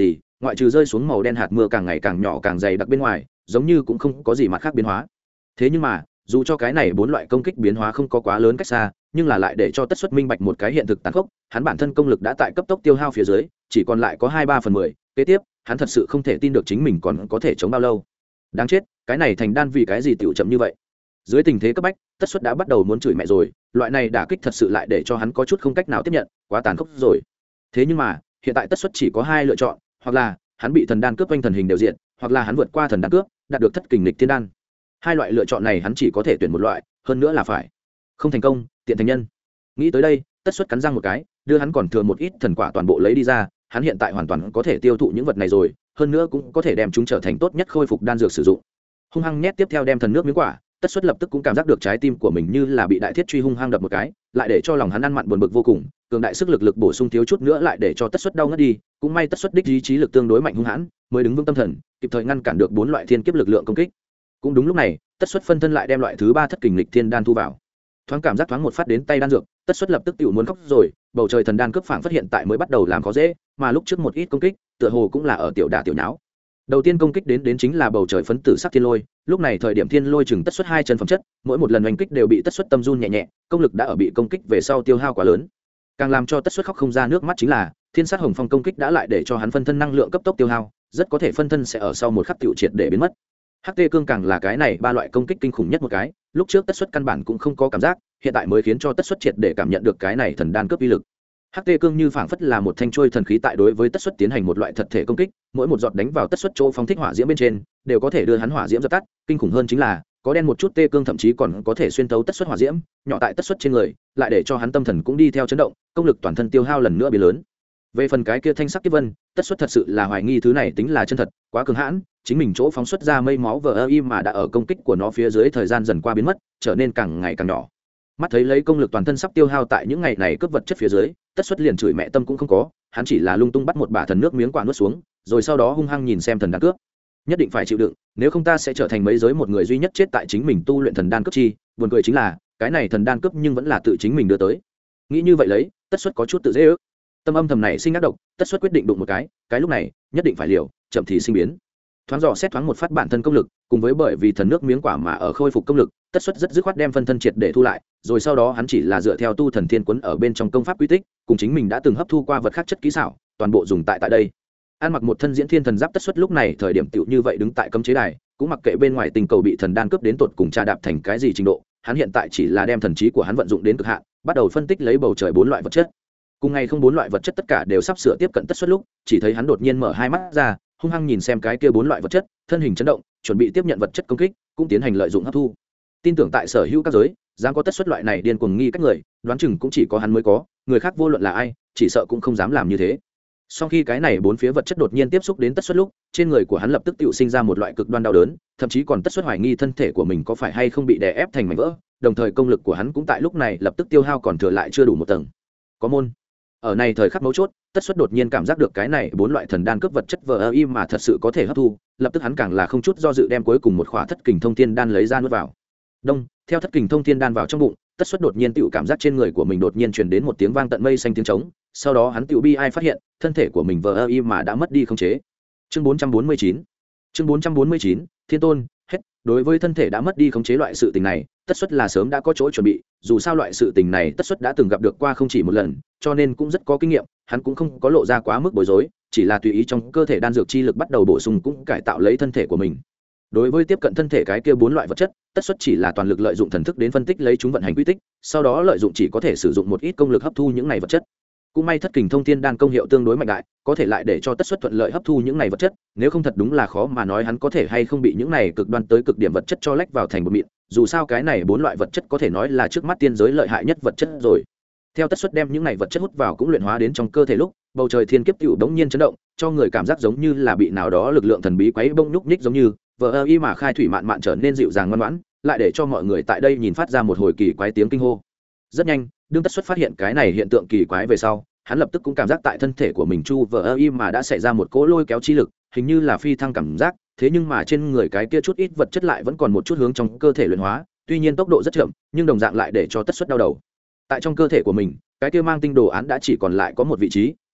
ngoại trừ rơi xuống màu đen hạt mưa càng ngày càng nhỏ càng dày đặc bên ngoài, giống như cũng không có gì mặt khác biến hóa. Thế nhưng mà dù cho cái này 4 loại công kích biến hóa không có quá lớn cách xa, nhưng là lại để cho Tất Xuất minh bạch một cái hiện thực tàn khốc, hắn bản thân công lực đã tại cấp tốc tiêu hao phía dưới, chỉ còn lại có 2/3/10, kế tiếp, hắn thật sự không thể tin được chính mình còn có thể chống bao lâu. Đáng chết, cái này thành đan vì cái gì tiểu chậm như vậy? Dưới tình thế cấp bách, Tất Xuất đã bắt đầu muốn chửi mẹ rồi, loại này đả kích thật sự lại để cho hắn có chút không cách nào tiếp nhận, quá tàn khốc rồi. Thế nhưng mà, hiện tại Tất Xuất chỉ có 2 lựa chọn, hoặc là hắn bị thần đan cướp quanh thần hình đều diện, hoặc là hắn vượt qua thần đan cướp, đạt được thất kình lịch thiên đan. 2 loại lựa chọn này hắn chỉ có thể tuyển một loại, hơn nữa là phải không thành công tiện thành nhân. Nghĩ tới đây, Tất Xuất cắn răng một cái, đưa hắn còn thừa một ít thần quả toàn bộ lấy đi ra, hắn hiện tại hoàn toàn có thể tiêu thụ những vật này rồi, hơn nữa cũng có thể đem chúng trở thành tốt nhất khôi phục đan dược sử dụng. Hung hăng nhét tiếp theo đem thần nước miếng quả, Tất Xuất lập tức cũng cảm giác được trái tim của mình như là bị đại thiết truy hung hăng đập một cái, lại để cho lòng hắn ăn mặn buồn bực vô cùng, cường đại sức lực bổ sung thiếu chút nữa lại để cho Tất Xuất đau ngất đi, cũng may Tất Xuất đích ý chí lực tương đối mạnh hung hãn, mới đứng vững tâm thần, kịp thời ngăn cản được 4 loại thiên kiếp lực lượng công kích. Cũng đúng lúc này, Tất Xuất phân thân lại đem loại thứ 3 thất kình lịch thiên đan thu vào. Thoáng cảm giác thoáng một phát đến tay đan dược, Tất Xuất lập tức tiểu muốn khóc rồi, bầu trời thần đan cướp phảng phát hiện tại mới bắt đầu làm khó dễ, mà lúc trước một ít công kích, tựa hồ cũng là ở tiểu đả tiểu nháo. Đầu tiên công kích đến chính là bầu trời phấn tử sắc thiên lôi, lúc này thời điểm thiên lôi chừng Tất Xuất 2 chân phẩm chất, mỗi một lần oanh kích đều bị Tất Xuất tâm run nhẹ nhẹ, công lực đã ở bị công kích về sau tiêu hao quá lớn. Càng làm cho Tất Xuất khóc không ra nước mắt chính là, thiên sát hồng phong công kích đã lại để cho hắn phân thân năng lượng cấp tốc tiêu hao, rất có thể phân thân sẽ ở sau một khắc tiểu triệt để biến mất. HT cương càng là cái này 3 loại công kích kinh khủng nhất một cái, lúc trước Tất Xuất căn bản cũng không có cảm giác, hiện tại mới khiến cho Tất Xuất triệt để cảm nhận được cái này thần đan cướp uy lực. HT cương như phảng phất là một thanh trôi thần khí tại đối với Tất Xuất tiến hành một loại thật thể công kích, mỗi một giọt đánh vào Tất Xuất chỗ phóng thích hỏa diễm bên trên, đều có thể đưa hắn hỏa diễm dập tắt, kinh khủng hơn chính là, có đen một chút tê cương thậm chí còn có thể xuyên tấu Tất Xuất hỏa diễm, nhỏ tại Tất Xuất trên người, lại để cho hắn tâm thần cũng đi theo chấn động, công lực toàn thân tiêu hao lần nữa biến lớn. Về phần cái kia thanh sắc kiếp vân, Tất Xuất thật sự là hoài nghi thứ này tính là chân thật, quá cường hãn, chính mình chỗ phóng xuất ra mây máu vờ im mà đã ở công kích của nó phía dưới thời gian dần qua biến mất, trở nên càng ngày càng nhỏ. Mắt thấy lấy công lực toàn thân sắp tiêu hao tại những ngày này cướp vật chất phía dưới, Tất Xuất liền chửi mẹ tâm cũng không có, hắn chỉ là lung tung bắt một bả thần nước miếng quả nuốt xuống, rồi sau đó hung hăng nhìn xem thần đan cướp. Nhất định phải chịu đựng, nếu không ta sẽ trở thành mấy giới một người duy nhất chết tại chính mình tu luyện thần đan cướp chi. Buồn cười chính là, cái này thần đan cướp nhưng vẫn là tự chính mình đưa tới. Nghĩ như vậy lấy, Tất Xuất có chút tự dễ ước. Tâm âm thầm này sinh ác độc, Tất Xuất quyết định đụng một cái lúc này nhất định phải liều, chậm thì sinh biến. Thoáng dò xét thoáng một phát bản thân công lực, cùng với bởi vì thần nước miếng quả mà ở khôi phục công lực, Tất Xuất rất dứt khoát đem phân thân triệt để thu lại, rồi sau đó hắn chỉ là dựa theo tu thần thiên quấn ở bên trong công pháp quy tích, cùng chính mình đã từng hấp thu qua vật khác chất kỹ xảo, toàn bộ dùng tại đây. An mặc một thân diễn thiên thần giáp Tất Xuất lúc này thời điểm tựu như vậy đứng tại cấm chế đài, cũng mặc kệ bên ngoài tình cầu bị thần đan cướp đến tột cùng tra đạp thành cái gì trình độ, hắn hiện tại chỉ là đem thần trí của hắn vận dụng đến cực hạn, bắt đầu phân tích lấy bầu trời 4 loại vật chất. Cùng ngày không 4 loại vật chất tất cả đều sắp sửa tiếp cận Tất Xuất lúc, chỉ thấy hắn đột nhiên mở hai mắt ra, hung hăng nhìn xem cái kia 4 loại vật chất, thân hình chấn động, chuẩn bị tiếp nhận vật chất công kích, cũng tiến hành lợi dụng hấp thu. Tin tưởng tại sở hữu các giới, dám có Tất Xuất loại này điên cuồng nghi cách người, đoán chừng cũng chỉ có hắn mới có, người khác vô luận là ai, chỉ sợ cũng không dám làm như thế. Sau khi cái này 4 phía vật chất đột nhiên tiếp xúc đến Tất Xuất lúc, trên người của hắn lập tức tự sinh ra một loại cực đoan đau đớn, thậm chí còn Tất Xuất hoài nghi thân thể của mình có phải hay không bị đè ép thành mảnh vỡ, đồng thời công lực của hắn cũng tại lúc này lập tức tiêu hao còn thừa lại chưa đủ một tầng. Có môn. Ở này thời khắc mấu chốt, Tất Xuất đột nhiên cảm giác được cái này 4 loại thần đan cướp vật chất vờ im mà thật sự có thể hấp thu, lập tức hắn càng là không chút do dự đem cuối cùng một khỏa thất kình thông thiên đan lấy ra nuốt vào. Đông, theo thất kình thông thiên đan vào trong bụng, Tất Xuất đột nhiên tựu cảm giác trên người của mình đột nhiên truyền đến một tiếng vang tận mây xanh tiếng trống, sau đó hắn tựu bi ai phát hiện, thân thể của mình vờ im mà đã mất đi khống chế. Chương 449. Chương 449, Thiên Tôn, hết. Đối với thân thể đã mất đi khống chế loại sự tình này, Tất Xuất là sớm đã có chỗ chuẩn bị, dù sao loại sự tình này Tất Xuất đã từng gặp được qua không chỉ một lần, cho nên cũng rất có kinh nghiệm, hắn cũng không có lộ ra quá mức bối rối, chỉ là tùy ý trong cơ thể đan dược chi lực bắt đầu bổ sung cũng cải tạo lấy thân thể của mình. Đối với tiếp cận thân thể cái kia 4 loại vật chất, Tất Xuất chỉ là toàn lực lợi dụng thần thức đến phân tích lấy chúng vận hành quy tích, sau đó lợi dụng chỉ có thể sử dụng một ít công lực hấp thu những này vật chất. Cũng may thất kình thông thiên đan công hiệu tương đối mạnh đại, có thể lại để cho Tất Xuất thuận lợi hấp thu những này vật chất, nếu không thật đúng là khó mà nói hắn có thể hay không bị những này cực đoan tới cực điểm vật chất cho lách vào thành một mịn, dù sao cái này 4 loại vật chất có thể nói là trước mắt tiên giới lợi hại nhất vật chất rồi. Theo Tất Xuất đem những này vật chất hút vào cũng luyện hóa đến trong cơ thể lúc, bầu trời thiên kiếp tiểu bỗng nhiên chấn động, cho người cảm giác giống như là bị nào đó lực lượng thần bí quấy bông nhúc nhích giống như, vờ y mà khai thủy mạn mạn trở nên dịu dàng ngoan ngoãn, lại để cho mọi người tại đây nhìn phát ra một hồi kỳ quái tiếng kinh hô. Rất nhanh, đương Tất Xuất phát hiện cái này hiện tượng kỳ quái về sau, hắn lập tức cũng cảm giác tại thân thể của mình chu vờ y mà đã xảy ra một cỗ lôi kéo chi lực, hình như là phi thăng cảm giác, thế nhưng mà trên người cái kia chút ít vật chất lại vẫn còn một chút hướng trong cơ thể luyện hóa, tuy nhiên tốc độ rất chậm, nhưng đồng dạng lại để cho Tất Xuất đau đầu. Tại trong cơ thể của mình, cái kia mang tinh đồ án đã chỉ còn lại có một vị trí,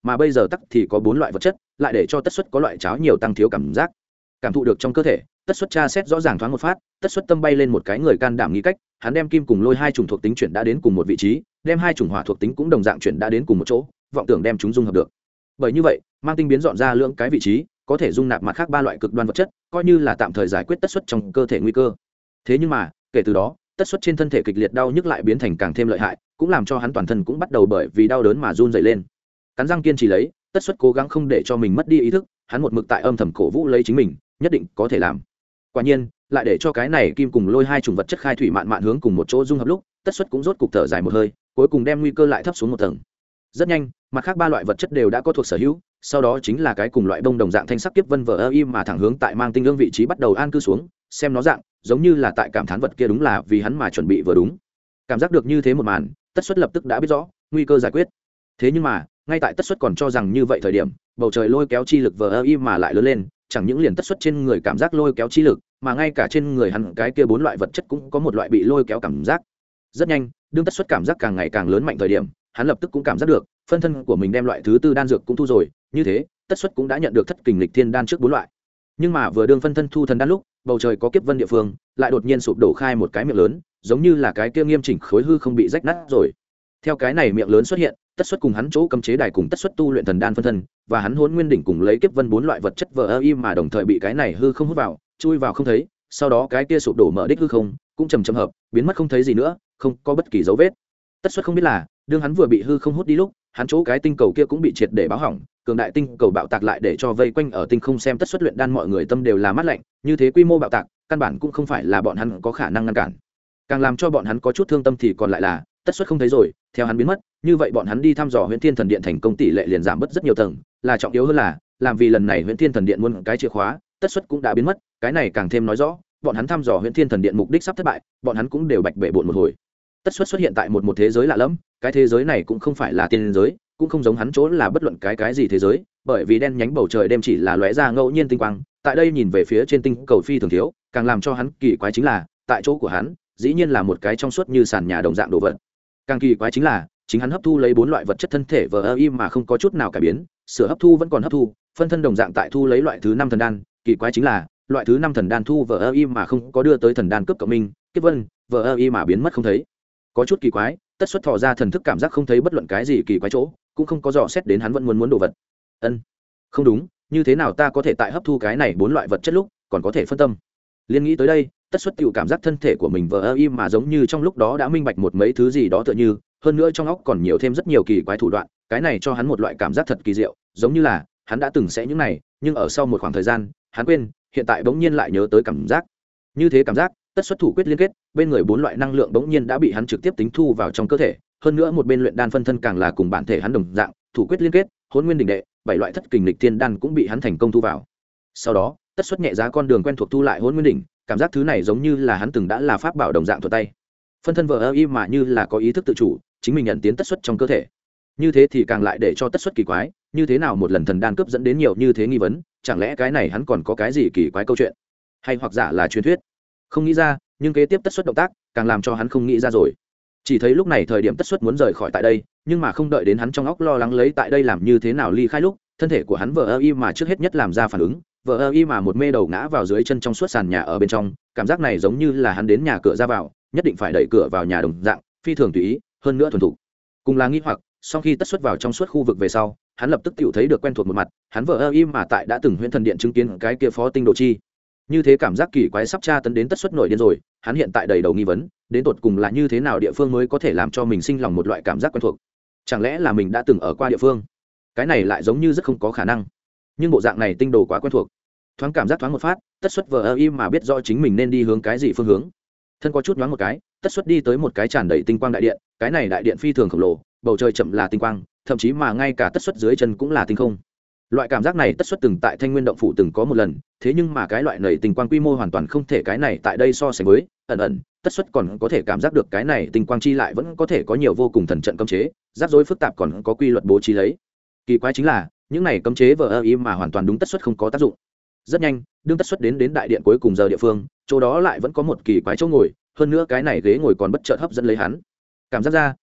mà bây giờ tắc thì có 4 loại vật chất, lại để cho Tất Xuất có loại cháo nhiều tăng thiếu cảm giác. Cảm thụ được trong cơ thể, Tất Xuất tra xét rõ ràng thoáng một phát, Tất Xuất tâm bay lên một cái người can đảm nghĩ cách, hắn đem kim cùng lôi hai chủng thuộc tính chuyển đã đến cùng một vị trí, đem hai chủng hỏa thuộc tính cũng đồng dạng chuyển đã đến cùng một chỗ, vọng tưởng đem chúng dung hợp được. Bởi như vậy, mang tinh biến dọn ra lượng cái vị trí, có thể dung nạp mặt khác 3 loại cực đoan vật chất, coi như là tạm thời giải quyết Tất Xuất trong cơ thể nguy cơ. Thế nhưng mà, kể từ đó, Tất Xuất trên thân thể kịch liệt đau nhức lại biến thành càng thêm lợi hại, cũng làm cho hắn toàn thân cũng bắt đầu bởi vì đau đớn mà run rẩy lên. Cắn răng kiên trì lấy, Tất Xuất cố gắng không để cho mình mất đi ý thức, hắn một mực tại âm thầm cổ vũ lấy chính mình, nhất định có thể làm. Quả nhiên, lại để cho cái này kim cùng lôi hai chủng vật chất khai thủy mạn mạn hướng cùng một chỗ dung hợp lúc, Tất Xuất cũng rốt cục thở dài một hơi, cuối cùng đem nguy cơ lại thấp xuống một tầng. Rất nhanh, mặt khác 3 loại vật chất đều đã có thuộc sở hữu, sau đó chính là cái cùng loại bông đồng dạng thanh sắc kiếp vân vờ im mà thẳng hướng tại mang tinh ương vị trí bắt đầu an cư xuống, xem nó dạng, giống như là tại cảm thán vật kia đúng là vì hắn mà chuẩn bị vừa đúng. Cảm giác được như thế một màn, Tất Xuất lập tức đã biết rõ, nguy cơ giải quyết. Thế nhưng mà, ngay tại Tất Xuất còn cho rằng như vậy thời điểm, bầu trời lôi kéo chi lực vờ im mà lại lớn lên, chẳng những liền Tất Xuất trên người cảm giác lôi kéo chi lực, mà ngay cả trên người hắn cái kia 4 loại vật chất cũng có một loại bị lôi kéo cảm giác. Rất nhanh, đương Tất Xuất cảm giác càng ngày càng lớn mạnh thời điểm, hắn lập tức cũng cảm giác được, phân thân của mình đem loại thứ 4 đan dược cũng thu rồi, như thế, Tất Xuất cũng đã nhận được thất kình lịch thiên đan trước 4 loại. Nhưng mà vừa đương phân thân thu thần đan lúc, bầu trời có kiếp vân địa phương, lại đột nhiên sụp đổ khai một cái miệng lớn, giống như là cái kia nghiêm chỉnh khối hư không bị rách nát rồi. Theo cái này miệng lớn xuất hiện, Tất Xuất cùng hắn chỗ cấm chế đài cùng Tất Xuất tu luyện thần đan phân thân, và hắn Hỗn Nguyên đỉnh cùng lấy kiếp vân 4 loại vật chất vờ im mà đồng thời bị cái này hư không hút vào, chui vào không thấy, sau đó cái kia sụp đổ mở đích hư không, cũng chầm chậm hợp, biến mất không thấy gì nữa, không có bất kỳ dấu vết. Tất Xuất không biết là, đương hắn vừa bị hư không hút đi lúc, hắn chỗ cái tinh cầu kia cũng bị triệt để báo hỏng, cường đại tinh cầu bạo tạc lại để cho vây quanh ở tinh không xem Tất Xuất luyện đan mọi người tâm đều là mát lạnh, như thế quy mô bạo tạc, căn bản cũng không phải là bọn hắn có khả năng ngăn cản. Càng làm cho bọn hắn có chút thương tâm thì còn lại là, Tất Xuất không thấy rồi, theo hắn biến mất, như vậy bọn hắn đi thăm dò Huyền Thiên Thần Điện thành công tỷ lệ liền giảm bớt rất nhiều tầng, là trọng yếu hơn là, làm vì lần này Huyền Thiên Thần Điện muốn cái chìa khóa, Tất Xuất cũng đã biến mất, cái này càng thêm nói rõ, bọn hắn thăm dò Huyền Thiên Thần Điện mục đích sắp thất bại, bọn hắn cũng đều bạch bể bội một hồi. Tất Xuất xuất hiện tại một thế giới lạ lẫm, cái thế giới này cũng không phải là tiên giới, cũng không giống hắn chỗ là bất luận cái gì thế giới, bởi vì đen nhánh bầu trời đêm chỉ là lóe ra ngẫu nhiên tinh quang, tại đây nhìn về phía trên tinh cầu phi thường thiếu, càng làm cho hắn kỳ quái chính là, tại chỗ của hắn, dĩ nhiên là một cái trong suốt như sàn nhà đồng dạng đồ vật. Càng kỳ quái chính là, chính hắn hấp thu lấy 4 loại vật chất thân thể vờ im mà không có chút nào cải biến, sửa hấp thu vẫn còn hấp thu, phân thân đồng dạng tại thu lấy loại thứ 5 thần đan, kỳ quái chính là, loại thứ 5 thần đan thu vờ im mà không có đưa tới thần đan cấp cộng minh, kiếp vân, vờ im mà biến mất không thấy. Có chút kỳ quái, Tất Xuất thò ra thần thức cảm giác không thấy bất luận cái gì kỳ quái chỗ, cũng không có dò xét đến hắn vẫn muốn đồ vật. Không đúng, như thế nào ta có thể tại hấp thu cái này 4 loại vật chất lúc còn có thể phân tâm. Liên nghĩ tới đây, Tất Xuất tự cảm giác thân thể của mình vờ im mà giống như trong lúc đó đã minh bạch một mấy thứ gì đó tựa như, hơn nữa trong óc còn nhiều thêm rất nhiều kỳ quái thủ đoạn, cái này cho hắn một loại cảm giác thật kỳ diệu, giống như là hắn đã từng sẽ những này, nhưng ở sau một khoảng thời gian, hắn quên, hiện tại bỗng nhiên lại nhớ tới cảm giác. Như thế cảm giác, Tất Xuất thủ quyết liên kết, bên người 4 loại năng lượng bỗng nhiên đã bị hắn trực tiếp tính thu vào trong cơ thể, hơn nữa một bên luyện đan phân thân càng là cùng bản thể hắn đồng dạng, thủ quyết liên kết, Hỗn Nguyên đỉnh đệ, 7 loại thất kình lịch thiên đan cũng bị hắn thành công thu vào. Sau đó, Tất Xuất nhẹ giá con đường quen thuộc thu lại Hỗn Nguyên đỉnh, cảm giác thứ này giống như là hắn từng đã là pháp bảo đồng dạng thuận tay. Phân thân vờ im mà như là có ý thức tự chủ, chính mình nhận tiến Tất Xuất trong cơ thể. Như thế thì càng lại để cho Tất Xuất kỳ quái, như thế nào một lần thần đan cướp dẫn đến nhiều như thế nghi vấn, chẳng lẽ cái này hắn còn có cái gì kỳ quái câu chuyện, hay hoặc giả là truyền thuyết. Không nghĩ ra, nhưng kế tiếp Tất Xuất động tác càng làm cho hắn không nghĩ ra rồi. Chỉ thấy lúc này thời điểm Tất Xuất muốn rời khỏi tại đây, nhưng mà không đợi đến hắn trong óc lo lắng lấy tại đây làm như thế nào ly khai lúc, thân thể của hắn vờ im mà trước hết nhất làm ra phản ứng, vờ im mà một mê đầu ngã vào dưới chân trong suốt sàn nhà ở bên trong, cảm giác này giống như là hắn đến nhà cửa ra vào, nhất định phải đẩy cửa vào nhà đồng dạng, phi thường tùy ý, hơn nữa thuần thục. Cùng là nghi hoặc, sau khi Tất Xuất vào trong suốt khu vực về sau, hắn lập tức tự thấy được quen thuộc một mặt, hắn vờ im mà tại đã từng Huyền Thần Điện chứng kiến cái kia phó tinh đồ chi. Như thế cảm giác kỳ quái sắp tra tấn đến Tất Xuất nổi điên rồi, hắn hiện tại đầy đầu nghi vấn, đến tột cùng là như thế nào địa phương mới có thể làm cho mình sinh lòng một loại cảm giác quen thuộc? Chẳng lẽ là mình đã từng ở qua địa phương? Cái này lại giống như rất không có khả năng. Nhưng bộ dạng này tinh đồ quá quen thuộc. Thoáng cảm giác thoáng một phát, Tất Xuất vờ im mà biết rõ chính mình nên đi hướng cái gì phương hướng. Thân có chút nhoáng một cái, Tất Xuất đi tới một cái tràn đầy tinh quang đại điện, cái này đại điện phi thường khổng lồ, bầu trời chậm là tinh quang, thậm chí mà ngay cả Tất Xuất dưới chân cũng là tinh không. Loại cảm giác này Tất Xuất từng tại Thanh Nguyên động phủ từng có một lần, thế nhưng mà cái loại này tinh quang quy mô hoàn toàn không thể cái này tại đây so sánh với, ẩn Tất Xuất còn có thể cảm giác được cái này tinh quang chi lại vẫn có thể có nhiều vô cùng thần trận cấm chế, rắc rối phức tạp còn có quy luật bố trí lấy. Kỳ quái chính là, những này cấm chế vờ im mà hoàn toàn đúng Tất Xuất không có tác dụng. Rất nhanh, đương Tất Xuất đến đại điện cuối cùng giờ địa phương, chỗ đó lại vẫn có một kỳ quái chỗ ngồi, hơn nữa cái này ghế ngồi còn bất chợt hấp dẫn lấy hắn. Cảm giác ra,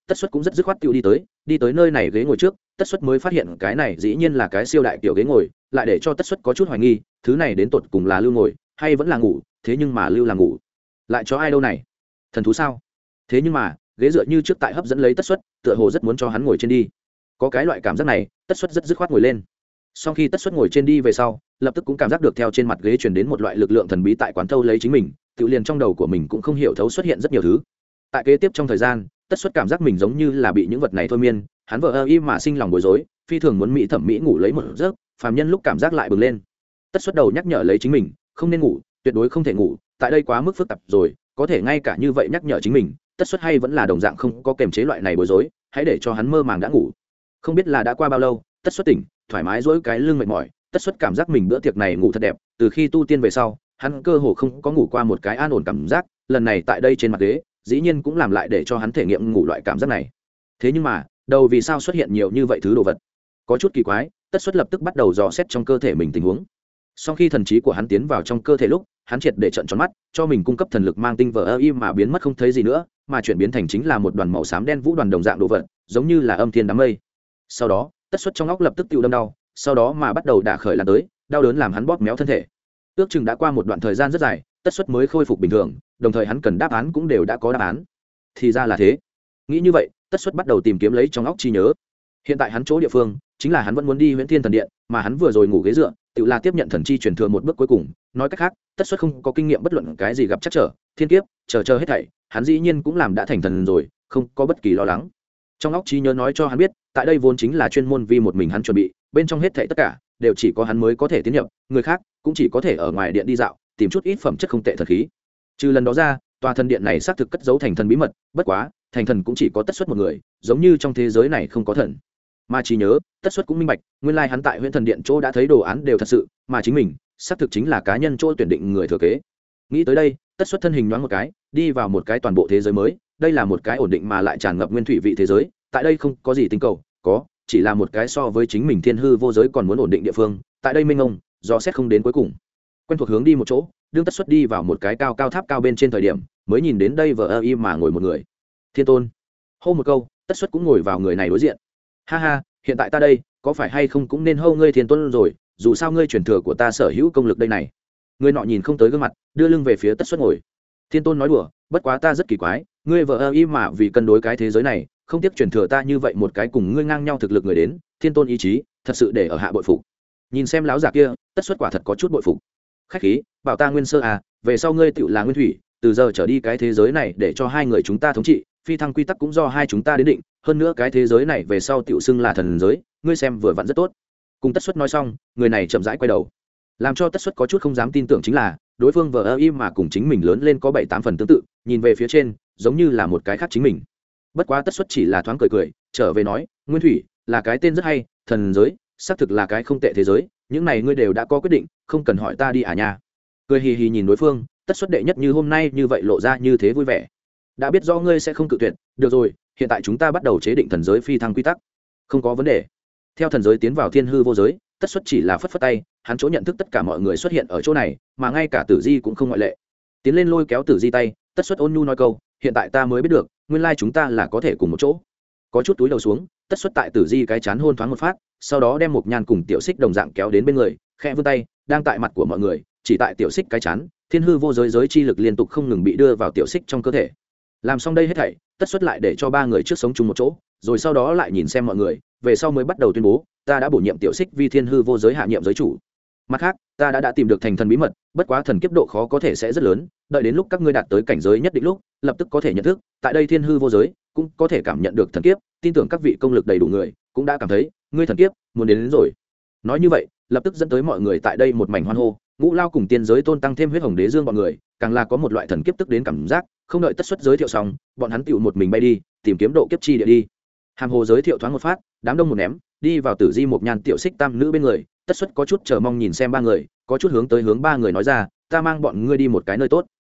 tất suất cũng rất dứt khoát tiêu đi tới nơi này ghế ngồi trước. Tất suất mới phát hiện cái này dĩ nhiên là cái siêu đại kiểu ghế ngồi, lại để cho tất suất có chút hoài nghi thứ này đến tột cùng là lưu ngồi hay vẫn là ngủ. Thế nhưng mà lưu là ngủ lại cho ai đâu này, thần thú sao? Thế nhưng mà ghế dựa như trước tại hấp dẫn lấy tất suất, tựa hồ rất muốn cho hắn ngồi trên đi. Có cái loại cảm giác này, tất suất rất dứt khoát ngồi lên. Sau khi tất suất ngồi trên đi về sau, lập tức cũng cảm giác được theo trên mặt ghế truyền đến một loại lực lượng thần bí tại quán thâu lấy chính mình, tự liền trong đầu của mình cũng không hiểu thấu xuất hiện rất nhiều thứ. Tại kế tiếp trong thời gian, tất suất cảm giác mình giống như là bị những vật này thôi miên, hắn vờ im mà sinh lòng bối rối, phi thường muốn mỹ thẩm mỹ ngủ lấy một giấc, phàm nhân lúc cảm giác lại bừng lên. Tất suất đầu nhắc nhở lấy chính mình, không nên ngủ, tuyệt đối không thể ngủ, tại đây quá mức phức tạp rồi, có thể ngay cả như vậy nhắc nhở chính mình, tất suất hay vẫn là đồng dạng không có kềm chế loại này bối rối, hãy để cho hắn mơ màng đã ngủ. Không biết là đã qua bao lâu, tất suất tỉnh, thoải mái dỗi cái lưng mệt mỏi, tất suất cảm giác mình bữa tiệc này ngủ thật đẹp, từ khi tu tiên về sau, hắn cơ hồ không có ngủ qua một cái an ổn cảm giác, lần này tại đây trên mặt ghế, dĩ nhiên cũng làm lại để cho hắn thể nghiệm ngủ loại cảm giác này. Thế nhưng mà, đầu vì sao xuất hiện nhiều như vậy thứ đồ vật? Có chút kỳ quái, tất suất lập tức bắt đầu dò xét trong cơ thể mình tình huống. Sau khi thần trí của hắn tiến vào trong cơ thể lúc, hắn triệt để trợn tròn mắt, cho mình cung cấp thần lực mang tinh vờ im mà biến mất không thấy gì nữa, mà chuyển biến thành chính là một đoàn màu xám đen vũ đoàn đồng dạng đồ vật, giống như là âm thiên đám mây. Sau đó, tất suất trong óc lập tức tiêu đâm đau, sau đó mà bắt đầu đả khởi lan tới, đau đớn làm hắn bóp méo thân thể. Ước chừng đã qua một đoạn thời gian rất dài, tất suất mới khôi phục bình thường, đồng thời hắn cần đáp án cũng đều đã có đáp án. Thì ra là thế. Nghĩ như vậy, tất suất bắt đầu tìm kiếm lấy trong óc trí nhớ. Hiện tại hắn chỗ địa phương chính là hắn vẫn muốn đi Huyễn Thiên Thần Điện, mà hắn vừa rồi ngủ ghế dựa, tự là tiếp nhận thần chi truyền thừa một bước cuối cùng. Nói cách khác, tất suất không có kinh nghiệm bất luận cái gì gặp trắc trở, thiên kiếp, chờ hết thảy, hắn dĩ nhiên cũng làm đã thành thần rồi, không có bất kỳ lo lắng. Trong óc trí nhớ nói cho hắn biết, tại đây vốn chính là chuyên môn vì một mình hắn chuẩn bị, bên trong hết thảy tất cả đều chỉ có hắn mới có thể tiến nhập, người khác cũng chỉ có thể ở ngoài điện đi dạo, tìm chút ít phẩm chất không tệ thần khí. Trừ lần đó ra, tòa thần điện này xác thực cất giấu thành thần bí mật, bất quá, thành thần cũng chỉ có tất suất một người, giống như trong thế giới này không có thần. Mà trí nhớ, tất suất cũng minh bạch, nguyên lai hắn tại Huyễn Thần Điện chỗ đã thấy đồ án đều thật sự, mà chính mình, xác thực chính là cá nhân chỗ tuyển định người thừa kế. Nghĩ tới đây, tất suất thân hình nhoáng một cái, đi vào một cái toàn bộ thế giới mới, đây là một cái ổn định mà lại tràn ngập nguyên thủy vị thế giới, tại đây không có gì tinh cầu, có, chỉ là một cái so với chính mình thiên hư vô giới còn muốn ổn định địa phương, tại đây mênh mông, do xét không đến cuối cùng. Quen thuộc hướng đi một chỗ, đương tất suất đi vào một cái cao cao tháp cao bên trên thời điểm, mới nhìn đến đây vờ im mà ngồi một người. Thiên Tôn. Hô một câu, tất suất cũng ngồi vào người này đối diện. Ha ha, hiện tại ta đây, có phải hay không cũng nên hô ngươi Thiên Tôn rồi, dù sao ngươi truyền thừa của ta sở hữu công lực đây này. Người nọ nhìn không tới gương mặt, đưa lưng về phía tất suất ngồi. Thiên Tôn nói đùa, bất quá ta rất kỳ quái, ngươi vờ im mà vì cân đối cái thế giới này, không tiếc truyền thừa ta như vậy một cái cùng ngươi ngang nhau thực lực người đến, Thiên Tôn ý chí, thật sự để ở hạ bội phục. Nhìn xem láo giả kia, tất suất quả thật có chút bội phục. Khách khí, bảo ta nguyên sơ à, về sau ngươi tựu là nguyên thủy, từ giờ trở đi cái thế giới này để cho hai người chúng ta thống trị, phi thăng quy tắc cũng do hai chúng ta đến định, hơn nữa cái thế giới này về sau tựu xưng là thần giới, ngươi xem vừa vặn rất tốt. Cùng tất suất nói xong, người này chậm rãi quay đầu, làm cho tất suất có chút không dám tin tưởng chính là đối phương vờ im mà cùng chính mình lớn lên có 7-8 phần tương tự, nhìn về phía trên giống như là một cái khác chính mình. Bất quá tất suất chỉ là thoáng cười trở về nói, nguyên thủy là cái tên rất hay, thần giới xác thực là cái không tệ thế giới, những này ngươi đều đã có quyết định, không cần hỏi ta đi à nha. Cười hì hì nhìn đối phương, tất suất đệ nhất như hôm nay như vậy lộ ra như thế vui vẻ. Đã biết rõ ngươi sẽ không cự tuyệt, được rồi, hiện tại chúng ta bắt đầu chế định thần giới phi thăng quy tắc. Không có vấn đề. Theo thần giới tiến vào thiên hư vô giới, tất suất chỉ là phất phất tay, hắn chỗ nhận thức tất cả mọi người xuất hiện ở chỗ này, mà ngay cả Tử Di cũng không ngoại lệ. Tiến lên lôi kéo Tử Di tay, tất suất ôn nhu nói câu, hiện tại ta mới biết được, nguyên lai chúng ta là có thể cùng một chỗ. Có chút túi đầu xuống, tất suất tại Tử Di cái chán hôn thoáng một phát, sau đó đem một nhan cùng tiểu xích đồng dạng kéo đến bên người, khẽ vươn tay, đang tại mặt của mọi người, chỉ tại tiểu xích cái chán, thiên hư vô giới giới chi lực liên tục không ngừng bị đưa vào tiểu xích trong cơ thể. Làm xong đây hết thảy, tất suất lại để cho ba người trước sống chung một chỗ, rồi sau đó lại nhìn xem mọi người, về sau mới bắt đầu tuyên bố, ta đã bổ nhiệm tiểu xích vi thiên hư vô giới hạ nhiệm giới chủ. Mặt khác, ta đã tìm được thành thần bí mật, bất quá thần kiếp độ khó có thể sẽ rất lớn, đợi đến lúc các ngươi đạt tới cảnh giới nhất định lúc, lập tức có thể nhận thức, tại đây thiên hư vô giới cũng có thể cảm nhận được thần kiếp, tin tưởng các vị công lực đầy đủ người cũng đã cảm thấy, ngươi thần kiếp muốn đến rồi. Nói như vậy, lập tức dẫn tới mọi người tại đây một mảnh hoan hô, Ngũ Lao cùng tiên giới tôn tăng thêm huyết hồng đế dương bọn người, càng là có một loại thần kiếp tức đến cảm giác, không đợi tất suất giới thiệu xong, bọn hắn tựu một mình bay đi, tìm kiếm độ kiếp chi địa đi. Hàm hồ giới thiệu thoáng một phát, đám đông một ném, đi vào Tử Di một nhan tiểu xích tam nữ bên người, tất suất có chút chờ mong nhìn xem ba người, có chút hướng tới hướng ba người nói ra, ta mang bọn ngươi đi một cái nơi tốt.